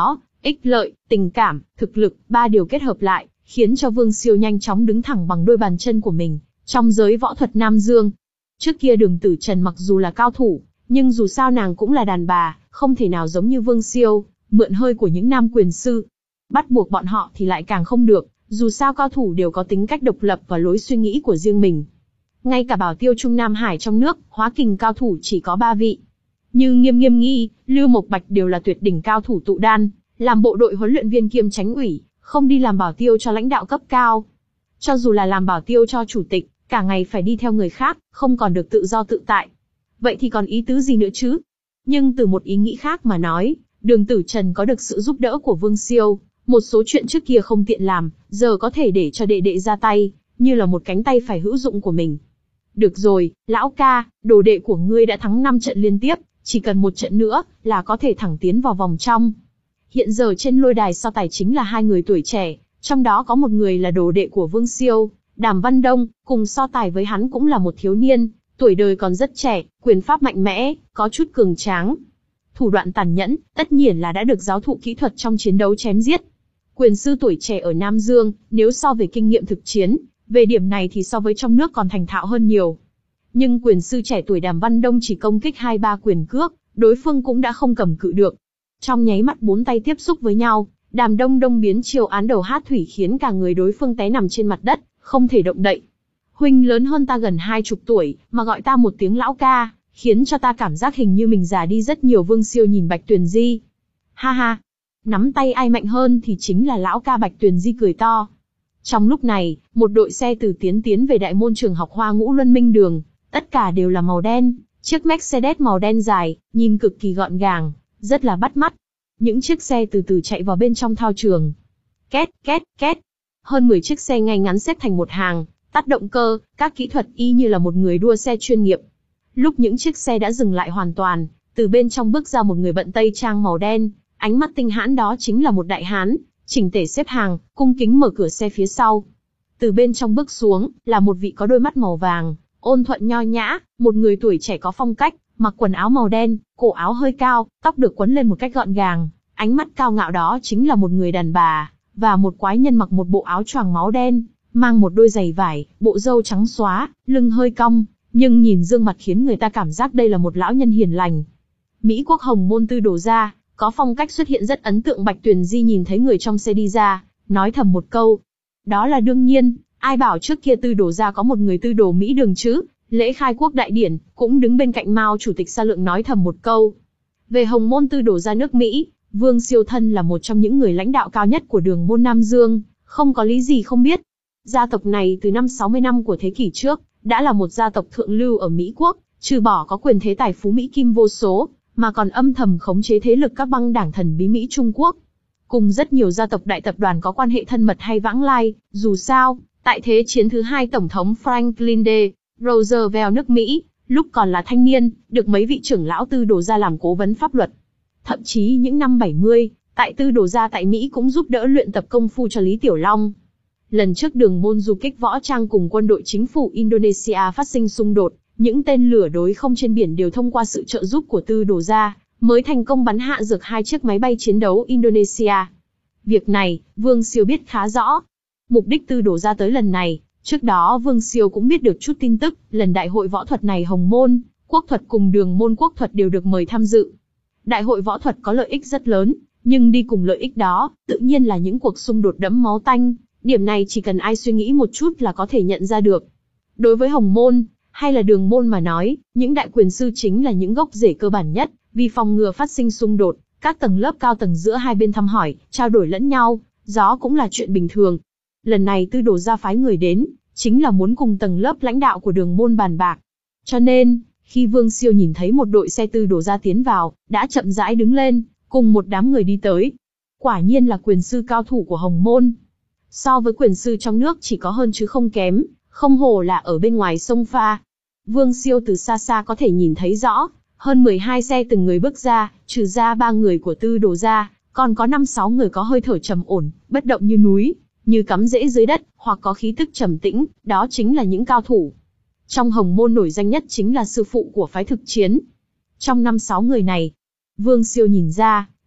Ích lợi, tình cảm, thực lực, ba điều kết hợp lại, khiến cho Vương Siêu nhanh chóng đứng thẳng bằng đôi bàn chân của mình, trong giới võ thuật Nam Dương. Trước kia Đường Tử Trần mặc dù là cao thủ, nhưng dù sao nàng cũng là đàn bà, không thể nào giống như Vương Siêu, mượn hơi của những nam quyền sư. Bắt buộc bọn họ thì lại càng không được, dù sao cao thủ đều có tính cách độc lập và lối suy nghĩ của riêng mình. Ngay cả bảo tiêu Trung Nam Hải trong nước, hóa kình cao thủ chỉ có ba vị. Như Nghiêm Nghiêm Nghi, Lưu Mộc Bạch đều là tuyệt đỉnh cao thủ tụ đan, làm bộ đội huấn luyện viên kiêm chánh ủy, không đi làm bảo tiêu cho lãnh đạo cấp cao. Cho dù là làm bảo tiêu cho chủ tịch, cả ngày phải đi theo người khác, không còn được tự do tự tại. Vậy thì còn ý tứ gì nữa chứ? Nhưng từ một ý nghĩ khác mà nói, Đường Tử Trần có được sự giúp đỡ của Vương Siêu, một số chuyện trước kia không tiện làm, giờ có thể để cho đệ đệ ra tay, như là một cánh tay phải hữu dụng của mình. Được rồi, lão ca, đồ đệ của ngươi đã thắng năm trận liên tiếp, chỉ cần một trận nữa là có thể thẳng tiến vào vòng trong. Hiện giờ trên lôi đài so tài chính là hai người tuổi trẻ, trong đó có một người là đồ đệ của Vương Siêu, Đàm Văn Đông, cùng so tài với hắn cũng là một thiếu niên, tuổi đời còn rất trẻ, quyền pháp mạnh mẽ, có chút cường tráng. Thủ đoạn tàn nhẫn, tất nhiên là đã được giáo thụ kỹ thuật trong chiến đấu chém giết. Quyền sư tuổi trẻ ở Nam Dương, nếu so về kinh nghiệm thực chiến, về điểm này thì so với trong nước còn thành thạo hơn nhiều. Nhưng quyền sư trẻ tuổi Đàm Văn Đông chỉ công kích hai ba quyền cước, đối phương cũng đã không cầm cự được. Trong nháy mắt bốn tay tiếp xúc với nhau, Đàm Đông Đông biến chiêu án đầu hát thủy khiến cả người đối phương té nằm trên mặt đất, không thể động đậy. Huynh lớn hơn ta gần hai chục tuổi, mà gọi ta một tiếng lão ca, khiến cho ta cảm giác hình như mình già đi rất nhiều. Vương Siêu nhìn Bạch Tuyền Di. Ha ha, nắm tay ai mạnh hơn thì chính là lão ca. Bạch Tuyền Di cười to. Trong lúc này, một đội xe từ tiến tiến về đại môn trường học Hoa Ngũ Luân Minh Đường, tất cả đều là màu đen, chiếc Mercedes màu đen dài, nhìn cực kỳ gọn gàng, rất là bắt mắt. Những chiếc xe từ từ chạy vào bên trong thao trường. Két, két, két. Hơn mười chiếc xe ngay ngắn xếp thành một hàng, tắt động cơ, các kỹ thuật y như là một người đua xe chuyên nghiệp. Lúc những chiếc xe đã dừng lại hoàn toàn, từ bên trong bước ra một người bận tây trang màu đen, ánh mắt tinh hãn, đó chính là một đại hán, chỉnh tề xếp hàng, cung kính mở cửa xe phía sau. Từ bên trong bước xuống, là một vị có đôi mắt màu vàng, ôn thuận nho nhã, một người tuổi trẻ có phong cách, mặc quần áo màu đen, cổ áo hơi cao, tóc được quấn lên một cách gọn gàng, ánh mắt cao ngạo, đó chính là một người đàn bà, và một quái nhân mặc một bộ áo choàng máu đen, mang một đôi giày vải, bộ râu trắng xóa, lưng hơi cong, nhưng nhìn gương mặt khiến người ta cảm giác đây là một lão nhân hiền lành. Mỹ Quốc Hồng Môn Tư Đồ Gia, có phong cách xuất hiện rất ấn tượng. Bạch Tuyền Di nhìn thấy người trong xe đi ra, nói thầm một câu. Đó là đương nhiên, ai bảo trước kia Tư Đồ Gia có một người Tư Đồ Mỹ Đường chứ. Lễ khai quốc đại điển, cũng đứng bên cạnh Mao Chủ tịch Sa Lượng nói thầm một câu. Về Hồng Môn Tư Đồ Gia nước Mỹ, Vương Siêu thân là một trong những người lãnh đạo cao nhất của Đường môn Nam Dương, không có lý gì không biết. Gia tộc này từ năm sáu mươi năm của thế kỷ trước, đã là một gia tộc thượng lưu ở Mỹ Quốc, trừ bỏ có quyền thế tài phú Mỹ Kim vô số, mà còn âm thầm khống chế thế lực các băng đảng thần bí Mỹ Trung Quốc. Cùng rất nhiều gia tộc đại tập đoàn có quan hệ thân mật hay vãng lai, dù sao, tại Thế chiến thứ hai Tổng thống Franklin D. Roosevelt nước Mỹ, lúc còn là thanh niên, được mấy vị trưởng lão Tư Đồ Gia làm cố vấn pháp luật. Thậm chí những năm bảy mươi, tại Tư Đồ Gia tại Mỹ cũng giúp đỡ luyện tập công phu cho Lý Tiểu Long. Lần trước Đường môn du kích võ trang cùng quân đội chính phủ Indonesia phát sinh xung đột, những tên lửa đối không trên biển đều thông qua sự trợ giúp của Tư Đồ Gia, mới thành công bắn hạ dược hai chiếc máy bay chiến đấu Indonesia. Việc này, Vương Siêu biết khá rõ. Mục đích Tư Đồ Gia tới lần này, trước đó Vương Siêu cũng biết được chút tin tức, lần đại hội võ thuật này Hồng Môn, Quốc thuật cùng Đường môn Quốc thuật đều được mời tham dự. Đại hội võ thuật có lợi ích rất lớn, nhưng đi cùng lợi ích đó, tự nhiên là những cuộc xung đột đẫm máu tanh. Điểm này chỉ cần ai suy nghĩ một chút là có thể nhận ra được. Đối với Hồng Môn, hay là Đường môn mà nói, những đại quyền sư chính là những gốc rễ cơ bản nhất, vì phòng ngừa phát sinh xung đột, các tầng lớp cao tầng giữa hai bên thăm hỏi, trao đổi lẫn nhau, đó cũng là chuyện bình thường. Lần này Tư Đồ Gia phái người đến, chính là muốn cùng tầng lớp lãnh đạo của Đường môn bàn bạc. Cho nên, khi Vương Siêu nhìn thấy một đội xe Tư Đồ Gia tiến vào, đã chậm rãi đứng lên, cùng một đám người đi tới. Quả nhiên là quyền sư cao thủ của Hồng Môn. So với quyền sư trong nước chỉ có hơn chứ không kém, không hổ là ở bên ngoài sông pha. Vương Siêu từ xa xa có thể nhìn thấy rõ, hơn mười hai xe từng người bước ra, trừ ra ba người của Tư Đồ Gia, còn có năm sáu người có hơi thở trầm ổn, bất động như núi, như cắm rễ dưới đất, hoặc có khí tức trầm tĩnh, đó chính là những cao thủ. Trong Hồng Môn nổi danh nhất chính là sư phụ của phái thực chiến. Trong năm sáu người này, Vương Siêu nhìn ra,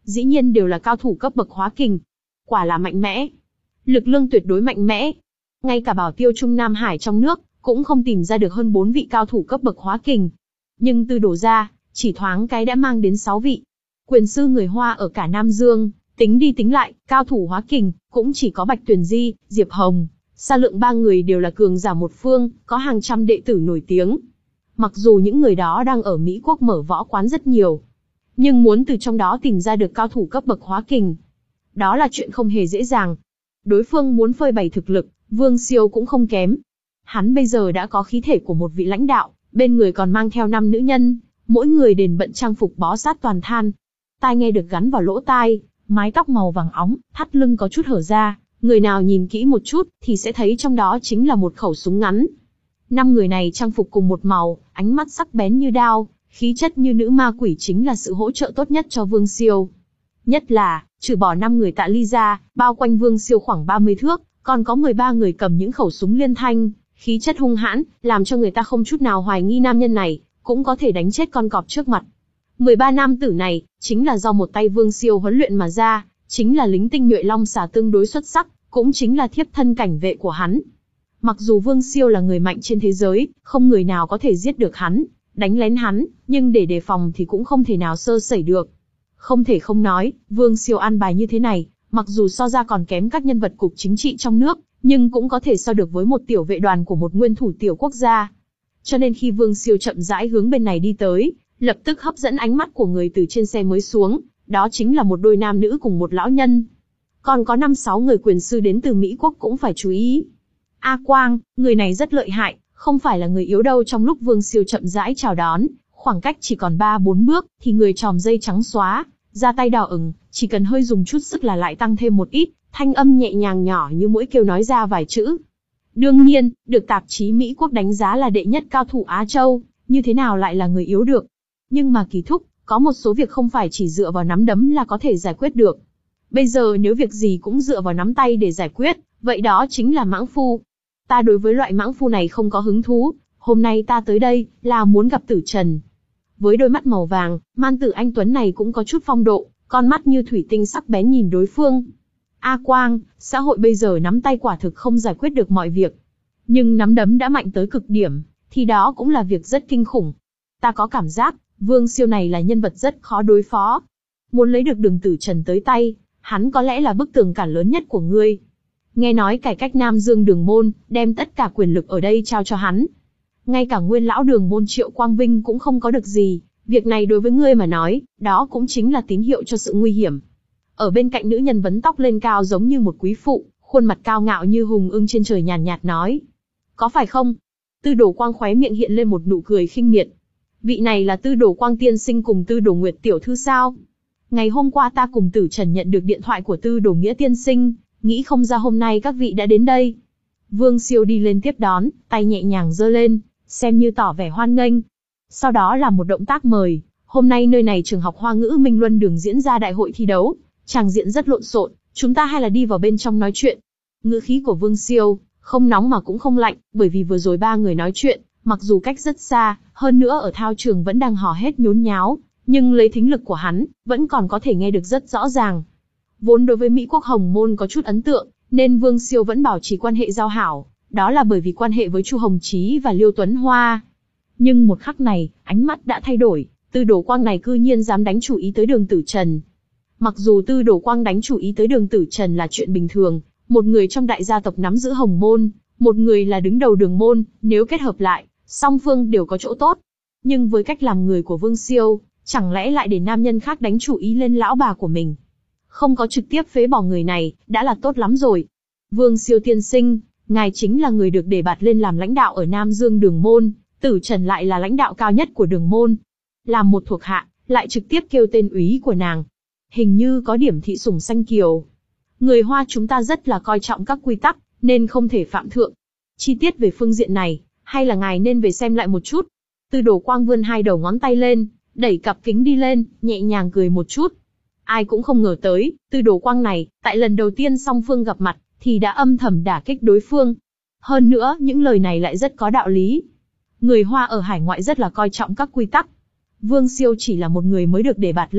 dĩ nhiên đều là cao thủ cấp bậc hóa kình. Quả là mạnh mẽ. Lực lượng tuyệt đối mạnh mẽ. Ngay cả bảo tiêu Trung Nam Hải trong nước, cũng không tìm ra được hơn bốn vị cao thủ cấp bậc hóa kình. Nhưng Tư Đồ gia, chỉ thoáng cái đã mang đến sáu vị. Quyền sư người Hoa ở cả Nam Dương, tính đi tính lại, cao thủ hóa kình, cũng chỉ có Bạch Tuyền Di, Diệp Hồng, Sa Lượng ba người đều là cường giả một phương, có hàng trăm đệ tử nổi tiếng. Mặc dù những người đó đang ở Mỹ Quốc mở võ quán rất nhiều, nhưng muốn từ trong đó tìm ra được cao thủ cấp bậc hóa kình, đó là chuyện không hề dễ dàng. Đối phương muốn phơi bày thực lực, Vương Siêu cũng không kém. Hắn bây giờ đã có khí thể của một vị lãnh đạo, bên người còn mang theo năm nữ nhân, mỗi người đền bận trang phục bó sát toàn than. Tai nghe được gắn vào lỗ tai, mái tóc màu vàng óng, thắt lưng có chút hở ra, người nào nhìn kỹ một chút thì sẽ thấy trong đó chính là một khẩu súng ngắn. Năm người này trang phục cùng một màu, ánh mắt sắc bén như đao, khí chất như nữ ma quỷ chính là sự hỗ trợ tốt nhất cho Vương Siêu. Nhất là, trừ bỏ năm người Tạ Ly ra, bao quanh Vương Siêu khoảng ba mươi thước, còn có mười ba người cầm những khẩu súng liên thanh, khí chất hung hãn, làm cho người ta không chút nào hoài nghi nam nhân này cũng có thể đánh chết con cọp trước mặt. mười ba nam tử này, chính là do một tay Vương Siêu huấn luyện mà ra, chính là lính tinh nhuệ long xà tương đối xuất sắc, cũng chính là thiếp thân cảnh vệ của hắn. Mặc dù Vương Siêu là người mạnh trên thế giới, không người nào có thể giết được hắn, đánh lén hắn, nhưng để đề phòng thì cũng không thể nào sơ sẩy được. Không thể không nói, Vương Siêu an bài như thế này, mặc dù so ra còn kém các nhân vật cục chính trị trong nước, nhưng cũng có thể so được với một tiểu vệ đoàn của một nguyên thủ tiểu quốc gia. Cho nên khi Vương Siêu chậm rãi hướng bên này đi tới, lập tức hấp dẫn ánh mắt của người từ trên xe mới xuống, đó chính là một đôi nam nữ cùng một lão nhân. Còn có năm sáu người quyền sư đến từ Mỹ Quốc cũng phải chú ý. A Quang, người này rất lợi hại, không phải là người yếu đâu. Trong lúc Vương Siêu chậm rãi chào đón, khoảng cách chỉ còn ba bốn bước, thì người tròm dây trắng xóa, ra tay đỏ ửng, chỉ cần hơi dùng chút sức là lại tăng thêm một ít, thanh âm nhẹ nhàng nhỏ như mũi kêu nói ra vài chữ. Đương nhiên, được tạp chí Mỹ Quốc đánh giá là đệ nhất cao thủ Á Châu, như thế nào lại là người yếu được. Nhưng mà Kỳ Thúc, có một số việc không phải chỉ dựa vào nắm đấm là có thể giải quyết được. Bây giờ nếu việc gì cũng dựa vào nắm tay để giải quyết, vậy đó chính là mãng phu. Ta đối với loại mãng phu này không có hứng thú, hôm nay ta tới đây, là muốn gặp Tử Trần. Với đôi mắt màu vàng, man tử anh Tuấn này cũng có chút phong độ, con mắt như thủy tinh sắc bén nhìn đối phương. A Quang, xã hội bây giờ nắm tay quả thực không giải quyết được mọi việc. Nhưng nắm đấm đã mạnh tới cực điểm, thì đó cũng là việc rất kinh khủng. Ta có cảm giác, Vương Siêu này là nhân vật rất khó đối phó. Muốn lấy được Đường Tử Trần tới tay, hắn có lẽ là bức tường cản lớn nhất của ngươi. Nghe nói cải cách Nam Dương Đường Môn, đem tất cả quyền lực ở đây trao cho hắn. Ngay cả nguyên lão Đường Môn Triệu Quang Vinh cũng không có được gì, việc này đối với ngươi mà nói, đó cũng chính là tín hiệu cho sự nguy hiểm. Ở bên cạnh nữ nhân vấn tóc lên cao giống như một quý phụ, khuôn mặt cao ngạo như hùng ưng trên trời nhàn nhạt, nhạt nói. Có phải không? Tư Đồ Quang khóe miệng hiện lên một nụ cười khinh miệt. Vị này là Tư Đồ Quang tiên sinh cùng Tư Đồ Nguyệt tiểu thư sao? Ngày hôm qua ta cùng Tử Trần nhận được điện thoại của Tư Đồ Nghĩa tiên sinh, nghĩ không ra hôm nay các vị đã đến đây. Vương Siêu đi lên tiếp đón, tay nhẹ nhàng giơ lên, xem như tỏ vẻ hoan nghênh. Sau đó là một động tác mời, hôm nay nơi này trường học Hoa ngữ Minh Luân Đường diễn ra đại hội thi đấu, tràng diện rất lộn xộn, chúng ta hay là đi vào bên trong nói chuyện. Ngữ khí của Vương Siêu, không nóng mà cũng không lạnh, bởi vì vừa rồi ba người nói chuyện, mặc dù cách rất xa, hơn nữa ở thao trường vẫn đang hò hét nhốn nháo, nhưng lấy thính lực của hắn, vẫn còn có thể nghe được rất rõ ràng. Vốn đối với Mỹ Quốc Hồng Môn có chút ấn tượng, nên Vương Siêu vẫn bảo trì quan hệ giao hảo, đó là bởi vì quan hệ với Chu Hồng Chí và Liêu Tuấn Hoa. Nhưng một khắc này, ánh mắt đã thay đổi, Tư Đồ Quang này cư nhiên dám đánh chủ ý tới Đường Tử Trần. Mặc dù Tư Đồ Quang đánh chủ ý tới Đường Tử Trần là chuyện bình thường, một người trong đại gia tộc nắm giữ Hồng Môn, một người là đứng đầu Đường Môn, nếu kết hợp lại, song phương đều có chỗ tốt. Nhưng với cách làm người của Vương Siêu, chẳng lẽ lại để nam nhân khác đánh chủ ý lên lão bà của mình? Không có trực tiếp phế bỏ người này, đã là tốt lắm rồi. Vương Siêu tiên sinh, ngài chính là người được đề bạt lên làm lãnh đạo ở Nam Dương Đường Môn, Tử Trần lại là lãnh đạo cao nhất của Đường Môn. Làm một thuộc hạ, lại trực tiếp kêu tên úy của nàng. Hình như có điểm thị sủng xanh kiều. Người Hoa chúng ta rất là coi trọng các quy tắc, nên không thể phạm thượng. Chi tiết về phương diện này, hay là ngài nên về xem lại một chút. Tư Đồ Quang vươn hai đầu ngón tay lên, đẩy cặp kính đi lên, nhẹ nhàng cười một chút. Ai cũng không ngờ tới, Tư Đồ Quang này, tại lần đầu tiên song phương gặp mặt, thì đã âm thầm đả kích đối phương. Hơn nữa, những lời này lại rất có đạo lý. Người Hoa ở hải ngoại rất là coi trọng các quy tắc. Vương Siêu chỉ là một người mới được đề bạt lên,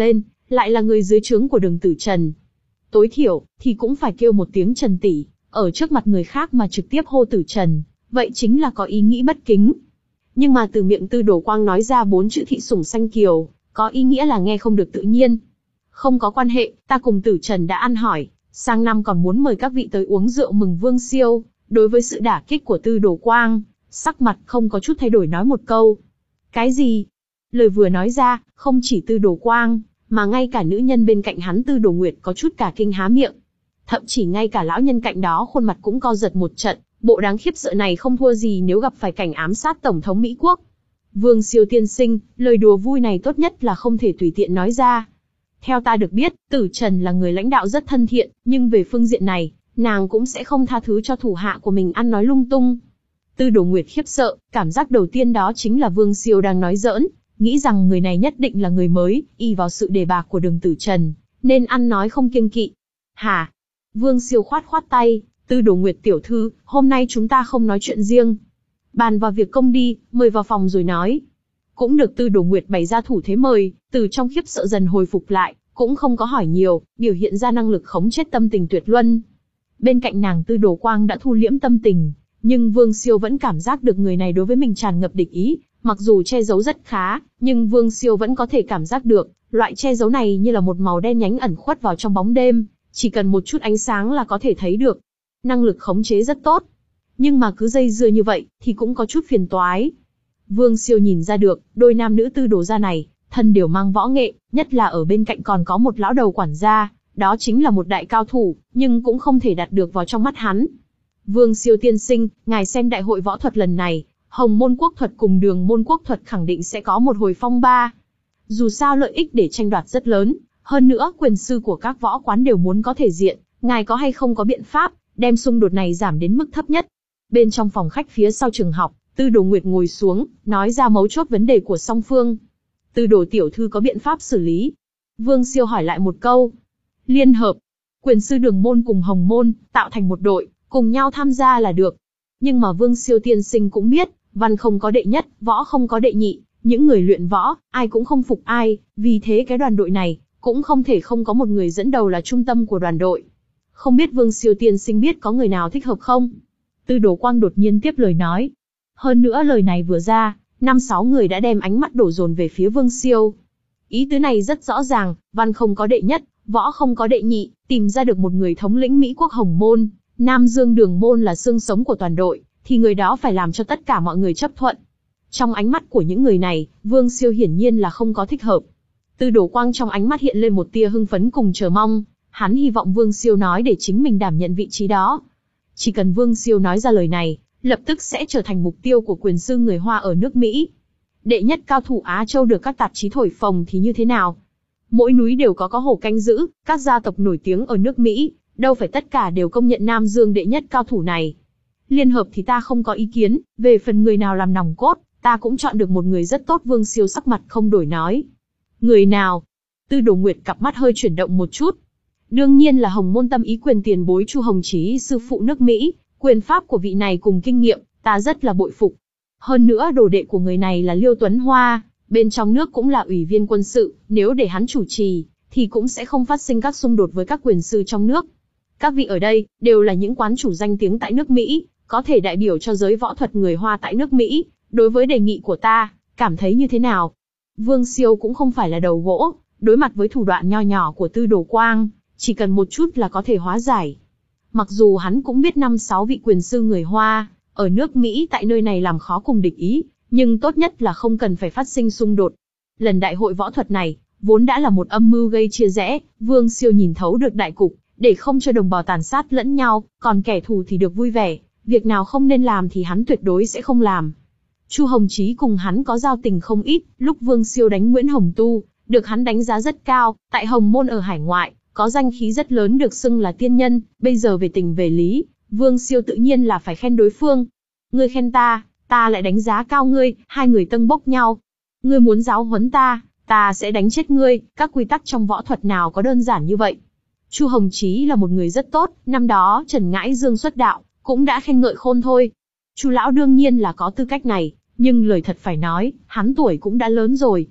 lại là người dưới trướng của Đường Tử Trần. Tối thiểu, thì cũng phải kêu một tiếng Trần tỷ, ở trước mặt người khác mà trực tiếp hô Tử Trần, vậy chính là có ý nghĩ bất kính. Nhưng mà từ miệng Tư Đồ Quang nói ra bốn chữ thị sủng sanh kiều, có ý nghĩa là nghe không được tự nhiên. Không có quan hệ, ta cùng Tử Trần đã ăn hỏi, sang năm còn muốn mời các vị tới uống rượu mừng Vương Siêu. Đối với sự đả kích của Tư Đồ Quang, sắc mặt không có chút thay đổi nói một câu. Cái gì? Lời vừa nói ra, không chỉ Tư Đồ Quang, mà ngay cả nữ nhân bên cạnh hắn Tư Đồ Nguyệt có chút cả kinh há miệng. Thậm chỉ ngay cả lão nhân cạnh đó khuôn mặt cũng co giật một trận, bộ đáng khiếp sợ này không thua gì nếu gặp phải cảnh ám sát Tổng thống Mỹ Quốc. Vương Siêu tiên sinh, lời đùa vui này tốt nhất là không thể tùy tiện nói ra. Theo ta được biết, Tử Trần là người lãnh đạo rất thân thiện, nhưng về phương diện này, nàng cũng sẽ không tha thứ cho thủ hạ của mình ăn nói lung tung. Tư Đồ Nguyệt khiếp sợ, cảm giác đầu tiên đó chính là Vương Siêu đang nói giỡn, nghĩ rằng người này nhất định là người mới, y vào sự đề bạc của Đường Tử Trần, nên ăn nói không kiêng kỵ. Hả? Vương Siêu khoát khoát tay, Tư Đồ Nguyệt tiểu thư, hôm nay chúng ta không nói chuyện riêng. Bàn vào việc công đi, mời vào phòng rồi nói. Cũng được Tư Đồ Nguyệt bày ra thủ thế mời, từ trong khiếp sợ dần hồi phục lại, cũng không có hỏi nhiều, biểu hiện ra năng lực khống chế tâm tình tuyệt luân. Bên cạnh nàng Tư Đồ Quang đã thu liễm tâm tình, nhưng Vương Siêu vẫn cảm giác được người này đối với mình tràn ngập địch ý, mặc dù che giấu rất khá, nhưng Vương Siêu vẫn có thể cảm giác được, loại che giấu này như là một màu đen nhánh ẩn khuất vào trong bóng đêm, chỉ cần một chút ánh sáng là có thể thấy được. Năng lực khống chế rất tốt, nhưng mà cứ dây dưa như vậy, thì cũng có chút phiền toái. Vương Siêu nhìn ra được, đôi nam nữ Tư Đồ gia này, thân đều mang võ nghệ, nhất là ở bên cạnh còn có một lão đầu quản gia, đó chính là một đại cao thủ, nhưng cũng không thể đặt được vào trong mắt hắn. Vương Siêu tiên sinh, ngài xem đại hội võ thuật lần này, Hồng Môn Quốc thuật cùng Đường Môn Quốc thuật khẳng định sẽ có một hồi phong ba. Dù sao lợi ích để tranh đoạt rất lớn, hơn nữa quyền sư của các võ quán đều muốn có thể diện, ngài có hay không có biện pháp, đem xung đột này giảm đến mức thấp nhất. Bên trong phòng khách phía sau trường học, Tư Đồ Nguyệt ngồi xuống, nói ra mấu chốt vấn đề của song phương. Tư Đồ tiểu thư có biện pháp xử lý. Vương Siêu hỏi lại một câu. Liên hợp, quyền sư Đường Môn cùng Hồng Môn, tạo thành một đội, cùng nhau tham gia là được. Nhưng mà Vương Siêu tiên sinh cũng biết, văn không có đệ nhất, võ không có đệ nhị, những người luyện võ, ai cũng không phục ai, vì thế cái đoàn đội này, cũng không thể không có một người dẫn đầu là trung tâm của đoàn đội. Không biết Vương Siêu tiên sinh biết có người nào thích hợp không? Tư Đồ Quang đột nhiên tiếp lời nói. Hơn nữa lời này vừa ra, năm sáu người đã đem ánh mắt đổ dồn về phía Vương Siêu. Ý tứ này rất rõ ràng, văn không có đệ nhất, võ không có đệ nhị, tìm ra được một người thống lĩnh Mỹ Quốc Hồng Môn, Nam Dương Đường Môn là xương sống của toàn đội, thì người đó phải làm cho tất cả mọi người chấp thuận. Trong ánh mắt của những người này, Vương Siêu hiển nhiên là không có thích hợp. Tư Đồ Quang trong ánh mắt hiện lên một tia hưng phấn cùng chờ mong, hắn hy vọng Vương Siêu nói để chính mình đảm nhận vị trí đó. Chỉ cần Vương Siêu nói ra lời này, lập tức sẽ trở thành mục tiêu của quyền sư người Hoa ở nước Mỹ. Đệ nhất cao thủ Á Châu được các tạp chí thổi phồng thì như thế nào? Mỗi núi đều có có hổ canh giữ, các gia tộc nổi tiếng ở nước Mỹ, đâu phải tất cả đều công nhận Nam Dương đệ nhất cao thủ này. Liên hợp thì ta không có ý kiến, về phần người nào làm nòng cốt, ta cũng chọn được một người rất tốt. Vương Siêu sắc mặt không đổi nói. Người nào? Tư Đồ Nguyệt cặp mắt hơi chuyển động một chút. Đương nhiên là Hồng Môn Tâm Ý quyền tiền bối Chu Hồng Chí sư phụ nước Mỹ, quyền pháp của vị này cùng kinh nghiệm, ta rất là bội phục. Hơn nữa đồ đệ của người này là Liêu Tuấn Hoa, bên trong nước cũng là ủy viên quân sự, nếu để hắn chủ trì, thì cũng sẽ không phát sinh các xung đột với các quyền sư trong nước. Các vị ở đây, đều là những quán chủ danh tiếng tại nước Mỹ, có thể đại biểu cho giới võ thuật người Hoa tại nước Mỹ, đối với đề nghị của ta, cảm thấy như thế nào? Vương Siêu cũng không phải là đầu gỗ, đối mặt với thủ đoạn nho nhỏ của Tư Đồ Quang, chỉ cần một chút là có thể hóa giải. Mặc dù hắn cũng biết năm sáu vị quyền sư người Hoa, ở nước Mỹ tại nơi này làm khó cùng địch ý, nhưng tốt nhất là không cần phải phát sinh xung đột. Lần đại hội võ thuật này, vốn đã là một âm mưu gây chia rẽ, Vương Siêu nhìn thấu được đại cục, để không cho đồng bào tàn sát lẫn nhau, còn kẻ thù thì được vui vẻ, việc nào không nên làm thì hắn tuyệt đối sẽ không làm. Chu Hồng Chí cùng hắn có giao tình không ít, lúc Vương Siêu đánh Nguyễn Hồng Tu, được hắn đánh giá rất cao, tại Hồng Môn ở hải ngoại, có danh khí rất lớn được xưng là tiên nhân, bây giờ về tình về lý, Vương Siêu tự nhiên là phải khen đối phương. Ngươi khen ta, ta lại đánh giá cao ngươi, hai người tâng bốc nhau. Ngươi muốn giáo huấn ta, ta sẽ đánh chết ngươi, các quy tắc trong võ thuật nào có đơn giản như vậy. Chu Hồng Chí là một người rất tốt, năm đó Trần Ngãi Dương xuất đạo, cũng đã khen ngợi khôn thôi. Chu lão đương nhiên là có tư cách này, nhưng lời thật phải nói, hắn tuổi cũng đã lớn rồi.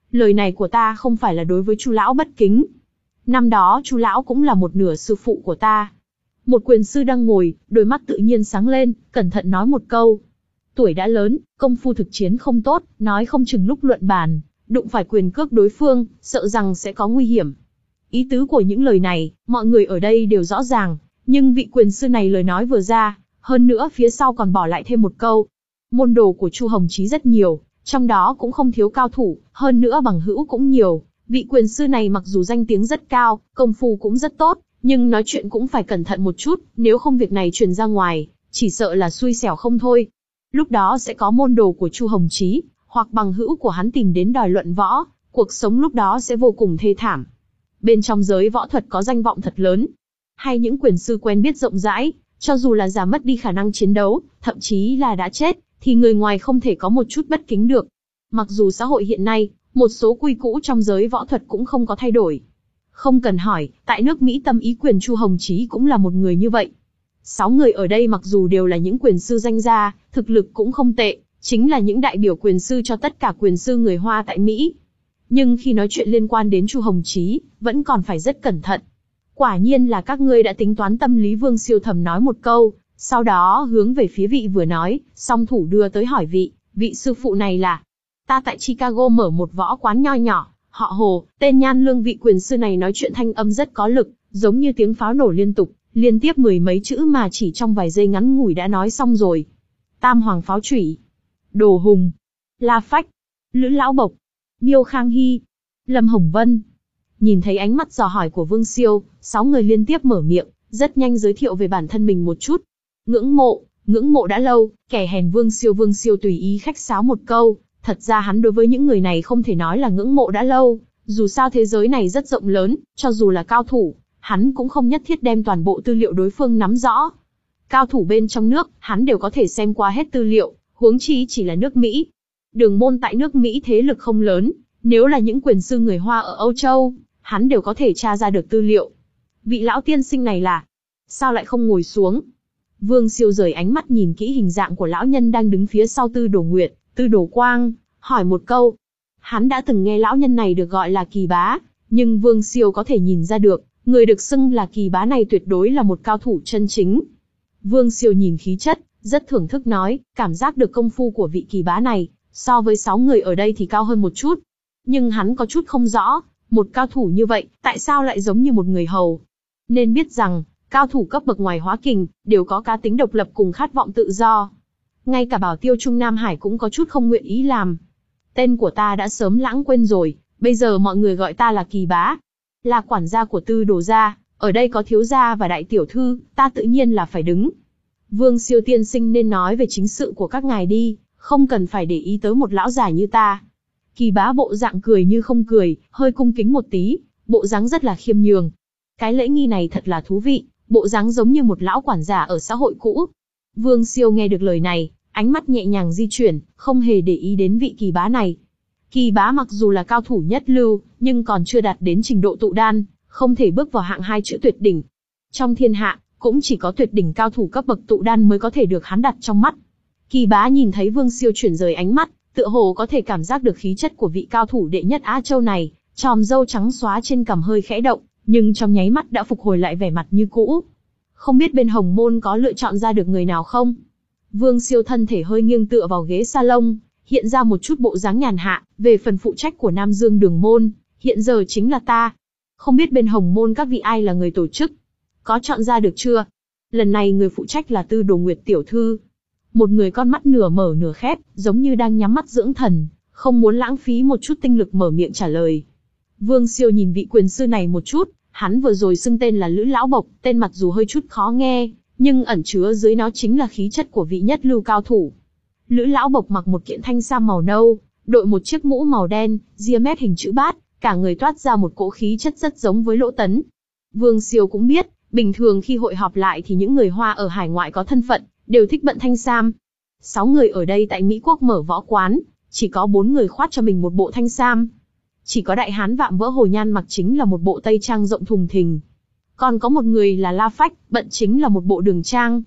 Lời này của ta không phải là đối với Chu lão bất kính. Năm đó Chu lão cũng là một nửa sư phụ của ta. Một quyền sư đang ngồi, đôi mắt tự nhiên sáng lên, cẩn thận nói một câu. Tuổi đã lớn, công phu thực chiến không tốt, nói không chừng lúc luận bàn, đụng phải quyền cước đối phương, sợ rằng sẽ có nguy hiểm. Ý tứ của những lời này, mọi người ở đây đều rõ ràng, nhưng vị quyền sư này lời nói vừa ra, hơn nữa phía sau còn bỏ lại thêm một câu. Môn đồ của Chu Hồng Chí rất nhiều, trong đó cũng không thiếu cao thủ, hơn nữa bằng hữu cũng nhiều. Vị quyền sư này mặc dù danh tiếng rất cao, công phu cũng rất tốt, nhưng nói chuyện cũng phải cẩn thận một chút, nếu không việc này truyền ra ngoài, chỉ sợ là xui xẻo không thôi. Lúc đó sẽ có môn đồ của Chu Hồng Chí, hoặc bằng hữu của hắn tìm đến đòi luận võ, cuộc sống lúc đó sẽ vô cùng thê thảm. Bên trong giới võ thuật có danh vọng thật lớn, hay những quyền sư quen biết rộng rãi, cho dù là già mất đi khả năng chiến đấu, thậm chí là đã chết, thì người ngoài không thể có một chút bất kính được. Mặc dù xã hội hiện nay, một số quy cũ trong giới võ thuật cũng không có thay đổi. Không cần hỏi, tại nước Mỹ tâm ý quyền Chu Hồng Chí cũng là một người như vậy. Sáu người ở đây mặc dù đều là những quyền sư danh gia, thực lực cũng không tệ, chính là những đại biểu quyền sư cho tất cả quyền sư người Hoa tại Mỹ. Nhưng khi nói chuyện liên quan đến Chu Hồng Chí, vẫn còn phải rất cẩn thận. Quả nhiên là các ngươi đã tính toán tâm lý. Vương Siêu thầm nói một câu, sau đó hướng về phía vị vừa nói, song thủ đưa tới hỏi vị, vị sư phụ này là. Ta tại Chicago mở một võ quán nho nhỏ, họ Hồ, tên Nhan Lương. Vị quyền sư này nói chuyện thanh âm rất có lực, giống như tiếng pháo nổ liên tục, liên tiếp mười mấy chữ mà chỉ trong vài giây ngắn ngủi đã nói xong rồi. Tam Hoàng Pháo Chủy, Đồ Hùng, La Phách, Lữ Lão Bộc, Miêu Khang Hy, Lâm Hồng Vân. Nhìn thấy ánh mắt dò hỏi của Vương Siêu, sáu người liên tiếp mở miệng, rất nhanh giới thiệu về bản thân mình một chút. Ngưỡng mộ, ngưỡng mộ đã lâu, kẻ hèn Vương Siêu. Vương Siêu tùy ý khách sáo một câu, thật ra hắn đối với những người này không thể nói là ngưỡng mộ đã lâu, dù sao thế giới này rất rộng lớn, cho dù là cao thủ, hắn cũng không nhất thiết đem toàn bộ tư liệu đối phương nắm rõ. Cao thủ bên trong nước, hắn đều có thể xem qua hết tư liệu, huống chi chỉ là nước Mỹ. Đường môn tại nước Mỹ thế lực không lớn, nếu là những quyền sư người Hoa ở Âu Châu, hắn đều có thể tra ra được tư liệu. Vị lão tiên sinh này là, sao lại không ngồi xuống? Vương Siêu rời ánh mắt nhìn kỹ hình dạng của lão nhân đang đứng phía sau Tư Đồ Nguyệt, Tư Đồ Quang, hỏi một câu. Hắn đã từng nghe lão nhân này được gọi là Kỳ Bá, nhưng Vương Siêu có thể nhìn ra được, người được xưng là Kỳ Bá này tuyệt đối là một cao thủ chân chính. Vương Siêu nhìn khí chất, rất thưởng thức nói, cảm giác được công phu của vị Kỳ Bá này, so với sáu người ở đây thì cao hơn một chút. Nhưng hắn có chút không rõ, một cao thủ như vậy, tại sao lại giống như một người hầu? Nên biết rằng, cao thủ cấp bậc ngoài hóa kình, đều có cá tính độc lập cùng khát vọng tự do. Ngay cả Bảo Tiêu Trung Nam Hải cũng có chút không nguyện ý làm. Tên của ta đã sớm lãng quên rồi, bây giờ mọi người gọi ta là Kỳ Bá. Là quản gia của Tư Đồ gia, ở đây có thiếu gia và đại tiểu thư, ta tự nhiên là phải đứng. Vương Siêu tiên sinh nên nói về chính sự của các ngài đi, không cần phải để ý tới một lão già như ta. Kỳ Bá bộ dạng cười như không cười, hơi cung kính một tí, bộ dáng rất là khiêm nhường. Cái lễ nghi này thật là thú vị, bộ dáng giống như một lão quản gia ở xã hội cũ. Vương Siêu nghe được lời này, ánh mắt nhẹ nhàng di chuyển, không hề để ý đến vị Kỳ Bá này. Kỳ Bá mặc dù là cao thủ nhất lưu, nhưng còn chưa đạt đến trình độ tụ đan, không thể bước vào hạng hai chữ tuyệt đỉnh. Trong thiên hạ, cũng chỉ có tuyệt đỉnh cao thủ cấp bậc tụ đan mới có thể được hắn đặt trong mắt. Kỳ Bá nhìn thấy Vương Siêu chuyển rời ánh mắt, tựa hồ có thể cảm giác được khí chất của vị cao thủ đệ nhất Á Châu này, chòm râu trắng xóa trên cằm hơi khẽ động, nhưng trong nháy mắt đã phục hồi lại vẻ mặt như cũ. Không biết bên Hồng Môn có lựa chọn ra được người nào không? Vương Siêu thân thể hơi nghiêng tựa vào ghế salon, hiện ra một chút bộ dáng nhàn hạ, về phần phụ trách của Nam Dương Đường Môn, hiện giờ chính là ta. Không biết bên Hồng Môn các vị ai là người tổ chức? Có chọn ra được chưa? Lần này người phụ trách là Tư Đồ Nguyệt tiểu thư. Một người con mắt nửa mở nửa khép, giống như đang nhắm mắt dưỡng thần, không muốn lãng phí một chút tinh lực mở miệng trả lời. Vương Siêu nhìn vị quyền sư này một chút, hắn vừa rồi xưng tên là Lữ Lão Bộc, tên mặc dù hơi chút khó nghe, nhưng ẩn chứa dưới nó chính là khí chất của vị nhất lưu cao thủ. Lữ Lão Bộc mặc một kiện thanh sam màu nâu, đội một chiếc mũ màu đen, ria mép hình chữ bát, cả người toát ra một cỗ khí chất rất giống với Lỗ Tấn. Vương Siêu cũng biết, bình thường khi hội họp lại thì những người Hoa ở hải ngoại có thân phận, đều thích bận thanh sam. Sáu người ở đây tại Mỹ Quốc mở võ quán, chỉ có bốn người khoát cho mình một bộ thanh sam. Chỉ có đại hán Vạm Vỡ Hồ Nhan mặc chính là một bộ tây trang rộng thùng thình. Còn có một người là La Phách, bận chính là một bộ đường trang.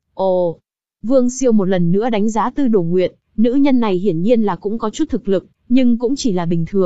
Ồ! Vương Siêu một lần nữa đánh giá Tư Đồ Nguyệt, nữ nhân này hiển nhiên là cũng có chút thực lực, nhưng cũng chỉ là bình thường,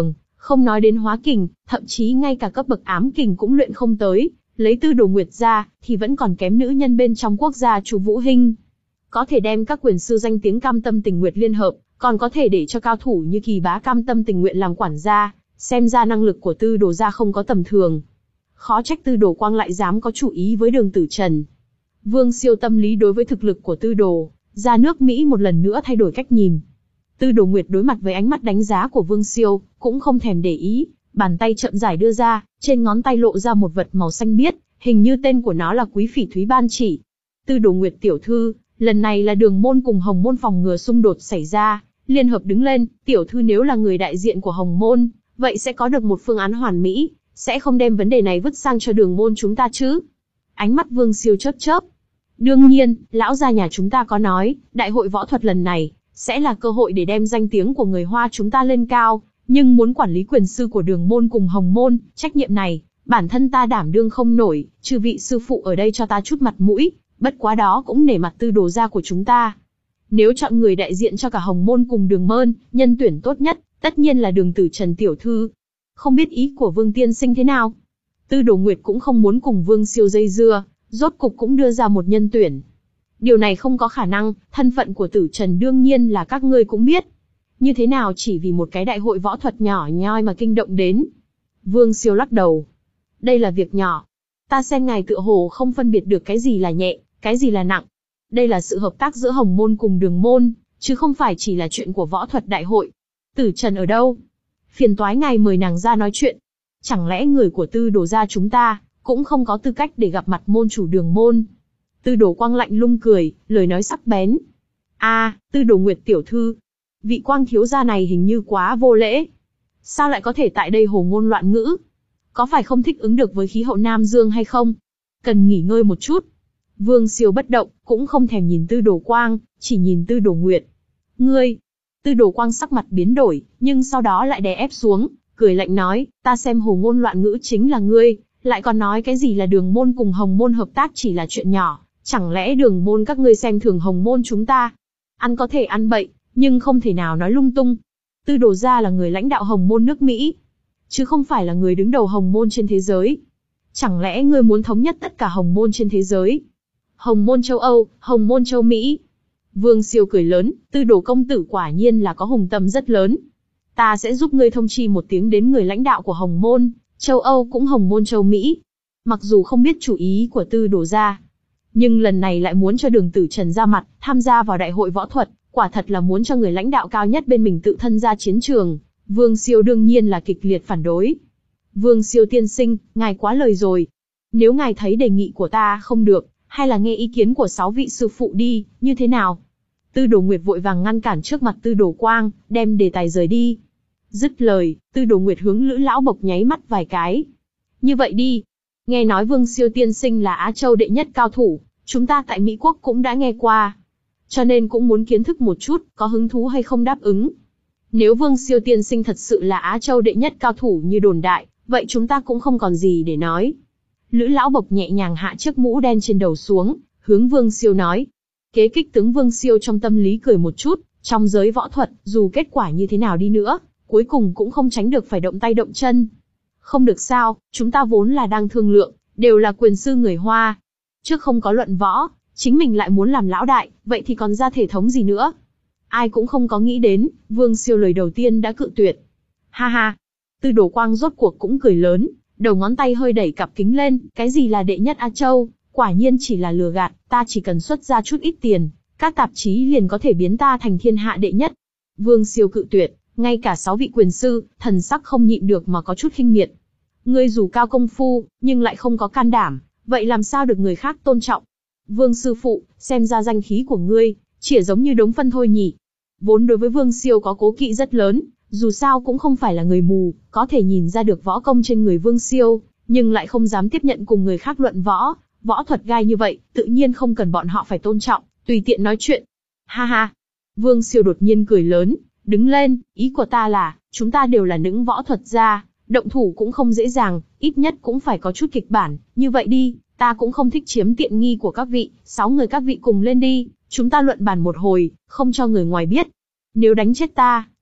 Không nói đến hóa kình, thậm chí ngay cả cấp bậc ám kình cũng luyện không tới, lấy Tư Đồ Nguyệt ra, thì vẫn còn kém nữ nhân bên trong quốc gia Chu Vũ Hinh. Có thể đem các quyền sư danh tiếng cam tâm tình nguyện liên hợp, còn có thể để cho cao thủ như Kỳ Bá cam tâm tình nguyện làm quản gia, xem ra năng lực của Tư Đồ gia không có tầm thường. Khó trách Tư Đồ Quang lại dám có chủ ý với Đường Tử Trần. Vương Siêu tâm lý đối với thực lực của Tư Đồ gia nước Mỹ một lần nữa thay đổi cách nhìn. Tư Đồ Nguyệt đối mặt với ánh mắt đánh giá của Vương Siêu, cũng không thèm để ý, bàn tay chậm rãi đưa ra, trên ngón tay lộ ra một vật màu xanh biếc, hình như tên của nó là Quý Phỉ Thúy Ban Chỉ. Tư Đồ Nguyệt tiểu thư, lần này là Đường môn cùng Hồng môn phòng ngừa xung đột xảy ra, liên hợp đứng lên, tiểu thư nếu là người đại diện của Hồng môn, vậy sẽ có được một phương án hoàn mỹ, sẽ không đem vấn đề này vứt sang cho Đường môn chúng ta chứ? Ánh mắt Vương Siêu chớp chớp. Đương nhiên, lão gia nhà chúng ta có nói, đại hội võ thuật lần này sẽ là cơ hội để đem danh tiếng của người Hoa chúng ta lên cao, nhưng muốn quản lý quyền sư của Đường môn cùng Hồng môn, trách nhiệm này, bản thân ta đảm đương không nổi, chư vị sư phụ ở đây cho ta chút mặt mũi, bất quá đó cũng nể mặt Tư Đồ gia của chúng ta. Nếu chọn người đại diện cho cả Hồng môn cùng Đường môn, nhân tuyển tốt nhất, tất nhiên là Đường Tử Trần tiểu thư. Không biết ý của Vương tiên sinh thế nào? Tư Đồ Nguyệt cũng không muốn cùng Vương Siêu dây dưa, rốt cục cũng đưa ra một nhân tuyển. Điều này không có khả năng, thân phận của Tử Trần đương nhiên là các ngươi cũng biết. Như thế nào chỉ vì một cái đại hội võ thuật nhỏ nhoi mà kinh động đến? Vương Siêu lắc đầu. Đây là việc nhỏ. Ta xem ngài tựa hồ không phân biệt được cái gì là nhẹ, cái gì là nặng. Đây là sự hợp tác giữa Hồng môn cùng Đường môn, chứ không phải chỉ là chuyện của võ thuật đại hội. Tử Trần ở đâu? Phiền toái ngài mời nàng ra nói chuyện. Chẳng lẽ người của Tư Đồ gia chúng ta cũng không có tư cách để gặp mặt môn chủ Đường môn? Tư Đồ Quang lạnh lùng cười, lời nói sắc bén. A, à, Tư Đồ Nguyệt tiểu thư, vị Quang thiếu gia này hình như quá vô lễ. Sao lại có thể tại đây hồ ngôn loạn ngữ? Có phải không thích ứng được với khí hậu Nam Dương hay không? Cần nghỉ ngơi một chút. Vương Siêu bất động, cũng không thèm nhìn Tư Đồ Quang, chỉ nhìn Tư Đồ Nguyệt. Ngươi! Tư Đồ Quang sắc mặt biến đổi, nhưng sau đó lại đè ép xuống, cười lạnh nói, ta xem hồ ngôn loạn ngữ chính là ngươi, lại còn nói cái gì là Đường môn cùng Hồng môn hợp tác chỉ là chuyện nhỏ, chẳng lẽ Đường môn các ngươi xem thường Hồng môn chúng ta? Ăn có thể ăn bậy, nhưng không thể nào nói lung tung. Tư Đồ gia là người lãnh đạo Hồng môn nước Mỹ, chứ không phải là người đứng đầu Hồng môn trên thế giới. Chẳng lẽ ngươi muốn thống nhất tất cả Hồng môn trên thế giới? Hồng môn châu Âu, Hồng môn châu Mỹ. Vương Siêu cười lớn, Tư Đồ công tử quả nhiên là có hùng tâm rất lớn. Ta sẽ giúp ngươi thông chi một tiếng đến người lãnh đạo của Hồng môn, châu Âu cũng Hồng môn châu Mỹ. Mặc dù không biết chủ ý của Tư Đồ gia, nhưng lần này lại muốn cho Đường Tử Trần ra mặt, tham gia vào đại hội võ thuật, quả thật là muốn cho người lãnh đạo cao nhất bên mình tự thân ra chiến trường. Vương Siêu đương nhiên là kịch liệt phản đối. Vương Siêu tiên sinh, ngài quá lời rồi. Nếu ngài thấy đề nghị của ta không được, hay là nghe ý kiến của sáu vị sư phụ đi, như thế nào? Tư Đồ Nguyệt vội vàng ngăn cản trước mặt Tư Đồ Quang, đem đề tài rời đi. Dứt lời, Tư Đồ Nguyệt hướng Lữ lão Bộc nháy mắt vài cái. Như vậy đi. Nghe nói Vương Siêu tiên sinh là Á Châu đệ nhất cao thủ, chúng ta tại Mỹ Quốc cũng đã nghe qua. Cho nên cũng muốn kiến thức một chút, có hứng thú hay không đáp ứng. Nếu Vương Siêu tiên sinh thật sự là Á Châu đệ nhất cao thủ như đồn đại, vậy chúng ta cũng không còn gì để nói. Lữ lão Bộc nhẹ nhàng hạ chiếc mũ đen trên đầu xuống, hướng Vương Siêu nói. Kế kích tướng Vương Siêu trong tâm lý cười một chút, trong giới võ thuật, dù kết quả như thế nào đi nữa, cuối cùng cũng không tránh được phải động tay động chân. Không được sao, chúng ta vốn là đang thương lượng, đều là quyền sư người Hoa. Trước không có luận võ, chính mình lại muốn làm lão đại, vậy thì còn ra thể thống gì nữa? Ai cũng không có nghĩ đến, Vương Siêu lời đầu tiên đã cự tuyệt. Ha ha! Tư Đồ Quang rốt cuộc cũng cười lớn, đầu ngón tay hơi đẩy cặp kính lên, cái gì là đệ nhất Á Châu, quả nhiên chỉ là lừa gạt, ta chỉ cần xuất ra chút ít tiền, các tạp chí liền có thể biến ta thành thiên hạ đệ nhất. Vương Siêu cự tuyệt, ngay cả sáu vị quyền sư, thần sắc không nhịn được mà có chút khinh miệt. Ngươi dù cao công phu, nhưng lại không có can đảm, vậy làm sao được người khác tôn trọng? Vương sư phụ, xem ra danh khí của ngươi, chỉ giống như đống phân thôi nhỉ. Vốn đối với Vương Siêu có cố kỵ rất lớn, dù sao cũng không phải là người mù, có thể nhìn ra được võ công trên người Vương Siêu, nhưng lại không dám tiếp nhận cùng người khác luận võ, võ thuật gai như vậy, tự nhiên không cần bọn họ phải tôn trọng, tùy tiện nói chuyện. Ha ha! Vương Siêu đột nhiên cười lớn, đứng lên, ý của ta là, chúng ta đều là những võ thuật gia, động thủ cũng không dễ dàng, ít nhất cũng phải có chút kịch bản, như vậy đi, ta cũng không thích chiếm tiện nghi của các vị, sáu người các vị cùng lên đi, chúng ta luận bàn một hồi, không cho người ngoài biết. Nếu đánh chết ta,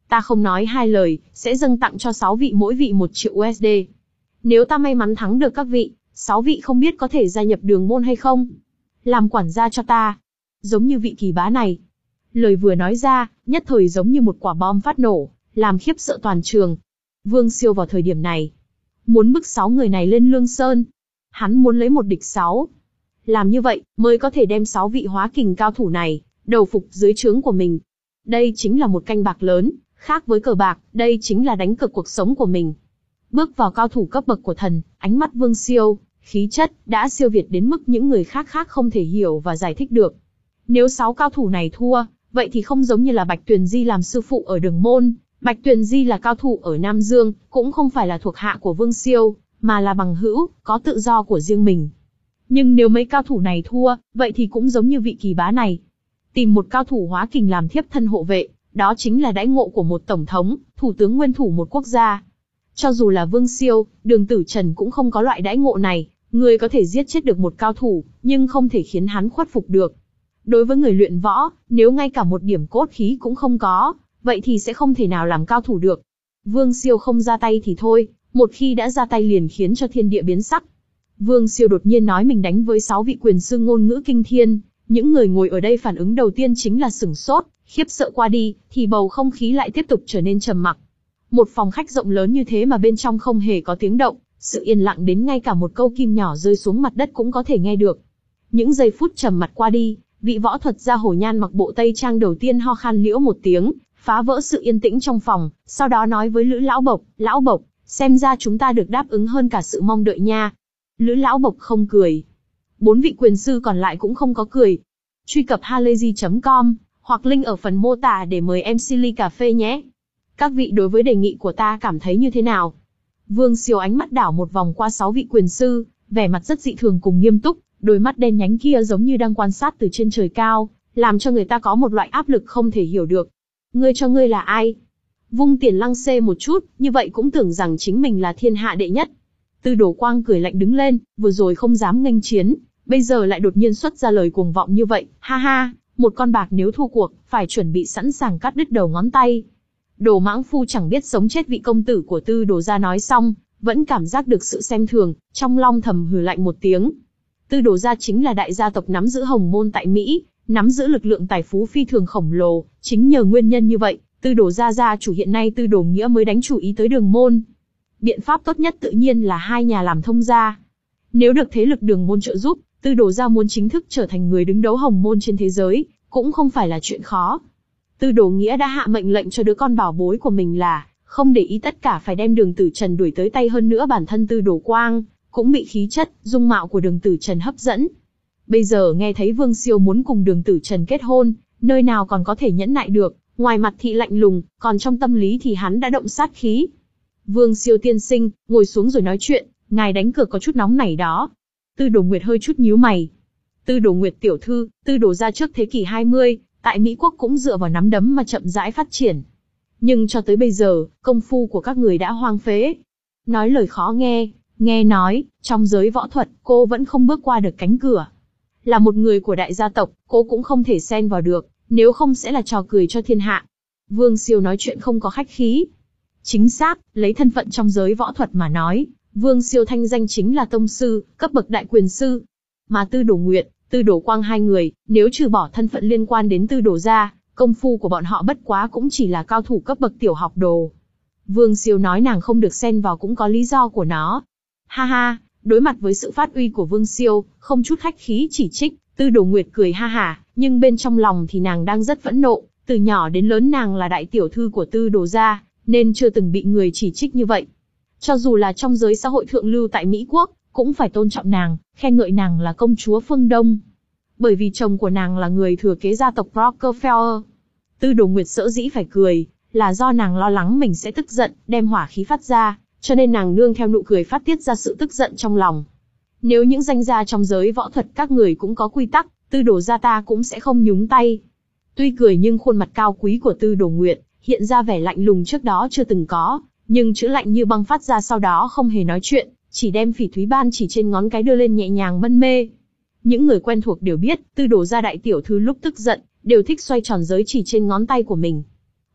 Ta không nói hai lời, sẽ dâng tặng cho sáu vị mỗi vị một triệu u ét đê. Nếu ta may mắn thắng được các vị, sáu vị không biết có thể gia nhập đường môn hay không? Làm quản gia cho ta. Giống như vị kỳ bá này. Lời vừa nói ra, nhất thời giống như một quả bom phát nổ, làm khiếp sợ toàn trường. Vương Siêu vào thời điểm này, muốn bức sáu người này lên Lương Sơn. Hắn muốn lấy một địch sáu. Làm như vậy, mới có thể đem sáu vị hóa kình cao thủ này, đầu phục dưới trướng của mình. Đây chính là một canh bạc lớn, khác với cờ bạc, đây chính là đánh cược cuộc sống của mình. Bước vào cao thủ cấp bậc của thần, ánh mắt Vương Siêu, khí chất, đã siêu việt đến mức những người khác khác không thể hiểu và giải thích được. Nếu sáu cao thủ này thua, vậy thì không giống như là Bạch Tuyền Di làm sư phụ ở Đường Môn. Bạch Tuyền Di là cao thủ ở Nam Dương, cũng không phải là thuộc hạ của Vương Siêu, mà là bằng hữu, có tự do của riêng mình. Nhưng nếu mấy cao thủ này thua, vậy thì cũng giống như vị kỳ bá này. Tìm một cao thủ hóa kình làm thiếp thân hộ vệ, đó chính là đãi ngộ của một tổng thống, thủ tướng nguyên thủ một quốc gia. Cho dù là Vương Siêu, Đường Tử Trần cũng không có loại đãi ngộ này, người có thể giết chết được một cao thủ, nhưng không thể khiến hắn khuất phục được. Đối với người luyện võ, nếu ngay cả một điểm cốt khí cũng không có, vậy thì sẽ không thể nào làm cao thủ được. Vương Siêu không ra tay thì thôi, một khi đã ra tay liền khiến cho thiên địa biến sắc. Vương Siêu đột nhiên nói mình đánh với sáu vị quyền sư ngôn ngữ kinh thiên, những người ngồi ở đây phản ứng đầu tiên chính là sửng sốt, khiếp sợ qua đi, thì bầu không khí lại tiếp tục trở nên trầm mặc. Một phòng khách rộng lớn như thế mà bên trong không hề có tiếng động, sự yên lặng đến ngay cả một câu kim nhỏ rơi xuống mặt đất cũng có thể nghe được. Những giây phút trầm mặc qua đi, vị võ thuật gia Hổ Nhan mặc bộ tây trang đầu tiên ho khan liễu một tiếng, phá vỡ sự yên tĩnh trong phòng, sau đó nói với Lữ Lão Bộc, Lão Bộc, xem ra chúng ta được đáp ứng hơn cả sự mong đợi nha. Lữ Lão Bộc không cười. Bốn vị quyền sư còn lại cũng không có cười. Truy cập halayzi chấm com, hoặc link ở phần mô tả để mời em xê ly cà phê nhé. Các vị đối với đề nghị của ta cảm thấy như thế nào? Vương Siêu ánh mắt đảo một vòng qua sáu vị quyền sư, vẻ mặt rất dị thường cùng nghiêm túc, đôi mắt đen nhánh kia giống như đang quan sát từ trên trời cao, làm cho người ta có một loại áp lực không thể hiểu được. Ngươi cho ngươi là ai? Vung tiền lăng xê một chút, như vậy cũng tưởng rằng chính mình là thiên hạ đệ nhất. Tư Đồ Quang cười lạnh đứng lên, vừa rồi không dám nghênh chiến, bây giờ lại đột nhiên xuất ra lời cuồng vọng như vậy, ha ha, một con bạc nếu thua cuộc, phải chuẩn bị sẵn sàng cắt đứt đầu ngón tay. Đồ mãng phu chẳng biết sống chết vị công tử của Tư Đồ gia nói xong, vẫn cảm giác được sự xem thường, trong lòng thầm hừ lạnh một tiếng. Tư Đồ gia chính là đại gia tộc nắm giữ hồng môn tại Mỹ, nắm giữ lực lượng tài phú phi thường khổng lồ, chính nhờ nguyên nhân như vậy, Tư Đồ gia gia chủ hiện nay Tư Đồ Nghĩa mới đánh chủ ý tới Đường Môn. Biện pháp tốt nhất tự nhiên là hai nhà làm thông gia. Nếu được thế lực Đường Môn trợ giúp, Tư Đồ gia muốn chính thức trở thành người đứng đấu hồng môn trên thế giới, cũng không phải là chuyện khó. Tư Đồ Nghĩa đã hạ mệnh lệnh cho đứa con bảo bối của mình là không để ý tất cả phải đem Đường Tử Trần đuổi tới tay, hơn nữa bản thân Tư Đồ Quang cũng bị khí chất, dung mạo của Đường Tử Trần hấp dẫn. Bây giờ nghe thấy Vương Siêu muốn cùng Đường Tử Trần kết hôn, nơi nào còn có thể nhẫn nại được, ngoài mặt thì lạnh lùng, còn trong tâm lý thì hắn đã động sát khí. Vương Siêu tiên sinh, ngồi xuống rồi nói chuyện, ngài đánh cược có chút nóng nảy đó. Tư Đồ Nguyệt hơi chút nhíu mày. Tư Đồ Nguyệt tiểu thư, Tư Đồ gia trước thế kỷ hai mươi, tại Mỹ quốc cũng dựa vào nắm đấm mà chậm rãi phát triển. Nhưng cho tới bây giờ, công phu của các người đã hoang phế. Nói lời khó nghe, nghe nói, trong giới võ thuật, cô vẫn không bước qua được cánh cửa. Là một người của đại gia tộc, cô cũng không thể xen vào được, nếu không sẽ là trò cười cho thiên hạ. Vương Siêu nói chuyện không có khách khí. Chính xác, lấy thân phận trong giới võ thuật mà nói, Vương Siêu thanh danh chính là tông sư, cấp bậc đại quyền sư. Mà Tư Đồ Nguyệt, Tư Đồ Quang hai người, nếu trừ bỏ thân phận liên quan đến Tư Đồ gia, công phu của bọn họ bất quá cũng chỉ là cao thủ cấp bậc tiểu học đồ. Vương Siêu nói nàng không được xen vào cũng có lý do của nó. Ha ha, đối mặt với sự phát uy của Vương Siêu, không chút khách khí chỉ trích, Tư Đồ Nguyệt cười ha hả, nhưng bên trong lòng thì nàng đang rất phẫn nộ, từ nhỏ đến lớn nàng là đại tiểu thư của Tư Đồ gia, nên chưa từng bị người chỉ trích như vậy. Cho dù là trong giới xã hội thượng lưu tại Mỹ quốc, cũng phải tôn trọng nàng, khen ngợi nàng là công chúa phương Đông. Bởi vì chồng của nàng là người thừa kế gia tộc Rockefeller. Tư Đồ Nguyệt sở dĩ phải cười, là do nàng lo lắng mình sẽ tức giận, đem hỏa khí phát ra, cho nên nàng nương theo nụ cười phát tiết ra sự tức giận trong lòng. Nếu những danh gia trong giới võ thuật các người cũng có quy tắc, Tư Đồ gia ta cũng sẽ không nhúng tay. Tuy cười nhưng khuôn mặt cao quý của Tư Đồ Nguyệt hiện ra vẻ lạnh lùng trước đó chưa từng có, nhưng chữ lạnh như băng phát ra sau đó không hề nói chuyện, chỉ đem phỉ thúy ban chỉ trên ngón cái đưa lên nhẹ nhàng mân mê. Những người quen thuộc đều biết, Tư Đồ gia đại tiểu thư lúc tức giận, đều thích xoay tròn giới chỉ trên ngón tay của mình.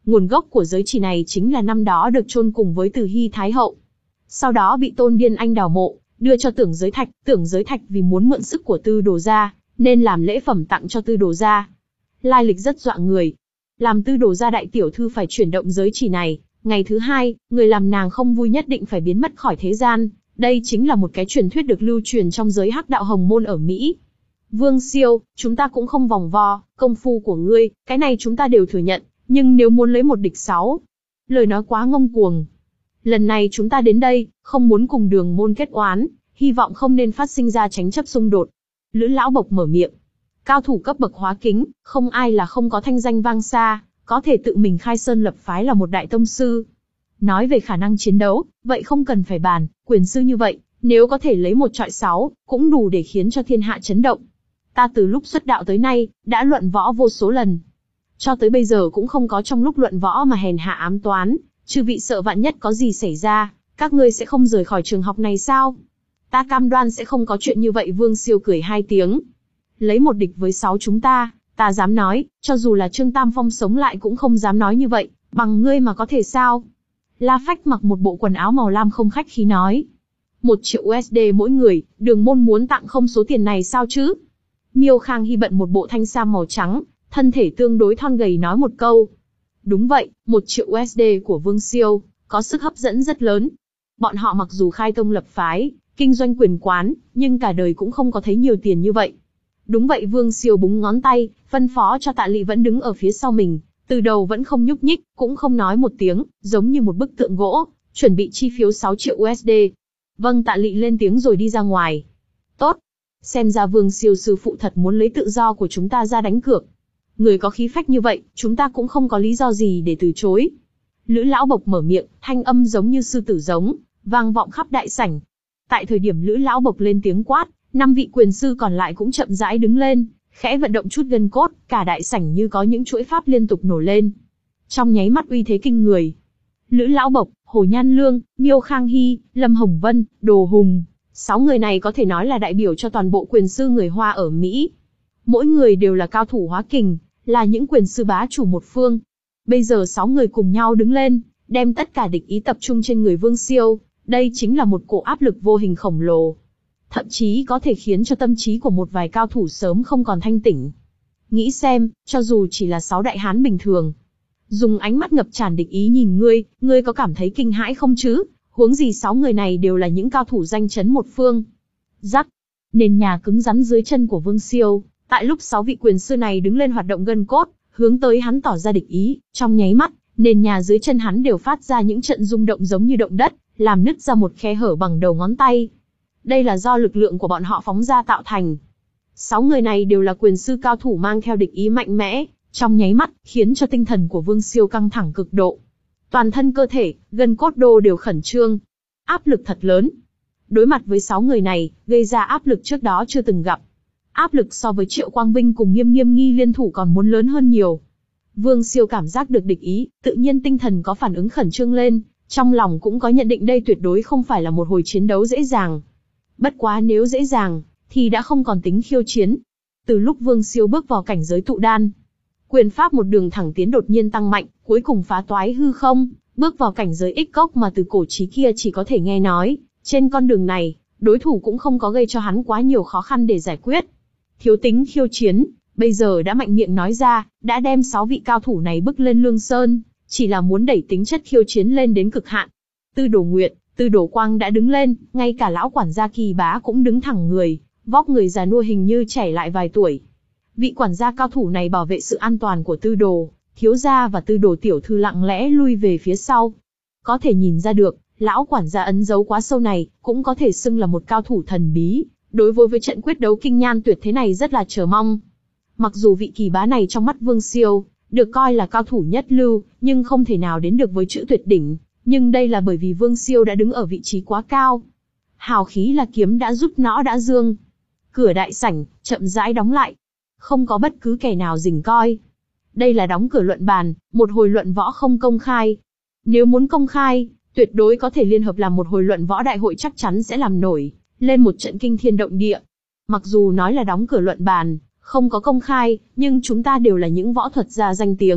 Nguồn gốc của giới chỉ này chính là năm đó được chôn cùng với Từ Hy Thái Hậu. Sau đó bị Tôn Điên Anh đào mộ, đưa cho Tưởng Giới Thạch. Tưởng Giới Thạch vì muốn mượn sức của Tư Đồ gia, nên làm lễ phẩm tặng cho Tư Đồ gia. Lai lịch rất dọa người. Làm Tư Đồ gia đại tiểu thư phải chuyển động giới chỉ này, ngày thứ hai, người làm nàng không vui nhất định phải biến mất khỏi thế gian. Đây chính là một cái truyền thuyết được lưu truyền trong giới hắc đạo Hồng Môn ở Mỹ. Vương Siêu, chúng ta cũng không vòng vo, công phu của ngươi, cái này chúng ta đều thừa nhận, nhưng nếu muốn lấy một địch sáu, lời nói quá ngông cuồng. Lần này chúng ta đến đây, không muốn cùng Đường Môn kết oán, hy vọng không nên phát sinh ra tranh chấp xung đột. Lữ Lão Bộc mở miệng. Cao thủ cấp bậc hóa kính, không ai là không có thanh danh vang xa, có thể tự mình khai sơn lập phái là một đại tông sư. Nói về khả năng chiến đấu, vậy không cần phải bàn, quyền sư như vậy, nếu có thể lấy một trọi sáu, cũng đủ để khiến cho thiên hạ chấn động. Ta từ lúc xuất đạo tới nay, đã luận võ vô số lần. Cho tới bây giờ cũng không có trong lúc luận võ mà hèn hạ ám toán, chư vị sợ vạn nhất có gì xảy ra, các ngươi sẽ không rời khỏi trường học này sao? Ta cam đoan sẽ không có chuyện như vậy. Vương Siêu cười hai tiếng. Lấy một địch với sáu chúng ta, ta dám nói, cho dù là Trương Tam Phong sống lại cũng không dám nói như vậy, bằng ngươi mà có thể sao? La Phách mặc một bộ quần áo màu lam không khách khí nói. Một triệu u ét đê mỗi người, Đường Môn muốn tặng không số tiền này sao chứ? Miêu Khang Hy bận một bộ thanh sam màu trắng, thân thể tương đối thon gầy nói một câu. Đúng vậy, một triệu u ét đê của Vương Siêu, có sức hấp dẫn rất lớn. Bọn họ mặc dù khai tông lập phái, kinh doanh quyền quán, nhưng cả đời cũng không có thấy nhiều tiền như vậy. Đúng vậy. Vương Siêu búng ngón tay, phân phó cho Tạ Lị vẫn đứng ở phía sau mình, từ đầu vẫn không nhúc nhích, cũng không nói một tiếng, giống như một bức tượng gỗ, chuẩn bị chi phiếu sáu triệu u ét đê. Vâng. Tạ Lị lên tiếng rồi đi ra ngoài. Tốt. Xem ra Vương Siêu sư phụ thật muốn lấy tự do của chúng ta ra đánh cược. Người có khí phách như vậy, chúng ta cũng không có lý do gì để từ chối. Lữ Lão Bộc mở miệng, thanh âm giống như sư tử giống, vang vọng khắp đại sảnh. Tại thời điểm Lữ Lão Bộc lên tiếng quát, năm vị quyền sư còn lại cũng chậm rãi đứng lên, khẽ vận động chút gân cốt, cả đại sảnh như có những chuỗi pháp liên tục nổ lên. Trong nháy mắt uy thế kinh người. Lữ Lão Bộc, Hồ Nhan Lương, Miêu Khang Hy, Lâm Hồng Vân, Đồ Hùng, sáu người này có thể nói là đại biểu cho toàn bộ quyền sư người Hoa ở Mỹ. Mỗi người đều là cao thủ hóa kình, là những quyền sư bá chủ một phương. Bây giờ sáu người cùng nhau đứng lên, đem tất cả địch ý tập trung trên người Vương Siêu, đây chính là một cổ áp lực vô hình khổng lồ. Thậm chí có thể khiến cho tâm trí của một vài cao thủ sớm không còn thanh tỉnh. Nghĩ xem, cho dù chỉ là sáu đại hán bình thường, dùng ánh mắt ngập tràn địch ý nhìn ngươi, ngươi có cảm thấy kinh hãi không chứ? Huống gì sáu người này đều là những cao thủ danh chấn một phương. Rắc, nền nhà cứng rắn dưới chân của Vương Siêu, tại lúc sáu vị quyền sư này đứng lên hoạt động gân cốt, hướng tới hắn tỏ ra địch ý, trong nháy mắt, nền nhà dưới chân hắn đều phát ra những trận rung động giống như động đất, làm nứt ra một khe hở bằng đầu ngón tay. Đây là do lực lượng của bọn họ phóng ra tạo thành. Sáu người này đều là quyền sư cao thủ mang theo địch ý mạnh mẽ, trong nháy mắt, khiến cho tinh thần của Vương Siêu căng thẳng cực độ. Toàn thân cơ thể, gân cốt đô đều khẩn trương. Áp lực thật lớn. Đối mặt với sáu người này, gây ra áp lực trước đó chưa từng gặp. Áp lực so với Triệu Quang Vinh cùng Nghiêm Nghiêm Nghi liên thủ còn muốn lớn hơn nhiều. Vương Siêu cảm giác được địch ý, tự nhiên tinh thần có phản ứng khẩn trương lên, trong lòng cũng có nhận định đây tuyệt đối không phải là một hồi chiến đấu dễ dàng. Bất quá nếu dễ dàng, thì đã không còn tính khiêu chiến. Từ lúc Vương Siêu bước vào cảnh giới tụ đan, quyền pháp một đường thẳng tiến đột nhiên tăng mạnh, cuối cùng phá toái hư không, bước vào cảnh giới ích cốc mà từ cổ chí kia chỉ có thể nghe nói. Trên con đường này, đối thủ cũng không có gây cho hắn quá nhiều khó khăn để giải quyết. Thiếu tính khiêu chiến, bây giờ đã mạnh miệng nói ra, đã đem sáu vị cao thủ này bước lên Lương Sơn, chỉ là muốn đẩy tính chất khiêu chiến lên đến cực hạn. Tư Đồ Nguyệt, Tư Đồ Quang đã đứng lên, ngay cả lão quản gia Kỳ Bá cũng đứng thẳng người, vóc người già nua hình như trẻ lại vài tuổi. Vị quản gia cao thủ này bảo vệ sự an toàn của Tư Đồ thiếu gia và Tư Đồ tiểu thư lặng lẽ lui về phía sau. Có thể nhìn ra được, lão quản gia ấn dấu quá sâu này, cũng có thể xưng là một cao thủ thần bí, đối với với trận quyết đấu kinh nhan tuyệt thế này rất là chờ mong. Mặc dù vị Kỳ Bá này trong mắt Vương Siêu, được coi là cao thủ nhất lưu, nhưng không thể nào đến được với chữ tuyệt đỉnh, nhưng đây là bởi vì Vương Siêu đã đứng ở vị trí quá cao. Hào khí là kiếm đã rút nõ đã dương. Cửa đại sảnh, chậm rãi đóng lại. Không có bất cứ kẻ nào rình coi. Đây là đóng cửa luận bàn, một hồi luận võ không công khai. Nếu muốn công khai, tuyệt đối có thể liên hợp làm một hồi luận võ đại hội chắc chắn sẽ làm nổi lên một trận kinh thiên động địa. Mặc dù nói là đóng cửa luận bàn, không có công khai, nhưng chúng ta đều là những võ thuật gia danh tiếng,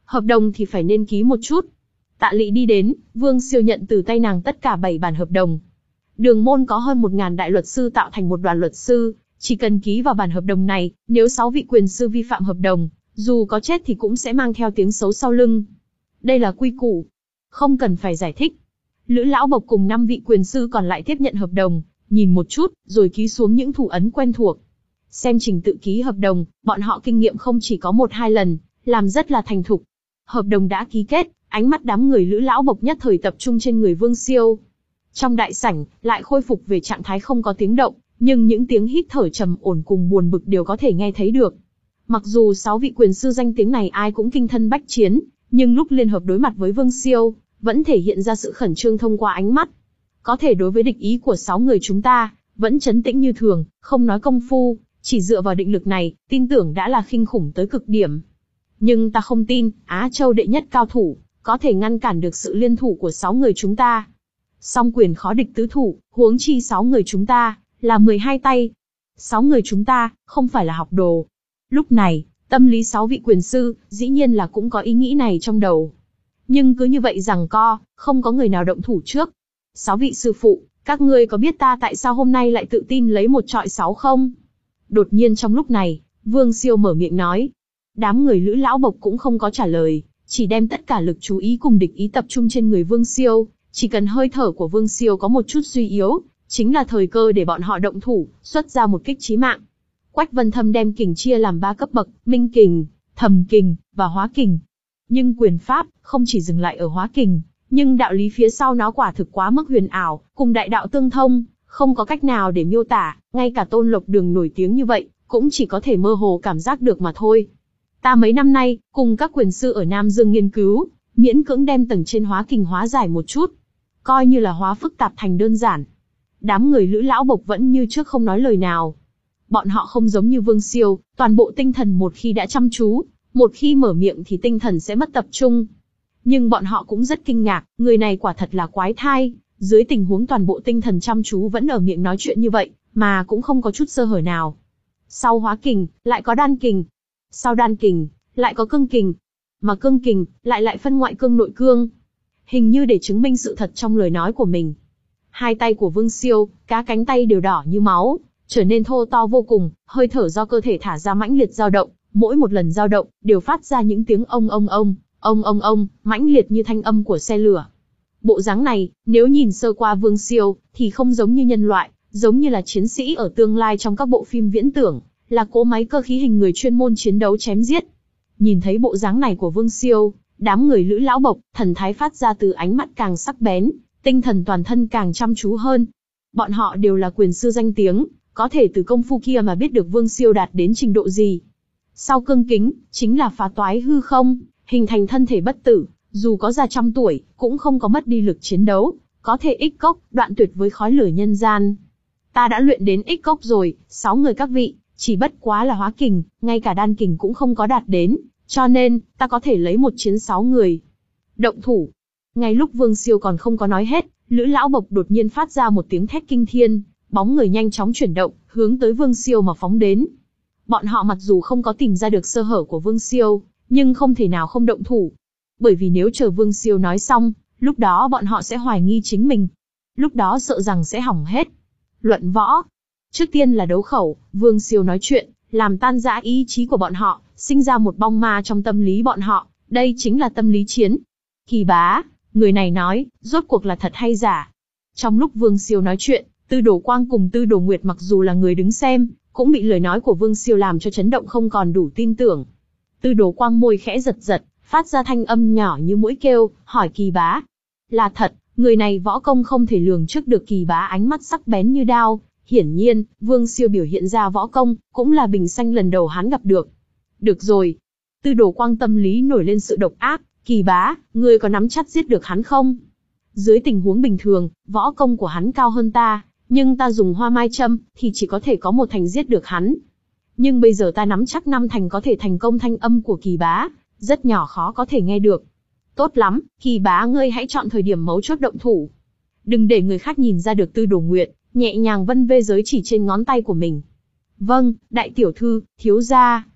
hợp đồng thì phải nên ký một chút. Tạ Lị đi đến, Vương Siêu nhận từ tay nàng tất cả bảy bản hợp đồng. Đường môn có hơn một ngàn đại luật sư tạo thành một đoàn luật sư, chỉ cần ký vào bản hợp đồng này, nếu sáu vị quyền sư vi phạm hợp đồng, dù có chết thì cũng sẽ mang theo tiếng xấu sau lưng. Đây là quy củ, không cần phải giải thích. Lữ Lão Bộc cùng năm vị quyền sư còn lại tiếp nhận hợp đồng, nhìn một chút, rồi ký xuống những thủ ấn quen thuộc. Xem trình tự ký hợp đồng, bọn họ kinh nghiệm không chỉ có một hai lần, làm rất là thành thục. Hợp đồng đã ký kết, ánh mắt đám người Lữ Lão Bộc nhất thời tập trung trên người Vương Siêu. Trong đại sảnh, lại khôi phục về trạng thái không có tiếng động, nhưng những tiếng hít thở trầm ổn cùng buồn bực đều có thể nghe thấy được. Mặc dù sáu vị quyền sư danh tiếng này ai cũng kinh thân bách chiến, nhưng lúc liên hợp đối mặt với Vương Siêu, vẫn thể hiện ra sự khẩn trương thông qua ánh mắt. Có thể đối với địch ý của sáu người chúng ta, vẫn trấn tĩnh như thường, không nói công phu, chỉ dựa vào định lực này, tin tưởng đã là khinh khủng tới cực điểm. Nhưng ta không tin, Á Châu đệ nhất cao thủ, có thể ngăn cản được sự liên thủ của sáu người chúng ta. Song quyền khó địch tứ thủ, huống chi sáu người chúng ta, là mười hai tay. Sáu người chúng ta, không phải là học đồ. Lúc này, tâm lý sáu vị quyền sư, dĩ nhiên là cũng có ý nghĩ này trong đầu. Nhưng cứ như vậy giằng co, không có người nào động thủ trước. Sáu vị sư phụ, các ngươi có biết ta tại sao hôm nay lại tự tin lấy một trọi sáu không? Đột nhiên trong lúc này, Vương Siêu mở miệng nói. Đám người Lữ Lão Bộc cũng không có trả lời, chỉ đem tất cả lực chú ý cùng địch ý tập trung trên người Vương Siêu. Chỉ cần hơi thở của Vương Siêu có một chút suy yếu, chính là thời cơ để bọn họ động thủ, xuất ra một kích chí mạng. Quách Vân Thâm đem kình chia làm ba cấp bậc, minh kình, thầm kình, và hóa kình. Nhưng quyền pháp, không chỉ dừng lại ở hóa kình, nhưng đạo lý phía sau nó quả thực quá mức huyền ảo, cùng đại đạo tương thông, không có cách nào để miêu tả, ngay cả Tôn Lộc Đường nổi tiếng như vậy, cũng chỉ có thể mơ hồ cảm giác được mà thôi. Ta mấy năm nay, cùng các quyền sư ở Nam Dương nghiên cứu, miễn cưỡng đem tầng trên hóa kình hóa giải một chút, coi như là hóa phức tạp thành đơn giản. Đám người Lữ Lão Bộc vẫn như trước không nói lời nào. Bọn họ không giống như Vương Siêu, toàn bộ tinh thần một khi đã chăm chú, một khi mở miệng thì tinh thần sẽ mất tập trung. Nhưng bọn họ cũng rất kinh ngạc, người này quả thật là quái thai, dưới tình huống toàn bộ tinh thần chăm chú vẫn ở miệng nói chuyện như vậy, mà cũng không có chút sơ hở nào. Sau hóa kình, lại có đan kình. Sau đan kình, lại có cương kình. Mà cương kình, lại lại phân ngoại cương nội cương. Hình như để chứng minh sự thật trong lời nói của mình. Hai tay của Vương Siêu, cá cánh tay đều đỏ như máu, trở nên thô to vô cùng, hơi thở do cơ thể thả ra mãnh liệt dao động, mỗi một lần dao động, đều phát ra những tiếng ông ông ông, ông ông ông, mãnh liệt như thanh âm của xe lửa. Bộ dáng này, nếu nhìn sơ qua Vương Siêu, thì không giống như nhân loại, giống như là chiến sĩ ở tương lai trong các bộ phim viễn tưởng, là cỗ máy cơ khí hình người chuyên môn chiến đấu chém giết. Nhìn thấy bộ dáng này của Vương Siêu, đám người Lữ Lão Bộc, thần thái phát ra từ ánh mắt càng sắc bén, tinh thần toàn thân càng chăm chú hơn. Bọn họ đều là quyền sư danh tiếng, có thể từ công phu kia mà biết được Vương Siêu đạt đến trình độ gì. Sau cương kính, chính là phá toái hư không, hình thành thân thể bất tử, dù có già trăm tuổi, cũng không có mất đi lực chiến đấu, có thể ích cốc, đoạn tuyệt với khói lửa nhân gian. Ta đã luyện đến ích cốc rồi, sáu người các vị, chỉ bất quá là hóa kình, ngay cả đan kình cũng không có đạt đến, cho nên, ta có thể lấy một chiến sáu người. Động thủ. Ngay lúc Vương Siêu còn không có nói hết, Lữ Lão Bộc đột nhiên phát ra một tiếng thét kinh thiên, bóng người nhanh chóng chuyển động, hướng tới Vương Siêu mà phóng đến. Bọn họ mặc dù không có tìm ra được sơ hở của Vương Siêu, nhưng không thể nào không động thủ. Bởi vì nếu chờ Vương Siêu nói xong, lúc đó bọn họ sẽ hoài nghi chính mình. Lúc đó sợ rằng sẽ hỏng hết. Luận võ. Trước tiên là đấu khẩu, Vương Siêu nói chuyện, làm tan rã ý chí của bọn họ, sinh ra một bong ma trong tâm lý bọn họ, đây chính là tâm lý chiến. Kỳ Bá, người này nói, rốt cuộc là thật hay giả? Trong lúc Vương Siêu nói chuyện, Tư Đồ Quang cùng Tư Đồ Nguyệt mặc dù là người đứng xem, cũng bị lời nói của Vương Siêu làm cho chấn động không còn đủ tin tưởng. Tư Đồ Quang môi khẽ giật giật, phát ra thanh âm nhỏ như mũi kêu, hỏi Kỳ Bá. Là thật, người này võ công không thể lường trước được. Kỳ Bá ánh mắt sắc bén như đao, hiển nhiên, Vương Siêu biểu hiện ra võ công, cũng là bình xanh lần đầu hắn gặp được. Được rồi. Tư Đồ Quang tâm lý nổi lên sự độc ác, Kỳ Bá, ngươi có nắm chắc giết được hắn không? Dưới tình huống bình thường, võ công của hắn cao hơn ta, nhưng ta dùng hoa mai châm, thì chỉ có thể có một thành giết được hắn. Nhưng bây giờ ta nắm chắc năm thành có thể thành công. Thanh âm của Kỳ Bá, rất nhỏ khó có thể nghe được. Tốt lắm, Kỳ Bá ngươi hãy chọn thời điểm mấu chốt động thủ. Đừng để người khác nhìn ra được. Tư Đồ Nguyệt, nhẹ nhàng vân vê giới chỉ trên ngón tay của mình. Vâng, đại tiểu thư, thiếu gia.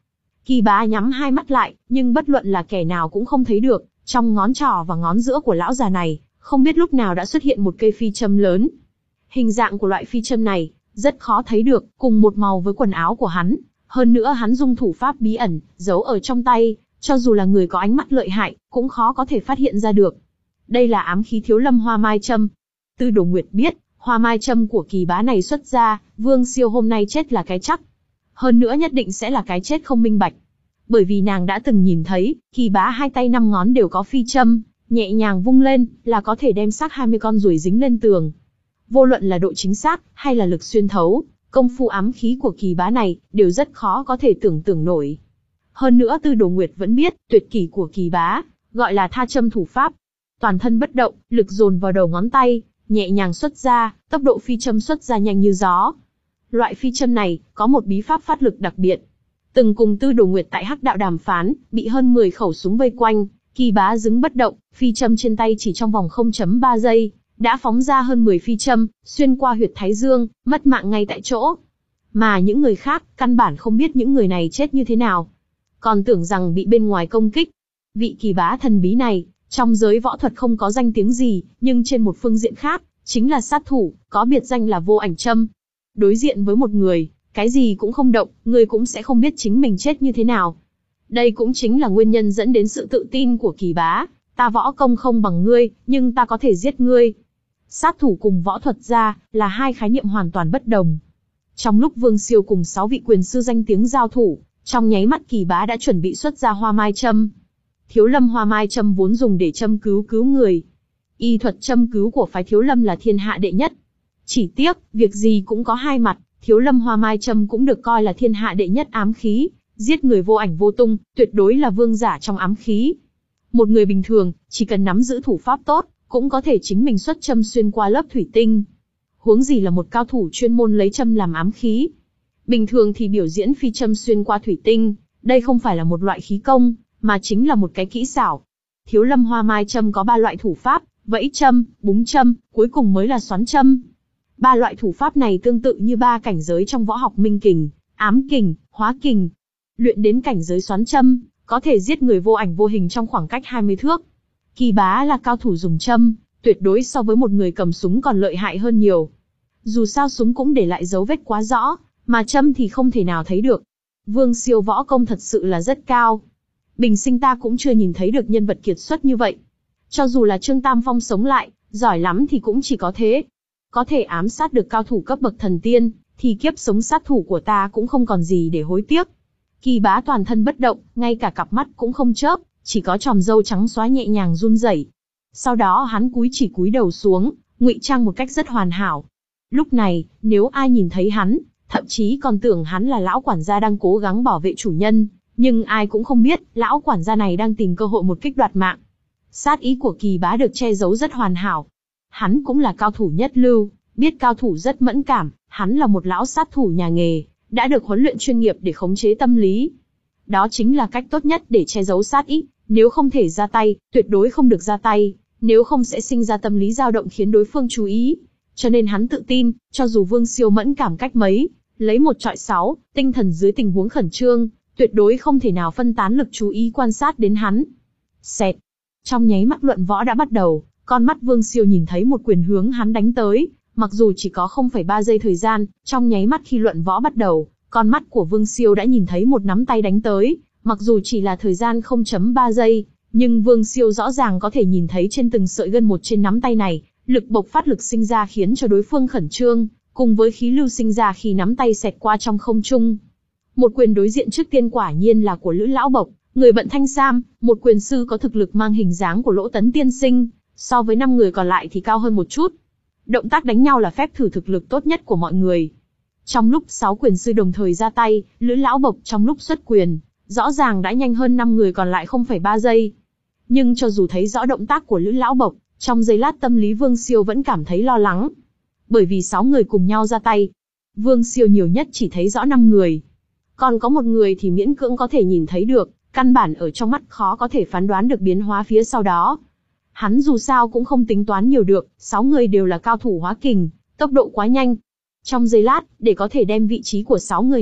Kỳ Bá nhắm hai mắt lại, nhưng bất luận là kẻ nào cũng không thấy được, trong ngón trỏ và ngón giữa của lão già này, không biết lúc nào đã xuất hiện một cây phi châm lớn. Hình dạng của loại phi châm này rất khó thấy được, cùng một màu với quần áo của hắn, hơn nữa hắn dùng thủ pháp bí ẩn, giấu ở trong tay, cho dù là người có ánh mắt lợi hại, cũng khó có thể phát hiện ra được. Đây là ám khí Thiếu Lâm Hoa Mai Châm. Tư Đồ Nguyệt biết, Hoa Mai Châm của Kỳ Bá này xuất ra, Vương Siêu hôm nay chết là cái chắc. Hơn nữa nhất định sẽ là cái chết không minh bạch. Bởi vì nàng đã từng nhìn thấy, Kỳ Bá hai tay năm ngón đều có phi châm, nhẹ nhàng vung lên, là có thể đem xác hai mươi con ruồi dính lên tường. Vô luận là độ chính xác, hay là lực xuyên thấu, công phu ám khí của Kỳ Bá này, đều rất khó có thể tưởng tượng nổi. Hơn nữa Tư Đồ Nguyệt vẫn biết, tuyệt kỹ của Kỳ Bá, gọi là tha châm thủ pháp. Toàn thân bất động, lực dồn vào đầu ngón tay, nhẹ nhàng xuất ra, tốc độ phi châm xuất ra nhanh như gió. Loại phi châm này, có một bí pháp phát lực đặc biệt. Từng cùng Tư Đồ Nguyệt tại Hắc Đạo đàm phán, bị hơn mười khẩu súng vây quanh, Kỳ Bá đứng bất động, phi châm trên tay chỉ trong vòng không phẩy ba giây, đã phóng ra hơn mười phi châm, xuyên qua huyệt thái dương, mất mạng ngay tại chỗ. Mà những người khác, căn bản không biết những người này chết như thế nào, còn tưởng rằng bị bên ngoài công kích. Vị Kỳ Bá thần bí này, trong giới võ thuật không có danh tiếng gì, nhưng trên một phương diện khác, chính là sát thủ, có biệt danh là Vô Ảnh Châm. Đối diện với một người, cái gì cũng không động, người cũng sẽ không biết chính mình chết như thế nào. Đây cũng chính là nguyên nhân dẫn đến sự tự tin của Kỳ Bá. Ta võ công không bằng ngươi, nhưng ta có thể giết ngươi. Sát thủ cùng võ thuật gia là hai khái niệm hoàn toàn bất đồng. Trong lúc Vương Siêu cùng sáu vị quyền sư danh tiếng giao thủ, trong nháy mắt Kỳ Bá đã chuẩn bị xuất ra Hoa Mai Châm. Thiếu Lâm Hoa Mai Châm vốn dùng để châm cứu cứu người. Y thuật châm cứu của phái Thiếu Lâm là thiên hạ đệ nhất. Chỉ tiếc, việc gì cũng có hai mặt, Thiếu Lâm Hoa Mai Châm cũng được coi là thiên hạ đệ nhất ám khí, giết người vô ảnh vô tung, tuyệt đối là vương giả trong ám khí. Một người bình thường, chỉ cần nắm giữ thủ pháp tốt, cũng có thể chính mình xuất châm xuyên qua lớp thủy tinh. Huống gì là một cao thủ chuyên môn lấy châm làm ám khí. Bình thường thì biểu diễn phi châm xuyên qua thủy tinh, đây không phải là một loại khí công, mà chính là một cái kỹ xảo. Thiếu Lâm Hoa Mai Châm có ba loại thủ pháp, vẫy châm, búng châm, cuối cùng mới là xoắn châm. Ba loại thủ pháp này tương tự như ba cảnh giới trong võ học minh kình, ám kình, hóa kình. Luyện đến cảnh giới xoắn châm, có thể giết người vô ảnh vô hình trong khoảng cách hai mươi thước. Kỳ Bá là cao thủ dùng châm, tuyệt đối so với một người cầm súng còn lợi hại hơn nhiều. Dù sao súng cũng để lại dấu vết quá rõ, mà châm thì không thể nào thấy được. Vương Siêu võ công thật sự là rất cao. Bình sinh ta cũng chưa nhìn thấy được nhân vật kiệt xuất như vậy. Cho dù là Trương Tam Phong sống lại, giỏi lắm thì cũng chỉ có thế. Có thể ám sát được cao thủ cấp bậc thần tiên, thì kiếp sống sát thủ của ta cũng không còn gì để hối tiếc. Kỳ Bá toàn thân bất động, ngay cả cặp mắt cũng không chớp, chỉ có chòm râu trắng xóa nhẹ nhàng run rẩy. Sau đó hắn cúi chỉ cúi đầu xuống, ngụy trang một cách rất hoàn hảo. Lúc này, nếu ai nhìn thấy hắn, thậm chí còn tưởng hắn là lão quản gia đang cố gắng bảo vệ chủ nhân, nhưng ai cũng không biết, lão quản gia này đang tìm cơ hội một kích đoạt mạng. Sát ý của Kỳ Bá được che giấu rất hoàn hảo. Hắn cũng là cao thủ nhất lưu, biết cao thủ rất mẫn cảm, hắn là một lão sát thủ nhà nghề, đã được huấn luyện chuyên nghiệp để khống chế tâm lý. Đó chính là cách tốt nhất để che giấu sát ý, nếu không thể ra tay, tuyệt đối không được ra tay, nếu không sẽ sinh ra tâm lý dao động khiến đối phương chú ý. Cho nên hắn tự tin, cho dù Vương Siêu mẫn cảm cách mấy, lấy một trọi sáu, tinh thần dưới tình huống khẩn trương, tuyệt đối không thể nào phân tán lực chú ý quan sát đến hắn. Xẹt. Trong nháy mắt luận võ đã bắt đầu, con mắt Vương Siêu nhìn thấy một quyền hướng hắn đánh tới, mặc dù chỉ có không phẩy ba giây thời gian, trong nháy mắt khi luận võ bắt đầu, con mắt của Vương Siêu đã nhìn thấy một nắm tay đánh tới, mặc dù chỉ là thời gian không phẩy ba giây, nhưng Vương Siêu rõ ràng có thể nhìn thấy trên từng sợi gân một trên nắm tay này, lực bộc phát lực sinh ra khiến cho đối phương khẩn trương, cùng với khí lưu sinh ra khi nắm tay xẹt qua trong không trung. Một quyền đối diện trước tiên quả nhiên là của Lữ Lão Bộc, người bận thanh sam, một quyền sư có thực lực mang hình dáng của Lỗ Tấn tiên sinh, so với năm người còn lại thì cao hơn một chút. Động tác đánh nhau là phép thử thực lực tốt nhất của mọi người. Trong lúc sáu quyền sư đồng thời ra tay, Lữ Lão Bộc trong lúc xuất quyền, rõ ràng đã nhanh hơn năm người còn lại không phẩy ba giây. Nhưng cho dù thấy rõ động tác của Lữ Lão Bộc, trong giây lát tâm lý Vương Siêu vẫn cảm thấy lo lắng. Bởi vì sáu người cùng nhau ra tay, Vương Siêu nhiều nhất chỉ thấy rõ năm người. Còn có một người thì miễn cưỡng có thể nhìn thấy được, căn bản ở trong mắt khó có thể phán đoán được biến hóa phía sau đó. Hắn dù sao cũng không tính toán nhiều được, sáu người đều là cao thủ hóa kình, tốc độ quá nhanh. Trong giây lát, để có thể đem vị trí của sáu người này,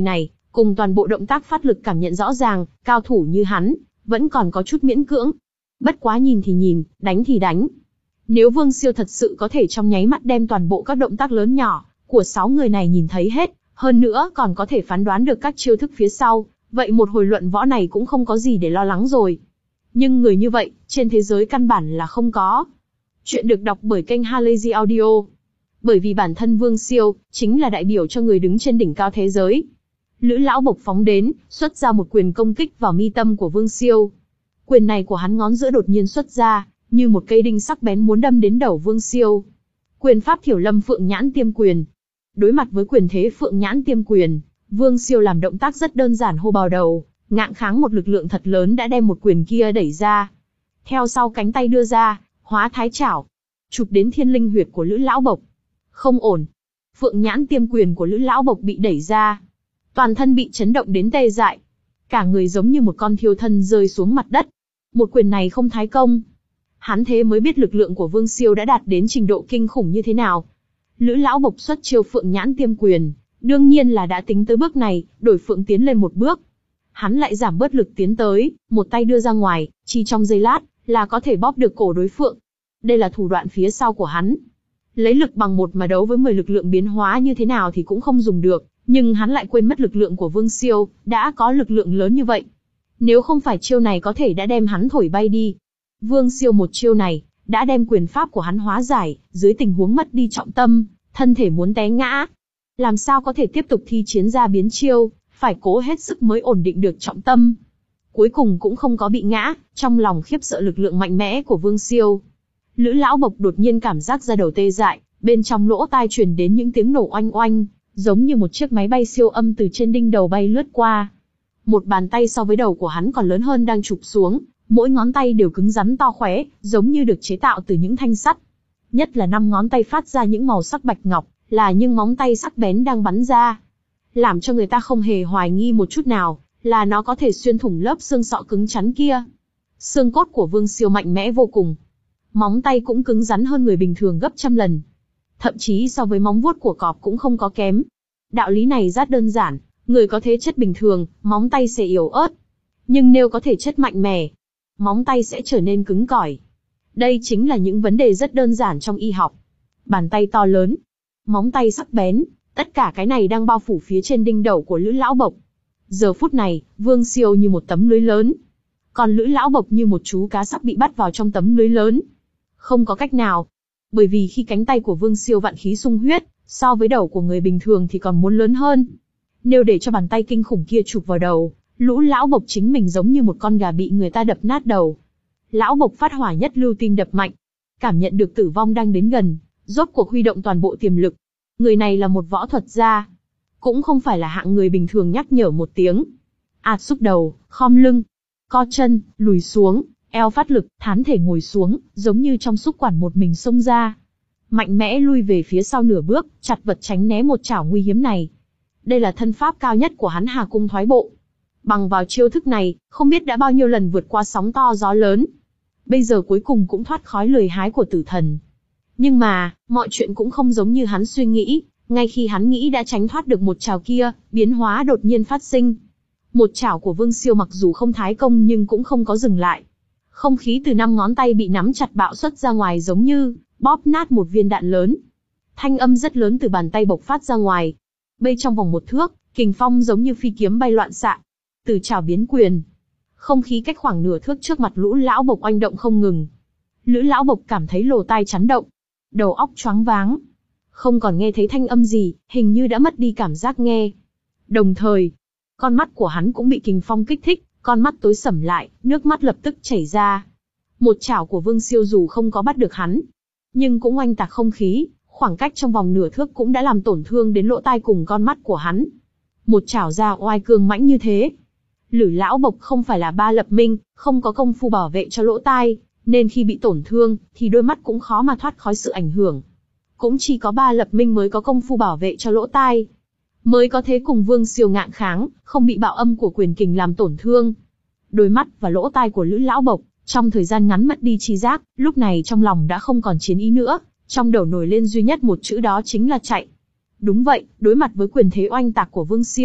cùng toàn bộ động tác phát lực cảm nhận rõ ràng, cao thủ như hắn, vẫn còn có chút miễn cưỡng. Bất quá nhìn thì nhìn, đánh thì đánh. Nếu Vương Siêu thật sự có thể trong nháy mắt đem toàn bộ các động tác lớn nhỏ của sáu người này nhìn thấy hết, hơn nữa còn có thể phán đoán được các chiêu thức phía sau, vậy một hồi luận võ này cũng không có gì để lo lắng rồi. Nhưng người như vậy, trên thế giới căn bản là không có. Chuyện được đọc bởi kênh Halazy Audio. Bởi vì bản thân Vương Siêu, chính là đại biểu cho người đứng trên đỉnh cao thế giới. Lữ Lão Bộc phóng đến, xuất ra một quyền công kích vào mi tâm của Vương Siêu. Quyền này của hắn ngón giữa đột nhiên xuất ra, như một cây đinh sắc bén muốn đâm đến đầu Vương Siêu. Quyền pháp Thiểu Lâm Phượng Nhãn Tiêm Quyền. Đối mặt với quyền thế Phượng Nhãn Tiêm Quyền, Vương Siêu làm động tác rất đơn giản hô bào đầu, ngạng kháng một lực lượng thật lớn đã đem một quyền kia đẩy ra. Theo sau cánh tay đưa ra, hóa thái chảo, chụp đến thiên linh huyệt của Lữ Lão Bộc. Không ổn. Phượng Nhãn Tiêm Quyền của Lữ Lão Bộc bị đẩy ra. Toàn thân bị chấn động đến tê dại. Cả người giống như một con thiêu thân rơi xuống mặt đất. Một quyền này không thái công. Hắn thế mới biết lực lượng của Vương Siêu đã đạt đến trình độ kinh khủng như thế nào. Lữ Lão Bộc xuất chiêu Phượng Nhãn Tiêm Quyền, đương nhiên là đã tính tới bước này, đổi Phượng tiến lên một bước. Hắn lại giảm bớt lực tiến tới, một tay đưa ra ngoài, chỉ trong giây lát, là có thể bóp được cổ đối Phượng. Đây là thủ đoạn phía sau của hắn. Lấy lực bằng một mà đấu với mười lực lượng biến hóa như thế nào thì cũng không dùng được, nhưng hắn lại quên mất lực lượng của Vương Siêu, đã có lực lượng lớn như vậy. Nếu không phải chiêu này có thể đã đem hắn thổi bay đi. Vương Siêu một chiêu này, đã đem quyền pháp của hắn hóa giải, dưới tình huống mất đi trọng tâm, thân thể muốn té ngã. Làm sao có thể tiếp tục thi chiến ra biến chiêu, phải cố hết sức mới ổn định được trọng tâm. Cuối cùng cũng không có bị ngã, trong lòng khiếp sợ lực lượng mạnh mẽ của Vương Siêu. Lữ Lão Bộc đột nhiên cảm giác da đầu tê dại, bên trong lỗ tai truyền đến những tiếng nổ oanh oanh, giống như một chiếc máy bay siêu âm từ trên đỉnh đầu bay lướt qua. Một bàn tay so với đầu của hắn còn lớn hơn đang chụp xuống, mỗi ngón tay đều cứng rắn to khóe, giống như được chế tạo từ những thanh sắt. Nhất là năm ngón tay phát ra những màu sắc bạch ngọc, là những móng tay sắc bén đang bắn ra. Làm cho người ta không hề hoài nghi một chút nào, là nó có thể xuyên thủng lớp xương sọ cứng chắn kia. Xương cốt của Vương Siêu mạnh mẽ vô cùng. Móng tay cũng cứng rắn hơn người bình thường gấp trăm lần. Thậm chí so với móng vuốt của cọp cũng không có kém. Đạo lý này rất đơn giản, người có thể chất bình thường, móng tay sẽ yếu ớt. Nhưng nếu có thể chất mạnh mẽ, móng tay sẽ trở nên cứng cỏi. Đây chính là những vấn đề rất đơn giản trong y học. Bàn tay to lớn, móng tay sắc bén, tất cả cái này đang bao phủ phía trên đỉnh đầu của Lữ Lão Bộc. Giờ phút này, Vương Siêu như một tấm lưới lớn, còn Lữ Lão Bộc như một chú cá sắp bị bắt vào trong tấm lưới lớn. Không có cách nào, bởi vì khi cánh tay của Vương Siêu vạn khí sung huyết, so với đầu của người bình thường thì còn muốn lớn hơn. Nếu để cho bàn tay kinh khủng kia chụp vào đầu, Lữ Lão Bộc chính mình giống như một con gà bị người ta đập nát đầu. Lão Bộc phát hỏa nhất lưu tinh đập mạnh, cảm nhận được tử vong đang đến gần, rốt cuộc huy động toàn bộ tiềm lực. Người này là một võ thuật gia, cũng không phải là hạng người bình thường nhắc nhở một tiếng. Ạt xúc đầu, khom lưng, co chân, lùi xuống, eo phát lực, thán thể ngồi xuống, giống như trong xúc quản một mình xông ra. Mạnh mẽ lui về phía sau nửa bước, chặt vật tránh né một chảo nguy hiểm này. Đây là thân pháp cao nhất của hắn Hà Cung Thoái Bộ. Bằng vào chiêu thức này, không biết đã bao nhiêu lần vượt qua sóng to gió lớn. Bây giờ cuối cùng cũng thoát khói lười hái của tử thần. Nhưng mà, mọi chuyện cũng không giống như hắn suy nghĩ, ngay khi hắn nghĩ đã tránh thoát được một chảo kia, biến hóa đột nhiên phát sinh. Một chảo của Vương Siêu mặc dù không thái công nhưng cũng không có dừng lại. Không khí từ năm ngón tay bị nắm chặt bạo xuất ra ngoài giống như bóp nát một viên đạn lớn. Thanh âm rất lớn từ bàn tay bộc phát ra ngoài. Bây trong vòng một thước, kình phong giống như phi kiếm bay loạn xạ. Từ chảo biến quyền. Không khí cách khoảng nửa thước trước mặt Lữ Lão Bộc oanh động không ngừng. Lữ Lão Bộc cảm thấy lỗ tai chấn động, đầu óc choáng váng. Không còn nghe thấy thanh âm gì, hình như đã mất đi cảm giác nghe. Đồng thời, con mắt của hắn cũng bị kình phong kích thích, con mắt tối sầm lại, nước mắt lập tức chảy ra. Một chảo của Vương Siêu dù không có bắt được hắn, nhưng cũng oanh tạc không khí, khoảng cách trong vòng nửa thước cũng đã làm tổn thương đến lỗ tai cùng con mắt của hắn. Một chảo ra oai cường mãnh như thế. Lữ Lão Bộc không phải là Ba Lập Minh, không có công phu bảo vệ cho lỗ tai, nên khi bị tổn thương, thì đôi mắt cũng khó mà thoát khỏi sự ảnh hưởng. Cũng chỉ có Ba Lập Minh mới có công phu bảo vệ cho lỗ tai, mới có thế cùng Vương Siêu ngạng kháng, không bị bạo âm của quyền kình làm tổn thương. Đôi mắt và lỗ tai của Lữ Lão Bộc, trong thời gian ngắn mất đi tri giác, lúc này trong lòng đã không còn chiến ý nữa, trong đầu nổi lên duy nhất một chữ đó chính là chạy. Đúng vậy, đối mặt với quyền thế oanh tạc của Vương Siêu,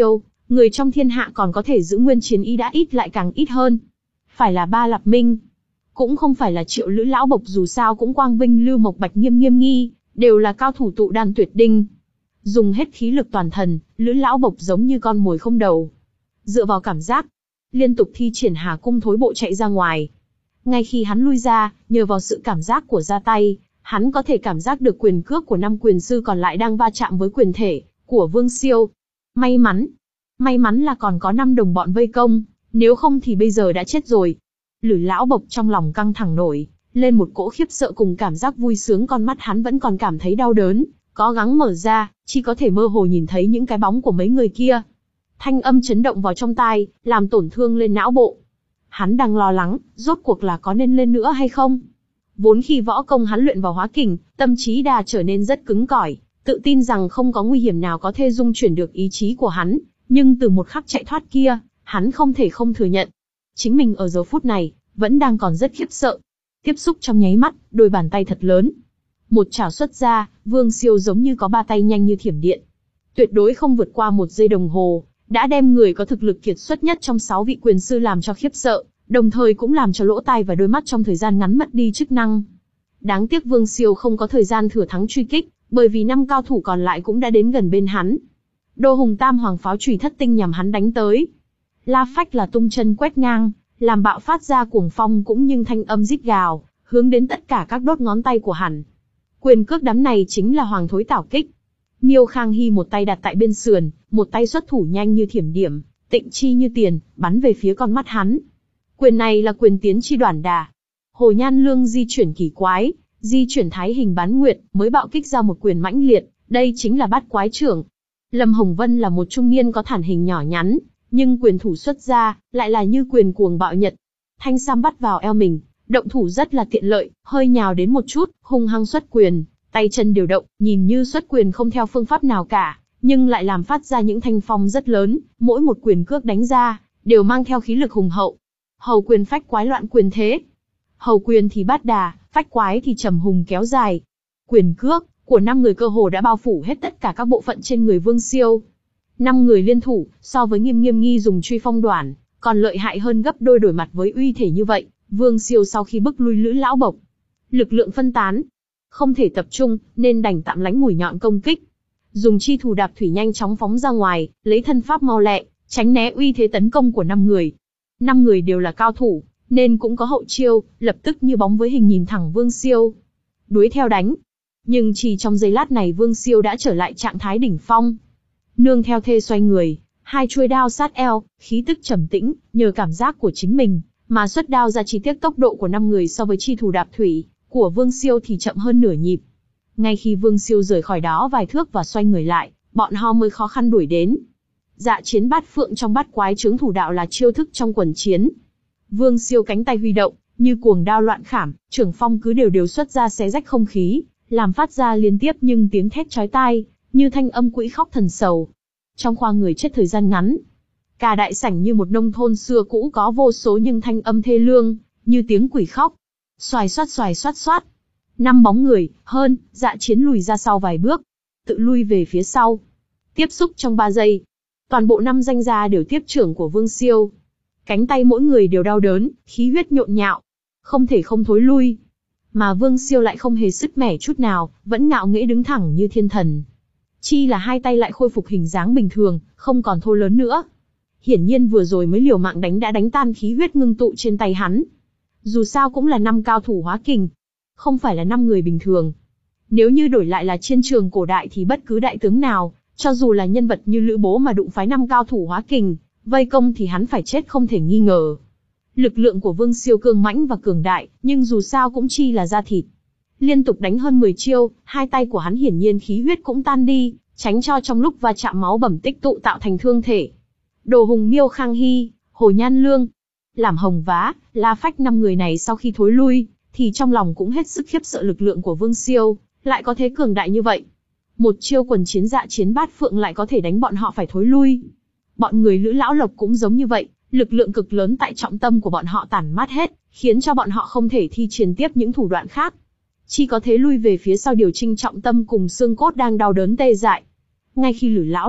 người trong thiên hạ còn có thể giữ nguyên chiến ý đã ít lại càng ít hơn. Phải là Ba Lạp Minh, cũng không phải là Triệu Lữ Lão Bộc, dù sao cũng Quang Vinh, Lưu Mộc Bạch, Nghiêm Nghiêm Nghi, đều là cao thủ tụ đan tuyệt đinh. Dùng hết khí lực toàn thần, Lữ Lão Bộc giống như con mồi không đầu. Dựa vào cảm giác, liên tục thi triển Hà Cung thối bộ chạy ra ngoài. Ngay khi hắn lui ra, nhờ vào sự cảm giác của ra tay, hắn có thể cảm giác được quyền cước của năm quyền sư còn lại đang va chạm với quyền thể của Vương Siêu. May mắn, may mắn là còn có năm đồng bọn vây công, nếu không thì bây giờ đã chết rồi. Lữ Lão Bộc trong lòng căng thẳng nổi lên một cỗ khiếp sợ cùng cảm giác vui sướng, con mắt hắn vẫn còn cảm thấy đau đớn, cố gắng mở ra, chỉ có thể mơ hồ nhìn thấy những cái bóng của mấy người kia. Thanh âm chấn động vào trong tai, làm tổn thương lên não bộ. Hắn đang lo lắng, rốt cuộc là có nên lên nữa hay không? Vốn khi võ công hắn luyện vào hóa kình, tâm trí đà trở nên rất cứng cỏi, tự tin rằng không có nguy hiểm nào có thể dung chuyển được ý chí của hắn, nhưng từ một khắc chạy thoát kia, hắn không thể không thừa nhận. Chính mình ở giờ phút này, vẫn đang còn rất khiếp sợ. Tiếp xúc trong nháy mắt, đôi bàn tay thật lớn. Một chảo xuất ra, Vương Siêu giống như có ba tay nhanh như thiểm điện. Tuyệt đối không vượt qua một giây đồng hồ, đã đem người có thực lực kiệt xuất nhất trong sáu vị quyền sư làm cho khiếp sợ, đồng thời cũng làm cho lỗ tai và đôi mắt trong thời gian ngắn mất đi chức năng. Đáng tiếc Vương Siêu không có thời gian thừa thắng truy kích, bởi vì năm cao thủ còn lại cũng đã đến gần bên hắn. Đô Hùng Tam Hoàng pháo chùy thất tinh nhằm hắn đánh tới. La Phách là tung chân quét ngang, làm bạo phát ra cuồng phong cũng như thanh âm rít gào, hướng đến tất cả các đốt ngón tay của hắn. Quyền cước đấm này chính là Hoàng Thối Tảo Kích. Miêu Khang Hy một tay đặt tại bên sườn, một tay xuất thủ nhanh như thiểm điểm, tịnh chi như tiền, bắn về phía con mắt hắn. Quyền này là quyền tiến chi đoản đà. Hồ Nhan Lương di chuyển kỳ quái, di chuyển thái hình bán nguyệt, mới bạo kích ra một quyền mãnh liệt, đây chính là Bát Quái Trưởng. Lâm Hồng Vân là một trung niên có thản hình nhỏ nhắn, nhưng quyền thủ xuất ra, lại là như quyền cuồng bạo nhật. Thanh sam bắt vào eo mình, động thủ rất là tiện lợi, hơi nhào đến một chút, hung hăng xuất quyền, tay chân điều động, nhìn như xuất quyền không theo phương pháp nào cả, nhưng lại làm phát ra những thanh phong rất lớn, mỗi một quyền cước đánh ra, đều mang theo khí lực hùng hậu. Hầu quyền phách quái loạn quyền thế. Hầu quyền thì bát đà, phách quái thì trầm hùng kéo dài. Quyền cước của năm người cơ hồ đã bao phủ hết tất cả các bộ phận trên người Vương Siêu. Năm người liên thủ, so với Nghiêm Nghiêm Nghi dùng truy phong đoản, còn lợi hại hơn gấp đôi. Đổi mặt với uy thể như vậy, Vương Siêu sau khi bức lui Lữ Lão Bộc, lực lượng phân tán, không thể tập trung, nên đành tạm lánh mũi nhọn công kích. Dùng chi thủ đạp thủy nhanh chóng phóng ra ngoài, lấy thân pháp mau lẹ, tránh né uy thế tấn công của năm người. Năm người đều là cao thủ, nên cũng có hậu chiêu, lập tức như bóng với hình nhìn thẳng Vương Siêu, đuổi theo đánh. Nhưng chỉ trong giây lát này Vương Siêu đã trở lại trạng thái đỉnh phong. Nương theo thê xoay người, hai chuôi đao sát eo, khí tức trầm tĩnh, nhờ cảm giác của chính mình, mà xuất đao ra. Chi tiết tốc độ của năm người so với chi thủ đạp thủy của Vương Siêu thì chậm hơn nửa nhịp. Ngay khi Vương Siêu rời khỏi đó vài thước và xoay người lại, bọn họ mới khó khăn đuổi đến. Dạ chiến bát phượng trong Bát Quái Chướng thủ đạo là chiêu thức trong quần chiến. Vương Siêu cánh tay huy động, như cuồng đao loạn khảm, trưởng phong cứ đều đều xuất ra xé rách không khí, làm phát ra liên tiếp nhưng tiếng thét chói tai, như thanh âm quỷ khóc thần sầu. Trong khoang người chết thời gian ngắn, cả đại sảnh như một nông thôn xưa cũ có vô số những thanh âm thê lương, như tiếng quỷ khóc. Xoài xoát xoài xoát xoát. Năm bóng người, hơn, dạ chiến lùi ra sau vài bước, tự lui về phía sau. Tiếp xúc trong ba giây, toàn bộ năm danh gia đều tiếp trưởng của Vương Siêu. Cánh tay mỗi người đều đau đớn, khí huyết nhộn nhạo, không thể không thối lui. Mà Vương Siêu lại không hề sứt mẻ chút nào, vẫn ngạo nghễ đứng thẳng như thiên thần. Chi là hai tay lại khôi phục hình dáng bình thường, không còn thô lớn nữa. Hiển nhiên vừa rồi mới liều mạng đánh đã đánh tan khí huyết ngưng tụ trên tay hắn. Dù sao cũng là năm cao thủ hóa kình, không phải là năm người bình thường. Nếu như đổi lại là chiến trường cổ đại thì bất cứ đại tướng nào, cho dù là nhân vật như Lữ Bố mà đụng phái năm cao thủ hóa kình, vây công thì hắn phải chết không thể nghi ngờ. Lực lượng của Vương Siêu cương mãnh và cường đại, nhưng dù sao cũng chi là da thịt. Liên tục đánh hơn mười chiêu, hai tay của hắn hiển nhiên khí huyết cũng tan đi, tránh cho trong lúc va chạm máu bầm tích tụ tạo thành thương thể. Đồ Hùng, Miêu Khang Hy, Hồ Nhan Lương, Làm Hồng Vá, La Phách, năm người này sau khi thối lui, thì trong lòng cũng hết sức khiếp sợ lực lượng của Vương Siêu, lại có thế cường đại như vậy. Một chiêu quần chiến dạ chiến bát phượng lại có thể đánh bọn họ phải thối lui. Bọn người Lữ Lão Lộc cũng giống như vậy, lực lượng cực lớn tại trọng tâm của bọn họ tản mát hết, khiến cho bọn họ không thể thi triển tiếp những thủ đoạn khác. Chỉ có thế lui về phía sau điều chỉnh trọng tâm cùng xương cốt đang đau đớn tê dại. Ngay khi Lữ Lão Lộc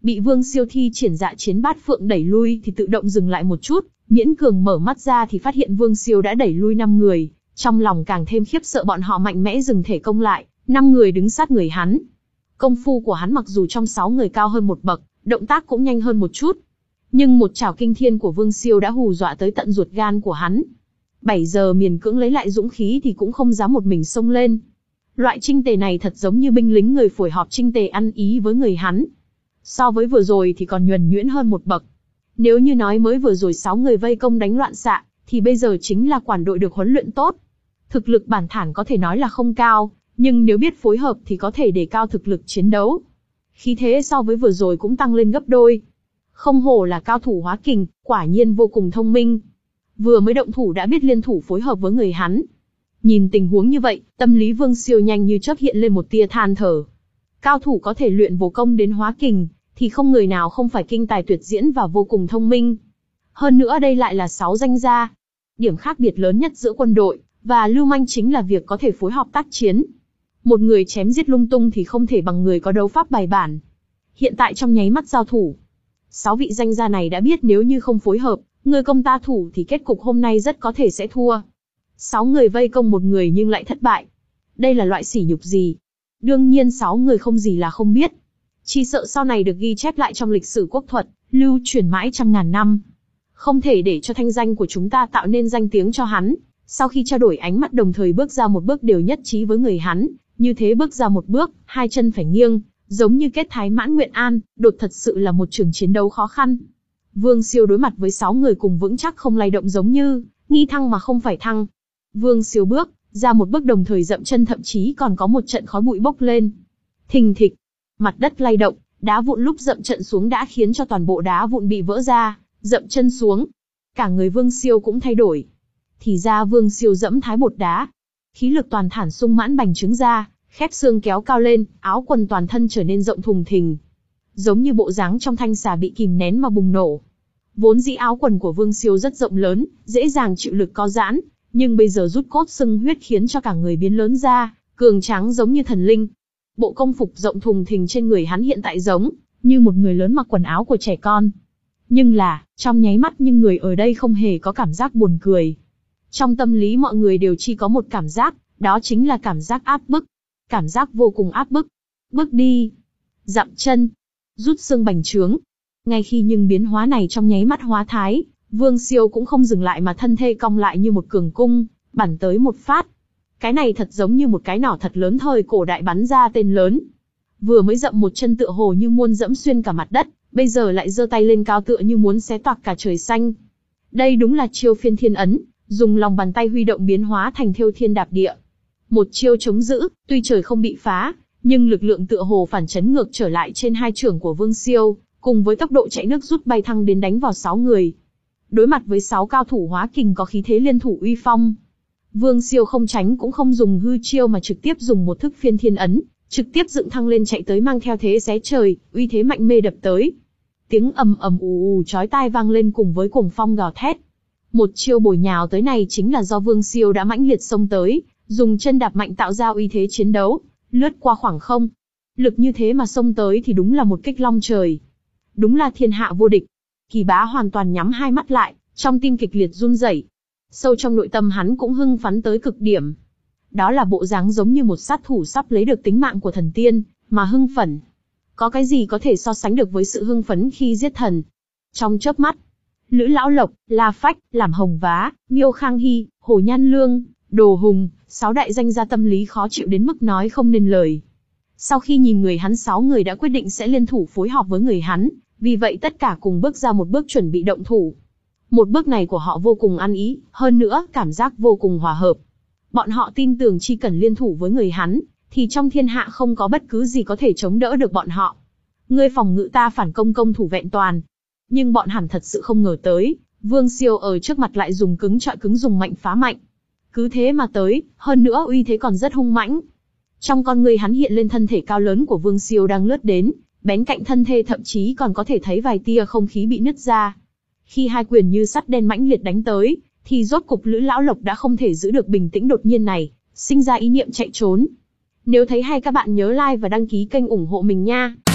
Bị Vương Siêu thi triển Dạ Chiến Bát Phượng đẩy lui thì tự động dừng lại một chút, miễn cường mở mắt ra thì phát hiện Vương Siêu đã đẩy lui năm người, trong lòng càng thêm khiếp sợ bọn họ mạnh mẽ dừng thể công lại, năm người đứng sát người hắn. Công phu của hắn mặc dù trong sáu người cao hơn một bậc, động tác cũng nhanh hơn một chút, nhưng một chảo kinh thiên của Vương Siêu đã hù dọa tới tận ruột gan của hắn. Bảy giờ miền cưỡng lấy lại dũng khí thì cũng không dám một mình xông lên. Loại chinh tề này thật giống như binh lính người phổi họp chinh tề ăn ý với người hắn. So với vừa rồi thì còn nhuần nhuyễn hơn một bậc. Nếu như nói mới vừa rồi sáu người vây công đánh loạn xạ, thì bây giờ chính là quản đội được huấn luyện tốt. Thực lực bản thản có thể nói là không cao, nhưng nếu biết phối hợp thì có thể đề cao thực lực chiến đấu. Khí thế so với vừa rồi cũng tăng lên gấp đôi. Không hổ là cao thủ hóa kình, quả nhiên vô cùng thông minh. Vừa mới động thủ đã biết liên thủ phối hợp với người hắn. Nhìn tình huống như vậy, tâm lý Vương Siêu nhanh như chớp hiện lên một tia than thở. Cao thủ có thể luyện vô công đến hóa kình, thì không người nào không phải kinh tài tuyệt diễn và vô cùng thông minh. Hơn nữa đây lại là sáu danh gia. Điểm khác biệt lớn nhất giữa quân đội và lưu manh chính là việc có thể phối hợp tác chiến. Một người chém giết lung tung thì không thể bằng người có đấu pháp bài bản. Hiện tại trong nháy mắt giao thủ, sáu vị danh gia này đã biết nếu như không phối hợp, người công ta thủ thì kết cục hôm nay rất có thể sẽ thua. Sáu người vây công một người nhưng lại thất bại. Đây là loại sỉ nhục gì? Đương nhiên sáu người không gì là không biết. Chỉ sợ sau này được ghi chép lại trong lịch sử quốc thuật, lưu truyền mãi trăm ngàn năm. Không thể để cho thanh danh của chúng ta tạo nên danh tiếng cho hắn. Sau khi trao đổi ánh mắt đồng thời bước ra một bước đều nhất trí với người hắn, như thế bước ra một bước, hai chân phải nghiêng, giống như kết thái mãn nguyện an, đột thật sự là một trường chiến đấu khó khăn. Vương Siêu đối mặt với sáu người cùng vững chắc không lay động giống như nghi thăng mà không phải thăng. Vương Siêu bước ra một bước đồng thời dậm chân, thậm chí còn có một trận khói bụi bốc lên. Thình thịch, mặt đất lay động, đá vụn lúc dậm trận xuống đã khiến cho toàn bộ đá vụn bị vỡ ra, dậm chân xuống. Cả người Vương Siêu cũng thay đổi. Thì ra Vương Siêu dẫm thái bột đá. Khí lực toàn thản sung mãn bành trướng ra, khép xương kéo cao lên, áo quần toàn thân trở nên rộng thùng thình. Giống như bộ dáng trong thanh xà bị kìm nén mà bùng nổ. Vốn dĩ áo quần của Vương Siêu rất rộng lớn, dễ dàng chịu lực co giãn, nhưng bây giờ rút cốt sưng huyết khiến cho cả người biến lớn ra, cường tráng giống như thần linh. Bộ công phục rộng thùng thình trên người hắn hiện tại giống như một người lớn mặc quần áo của trẻ con. Nhưng là, trong nháy mắt nhưng người ở đây không hề có cảm giác buồn cười. Trong tâm lý mọi người đều chỉ có một cảm giác, đó chính là cảm giác áp bức. Cảm giác vô cùng áp bức. Bước đi, dậm chân, rút xương bành trướng. Ngay khi nhưng biến hóa này trong nháy mắt hóa thái, Vương Siêu cũng không dừng lại mà thân thê cong lại như một cường cung, bắn tới một phát. Cái này thật giống như một cái nỏ thật lớn thời cổ đại bắn ra tên lớn. Vừa mới dậm một chân tựa hồ như muốn dẫm xuyên cả mặt đất, bây giờ lại giơ tay lên cao tựa như muốn xé toạc cả trời xanh. Đây đúng là chiêu phiên thiên ấn, dùng lòng bàn tay huy động biến hóa thành thêu thiên đạp địa. Một chiêu chống giữ, tuy trời không bị phá, nhưng lực lượng tựa hồ phản chấn ngược trở lại trên hai chưởng của Vương Siêu, cùng với tốc độ chạy nước rút bay thăng đến đánh vào sáu người. Đối mặt với sáu cao thủ hóa kình có khí thế liên thủ uy phong, Vương Siêu không tránh cũng không dùng hư chiêu mà trực tiếp dùng một thức phiên thiên ấn, trực tiếp dựng thăng lên chạy tới mang theo thế xé trời, uy thế mạnh mê đập tới. Tiếng ầm ầm ù ù chói tai vang lên cùng với cuồng phong gào thét. Một chiêu bồi nhào tới này chính là do Vương Siêu đã mãnh liệt xông tới, dùng chân đạp mạnh tạo ra uy thế chiến đấu, lướt qua khoảng không. Lực như thế mà xông tới thì đúng là một kích long trời. Đúng là thiên hạ vô địch. Kỳ Bá hoàn toàn nhắm hai mắt lại, trong tim kịch liệt run rẩy. Sâu trong nội tâm hắn cũng hưng phấn tới cực điểm. Đó là bộ dáng giống như một sát thủ sắp lấy được tính mạng của thần tiên, mà hưng phấn. Có cái gì có thể so sánh được với sự hưng phấn khi giết thần? Trong chớp mắt, Lữ Lão Lộc, La Phách, Làm Hồng Vá, Miêu Khang Hy, Hồ Nhan Lương, Đồ Hùng, sáu đại danh gia tâm lý khó chịu đến mức nói không nên lời. Sau khi nhìn người hắn sáu người đã quyết định sẽ liên thủ phối hợp với người hắn, vì vậy tất cả cùng bước ra một bước chuẩn bị động thủ. Một bước này của họ vô cùng ăn ý, hơn nữa cảm giác vô cùng hòa hợp. Bọn họ tin tưởng chỉ cần liên thủ với người hắn, thì trong thiên hạ không có bất cứ gì có thể chống đỡ được bọn họ. Ngươi phòng ngự ta phản công, công thủ vẹn toàn. Nhưng bọn hẳn thật sự không ngờ tới, Vương Siêu ở trước mặt lại dùng cứng chọi cứng, dùng mạnh phá mạnh. Cứ thế mà tới, hơn nữa uy thế còn rất hung mãnh. Trong con người hắn hiện lên thân thể cao lớn của Vương Siêu đang lướt đến, bén cạnh thân thể thậm chí còn có thể thấy vài tia không khí bị nứt ra. Khi hai quyền như sắt đen mãnh liệt đánh tới, thì rốt cục Lữ Lão Lộc đã không thể giữ được bình tĩnh đột nhiên này, sinh ra ý niệm chạy trốn. Nếu thấy hay các bạn nhớ like và đăng ký kênh ủng hộ mình nha.